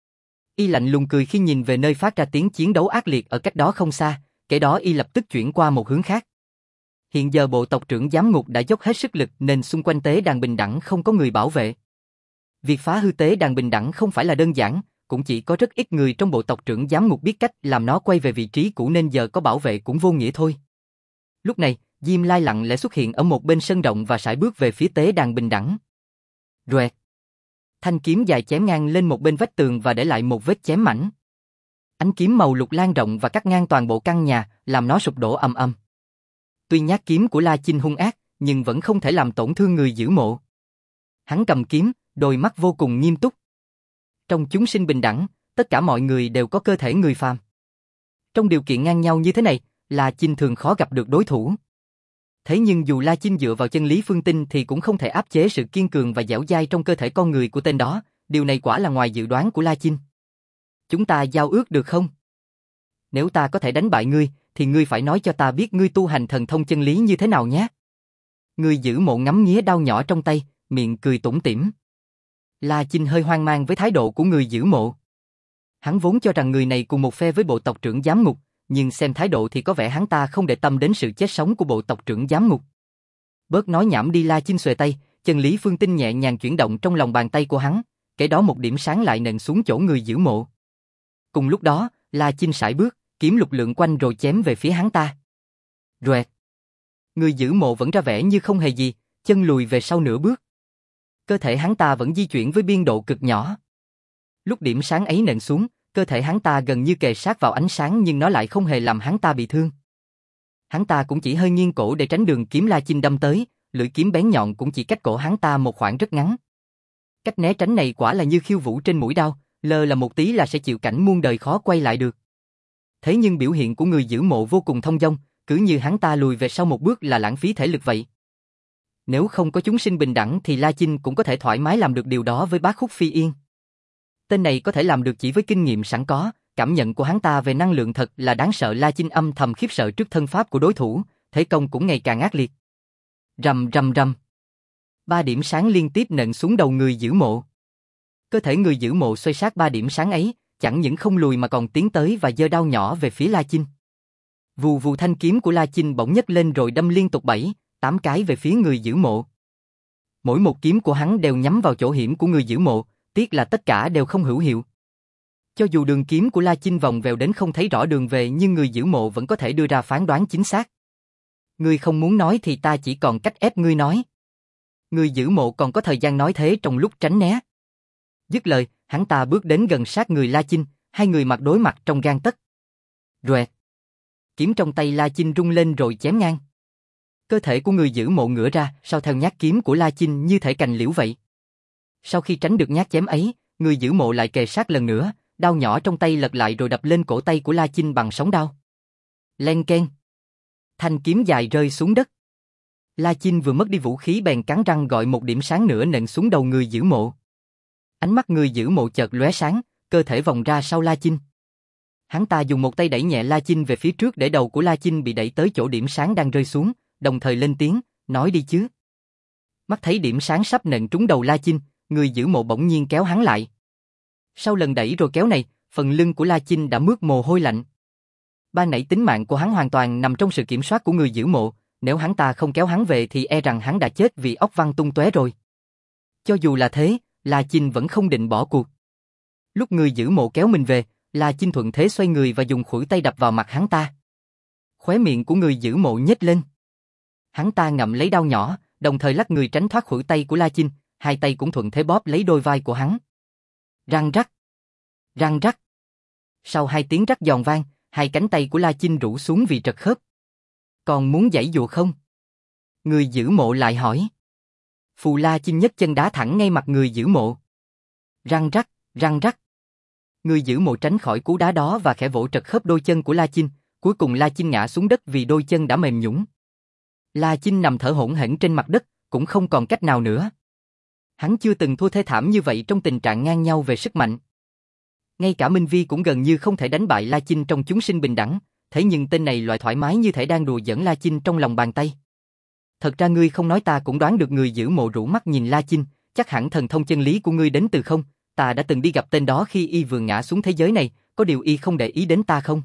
Y lạnh lùng cười khi nhìn về nơi phát ra tiếng chiến đấu ác liệt ở cách đó không xa, kể đó y lập tức chuyển qua một hướng khác. Hiện giờ bộ tộc trưởng giám ngục đã dốc hết sức lực nên xung quanh tế đàn bình đẳng không có người bảo vệ. Việc phá hư tế đàn bình đẳng không phải là đơn giản, cũng chỉ có rất ít người trong bộ tộc trưởng giám ngục biết cách làm nó quay về vị trí cũ nên giờ có bảo vệ cũng vô nghĩa thôi. Lúc này, Diêm Lai lặng lẽ xuất hiện ở một bên sân rộng và sải bước về phía tế đàn bình đẳng. Roẹt. Thanh kiếm dài chém ngang lên một bên vách tường và để lại một vết chém mảnh. Ánh kiếm màu lục lan rộng và cắt ngang toàn bộ căn nhà, làm nó sụp đổ ầm ầm. Tuy nhát kiếm của La Chinh hung ác, nhưng vẫn không thể làm tổn thương người giữ mộ. Hắn cầm kiếm, đôi mắt vô cùng nghiêm túc. Trong chúng sinh bình đẳng, tất cả mọi người đều có cơ thể người phàm. Trong điều kiện ngang nhau như thế này, La Chinh thường khó gặp được đối thủ. Thế nhưng dù La Chinh dựa vào chân lý phương tinh thì cũng không thể áp chế sự kiên cường và dẻo dai trong cơ thể con người của tên đó, điều này quả là ngoài dự đoán của La Chinh. Chúng ta giao ước được không? Nếu ta có thể đánh bại ngươi, thì ngươi phải nói cho ta biết ngươi tu hành thần thông chân lý như thế nào nhé. Người giữ mộ ngắm nghía đao nhỏ trong tay, miệng cười tủm tỉm. La Chinh hơi hoang mang với thái độ của người giữ mộ. Hắn vốn cho rằng người này cùng một phe với bộ tộc trưởng giám ngục, nhưng xem thái độ thì có vẻ hắn ta không để tâm đến sự chết sống của bộ tộc trưởng giám ngục. Bớt nói nhảm đi. La Chinh xuề tay, chân lý phương tinh nhẹ nhàng chuyển động trong lòng bàn tay của hắn, kể đó một điểm sáng lại nện xuống chỗ người giữ mộ. Cùng lúc đó, La Chinh sải bước, kiếm lục lượn quanh rồi chém về phía hắn ta. Roẹt. Người giữ mộ vẫn ra vẻ như không hề gì, chân lùi về sau nửa bước. Cơ thể hắn ta vẫn di chuyển với biên độ cực nhỏ. Lúc điểm sáng ấy nện xuống, cơ thể hắn ta gần như kề sát vào ánh sáng nhưng nó lại không hề làm hắn ta bị thương. Hắn ta cũng chỉ hơi nghiêng cổ để tránh đường kiếm La Chinh đâm tới, lưỡi kiếm bén nhọn cũng chỉ cách cổ hắn ta một khoảng rất ngắn. Cách né tránh này quả là như khiêu vũ trên mũi đao, lơ là một tí là sẽ chịu cảnh muôn đời khó quay lại được. Thế nhưng biểu hiện của người giữ mộ vô cùng thông dong, cứ như hắn ta lùi về sau một bước là lãng phí thể lực vậy. Nếu không có chúng sinh bình đẳng thì La Chinh cũng có thể thoải mái làm được điều đó với Bát Khúc Phi Yên. Tên này có thể làm được chỉ với kinh nghiệm sẵn có, cảm nhận của hắn ta về năng lượng thật là đáng sợ. La Chinh âm thầm khiếp sợ trước thân pháp của đối thủ, thế công cũng ngày càng ác liệt. Rầm rầm rầm. Ba điểm sáng liên tiếp nện xuống đầu người giữ mộ. Cơ thể người giữ mộ xoay sát ba điểm sáng ấy, chẳng những không lùi mà còn tiến tới và giơ đao nhỏ về phía La Chinh. Vù vù, thanh kiếm của La Chinh bỗng nhấc lên rồi đâm liên tục bảy, tám cái về phía người giữ mộ. Mỗi một kiếm của hắn đều nhắm vào chỗ hiểm của người giữ mộ, tiếc là tất cả đều không hữu hiệu. Cho dù đường kiếm của La Chinh vòng vèo đến không thấy rõ đường về nhưng người giữ mộ vẫn có thể đưa ra phán đoán chính xác. Ngươi không muốn nói thì ta chỉ còn cách ép ngươi nói. Người giữ mộ còn có thời gian nói thế trong lúc tránh né. Dứt lời, hắn ta bước đến gần sát người La Chinh, hai người mặt đối mặt trong gang tấc. Roẹt. Kiếm trong tay La Chinh rung lên rồi chém ngang. Cơ thể của người giữ mộ ngửa ra, sau theo nhát kiếm của La Chinh như thể cành liễu vậy. Sau khi tránh được nhát chém ấy, người giữ mộ lại kề sát lần nữa, đao nhỏ trong tay lật lại rồi đập lên cổ tay của La Chinh bằng sóng đao. Len keng. Thanh kiếm dài rơi xuống đất. La Chinh vừa mất đi vũ khí bèn cắn răng gọi một điểm sáng nữa nện xuống đầu người giữ mộ. Ánh mắt người giữ mộ chợt lóe sáng, cơ thể vòng ra sau La Chinh. Hắn ta dùng một tay đẩy nhẹ La Chinh về phía trước để đầu của La Chinh bị đẩy tới chỗ điểm sáng đang rơi xuống, đồng thời lên tiếng, nói đi chứ. Mắt thấy điểm sáng sắp nện trúng đầu La Chinh, người giữ mộ bỗng nhiên kéo hắn lại. Sau lần đẩy rồi kéo này, phần lưng của La Chinh đã mướt mồ hôi lạnh. Ban nãy tính mạng của hắn hoàn toàn nằm trong sự kiểm soát của người giữ mộ, nếu hắn ta không kéo hắn về thì e rằng hắn đã chết vì óc văng tung tóe rồi. Cho dù là thế, La Chinh vẫn không định bỏ cuộc. Lúc người giữ mộ kéo mình về, La Chinh thuận thế xoay người và dùng khuỷu tay đập vào mặt hắn ta. Khóe miệng của người giữ mộ nhếch lên. Hắn ta ngậm lấy đao nhỏ, đồng thời lắc người tránh thoát khuỷu tay của La Chinh, hai tay cũng thuận thế bóp lấy đôi vai của hắn. Răng rắc, răng rắc. Sau hai tiếng rắc giòn vang, hai cánh tay của La Chinh rũ xuống vì trật khớp. Còn muốn giãy giụa không? Người giữ mộ lại hỏi. Phù La Chinh nhấc chân đá thẳng ngay mặt người giữ mộ. Răng rắc, răng rắc. Người giữ mộ tránh khỏi cú đá đó và khẽ vỗ trật khớp đôi chân của La Chinh, cuối cùng La Chinh ngã xuống đất vì đôi chân đã mềm nhũn. La Chinh nằm thở hổn hển trên mặt đất, cũng không còn cách nào nữa. Hắn chưa từng thua thê thảm như vậy trong tình trạng ngang nhau về sức mạnh. Ngay cả Minh Vi cũng gần như không thể đánh bại La Chinh trong chúng sinh bình đẳng, thế nhưng tên này loại thoải mái như thể đang đùa giỡn La Chinh trong lòng bàn tay. Thật ra ngươi không nói ta cũng đoán được. Người giữ mộ rũ mắt nhìn La Chinh, chắc hẳn thần thông chân lý của ngươi đến từ không? Ta đã từng đi gặp tên đó khi y vừa ngã xuống thế giới này, có điều y không để ý đến ta không?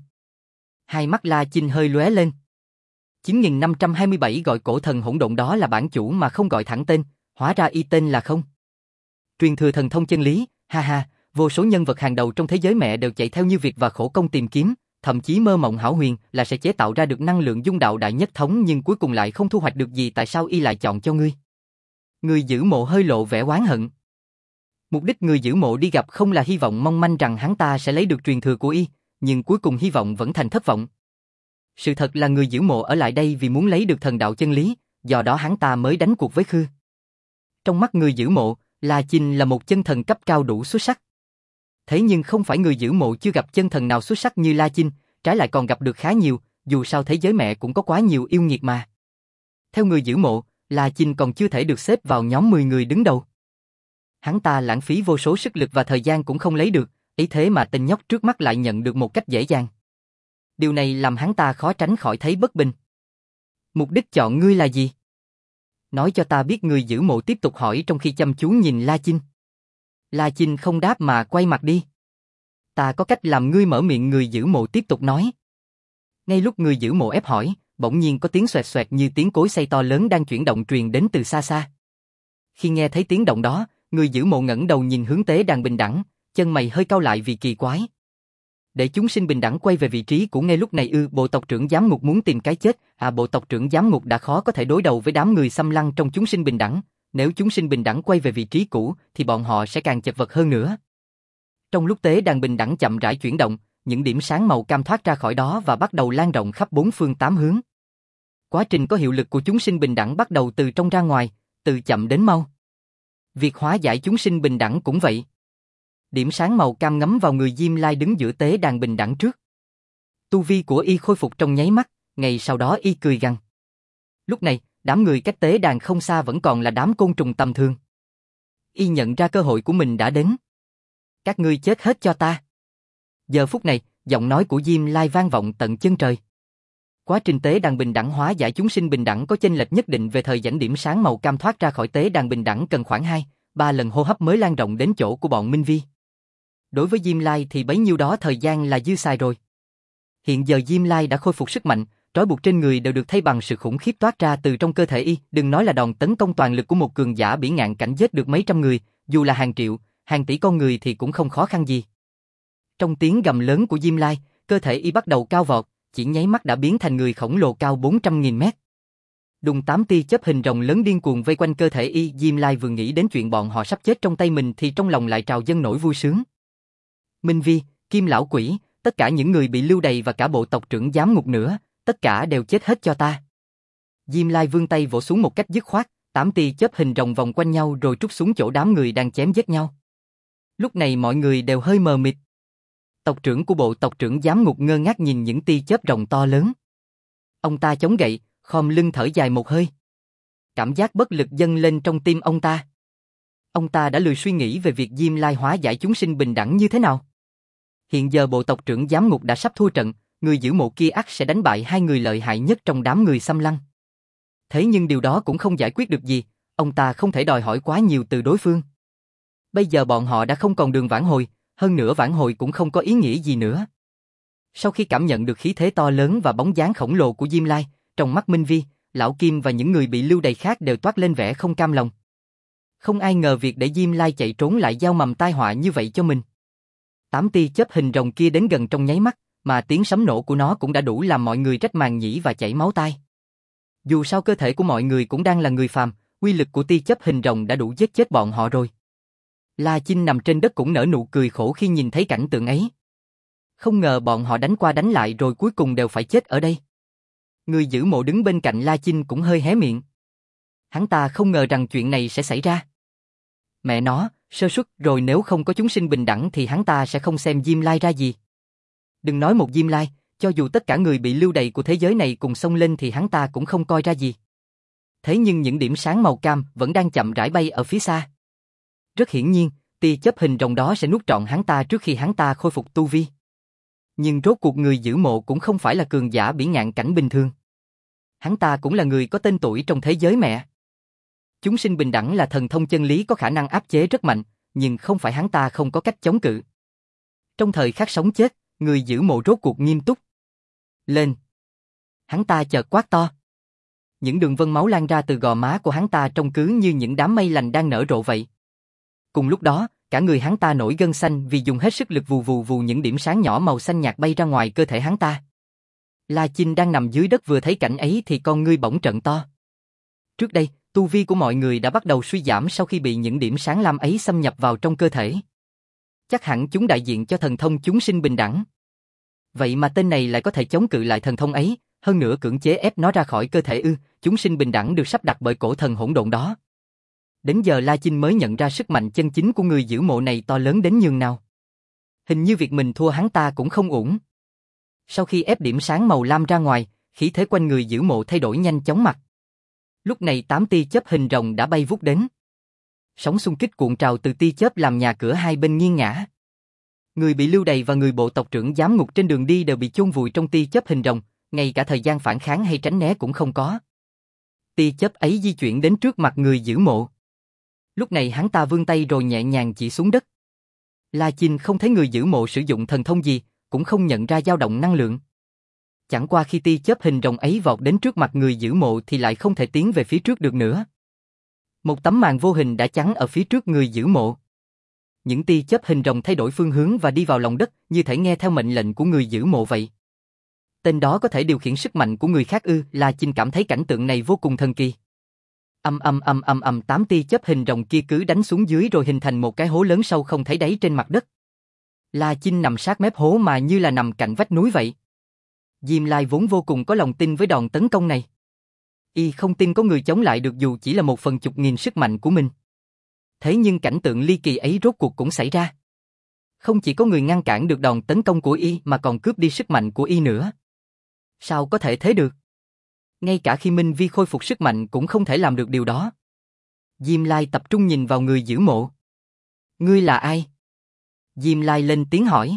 Hai mắt La Chinh hơi lóe lên. chín nghìn năm trăm hai mươi bảy gọi cổ thần hỗn độn đó là bản chủ mà không gọi thẳng tên, hóa ra y tên là không. Truyền thừa thần thông chân lý, ha ha, vô số nhân vật hàng đầu trong thế giới mẹ đều chạy theo Như Việt và khổ công tìm kiếm, thậm chí mơ mộng hão huyền là sẽ chế tạo ra được năng lượng dung đạo đại nhất thống nhưng cuối cùng lại không thu hoạch được gì. Tại sao y lại chọn cho ngươi? Người giữ mộ hơi lộ vẻ oán hận. Mục đích người giữ mộ đi gặp không là hy vọng mong manh rằng hắn ta sẽ lấy được truyền thừa của y, nhưng cuối cùng hy vọng vẫn thành thất vọng. Sự thật là người giữ mộ ở lại đây vì muốn lấy được thần đạo chân lý, do đó hắn ta mới đánh cuộc với Khư. Trong mắt người giữ mộ, La Chinh là một chân thần cấp cao đủ xuất sắc. Thế nhưng không phải người giữ mộ chưa gặp chân thần nào xuất sắc như La Chinh, trái lại còn gặp được khá nhiều, dù sao thế giới mẹ cũng có quá nhiều yêu nghiệt mà. Theo người giữ mộ, La Chinh còn chưa thể được xếp vào nhóm mười người đứng đầu. Hắn ta lãng phí vô số sức lực và thời gian cũng không lấy được, ấy thế mà tên nhóc trước mắt lại nhận được một cách dễ dàng. Điều này làm hắn ta khó tránh khỏi thấy bất bình. Mục đích chọn ngươi là gì? Nói cho ta biết. Người giữ mộ tiếp tục hỏi trong khi chăm chú nhìn La Chinh. La Chinh không đáp mà quay mặt đi. Ta có cách làm ngươi mở miệng. Người giữ mộ tiếp tục nói. Ngay lúc người giữ mộ ép hỏi, bỗng nhiên có tiếng xoẹt xoẹt như tiếng cối xay to lớn đang chuyển động truyền đến từ xa xa. Khi nghe thấy tiếng động đó, người giữ mộ ngẩng đầu nhìn hướng tế đàn bình đẳng, chân mày hơi cau lại vì kỳ quái. Để chúng sinh bình đẳng quay về vị trí cũ ngay lúc này ư? Bộ tộc trưởng giám ngục muốn tìm cái chết, à bộ tộc trưởng giám ngục đã khó có thể đối đầu với đám người xâm lăng trong chúng sinh bình đẳng, nếu chúng sinh bình đẳng quay về vị trí cũ thì bọn họ sẽ càng chật vật hơn nữa. Trong lúc tế đàn bình đẳng chậm rãi chuyển động, những điểm sáng màu cam thoát ra khỏi đó và bắt đầu lan rộng khắp bốn phương tám hướng. Quá trình có hiệu lực của chúng sinh bình đẳng bắt đầu từ trong ra ngoài, từ chậm đến mau. Việc hóa giải chúng sinh bình đẳng cũng vậy. Điểm sáng màu cam ngấm vào người Diêm Lai đứng giữa tế đàn bình đẳng trước. Tu vi của y khôi phục trong nháy mắt, ngày sau đó y cười gằn. Lúc này, đám người cách tế đàn không xa vẫn còn là đám côn trùng tầm thường. Y nhận ra cơ hội của mình đã đến. Các ngươi chết hết cho ta. Giờ phút này, giọng nói của Diêm Lai vang vọng tận chân trời. Quá trình tế đàn bình đẳng hóa giải chúng sinh bình đẳng có chênh lệch nhất định về thời gian. Điểm sáng màu cam thoát ra khỏi tế đàn bình đẳng cần khoảng hai, ba lần hô hấp mới lan rộng đến chỗ của bọn Minh Vi. Đối với Diêm Lai thì bấy nhiêu đó thời gian là dư xài rồi. Hiện giờ Diêm Lai đã khôi phục sức mạnh, trói buộc trên người đều được thay bằng sự khủng khiếp toát ra từ trong cơ thể y, đừng nói là đòn tấn công toàn lực của một cường giả bỉ ngạn cảnh giết được mấy trăm người, dù là hàng triệu, hàng tỷ con người thì cũng không khó khăn gì. Trong tiếng gầm lớn của Diêm Lai, cơ thể y bắt đầu cao vọt, chỉ nháy mắt đã biến thành người khổng lồ cao bốn trăm nghìn mét. Đùng tám tia chớp hình rồng lớn điên cuồng vây quanh cơ thể y, Diêm Lai vừa nghĩ đến chuyện bọn họ sắp chết trong tay mình thì trong lòng lại trào dâng nỗi vui sướng. Minh Vi, Kim lão quỷ, tất cả những người bị lưu đày và cả bộ tộc trưởng giám ngục nữa, tất cả đều chết hết cho ta. Diêm Lai vươn tay vỗ xuống một cách dứt khoát, tám tia chớp hình rồng vòng quanh nhau rồi trút xuống chỗ đám người đang chém giết nhau. Lúc này mọi người đều hơi mờ mịt. Tộc trưởng của bộ tộc trưởng giám ngục ngơ ngác nhìn những tia chớp rồng to lớn. Ông ta chống gậy, khom lưng thở dài một hơi. Cảm giác bất lực dâng lên trong tim ông ta. Ông ta đã lười suy nghĩ về việc Diêm Lai hóa giải chúng sinh bình đẳng như thế nào. Hiện giờ bộ tộc trưởng giám ngục đã sắp thua trận, người giữ mộ kia ắt sẽ đánh bại hai người lợi hại nhất trong đám người xâm lăng. Thế nhưng điều đó cũng không giải quyết được gì, ông ta không thể đòi hỏi quá nhiều từ đối phương. Bây giờ bọn họ đã không còn đường vãn hồi, hơn nữa vãn hồi cũng không có ý nghĩa gì nữa. Sau khi cảm nhận được khí thế to lớn và bóng dáng khổng lồ của Diêm Lai, trong mắt Minh Vi, Lão Kim và những người bị lưu đày khác đều toát lên vẻ không cam lòng. Không ai ngờ việc để Diêm Lai chạy trốn lại gieo mầm tai họa như vậy cho mình. Tám tia chớp hình rồng kia đến gần trong nháy mắt, mà tiếng sấm nổ của nó cũng đã đủ làm mọi người rách màng nhĩ và chảy máu tai. Dù sao cơ thể của mọi người cũng đang là người phàm, uy lực của tia chớp hình rồng đã đủ giết chết bọn họ rồi. La Chinh nằm trên đất cũng nở nụ cười khổ khi nhìn thấy cảnh tượng ấy. Không ngờ bọn họ đánh qua đánh lại rồi cuối cùng đều phải chết ở đây. Người giữ mộ đứng bên cạnh La Chinh cũng hơi hé miệng. Hắn ta không ngờ rằng chuyện này sẽ xảy ra. Mẹ nó, sơ suất rồi, nếu không có chúng sinh bình đẳng thì hắn ta sẽ không xem Diêm Lai ra gì. Đừng nói một Diêm Lai, cho dù tất cả người bị lưu đày của thế giới này cùng xông lên thì hắn ta cũng không coi ra gì. Thế nhưng những điểm sáng màu cam vẫn đang chậm rãi bay ở phía xa. Rất hiển nhiên, tia chớp hình rồng đó sẽ nuốt trọn hắn ta trước khi hắn ta khôi phục tu vi. Nhưng rốt cuộc người giữ mộ cũng không phải là cường giả bỉ ngạn cảnh bình thường. Hắn ta cũng là người có tên tuổi trong thế giới mẹ. Chúng sinh bình đẳng là thần thông chân lý có khả năng áp chế rất mạnh, nhưng không phải hắn ta không có cách chống cự. Trong thời khắc sống chết, người giữ mộ rốt cuộc nghiêm túc. Lên! Hắn ta chợt quát to. Những đường vân máu lan ra từ gò má của hắn ta trông cứ như những đám mây lành đang nở rộ vậy. Cùng lúc đó, cả người hắn ta nổi gân xanh vì dùng hết sức lực, vù vù vù những điểm sáng nhỏ màu xanh nhạt bay ra ngoài cơ thể hắn ta. La Chinh đang nằm dưới đất vừa thấy cảnh ấy thì con ngươi bỗng trợn to. Trước đây, tu vi của mọi người đã bắt đầu suy giảm sau khi bị những điểm sáng lam ấy xâm nhập vào trong cơ thể. Chắc hẳn chúng đại diện cho thần thông chúng sinh bình đẳng. Vậy mà tên này lại có thể chống cự lại thần thông ấy, hơn nữa cưỡng chế ép nó ra khỏi cơ thể ư? Chúng sinh bình đẳng được sắp đặt bởi cổ thần hỗn độn đó. Đến giờ La Chinh mới nhận ra sức mạnh chân chính của người giữ mộ này to lớn đến nhường nào. Hình như việc mình thua hắn ta cũng không ổn. Sau khi ép điểm sáng màu lam ra ngoài, khí thế quanh người giữ mộ thay đổi nhanh chóng mặt. Lúc này tám tia chớp hình rồng đã bay vút đến. Sóng xung kích cuộn trào từ tia chớp làm nhà cửa hai bên nghiêng ngã. Người bị lưu đày và người bộ tộc trưởng giám ngục trên đường đi đều bị chôn vùi trong tia chớp hình rồng, ngay cả thời gian phản kháng hay tránh né cũng không có. Tia chớp ấy di chuyển đến trước mặt người giữ mộ. Lúc này hắn ta vươn tay rồi nhẹ nhàng chỉ xuống đất. La Chinh không thấy người giữ mộ sử dụng thần thông gì, cũng không nhận ra dao động năng lượng. Chẳng qua khi tia chớp hình rồng ấy vọt đến trước mặt người giữ mộ thì lại không thể tiến về phía trước được nữa. Một tấm màn vô hình đã chắn ở phía trước người giữ mộ. Những tia chớp hình rồng thay đổi phương hướng và đi vào lòng đất, như thể nghe theo mệnh lệnh của người giữ mộ vậy. Tên đó có thể điều khiển sức mạnh của người khác ư? La Chinh cảm thấy cảnh tượng này vô cùng thần kỳ. Âm âm âm âm âm tám tia chớp hình rồng kia cứ đánh xuống dưới rồi hình thành một cái hố lớn sâu không thấy đáy trên mặt đất. La Chinh nằm sát mép hố mà như là nằm cạnh vách núi vậy. Diêm Lai vốn vô cùng có lòng tin với đòn tấn công này. Y không tin có người chống lại được dù chỉ là một phần chục nghìn sức mạnh của mình. Thế nhưng cảnh tượng ly kỳ ấy rốt cuộc cũng xảy ra. Không chỉ có người ngăn cản được đòn tấn công của Y mà còn cướp đi sức mạnh của Y nữa. Sao có thể thế được? Ngay cả khi Minh Vi khôi phục sức mạnh cũng không thể làm được điều đó. Diêm Lai tập trung nhìn vào người giữ mộ. Ngươi là ai? Diêm Lai lên tiếng hỏi.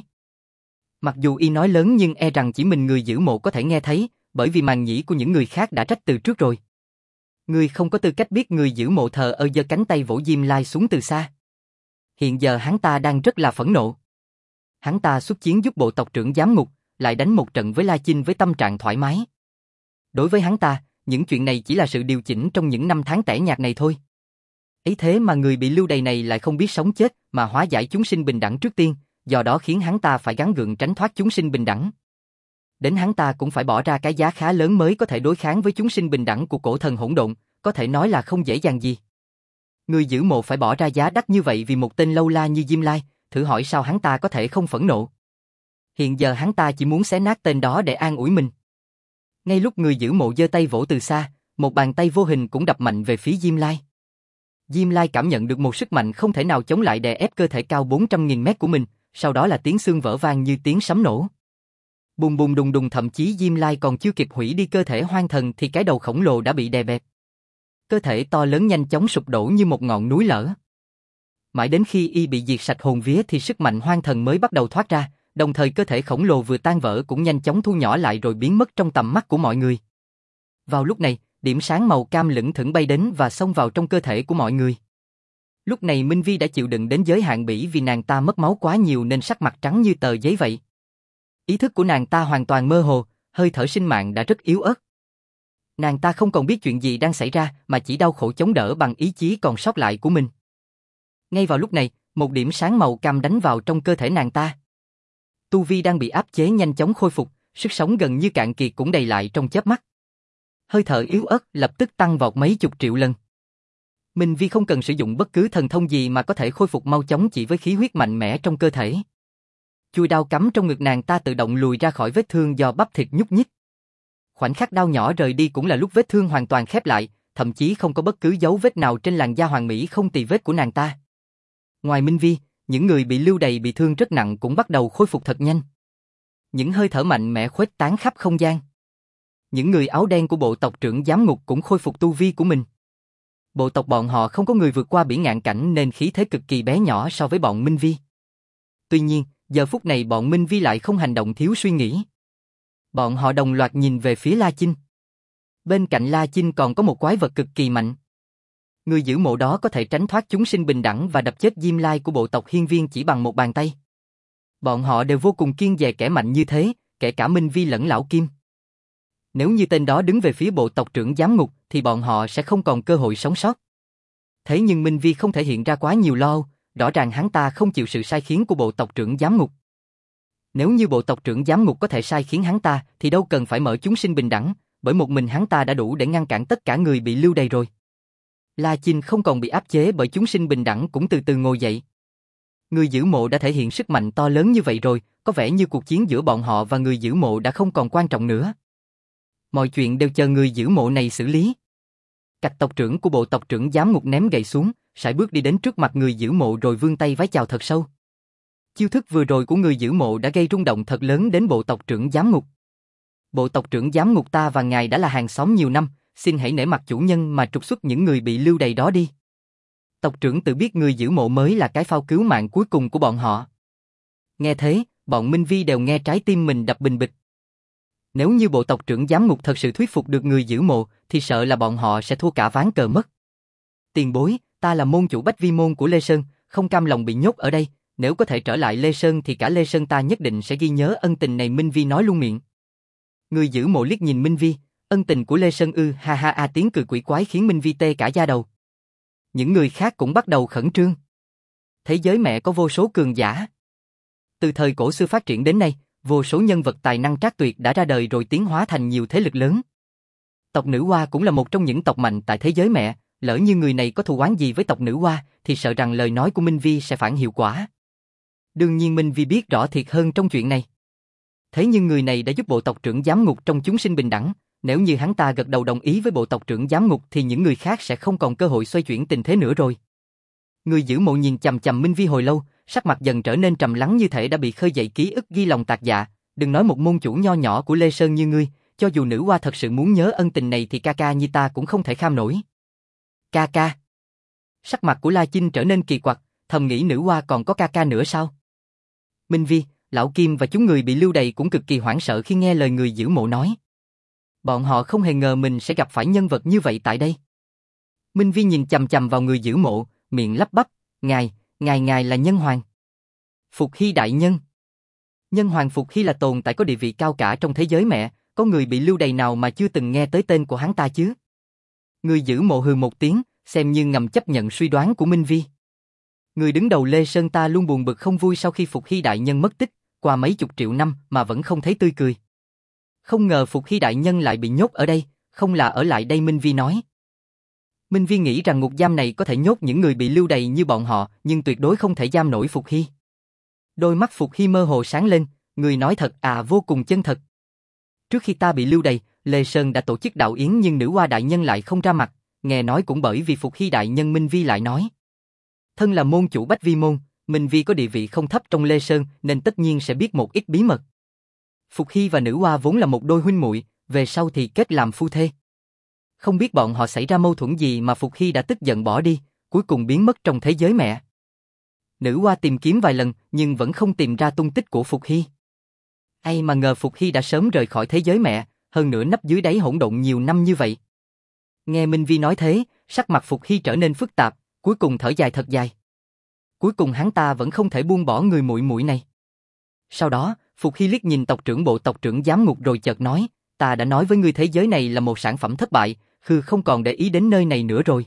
Mặc dù Y nói lớn nhưng e rằng chỉ mình người giữ mộ có thể nghe thấy, bởi vì màng nhĩ của những người khác đã trách từ trước rồi. Ngươi không có tư cách biết người giữ mộ thờ ơ giơ cánh tay vỗ Diêm Lai xuống từ xa. Hiện giờ hắn ta đang rất là phẫn nộ. Hắn ta xuất chiến giúp bộ tộc trưởng giám ngục, lại đánh một trận với La Chinh với tâm trạng thoải mái. Đối với hắn ta, những chuyện này chỉ là sự điều chỉnh trong những năm tháng tẻ nhạt này thôi. Ấy thế mà người bị lưu đày này lại không biết sống chết mà hóa giải chúng sinh bình đẳng trước tiên, do đó khiến hắn ta phải gắng gượng tránh thoát chúng sinh bình đẳng. Đến hắn ta cũng phải bỏ ra cái giá khá lớn mới có thể đối kháng với chúng sinh bình đẳng của cổ thần hỗn độn, có thể nói là không dễ dàng gì. Người giữ mộ phải bỏ ra giá đắt như vậy vì một tên lâu la như Diêm Lai, thử hỏi sao hắn ta có thể không phẫn nộ. Hiện giờ hắn ta chỉ muốn xé nát tên đó để an ủi mình. Ngay lúc người giữ mộ giơ tay vỗ từ xa, một bàn tay vô hình cũng đập mạnh về phía Diêm Lai. Diêm Lai cảm nhận được một sức mạnh không thể nào chống lại đè ép cơ thể cao bốn trăm nghìn mét của mình, sau đó là tiếng xương vỡ vang như tiếng sấm nổ. Bùng bùng đùng đùng, thậm chí Diêm Lai còn chưa kịp hủy đi cơ thể hoang thần thì cái đầu khổng lồ đã bị đè bẹp. Cơ thể to lớn nhanh chóng sụp đổ như một ngọn núi lở. Mãi đến khi Y bị diệt sạch hồn vía thì sức mạnh hoang thần mới bắt đầu thoát ra, đồng thời cơ thể khổng lồ vừa tan vỡ cũng nhanh chóng thu nhỏ lại rồi biến mất trong tầm mắt của mọi người. Vào lúc này, điểm sáng màu cam lững thững bay đến và xông vào trong cơ thể của mọi người. Lúc này Minh Vi đã chịu đựng đến giới hạn bỉ vì nàng ta mất máu quá nhiều nên sắc mặt trắng như tờ giấy vậy. Ý thức của nàng ta hoàn toàn mơ hồ, hơi thở sinh mạng đã rất yếu ớt. Nàng ta không còn biết chuyện gì đang xảy ra mà chỉ đau khổ chống đỡ bằng ý chí còn sót lại của mình. Ngay vào lúc này, một điểm sáng màu cam đánh vào trong cơ thể nàng ta. Tu vi đang bị áp chế nhanh chóng khôi phục, sức sống gần như cạn kiệt cũng đầy lại trong chớp mắt. Hơi thở yếu ớt lập tức tăng vọt mấy chục triệu lần. Minh Vi không cần sử dụng bất cứ thần thông gì mà có thể khôi phục mau chóng chỉ với khí huyết mạnh mẽ trong cơ thể. Chui đao cắm trong ngực nàng ta tự động lùi ra khỏi vết thương do bắp thịt nhúc nhích. Khoảnh khắc đao nhỏ rời đi cũng là lúc vết thương hoàn toàn khép lại, thậm chí không có bất cứ dấu vết nào trên làn da hoàn mỹ không tì vết của nàng ta. Ngoài Minh Vi, những người bị lưu đày bị thương rất nặng cũng bắt đầu khôi phục thật nhanh. Những hơi thở mạnh mẽ khuếch tán khắp không gian. Những người áo đen của bộ tộc trưởng giám ngục cũng khôi phục tu vi của mình. Bộ tộc bọn họ không có người vượt qua bỉ ngạn cảnh nên khí thế cực kỳ bé nhỏ so với bọn Minh Vi. Tuy nhiên, giờ phút này bọn Minh Vi lại không hành động thiếu suy nghĩ. Bọn họ đồng loạt nhìn về phía La Chinh. Bên cạnh La Chinh còn có một quái vật cực kỳ mạnh. Người giữ mộ đó có thể tránh thoát chúng sinh bình đẳng và đập chết Diêm Lai của bộ tộc Hiên Viên chỉ bằng một bàn tay. Bọn họ đều vô cùng kiêng dè kẻ mạnh như thế, kể cả Minh Vi lẫn Lão Kim. Nếu như tên đó đứng về phía bộ tộc trưởng giám ngục thì bọn họ sẽ không còn cơ hội sống sót. Thế nhưng Minh Vi không thể hiện ra quá nhiều lo âu, rõ ràng hắn ta không chịu sự sai khiến của bộ tộc trưởng giám ngục. Nếu như bộ tộc trưởng giám ngục có thể sai khiến hắn ta thì đâu cần phải mở chúng sinh bình đẳng, bởi một mình hắn ta đã đủ để ngăn cản tất cả người bị lưu đày rồi. La Chinh không còn bị áp chế bởi chúng sinh bình đẳng cũng từ từ ngồi dậy. Người giữ mộ đã thể hiện sức mạnh to lớn như vậy rồi, có vẻ như cuộc chiến giữa bọn họ và người giữ mộ đã không còn quan trọng nữa. Mọi chuyện đều chờ người giữ mộ này xử lý. Cạch tộc trưởng của bộ tộc trưởng giám ngục ném gậy xuống, sải bước đi đến trước mặt người giữ mộ rồi vươn tay vái chào thật sâu. Chiêu thức vừa rồi của người giữ mộ đã gây rung động thật lớn đến bộ tộc trưởng giám ngục. Bộ tộc trưởng giám ngục ta và ngài đã là hàng xóm nhiều năm, xin hãy nể mặt chủ nhân mà trục xuất những người bị lưu đày đó đi. Tộc trưởng tự biết người giữ mộ mới là cái phao cứu mạng cuối cùng của bọn họ. Nghe thế, bọn Minh Vi đều nghe trái tim mình đập bình bịch. Nếu như bộ tộc trưởng giám ngục thật sự thuyết phục được người giữ mộ, thì sợ là bọn họ sẽ thua cả ván cờ mất. Tiền bối, ta là môn chủ Bách Vi môn của Lê Sơn, không cam lòng bị nhốt ở đây, nếu có thể trở lại Lê Sơn thì cả Lê Sơn ta nhất định sẽ ghi nhớ ân tình này. Minh Vi nói luôn miệng. Người giữ mộ liếc nhìn Minh Vi, ân tình của Lê Sơn ư? Ha ha a, tiếng cười quỷ quái khiến Minh Vi tê cả da đầu. Những người khác cũng bắt đầu khẩn trương. Thế giới mẹ có vô số cường giả. Từ thời cổ xưa phát triển đến nay, vô số nhân vật tài năng trác tuyệt đã ra đời rồi tiến hóa thành nhiều thế lực lớn. Tộc Nữ Hoa cũng là một trong những tộc mạnh tại thế giới mẹ, lỡ như người này có thù oán gì với tộc Nữ Hoa thì sợ rằng lời nói của Minh Vi sẽ phản hiệu quả. Đương nhiên Minh Vi biết rõ thiệt hơn trong chuyện này. Thế nhưng người này đã giúp bộ tộc trưởng giám ngục trong chúng sinh bình đẳng, Nếu như hắn ta gật đầu đồng ý với bộ tộc trưởng giám ngục thì những người khác sẽ không còn cơ hội xoay chuyển tình thế nữa rồi. Người giữ mộ nhìn chằm chằm Minh Vi hồi lâu, sắc mặt dần trở nên trầm lắng như thể đã bị khơi dậy ký ức ghi lòng tạc dạ. Đừng nói một môn chủ nho nhỏ của Lê Sơn như ngươi, cho dù nữ hoa thật sự muốn nhớ ân tình này thì ca ca như ta cũng không thể kham nổi. Ca ca. Sắc mặt của La Chinh trở nên kỳ quặc, thầm nghĩ nữ hoa còn có ca ca nữa sao? Minh Vi, Lão Kim và chúng người bị lưu đày cũng cực kỳ hoảng sợ khi nghe lời người giữ mộ nói. Bọn họ không hề ngờ mình sẽ gặp phải nhân vật như vậy tại đây. Minh Vi nhìn chằm chằm vào người giữ mộ, miệng lắp bắp, ngài, ngài ngài là Nhân Hoàng. Phục Hy đại nhân. Nhân Hoàng Phục Hy là tồn tại có địa vị cao cả trong thế giới mẹ, có người bị lưu đày nào mà chưa từng nghe tới tên của hắn ta chứ? Người giữ mộ hừ một tiếng, xem như ngầm chấp nhận suy đoán của Minh Vi. Người đứng đầu Lê Sơn ta luôn buồn bực không vui sau khi Phục Hy đại nhân mất tích, qua mấy chục triệu năm mà vẫn không thấy tươi cười. Không ngờ Phục Hy đại nhân lại bị nhốt ở đây, không là ở lại đây, Minh Vi nói. Minh Vi nghĩ rằng ngục giam này có thể nhốt những người bị lưu đày như bọn họ, nhưng tuyệt đối không thể giam nổi Phục Hy. Đôi mắt Phục Hy mơ hồ sáng lên, người nói thật à, vô cùng chân thật. Trước khi ta bị lưu đày, Lê Sơn đã tổ chức đạo yến nhưng nữ hoa đại nhân lại không ra mặt, nghe nói cũng bởi vì Phục Hy đại nhân. Minh Vi lại nói. Thân là môn chủ Bách Vi môn, Minh Vi có địa vị không thấp trong Lê Sơn nên tất nhiên sẽ biết một ít bí mật. Phục Hy và nữ hoa vốn là một đôi huynh muội, về sau thì kết làm phu thê. Không biết bọn họ xảy ra mâu thuẫn gì mà Phục Hy đã tức giận bỏ đi, cuối cùng biến mất trong thế giới mẹ. Nữ hoa tìm kiếm vài lần nhưng vẫn không tìm ra tung tích của Phục Hy. Ai mà ngờ Phục Hy đã sớm rời khỏi thế giới mẹ, hơn nữa nấp dưới đáy hỗn độn nhiều năm như vậy. Nghe Minh Vi nói thế, sắc mặt Phục Hy trở nên phức tạp, cuối cùng thở dài thật dài. Cuối cùng hắn ta vẫn không thể buông bỏ người muội muội này. Sau đó, Phục Hy liếc nhìn tộc trưởng bộ tộc trưởng giám ngục rồi chợt nói, ta đã nói với ngươi thế giới này là một sản phẩm thất bại, khư không còn để ý đến nơi này nữa rồi.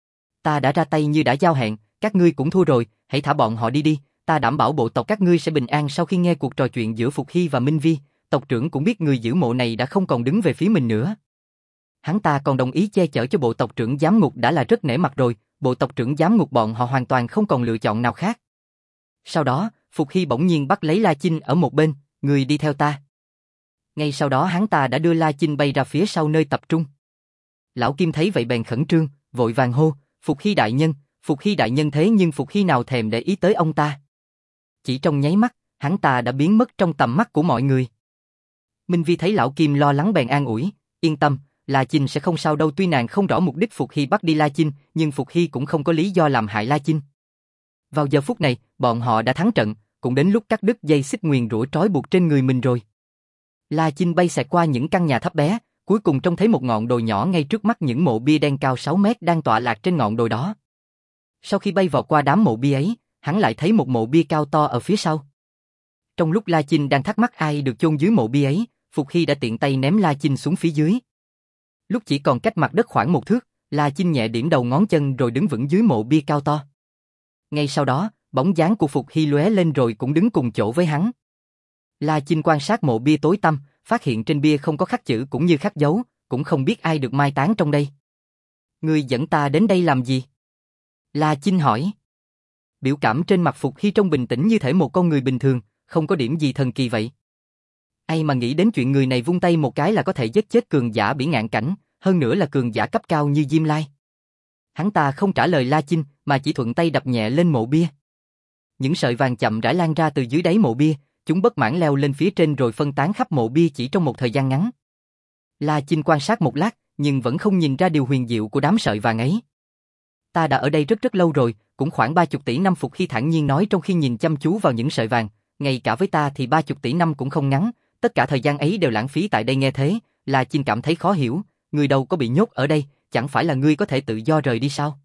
Ta đã ra tay như đã giao hẹn, các ngươi cũng thua rồi, hãy thả bọn họ đi đi, ta đảm bảo bộ tộc các ngươi sẽ bình an. Sau khi nghe cuộc trò chuyện giữa Phục Hy và Minh Vi, tộc trưởng cũng biết người giữ mộ này đã không còn đứng về phía mình nữa. Hắn ta còn đồng ý che chở cho bộ tộc trưởng giám ngục đã là rất nể mặt rồi, bộ tộc trưởng giám ngục bọn họ hoàn toàn không còn lựa chọn nào khác. Sau đó, Phục Hy bỗng nhiên bắt lấy La Chinh ở một bên, người đi theo ta. Ngay sau đó hắn ta đã đưa La Chinh bay ra phía sau nơi tập trung. Lão Kim thấy vậy bèn khẩn trương, vội vàng hô, Phục Hy đại nhân, Phục Hy đại nhân. Thế nhưng Phục Hy nào thèm để ý tới ông ta. Chỉ trong nháy mắt, hắn ta đã biến mất trong tầm mắt của mọi người. Minh Vi thấy Lão Kim lo lắng bèn an ủi, yên tâm, La Chinh sẽ không sao đâu. Tuy nàng không rõ mục đích Phục Hy bắt đi La Chinh, nhưng Phục Hy cũng không có lý do làm hại La Chinh. Vào giờ phút này, bọn họ đã thắng trận, cũng đến lúc cắt đứt dây xích nguyền rủa trói buộc trên người mình rồi. La Chinh bay xẹt qua những căn nhà thấp bé, cuối cùng trông thấy một ngọn đồi nhỏ ngay trước mắt. Những mộ bia đen cao sáu mét đang tọa lạc trên ngọn đồi đó. Sau khi bay vọt qua đám mộ bia ấy, hắn lại thấy một mộ bia cao to ở phía sau. Trong lúc La Chinh đang thắc mắc ai được chôn dưới mộ bia ấy, Phục Hy đã tiện tay ném La Chinh xuống phía dưới. Lúc chỉ còn cách mặt đất khoảng một thước, La Chinh nhẹ điểm đầu ngón chân rồi đứng vững dưới mộ bia cao to. Ngay sau đó, bóng dáng của Phục Hy lóe lên rồi cũng đứng cùng chỗ với hắn. La Chinh quan sát mộ bia tối tăm, phát hiện trên bia không có khắc chữ cũng như khắc dấu, cũng không biết ai được mai táng trong đây. Ngươi dẫn ta đến đây làm gì? La Chinh hỏi. Biểu cảm trên mặt Phục Hy trông bình tĩnh như thể một con người bình thường, không có điểm gì thần kỳ vậy. Ai mà nghĩ đến chuyện người này vung tay một cái là có thể giết chết cường giả bỉ ngạn cảnh, hơn nữa là cường giả cấp cao như Diêm Lai. Hắn ta không trả lời La Chinh mà chỉ thuận tay đập nhẹ lên mộ bia. Những sợi vàng chậm rãi lan ra từ dưới đáy mộ bia, chúng bất mãn leo lên phía trên rồi phân tán khắp mộ bia chỉ trong một thời gian ngắn. La Chinh quan sát một lát, nhưng vẫn không nhìn ra điều huyền diệu của đám sợi vàng ấy. Ta đã ở đây rất rất lâu rồi, cũng khoảng ba chục tỷ năm, Phục Hy thản nhiên nói trong khi nhìn chăm chú vào những sợi vàng. Ngay cả với ta thì ba chục tỷ năm cũng không ngắn, tất cả thời gian ấy đều lãng phí tại đây. Nghe thế, La Chinh cảm thấy khó hiểu, người đâu có bị nhốt ở đây, chẳng phải là ngươi có thể tự do rời đi sao?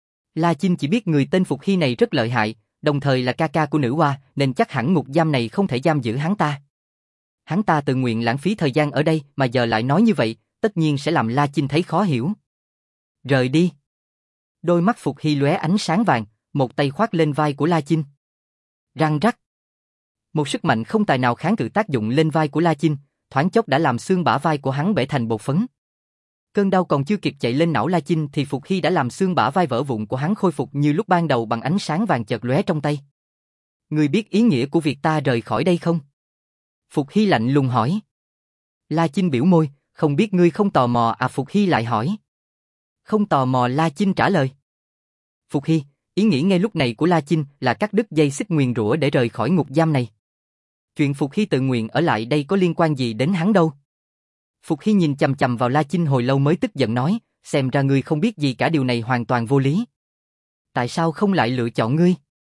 La Chinh chỉ biết người tên Phục Hy này rất lợi hại, đồng thời là ca ca của nữ hoa, nên chắc hẳn ngục giam này không thể giam giữ hắn ta. Hắn ta tự nguyện lãng phí thời gian ở đây mà giờ lại nói như vậy, tất nhiên sẽ làm La Chinh thấy khó hiểu. Rời đi. Đôi mắt Phục Hy lóe ánh sáng vàng, một tay khoác lên vai của La Chinh. Răng rắc. Một sức mạnh không tài nào kháng cự tác dụng lên vai của La Chinh, thoáng chốc đã làm xương bả vai của hắn bể thành bột phấn. Cơn đau còn chưa kịp chạy lên não La Chinh thì Phục Hy đã làm xương bả vai vỡ vụn của hắn khôi phục như lúc ban đầu bằng ánh sáng vàng chợt lóe trong tay. Ngươi biết ý nghĩa của việc ta rời khỏi đây không? Phục Hy lạnh lùng hỏi. La Chinh biểu môi, Không biết ngươi không tò mò à? Phục Hy lại hỏi. Không tò mò, La Chinh trả lời. Phục Hy, ý nghĩ ngay lúc này của La Chinh là cắt đứt dây xích nguyền rủa để rời khỏi ngục giam này. Chuyện Phục Hy tự nguyện ở lại đây có liên quan gì đến hắn đâu. Phục Hy nhìn chằm chằm vào La Chinh hồi lâu mới tức giận nói, xem ra ngươi không biết gì cả, điều này hoàn toàn vô lý. Tại sao không lại lựa chọn ngươi?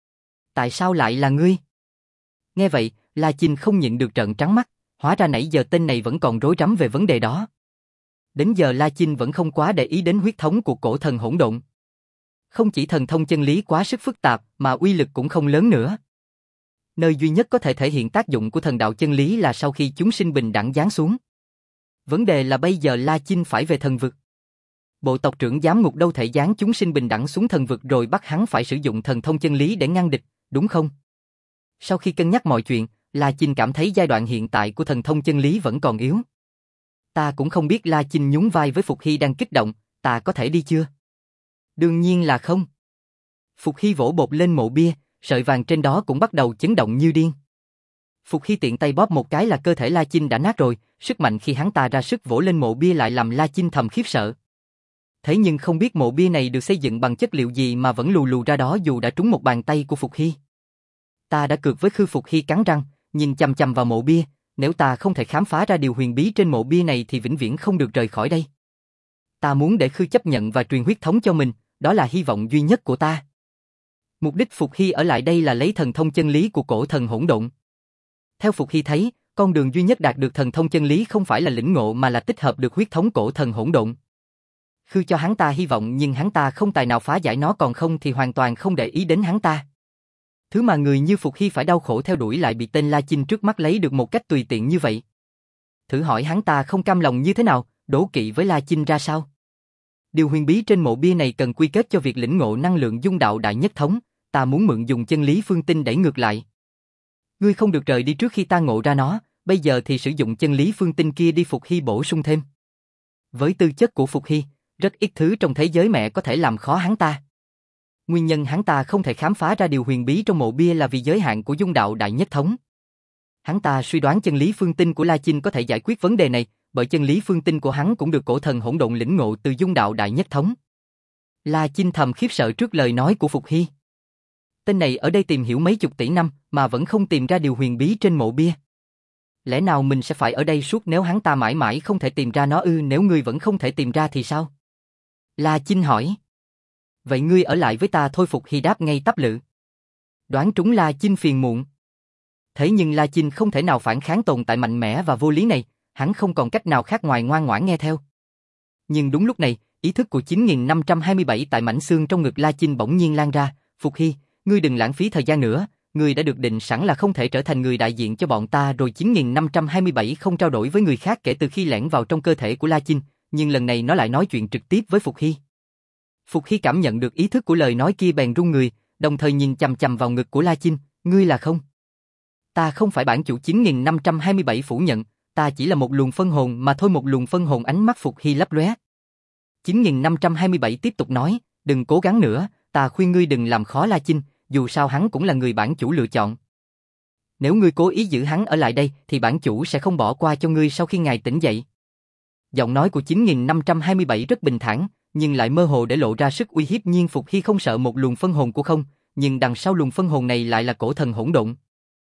Tại sao lại là ngươi? Nghe vậy, La Chinh không nhịn được trợn trắng mắt, hóa ra nãy giờ tên này vẫn còn rối rắm về vấn đề đó. Đến giờ La Chinh vẫn không quá để ý đến huyết thống của cổ thần hỗn độn. Không chỉ thần thông chân lý quá sức phức tạp mà uy lực cũng không lớn nữa. Nơi duy nhất có thể thể hiện tác dụng của thần đạo chân lý là sau khi chúng sinh bình đẳng giáng xuống. Vấn đề là bây giờ La Chinh phải về thần vực. Bộ tộc trưởng giám ngục đâu thể giáng chúng sinh bình đẳng xuống thần vực rồi bắt hắn phải sử dụng thần thông chân lý để ngăn địch, đúng không? Sau khi cân nhắc mọi chuyện, La Chinh cảm thấy giai đoạn hiện tại của thần thông chân lý vẫn còn yếu. Ta cũng không biết. La Chinh nhún vai với Phục Hy đang kích động, ta có thể đi chưa? Đương nhiên là không. Phục Hy vỗ bột lên mộ bia, sợi vàng trên đó cũng bắt đầu chấn động như điên. Phục Hy tiện tay bóp một cái là cơ thể La Chinh đã nát rồi, sức mạnh khi hắn ta ra sức vỗ lên mộ bia lại làm La Chinh thầm khiếp sợ. Thế nhưng không biết mộ bia này được xây dựng bằng chất liệu gì mà vẫn lù lù ra đó dù đã trúng một bàn tay của Phục Hy. Ta đã cược với Khư. Phục Hy cắn răng, nhìn chằm chằm vào mộ bia, nếu ta không thể khám phá ra điều huyền bí trên mộ bia này thì vĩnh viễn không được rời khỏi đây. Ta muốn để Khư chấp nhận và truyền huyết thống cho mình, đó là hy vọng duy nhất của ta. Mục đích Phục Hy ở lại đây là lấy thần thông chân lý của cổ thần hỗn độn. Theo Phục Hy thấy, con đường duy nhất đạt được thần thông chân lý không phải là lĩnh ngộ mà là tích hợp được huyết thống cổ thần hỗn độn. Khư cho hắn ta hy vọng nhưng hắn ta không tài nào phá giải nó, còn không thì hoàn toàn không để ý đến hắn ta. Thứ mà người như Phục Hy phải đau khổ theo đuổi lại bị tên La Chinh trước mắt lấy được một cách tùy tiện như vậy. Thử hỏi hắn ta không cam lòng như thế nào, đố kỵ với La Chinh ra sao? Điều huyền bí trên mộ bia này cần quy kết cho việc lĩnh ngộ năng lượng dung đạo đại nhất thống, ta muốn mượn dùng chân lý phương tinh đẩy ngược lại. Ngươi không được rời đi trước khi ta ngộ ra nó, bây giờ thì sử dụng chân lý phương tinh kia đi. Phục Hy bổ sung thêm. Với tư chất của Phục Hy, rất ít thứ trong thế giới mẹ có thể làm khó hắn ta. Nguyên nhân hắn ta không thể khám phá ra điều huyền bí trong mộ bia là vì giới hạn của dung đạo đại nhất thống. Hắn ta suy đoán chân lý phương tinh của La Chinh có thể giải quyết vấn đề này, bởi chân lý phương tinh của hắn cũng được cổ thần hỗn độn lĩnh ngộ từ dung đạo đại nhất thống. La Chinh thầm khiếp sợ trước lời nói của Phục Hy. Tên này ở đây tìm hiểu mấy chục tỷ năm mà vẫn không tìm ra điều huyền bí trên mộ bia. Lẽ nào mình sẽ phải ở đây suốt nếu hắn ta mãi mãi không thể tìm ra nó ư? Nếu ngươi vẫn không thể tìm ra thì sao? La Chinh hỏi. Vậy ngươi ở lại với ta thôi. Phục Hy đáp ngay tắp lự. Đoán trúng La Chinh phiền muộn. Thế nhưng La Chinh không thể nào phản kháng tồn tại mạnh mẽ và vô lý này, hắn không còn cách nào khác ngoài ngoan ngoãn nghe theo. Nhưng đúng lúc này, ý thức của chín nghìn năm trăm hai mươi bảy tại mảnh xương trong ngực La Chinh bỗng nhiên lan ra. Phục Hy, ngươi đừng lãng phí thời gian nữa, ngươi đã được định sẵn là không thể trở thành người đại diện cho bọn ta rồi. chín nghìn năm trăm hai mươi bảy không trao đổi với người khác kể từ khi lẻn vào trong cơ thể của La Chinh, nhưng lần này nó lại nói chuyện trực tiếp với Phục Hy. Phục Hy cảm nhận được ý thức của lời nói kia bèn run người, đồng thời nhìn chằm chằm vào ngực của La Chinh. Ngươi là không? Ta không phải bản chủ. chín nghìn năm trăm hai mươi bảy phủ nhận, ta chỉ là một luồng phân hồn mà thôi. Một luồng phân hồn. Ánh mắt Phục Hy lấp lóe. chín nghìn năm trăm hai mươi bảy tiếp tục nói, đừng cố gắng nữa, ta khuyên ngươi đừng làm khó La Chinh, dù sao hắn cũng là người bản chủ lựa chọn. Nếu ngươi cố ý giữ hắn ở lại đây thì bản chủ sẽ không bỏ qua cho ngươi sau khi ngài tỉnh dậy. Giọng nói của chín nghìn năm trăm hai mươi bảy rất bình thản, nhưng lại mơ hồ để lộ ra sức uy hiếp. Nhưng Phục Hy không sợ một luồng phân hồn của không, nhưng đằng sau luồng phân hồn này lại là cổ thần hỗn độn.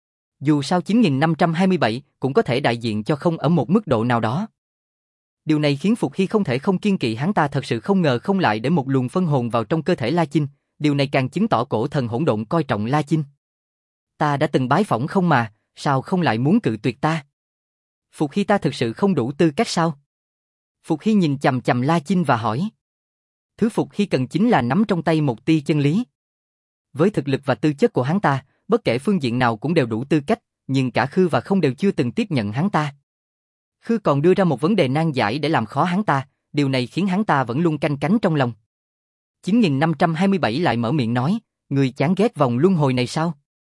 Dù sao chín nghìn năm trăm hai mươi bảy cũng có thể đại diện cho không ở một mức độ nào đó. Điều này khiến Phục Hy không thể không kiêng kỵ hắn ta. Thật sự không ngờ không lại để một luồng phân hồn vào trong cơ thể La Chinh, điều này càng chứng tỏ cổ thần hỗn độn coi trọng La Chinh. Ta đã từng bái phỏng không mà, sao không lại muốn cự tuyệt ta? Phục Hy, ta thực sự không đủ tư cách sao? Phục Hy nhìn chằm chằm La Chinh và hỏi. Thứ Phục Hy cần chính là nắm trong tay một tia chân lý. Với thực lực và tư chất của hắn ta, bất kể phương diện nào cũng đều đủ tư cách, nhưng cả Khư và Không đều chưa từng tiếp nhận hắn ta. Khư còn đưa ra một vấn đề nan giải để làm khó hắn ta, điều này khiến hắn ta vẫn luôn canh cánh trong lòng. chín nghìn năm trăm hai mươi bảy lại mở miệng nói, người chán ghét vòng luân hồi này sao?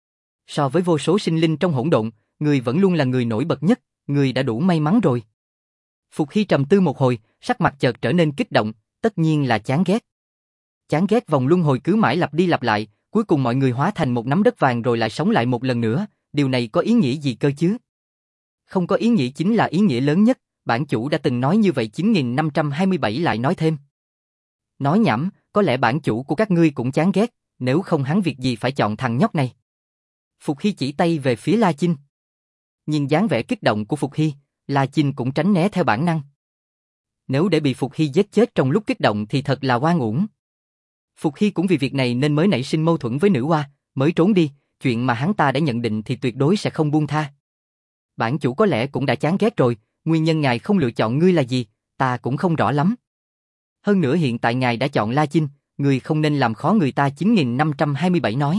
So với vô số sinh linh trong hỗn độn, người vẫn luôn là người nổi bật nhất, người đã đủ may mắn rồi. Phục Hy trầm tư một hồi, sắc mặt chợt trở nên kích động, tất nhiên là chán ghét. Chán ghét vòng luân hồi cứ mãi lặp đi lặp lại, cuối cùng mọi người hóa thành một nắm đất vàng rồi lại sống lại một lần nữa, điều này có ý nghĩa gì cơ chứ? Không có ý nghĩa chính là ý nghĩa lớn nhất, bản chủ đã từng nói như vậy. Chín nghìn năm trăm hai mươi bảy lại nói thêm. Nói nhảm, có lẽ bản chủ của các ngươi cũng chán ghét, nếu không hắn việc gì phải chọn thằng nhóc này. Phục Hy chỉ tay về phía La Chinh. Nhìn dáng vẻ kích động của Phục Hy, La Chinh cũng tránh né theo bản năng. Nếu để bị Phục Hy giết chết trong lúc kích động thì thật là oan uổng. Phục Hy cũng vì việc này nên mới nảy sinh mâu thuẫn với nữ oa, mới trốn đi, chuyện mà hắn ta đã nhận định thì tuyệt đối sẽ không buông tha. Bản chủ có lẽ cũng đã chán ghét rồi, nguyên nhân ngài không lựa chọn ngươi là gì, ta cũng không rõ lắm. Hơn nữa hiện tại ngài đã chọn La Chinh, người không nên làm khó người ta. Chín nghìn năm trăm hai mươi bảy nói.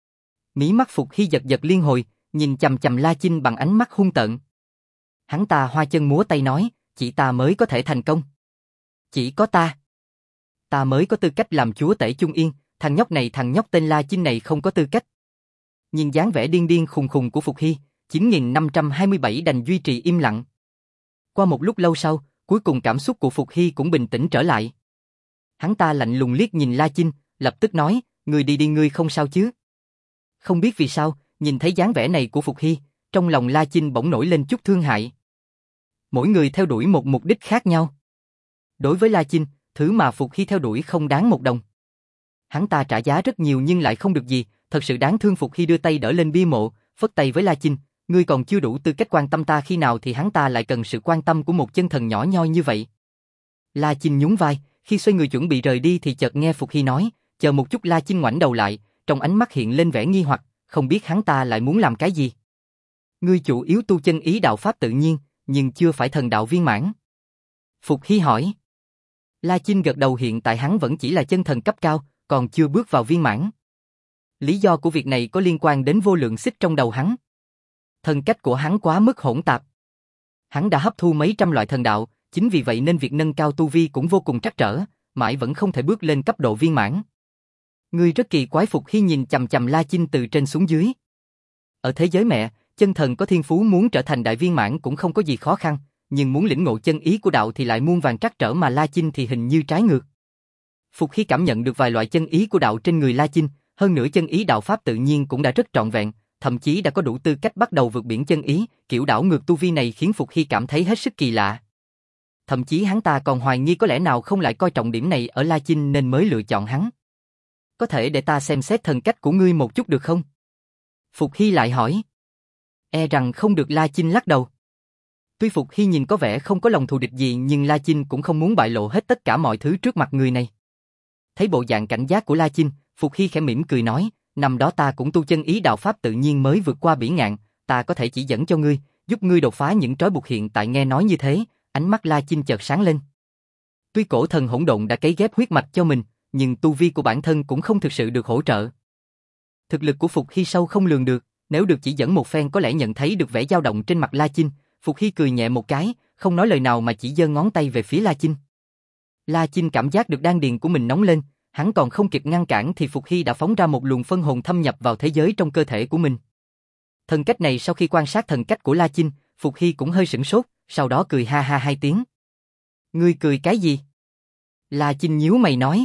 Mí mắt Phục Hy giật giật liên hồi, nhìn chằm chằm La Chinh bằng ánh mắt hung tợn. Hắn ta hoa chân múa tay nói, chỉ ta mới có thể thành công. Chỉ có ta. Ta mới có tư cách làm chúa tể Trung Yên, thằng nhóc này thằng nhóc tên La Chinh này không có tư cách. Nhìn dáng vẻ điên điên khùng khùng của Phục Hy, chín nghìn năm trăm hai mươi bảy đành duy trì im lặng. Qua một lúc lâu sau, cuối cùng cảm xúc của Phục Hy cũng bình tĩnh trở lại. Hắn ta lạnh lùng liếc nhìn La Chinh, lập tức nói, ngươi đi đi ngươi không sao chứ. Không biết vì sao, nhìn thấy dáng vẻ này của Phục Hy, trong lòng La Chinh bỗng nổi lên chút thương hại. Mỗi người theo đuổi một mục đích khác nhau. Đối với La Chinh, thứ mà Phục Hy theo đuổi không đáng một đồng. Hắn ta trả giá rất nhiều nhưng lại không được gì, thật sự đáng thương. Phục Hy đưa tay đỡ lên bia mộ, phất tay với La Chinh, ngươi còn chưa đủ tư cách quan tâm ta, khi nào thì hắn ta lại cần sự quan tâm của một chân thần nhỏ nhoi như vậy. La Chinh nhún vai, khi xoay người chuẩn bị rời đi thì chợt nghe Phục Hy nói, chờ một chút. La Chinh ngoảnh đầu lại, trong ánh mắt hiện lên vẻ nghi hoặc, không biết hắn ta lại muốn làm cái gì. Ngươi chủ yếu tu chân ý đạo pháp tự nhiên, nhưng chưa phải thần đạo viên mãn. Phục Hy hỏi. La Chinh gật đầu, hiện tại hắn vẫn chỉ là chân thần cấp cao, còn chưa bước vào viên mãn. Lý do của việc này có liên quan đến vô lượng xích trong đầu hắn. Thần cách của hắn quá mức hỗn tạp. Hắn đã hấp thu mấy trăm loại thần đạo, chính vì vậy nên việc nâng cao tu vi cũng vô cùng trắc trở, mãi vẫn không thể bước lên cấp độ viên mãn. Ngươi rất kỳ quái. Phục Hy nhìn chằm chằm La Chinh từ trên xuống dưới. Ở thế giới mẹ, chân thần có thiên phú muốn trở thành đại viên mãn cũng không có gì khó khăn, nhưng muốn lĩnh ngộ chân ý của đạo thì lại muôn vàn trắc trở, mà La Chinh thì hình như trái ngược. Phục Hy cảm nhận được vài loại chân ý của đạo trên người La Chinh, hơn nữa chân ý đạo pháp tự nhiên cũng đã rất trọn vẹn, thậm chí đã có đủ tư cách bắt đầu vượt biển chân ý. Kiểu đảo ngược tu vi này khiến Phục Hy cảm thấy hết sức kỳ lạ. Thậm chí hắn ta còn hoài nghi có lẽ nào không lại coi trọng điểm này ở La Chinh nên mới lựa chọn hắn. Có thể để ta xem xét thần cách của ngươi một chút được không? Phục Hy lại hỏi. E rằng không được. La Chinh lắc đầu. Tuy Phục Hy nhìn có vẻ không có lòng thù địch gì nhưng La Chinh cũng không muốn bại lộ hết tất cả mọi thứ trước mặt người này. Thấy bộ dạng cảnh giác của La Chinh, Phục Hy khẽ mỉm cười nói, năm đó ta cũng tu chân ý đạo pháp tự nhiên mới vượt qua bỉ ngạn, ta có thể chỉ dẫn cho ngươi, giúp ngươi đột phá những trói buộc. Hiện tại nghe nói như thế, ánh mắt La Chinh chợt sáng lên. Tuy cổ thần hỗn độn đã cấy ghép huyết mạch cho mình, nhưng tu vi của bản thân cũng không thực sự được hỗ trợ. Thực lực của Phục Hy sâu không lường được, nếu được chỉ dẫn một phen có lẽ nhận thấy được vẻ dao động trên mặt La Chinh. Phục Hy cười nhẹ một cái, không nói lời nào mà chỉ giơ ngón tay về phía La Chinh. La Chinh cảm giác được đan điền của mình nóng lên, hắn còn không kịp ngăn cản thì Phục Hy đã phóng ra một luồng phân hồn thâm nhập vào thế giới trong cơ thể của mình. Thần cách này sau khi quan sát thần cách của La Chinh, Phục Hy cũng hơi sửng sốt, sau đó cười ha ha hai tiếng. Ngươi cười cái gì? La Chinh nhíu mày nói.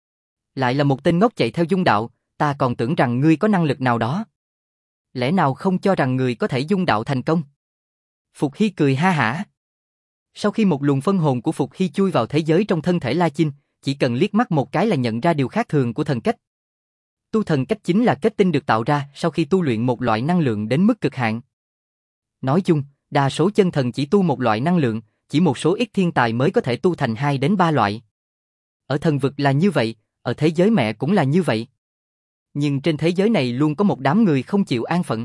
Lại là một tên ngốc chạy theo dung đạo, ta còn tưởng rằng ngươi có năng lực nào đó. Lẽ nào không cho rằng người có thể dung đạo thành công? Phục Hy cười ha hả. Sau khi một luồng phân hồn của Phục Hy chui vào thế giới trong thân thể La Chinh, chỉ cần liếc mắt một cái là nhận ra điều khác thường của thần cách. Tu thần cách chính là kết tinh được tạo ra sau khi tu luyện một loại năng lượng đến mức cực hạn. Nói chung, đa số chân thần chỉ tu một loại năng lượng, chỉ một số ít thiên tài mới có thể tu thành hai đến ba loại. Ở thần vực là như vậy, ở thế giới mẹ cũng là như vậy. Nhưng trên thế giới này luôn có một đám người không chịu an phận.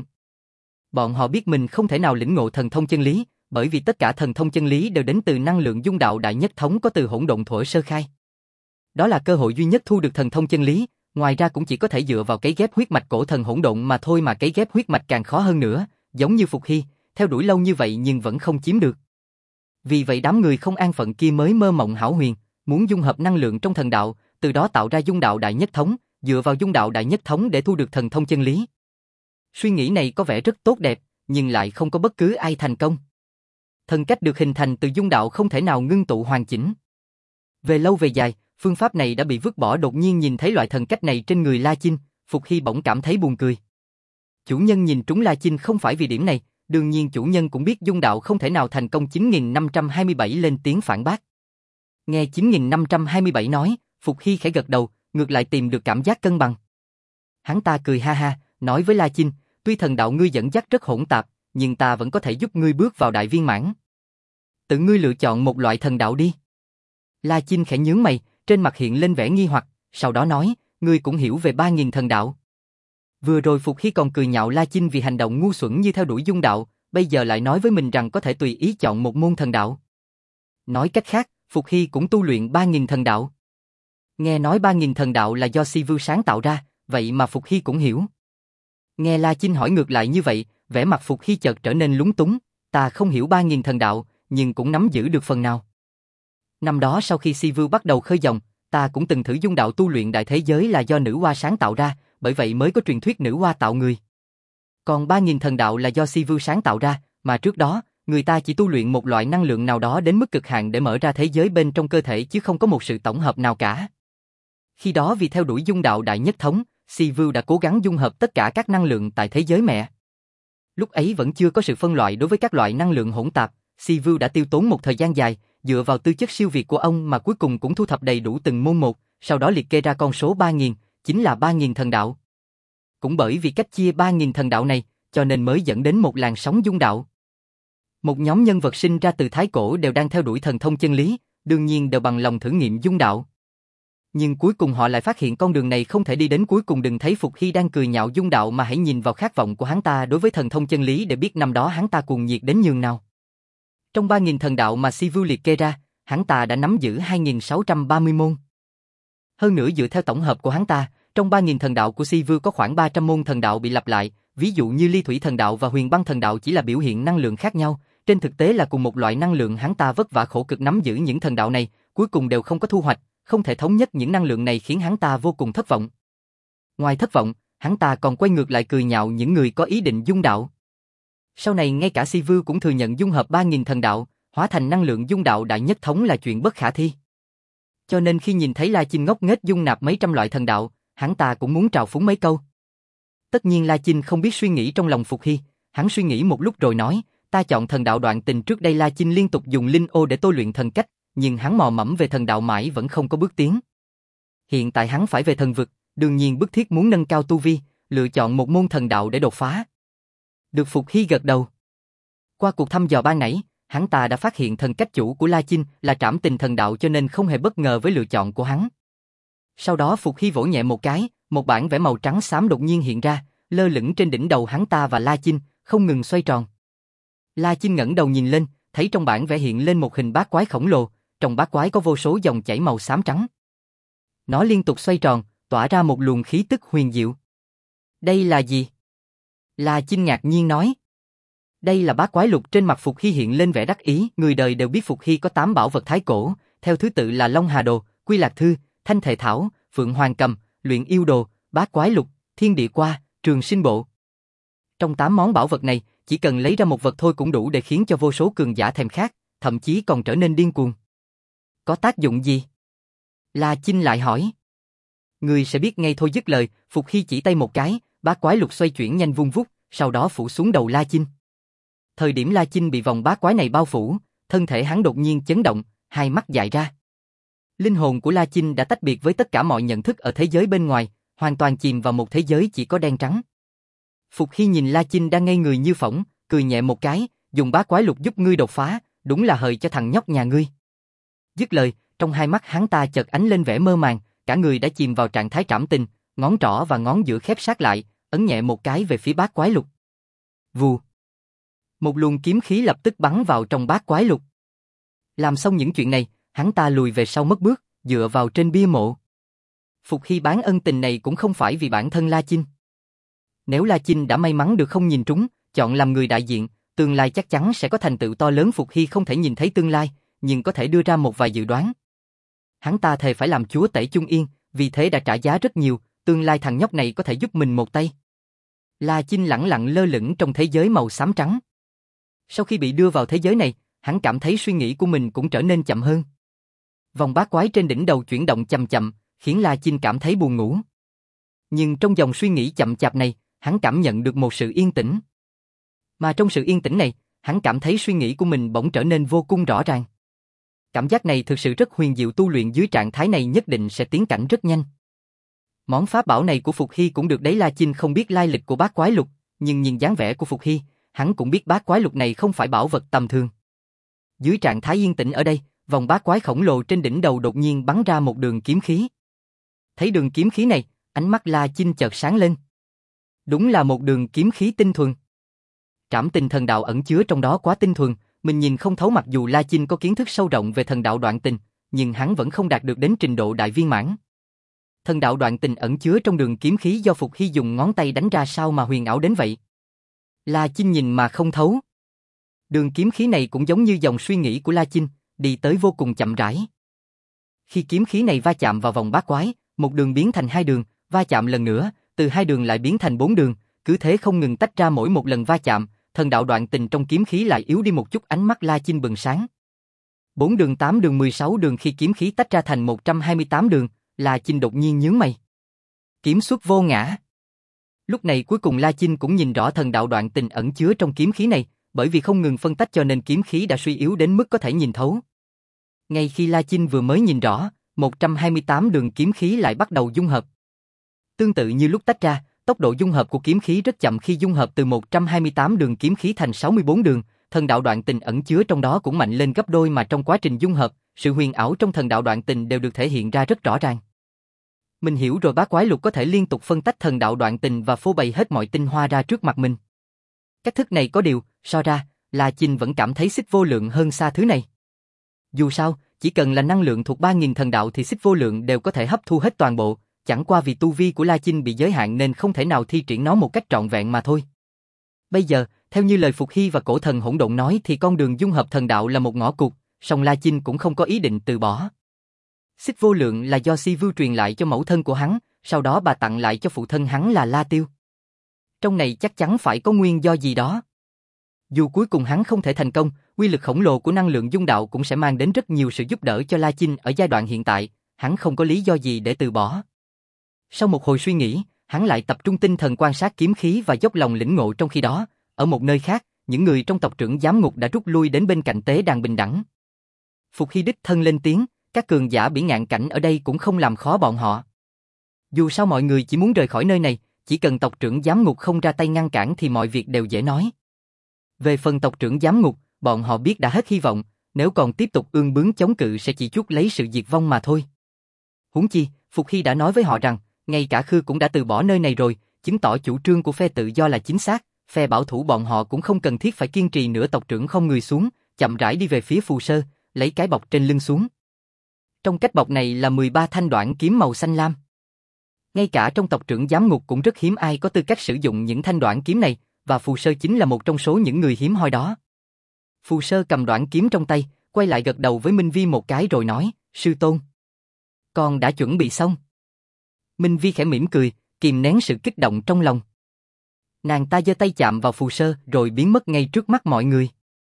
Bọn họ biết mình không thể nào lĩnh ngộ thần thông chân lý, bởi vì tất cả thần thông chân lý đều đến từ năng lượng dung đạo đại nhất thống có từ hỗn độn thuở sơ khai. Đó là cơ hội duy nhất thu được thần thông chân lý, ngoài ra cũng chỉ có thể dựa vào cấy ghép huyết mạch cổ thần hỗn độn mà thôi, mà cấy ghép huyết mạch càng khó hơn nữa, giống như Phục Hy, theo đuổi lâu như vậy nhưng vẫn không chiếm được. Vì vậy đám người không an phận kia mới mơ mộng hão huyền, muốn dung hợp năng lượng trong thần đạo, từ đó tạo ra dung đạo đại nhất thống, dựa vào dung đạo đại nhất thống để thu được thần thông chân lý. Suy nghĩ này có vẻ rất tốt đẹp, nhưng lại không có bất cứ ai thành công. Thần cách được hình thành từ dung đạo không thể nào ngưng tụ hoàn chỉnh. Về lâu về dài, phương pháp này đã bị vứt bỏ. Đột nhiên nhìn thấy loại thần cách này trên người La Chinh, Phục Hy bỗng cảm thấy buồn cười. Chủ nhân nhìn trúng La Chinh không phải vì điểm này, đương nhiên chủ nhân cũng biết dung đạo không thể nào thành công. Chín nghìn năm trăm hai mươi bảy lên tiếng phản bác. Nghe chín nghìn năm trăm hai mươi bảy nói, Phục Hy khẽ gật đầu, ngược lại tìm được cảm giác cân bằng. Hắn ta cười ha ha, nói với La Chinh, tuy thần đạo ngươi dẫn dắt rất hỗn tạp, nhưng ta vẫn có thể giúp ngươi bước vào đại viên mãn. Tự ngươi lựa chọn một loại thần đạo đi. La Chinh khẽ nhướng mày, trên mặt hiện lên vẻ nghi hoặc, sau đó nói, ngươi cũng hiểu về ba nghìn thần đạo. Vừa rồi Phục Hy còn cười nhạo La Chinh vì hành động ngu xuẩn như theo đuổi dung đạo, bây giờ lại nói với mình rằng có thể tùy ý chọn một môn thần đạo. Nói cách khác, Phục Hy cũng tu luyện ba nghìn thần đạo. Nghe nói ba nghìn thần đạo là do Si Vưu sáng tạo ra, vậy mà Phục Hy cũng hiểu. Nghe La Chinh hỏi ngược lại như vậy, vẻ mặt Phục Hy chợt trở nên lúng túng, ta không hiểu ba nghìn thần đạo, nhưng cũng nắm giữ được phần nào. Năm đó sau khi Si Vưu bắt đầu khơi dòng, ta cũng từng thử dung đạo tu luyện đại thế giới là do nữ hoa sáng tạo ra, bởi vậy mới có truyền thuyết nữ hoa tạo người. Còn ba nghìn thần đạo là do Si Vưu sáng tạo ra, mà trước đó, người ta chỉ tu luyện một loại năng lượng nào đó đến mức cực hạn để mở ra thế giới bên trong cơ thể chứ không có một sự tổng hợp nào cả. Khi đó vì theo đuổi dung đạo đại nhất thống, Si Vưu đã cố gắng dung hợp tất cả các năng lượng tại thế giới mẹ. Lúc ấy vẫn chưa có sự phân loại đối với các loại năng lượng hỗn tạp, Si Vưu đã tiêu tốn một thời gian dài, dựa vào tư chất siêu việt của ông mà cuối cùng cũng thu thập đầy đủ từng môn một, sau đó liệt kê ra con số ba nghìn, chính là ba nghìn thần đạo. Cũng bởi vì cách chia ba nghìn thần đạo này, cho nên mới dẫn đến một làn sóng dung đạo. Một nhóm nhân vật sinh ra từ Thái Cổ đều đang theo đuổi thần thông chân lý, đương nhiên đều bằng lòng thử nghiệm dung đạo. Nhưng cuối cùng họ lại phát hiện con đường này không thể đi đến cuối cùng. Đừng thấy Phục Hy đang cười nhạo dung đạo mà hãy nhìn vào khát vọng của hắn ta đối với thần thông chân lý để biết năm đó hắn ta cuồng nhiệt đến nhường nào. Trong ba nghìn thần đạo mà Si Vưu liệt kê ra, hắn ta đã nắm giữ hai nghìn sáu trăm ba mươi môn. Hơn nữa dựa theo tổng hợp của hắn ta, trong ba nghìn thần đạo của Si Vưu có khoảng ba trăm môn thần đạo bị lặp lại, ví dụ như Ly Thủy thần đạo và Huyền Băng thần đạo chỉ là biểu hiện năng lượng khác nhau, trên thực tế là cùng một loại năng lượng. Hắn ta vất vả khổ cực nắm giữ những thần đạo này, cuối cùng đều không có thu hoạch, không thể thống nhất những năng lượng này khiến hắn ta vô cùng thất vọng. Ngoài thất vọng, hắn ta còn quay ngược lại cười nhạo những người có ý định dung đạo. Sau này ngay cả Si Vưu cũng thừa nhận dung hợp ba nghìn thần đạo, hóa thành năng lượng dung đạo đại nhất thống là chuyện bất khả thi. Cho nên khi nhìn thấy La Chinh ngốc nghếch dung nạp mấy trăm loại thần đạo, hắn ta cũng muốn trào phúng mấy câu. Tất nhiên La Chinh không biết suy nghĩ trong lòng Phục Hy, hắn suy nghĩ một lúc rồi nói, ta chọn thần đạo đoạn tình. Trước đây La Chinh liên tục dùng linh ô để tôi luyện thần cách, nhưng hắn mò mẫm về thần đạo mãi vẫn không có bước tiến. Hiện tại hắn phải về thần vực, đương nhiên bức thiết muốn nâng cao tu vi, lựa chọn một môn thần đạo để đột phá. Được Phục Hy gật đầu. Qua cuộc thăm dò ban nãy, hắn ta đã phát hiện thần cách chủ của La Chinh là Trảm Tình thần đạo, cho nên không hề bất ngờ với lựa chọn của hắn. Sau đó Phục Hy vỗ nhẹ một cái, một bản vẽ màu trắng xám đột nhiên hiện ra, lơ lửng trên đỉnh đầu hắn ta và La Chinh, không ngừng xoay tròn. La Chinh ngẩng đầu nhìn lên, thấy trong bản vẽ hiện lên một hình bát quái khổng lồ, trong bát quái có vô số dòng chảy màu xám trắng. Nó liên tục xoay tròn, tỏa ra một luồng khí tức huyền diệu. Đây là gì? La Chinh ngạc nhiên nói. Đây là bát quái lục. Trên mặt Phục Hy hiện lên vẻ đắc ý. Người đời đều biết Phục Hy có tám bảo vật thái cổ, theo thứ tự là Long Hà Đồ, Quy Lạc Thư, Thanh Thệ Thảo, Phượng Hoàng Cầm, Luyện Yêu Đồ, Bát Quái Lục, Thiên Địa Qua, Trường Sinh Bộ. Trong tám món bảo vật này, chỉ cần lấy ra một vật thôi cũng đủ để khiến cho vô số cường giả thèm khát, thậm chí còn trở nên điên cuồng. Có tác dụng gì? La Chinh lại hỏi. Người sẽ biết ngay thôi. Dứt lời, Phục Hy chỉ tay một cái, bát quái lục xoay chuyển nhanh vung vút, sau đó phủ xuống đầu La Chinh. Thời điểm La Chinh bị vòng bát quái này bao phủ, thân thể hắn đột nhiên chấn động, hai mắt dại ra. Linh hồn của La Chinh đã tách biệt với tất cả mọi nhận thức ở thế giới bên ngoài, hoàn toàn chìm vào một thế giới chỉ có đen trắng. Phục Hy nhìn La Chinh đang ngây người như phỏng, cười nhẹ một cái, dùng bát quái lục giúp ngươi đột phá, đúng là hời cho thằng nhóc nhà ngươi. Dứt lời, trong hai mắt hắn ta chợt ánh lên vẻ mơ màng, cả người đã chìm vào trạng thái trảm tình, ngón trỏ và ngón giữa khép sát lại, ấn nhẹ một cái về phía bát quái lục. Vù. Một luồng kiếm khí lập tức bắn vào trong bát quái lục. Làm xong những chuyện này, hắn ta lùi về sau mất bước, dựa vào trên bia mộ. Phục Hy bán ân tình này cũng không phải vì bản thân La Chinh. Nếu La Chinh đã may mắn được không nhìn trúng, chọn làm người đại diện, tương lai chắc chắn sẽ có thành tựu to lớn. Phục Hy không thể nhìn thấy tương lai, nhưng có thể đưa ra một vài dự đoán. Hắn ta thề phải làm chúa tể Trung Yên, vì thế đã trả giá rất nhiều, tương lai thằng nhóc này có thể giúp mình một tay. La Chinh lẳng lặng lơ lửng trong thế giới màu xám trắng. Sau khi bị đưa vào thế giới này, hắn cảm thấy suy nghĩ của mình cũng trở nên chậm hơn. Vòng bát quái trên đỉnh đầu chuyển động chậm chậm, khiến La Chinh cảm thấy buồn ngủ. Nhưng trong dòng suy nghĩ chậm chạp này, hắn cảm nhận được một sự yên tĩnh. Mà trong sự yên tĩnh này, hắn cảm thấy suy nghĩ của mình bỗng trở nên vô cùng rõ ràng. Cảm giác này thực sự rất huyền diệu, tu luyện dưới trạng thái này nhất định sẽ tiến cảnh rất nhanh. Món pháp bảo này của Phục Hy cũng được đấy. La Chinh không biết lai lịch của bát quái lục, nhưng nhìn dáng vẻ của Phục Hy, hắn cũng biết bát quái lục này không phải bảo vật tầm thường. Dưới trạng thái yên tĩnh ở đây, vòng bát quái khổng lồ trên đỉnh đầu đột nhiên bắn ra một đường kiếm khí. Thấy đường kiếm khí này, ánh mắt La Chinh chợt sáng lên. Đúng là một đường kiếm khí tinh thuần. Trảm Tình thần đạo ẩn chứa trong đó quá tinh thuần, mình nhìn không thấu. Mặc dù La Chinh có kiến thức sâu rộng về thần đạo đoạn tình, nhưng hắn vẫn không đạt được đến trình độ đại viên mãn. Thần đạo đoạn tình ẩn chứa trong đường kiếm khí do Phục Hy dùng ngón tay đánh ra sao mà huyền ảo đến vậy? La Chinh nhìn mà không thấu. Đường kiếm khí này cũng giống như dòng suy nghĩ của La Chinh, đi tới vô cùng chậm rãi. Khi kiếm khí này va chạm vào vòng bát quái, một đường biến thành hai đường, va chạm lần nữa, từ hai đường lại biến thành bốn đường, cứ thế không ngừng tách ra. Mỗi một lần va chạm, thần đạo đoạn tình trong kiếm khí lại yếu đi một chút. Ánh mắt La Chinh bừng sáng. Bốn đường, tám đường, mười sáu đường. Khi kiếm khí tách ra thành một trăm hai mươi tám đường, La Chinh đột nhiên nhướng mày. Kiếm xuất vô ngã. Lúc này cuối cùng La Chinh cũng nhìn rõ thần đạo đoạn tình ẩn chứa trong kiếm khí này, bởi vì không ngừng phân tách cho nên kiếm khí đã suy yếu đến mức có thể nhìn thấu. Ngay khi La Chinh vừa mới nhìn rõ, một trăm hai mươi tám đường kiếm khí lại bắt đầu dung hợp. Tương tự như lúc tách ra, tốc độ dung hợp của kiếm khí rất chậm. Khi dung hợp từ một trăm hai mươi tám đường kiếm khí thành sáu mươi bốn đường, thần đạo đoạn tình ẩn chứa trong đó cũng mạnh lên gấp đôi. Mà trong quá trình dung hợp, sự huyền ảo trong thần đạo đoạn tình đều được thể hiện ra rất rõ ràng. Mình hiểu rồi, bát quái lục có thể liên tục phân tách thần đạo đoạn tình và phô bày hết mọi tinh hoa ra trước mặt mình. Cách thức này có điều, so ra, La Chinh vẫn cảm thấy xích vô lượng hơn xa thứ này. Dù sao, chỉ cần là năng lượng thuộc ba nghìn thần đạo thì xích vô lượng đều có thể hấp thu hết toàn bộ, chẳng qua vì tu vi của La Chinh bị giới hạn nên không thể nào thi triển nó một cách trọn vẹn mà thôi. Bây giờ, theo như lời Phục Hy và cổ thần hỗn độn nói thì con đường dung hợp thần đạo là một ngõ cụt, song La Chinh cũng không có ý định từ bỏ. Xích vô lượng là do Si Vưu truyền lại cho mẫu thân của hắn, sau đó bà tặng lại cho phụ thân hắn là La Tiêu. Trong này chắc chắn phải có nguyên do gì đó. Dù cuối cùng hắn không thể thành công, uy lực khổng lồ của năng lượng dung đạo cũng sẽ mang đến rất nhiều sự giúp đỡ cho La Chinh ở giai đoạn hiện tại, hắn không có lý do gì để từ bỏ. Sau một hồi suy nghĩ, hắn lại tập trung tinh thần quan sát kiếm khí và dốc lòng lĩnh ngộ. Trong khi đó, ở một nơi khác, những người trong tộc trưởng giám ngục đã rút lui đến bên cạnh tế đàn bình đẳng. Phục Hy đích thân lên tiếng, các cường giả bỉ ngạn cảnh ở đây cũng không làm khó bọn họ. Dù sao mọi người chỉ muốn rời khỏi nơi này, chỉ cần tộc trưởng giám ngục không ra tay ngăn cản thì mọi việc đều dễ nói. Về phần tộc trưởng giám ngục, bọn họ biết đã hết hy vọng, nếu còn tiếp tục ương bướng chống cự sẽ chỉ chuốc lấy sự diệt vong mà thôi. Huống chi, Phục Hy đã nói với họ rằng, ngay cả Khư cũng đã từ bỏ nơi này rồi, chứng tỏ chủ trương của phe tự do là chính xác, phe bảo thủ bọn họ cũng không cần thiết phải kiên trì nữa. Tộc trưởng không người xuống, chậm rãi đi về phía phù sơ, lấy cái bọc trên lưng xuống. Trong cách bọc này là mười ba thanh đoạn kiếm màu xanh lam. Ngay cả trong tộc trưởng giám ngục cũng rất hiếm ai có tư cách sử dụng những thanh đoạn kiếm này, và phù sơ chính là một trong số những người hiếm hoi đó. Phù sơ cầm đoạn kiếm trong tay, quay lại gật đầu với Minh Vi một cái rồi nói, sư tôn, con đã chuẩn bị xong. Minh Vi khẽ mỉm cười, kìm nén sự kích động trong lòng. Nàng ta giơ tay chạm vào phù sơ rồi biến mất ngay trước mắt mọi người.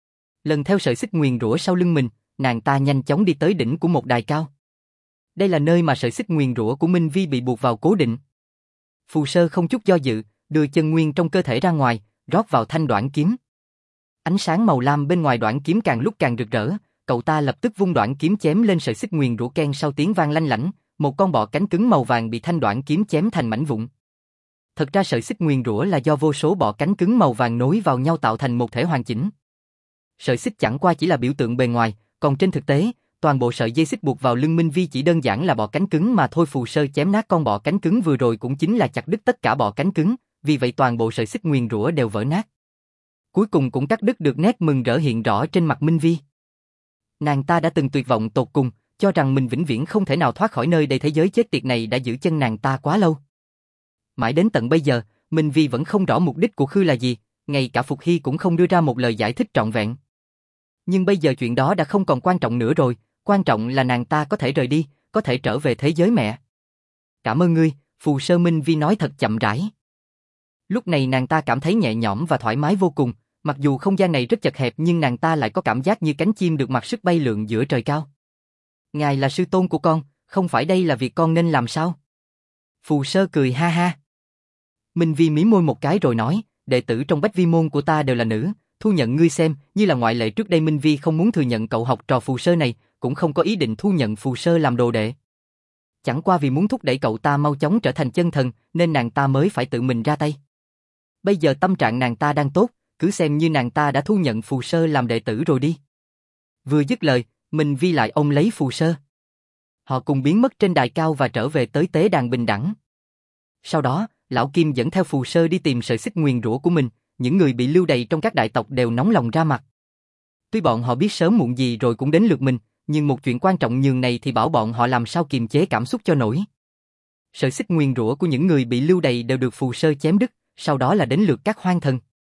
Lần theo sợi xích nguyền rủa sau lưng mình, nàng ta nhanh chóng đi tới đỉnh của một đài cao. Đây là nơi mà sợi xích nguyền rủa của Minh Vi bị buộc vào cố định. Phù sơ không chút do dự, đưa chân nguyên trong cơ thể ra ngoài, rót vào thanh đoạn kiếm. Ánh sáng màu lam bên ngoài đoạn kiếm càng lúc càng rực rỡ, cậu ta lập tức vung đoạn kiếm chém lên sợi xích nguyền rủa. Keng, sau tiếng vang lanh lảnh, một con bọ cánh cứng màu vàng bị thanh đoạn kiếm chém thành mảnh vụn. Thật ra sợi xích nguyền rủa là do vô số bọ cánh cứng màu vàng nối vào nhau tạo thành một thể hoàn chỉnh. Sợi xích chẳng qua chỉ là biểu tượng bề ngoài, còn trên thực tế, toàn bộ sợi dây xích buộc vào lưng Minh Vi chỉ đơn giản là bọ cánh cứng mà thôi. Phù sơ chém nát con bọ cánh cứng vừa rồi cũng chính là chặt đứt tất cả bọ cánh cứng, vì vậy toàn bộ sợi xích nguyền rủa đều vỡ nát. Cuối cùng cũng cắt đứt được nét mừng rỡ hiện rõ trên mặt Minh Vi. Nàng ta đã từng tuyệt vọng tột cùng, cho rằng mình vĩnh viễn không thể nào thoát khỏi nơi đây. Thế giới chết tiệt này đã giữ chân nàng ta quá lâu. Mãi đến tận bây giờ, Minh Vi vẫn không rõ mục đích của Khư là gì, ngay cả Phục Hy cũng không đưa ra một lời giải thích trọn vẹn. Nhưng bây giờ chuyện đó đã không còn quan trọng nữa rồi, quan trọng là nàng ta có thể rời đi, có thể trở về thế giới mẹ. Cảm ơn ngươi, Phù sơ. Minh Vi nói thật chậm rãi. Lúc này nàng ta cảm thấy nhẹ nhõm và thoải mái vô cùng, mặc dù không gian này rất chật hẹp nhưng nàng ta lại có cảm giác như cánh chim được mặc sức bay lượn giữa trời cao. Ngài là sư tôn của con, không phải đây là việc con nên làm sao? Phù sơ cười ha ha. Minh Vi mí môi một cái rồi nói, đệ tử trong Bách Vi môn của ta đều là nữ, thu nhận ngươi xem, như là ngoại lệ trước đây Minh Vi không muốn thừa nhận cậu học trò phù sơ này, cũng không có ý định thu nhận phù sơ làm đồ đệ. Chẳng qua vì muốn thúc đẩy cậu ta mau chóng trở thành chân thần, nên nàng ta mới phải tự mình ra tay. Bây giờ tâm trạng nàng ta đang tốt, cứ xem như nàng ta đã thu nhận phù sơ làm đệ tử rồi đi. Vừa dứt lời, Minh Vi lại ôm lấy phù sơ. Họ cùng biến mất trên đài cao và trở về tới tế đàn bình đẳng. Sau đó, Lão Kim dẫn theo phù sơ đi tìm sợi xích nguyền rủa của mình, những người bị lưu đày trong các đại tộc đều nóng lòng ra mặt. Tuy bọn họ biết sớm muộn gì rồi cũng đến lượt mình, nhưng một chuyện quan trọng nhường này thì bảo bọn họ làm sao kiềm chế cảm xúc cho nổi. Sợi xích nguyền rủa của những người bị lưu đày đều được phù sơ chém đứt, sau đó là đến lượt các hoang thần.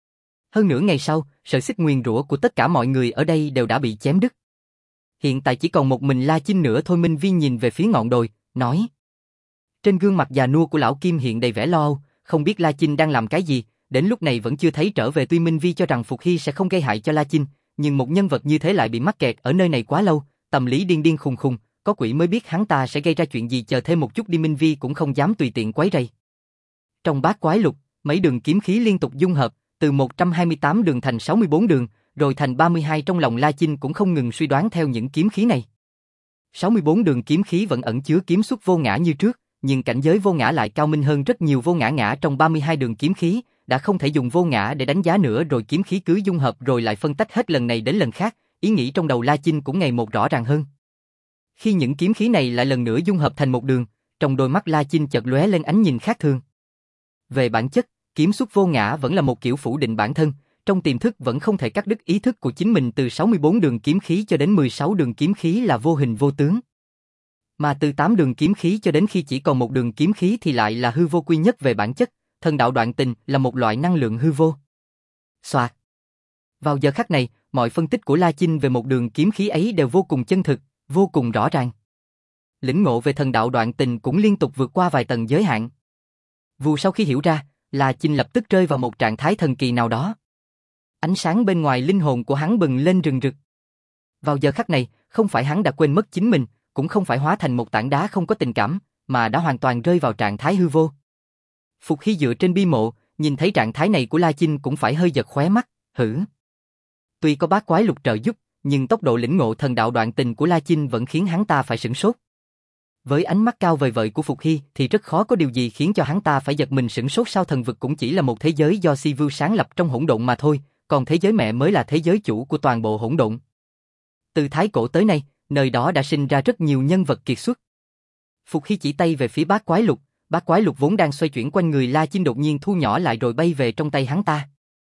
Hơn nửa ngày sau, sợi xích nguyền rủa của tất cả mọi người ở đây đều đã bị chém đứt. Hiện tại chỉ còn một mình La Chinh nữa thôi. Minh Vi nhìn về phía ngọn đồi, nói. Trên gương mặt già nua của lão Kim hiện đầy vẻ lo âu, không biết La Chinh đang làm cái gì, đến lúc này vẫn chưa thấy trở về. Tuy Minh Vi cho rằng Phục Hy sẽ không gây hại cho La Chinh, nhưng một nhân vật như thế lại bị mắc kẹt ở nơi này quá lâu, tâm lý điên điên khùng khùng, có quỷ mới biết hắn ta sẽ gây ra chuyện gì. Chờ thêm một chút đi. Minh Vi cũng không dám tùy tiện quấy rầy. Trong bát quái lục, mấy đường kiếm khí liên tục dung hợp, từ một trăm hai mươi tám đường thành sáu mươi bốn đường, rồi thành ba mươi hai. Trong lòng La Chinh cũng không ngừng suy đoán theo những kiếm khí này. sáu mươi bốn đường kiếm khí vẫn ẩn chứa kiếm xuất vô ngã như trước, nhưng cảnh giới vô ngã lại cao minh hơn rất nhiều. Vô ngã ngã trong ba mươi hai đường kiếm khí, đã không thể dùng vô ngã để đánh giá nữa rồi. Kiếm khí cứ dung hợp rồi lại phân tách hết lần này đến lần khác, ý nghĩ trong đầu La Chinh cũng ngày một rõ ràng hơn. Khi những kiếm khí này lại lần nữa dung hợp thành một đường, trong đôi mắt La Chinh chợt lóe lên ánh nhìn khác thường. Về bản chất, kiếm xuất vô ngã vẫn là một kiểu phủ định bản thân, trong tiềm thức vẫn không thể cắt đứt ý thức của chính mình. Từ sáu mươi bốn đường kiếm khí cho đến mười sáu đường kiếm khí là vô hình vô tướng. Mà từ tám đường kiếm khí cho đến khi chỉ còn một đường kiếm khí thì lại là hư vô quy nhất. Về bản chất, thần đạo đoạn tình là một loại năng lượng hư vô. Soạt. Vào giờ khắc này, mọi phân tích của La Chinh về một đường kiếm khí ấy đều vô cùng chân thực, vô cùng rõ ràng. Lĩnh ngộ về thần đạo đoạn tình cũng liên tục vượt qua vài tầng giới hạn. Vụ sau khi hiểu ra, La Chinh lập tức rơi vào một trạng thái thần kỳ nào đó. Ánh sáng bên ngoài linh hồn của hắn bừng lên rừng rực. Vào giờ khắc này, không phải hắn đã quên mất chính mình, cũng không phải hóa thành một tảng đá không có tình cảm, mà đã hoàn toàn rơi vào trạng thái hư vô. Phục Hy dựa trên bi mộ, nhìn thấy trạng thái này của La Chinh cũng phải hơi giật khóe mắt, hử. Tuy có bát quái lục trợ giúp, nhưng tốc độ lĩnh ngộ thần đạo đoạn tình của La Chinh vẫn khiến hắn ta phải sửng sốt. Với ánh mắt cao vời vợi của Phục Hy thì rất khó có điều gì khiến cho hắn ta phải giật mình sửng sốt. Sao thần vực cũng chỉ là một thế giới do Si Vu sáng lập trong hỗn độn mà thôi, còn thế giới mẹ mới là thế giới chủ của toàn bộ hỗn độn. Từ thái cổ tới nay, nơi đó đã sinh ra rất nhiều nhân vật kiệt xuất. Phục Hy chỉ tay về phía bát quái lục, bát quái lục vốn đang xoay chuyển quanh người La Chinh đột nhiên thu nhỏ lại rồi bay về trong tay hắn ta.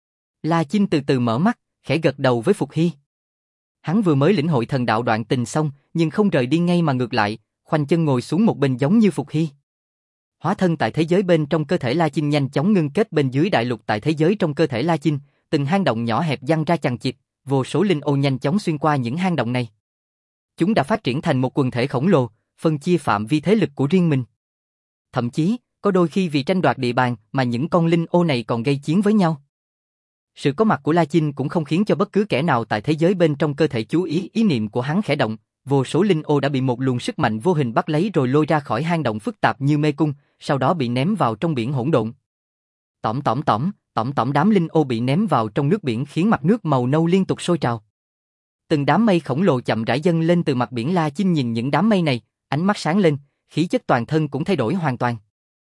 La Chinh từ từ mở mắt, khẽ gật đầu với Phục Hy. Hắn vừa mới lĩnh hội thần đạo đoạn tình xong, nhưng không rời đi ngay mà ngược lại, khoanh chân ngồi xuống một bên giống như Phục Hy. Hóa thân tại thế giới bên trong cơ thể La Chinh nhanh chóng ngưng kết bên dưới đại lục. Tại thế giới trong cơ thể La Chinh, từng hang động nhỏ hẹp giăng ra chằng chịt, vô số linh ô nhanh chóng xuyên qua những hang động này. Chúng đã phát triển thành một quần thể khổng lồ, phân chia phạm vi thế lực của riêng mình. Thậm chí, có đôi khi vì tranh đoạt địa bàn mà những con linh ô này còn gây chiến với nhau. Sự có mặt của La Chinh cũng không khiến cho bất cứ kẻ nào tại thế giới bên trong cơ thể chú ý. Ý niệm của hắn khẽ động, vô số linh ô đã bị một luồng sức mạnh vô hình bắt lấy rồi lôi ra khỏi hang động phức tạp như mê cung, sau đó bị ném vào trong biển hỗn độn. Tỏm tỏm tỏm, tỏm tỏm đám linh ô bị ném vào trong nước biển khiến mặt nước màu nâu liên tục sôi trào. Từng đám mây khổng lồ chậm rãi dâng lên từ mặt biển. La Chinh nhìn những đám mây này, ánh mắt sáng lên, khí chất toàn thân cũng thay đổi hoàn toàn.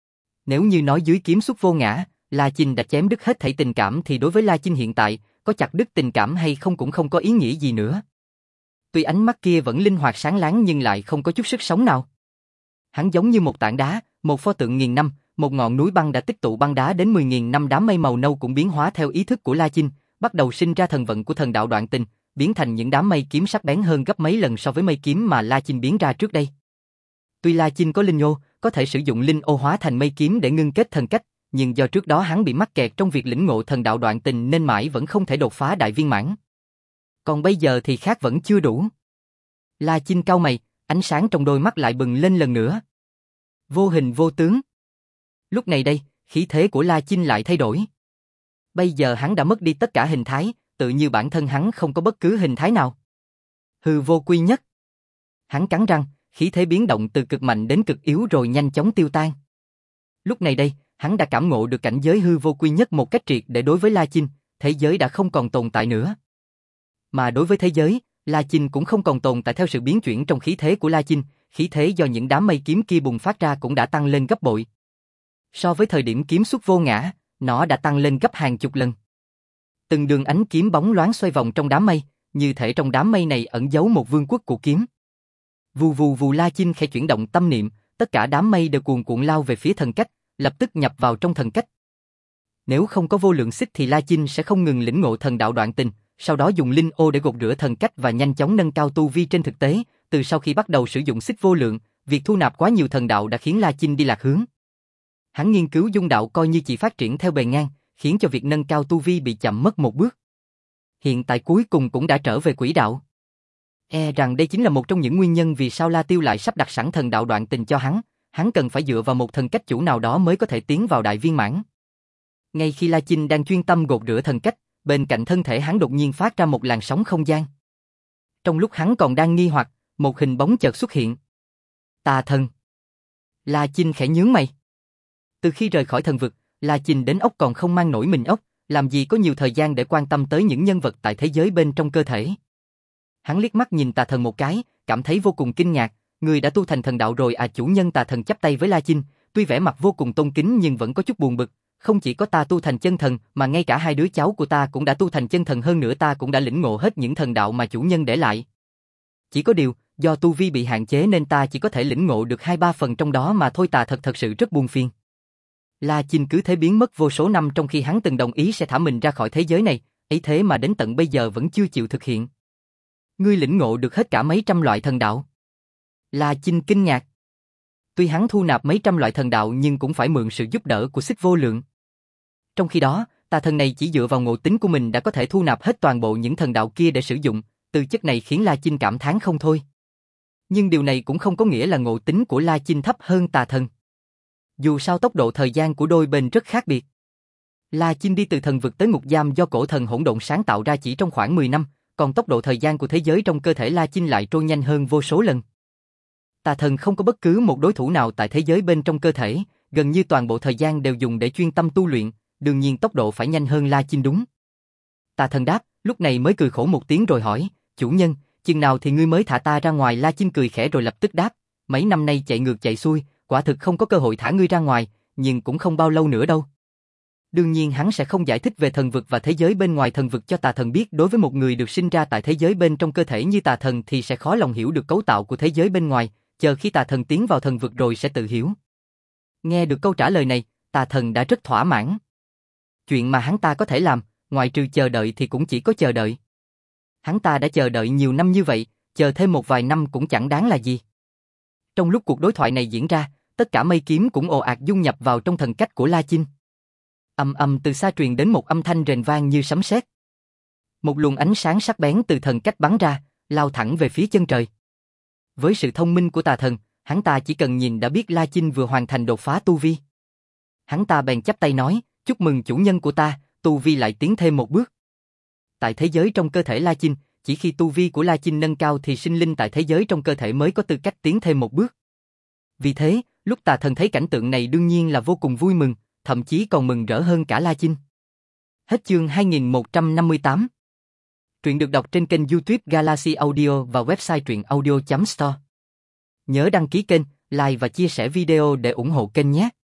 Nếu như nói dưới kiếm xuất vô ngã, La Chinh đã chém đứt hết thảy tình cảm thì đối với La Chinh hiện tại, có chặt đứt tình cảm hay không cũng không có ý nghĩa gì nữa. Tuy ánh mắt kia vẫn linh hoạt sáng láng nhưng lại không có chút sức sống nào. Hắn giống như một tảng đá, một pho tượng nghìn năm, một ngọn núi băng đã tích tụ băng đá đến mười nghìn năm. Đám mây màu nâu cũng biến hóa theo ý thức của La Chinh, bắt đầu sinh ra thần vận của thần đạo đoạn tình, biến thành những đám mây kiếm sắc bén hơn gấp mấy lần so với mây kiếm mà La Chinh biến ra trước đây. Tuy La Chinh có linh ô, có thể sử dụng linh ô hóa thành mây kiếm để ngưng kết thần cách, nhưng do trước đó hắn bị mắc kẹt trong việc lĩnh ngộ thần đạo đoạn tình nên mãi vẫn không thể đột phá đại viên mãn. Còn bây giờ thì khác vẫn chưa đủ. La Chinh cau mày, ánh sáng trong đôi mắt lại bừng lên lần nữa. Vô hình vô tướng. Lúc này đây, khí thế của La Chinh lại thay đổi. Bây giờ hắn đã mất đi tất cả hình thái, tự như bản thân hắn không có bất cứ hình thái nào. Hư vô quy nhất. Hắn cắn răng, khí thế biến động từ cực mạnh đến cực yếu rồi nhanh chóng tiêu tan. Lúc này đây, Hắn đã cảm ngộ được cảnh giới hư vô quy nhất một cách triệt để đối với La Chinh, thế giới đã không còn tồn tại nữa. Mà đối với thế giới, La Chinh cũng không còn tồn tại theo sự biến chuyển trong khí thế của La Chinh, khí thế do những đám mây kiếm kia bùng phát ra cũng đã tăng lên gấp bội. So với thời điểm kiếm xuất vô ngã, nó đã tăng lên gấp hàng chục lần. Từng đường ánh kiếm bóng loáng xoay vòng trong đám mây, như thể trong đám mây này ẩn giấu một vương quốc của kiếm. Vù vù vù, La Chinh khẽ chuyển động tâm niệm, tất cả đám mây đều cuồn cuộn lao về phía thần cách, lập tức nhập vào trong thần cách. Nếu không có vô lượng xích thì La Chinh sẽ không ngừng lĩnh ngộ thần đạo đoạn tình, sau đó dùng linh ô để gột rửa thần cách và nhanh chóng nâng cao tu vi. Trên thực tế, từ sau khi bắt đầu sử dụng xích vô lượng, việc thu nạp quá nhiều thần đạo đã khiến La Chinh đi lạc hướng. Hắn nghiên cứu dung đạo coi như chỉ phát triển theo bề ngang, khiến cho việc nâng cao tu vi bị chậm mất một bước. Hiện tại cuối cùng cũng đã trở về quỹ đạo. E rằng đây chính là một trong những nguyên nhân vì sao La Tiêu lại sắp đặt sẵn thần đạo đoạn tình cho hắn, hắn cần phải dựa vào một thần cách chủ nào đó mới có thể tiến vào đại viên mãn. Ngay khi La Chinh đang chuyên tâm gột rửa thần cách, bên cạnh thân thể hắn đột nhiên phát ra một làn sóng không gian. Trong lúc hắn còn đang nghi hoặc, một hình bóng chợt xuất hiện. Tà thần. La Chinh khẽ nhướng mày. Từ khi rời khỏi thần vực, La Chinh đến ốc còn không mang nổi mình ốc, làm gì có nhiều thời gian để quan tâm tới những nhân vật tại thế giới bên trong cơ thể. Hắn liếc mắt nhìn tà thần một cái, cảm thấy vô cùng kinh ngạc, người đã tu thành thần đạo rồi à? Chủ nhân tà thần chắp tay với La Chinh, tuy vẻ mặt vô cùng tôn kính nhưng vẫn có chút buồn bực, không chỉ có ta tu thành chân thần mà ngay cả hai đứa cháu của ta cũng đã tu thành chân thần, hơn nữa ta cũng đã lĩnh ngộ hết những thần đạo mà chủ nhân để lại. Chỉ có điều, do tu vi bị hạn chế nên ta chỉ có thể lĩnh ngộ được hai ba phần trong đó mà thôi. Tà thật thật sự rất buồn phiền. La Chinh cứ thế biến mất vô số năm trong khi hắn từng đồng ý sẽ thả mình ra khỏi thế giới này, ấy thế mà đến tận bây giờ vẫn chưa chịu thực hiện. Ngươi lĩnh ngộ được hết cả mấy trăm loại thần đạo. La Chinh kinh ngạc. Tuy hắn thu nạp mấy trăm loại thần đạo nhưng cũng phải mượn sự giúp đỡ của xích vô lượng. Trong khi đó, tà thần này chỉ dựa vào ngộ tính của mình đã có thể thu nạp hết toàn bộ những thần đạo kia để sử dụng, tư chất này khiến La Chinh cảm thán không thôi. Nhưng điều này cũng không có nghĩa là ngộ tính của La Chinh thấp hơn tà thần. Dù sao tốc độ thời gian của đôi bên rất khác biệt. La Chinh đi từ thần vực tới ngục giam do cổ thần hỗn độn sáng tạo ra chỉ trong khoảng mười năm, còn tốc độ thời gian của thế giới trong cơ thể La Chinh lại trôi nhanh hơn vô số lần. Tà thần không có bất cứ một đối thủ nào tại thế giới bên trong cơ thể, gần như toàn bộ thời gian đều dùng để chuyên tâm tu luyện, đương nhiên tốc độ phải nhanh hơn La Chinh đúng. Tà thần đáp, lúc này mới cười khổ một tiếng rồi hỏi, chủ nhân, chừng nào thì ngươi mới thả ta ra ngoài? La Chinh cười khẽ rồi lập tức đáp, mấy năm nay chạy ngược chạy xuôi, quả thực không có cơ hội thả ngươi ra ngoài, nhưng cũng không bao lâu nữa đâu. Đương nhiên hắn sẽ không giải thích về thần vực và thế giới bên ngoài thần vực cho tà thần biết. Đối với một người được sinh ra tại thế giới bên trong cơ thể như tà thần thì sẽ khó lòng hiểu được cấu tạo của thế giới bên ngoài, chờ khi tà thần tiến vào thần vực rồi sẽ tự hiểu. Nghe được câu trả lời này, tà thần đã rất thỏa mãn. Chuyện mà hắn ta có thể làm, ngoài trừ chờ đợi thì cũng chỉ có chờ đợi. Hắn ta đã chờ đợi nhiều năm như vậy, chờ thêm một vài năm cũng chẳng đáng là gì. Trong lúc cuộc đối thoại này diễn ra, tất cả mây kiếm cũng ồ ạt dung nhập vào trong thần cách của La Chinh. Ầm ầm, từ xa truyền đến một âm thanh rền vang như sấm sét. Một luồng ánh sáng sắc bén từ thần cách bắn ra, lao thẳng về phía chân trời. Với sự thông minh của tà thần, hắn ta chỉ cần nhìn đã biết La Chinh vừa hoàn thành đột phá tu vi. Hắn ta bèn chắp tay nói, chúc mừng chủ nhân của ta, tu vi lại tiến thêm một bước. Tại thế giới trong cơ thể La Chinh, chỉ khi tu vi của La Chinh nâng cao thì sinh linh tại thế giới trong cơ thể mới có tư cách tiến thêm một bước. Vì thế, lúc tà thần thấy cảnh tượng này đương nhiên là vô cùng vui mừng, thậm chí còn mừng rỡ hơn cả La Chinh. Hết chương hai nghìn một trăm năm mươi tám. Truyện được đọc trên kênh YouTube Galaxy Audio và website truyện audio chấm store. Nhớ đăng ký kênh, like và chia sẻ video để ủng hộ kênh nhé.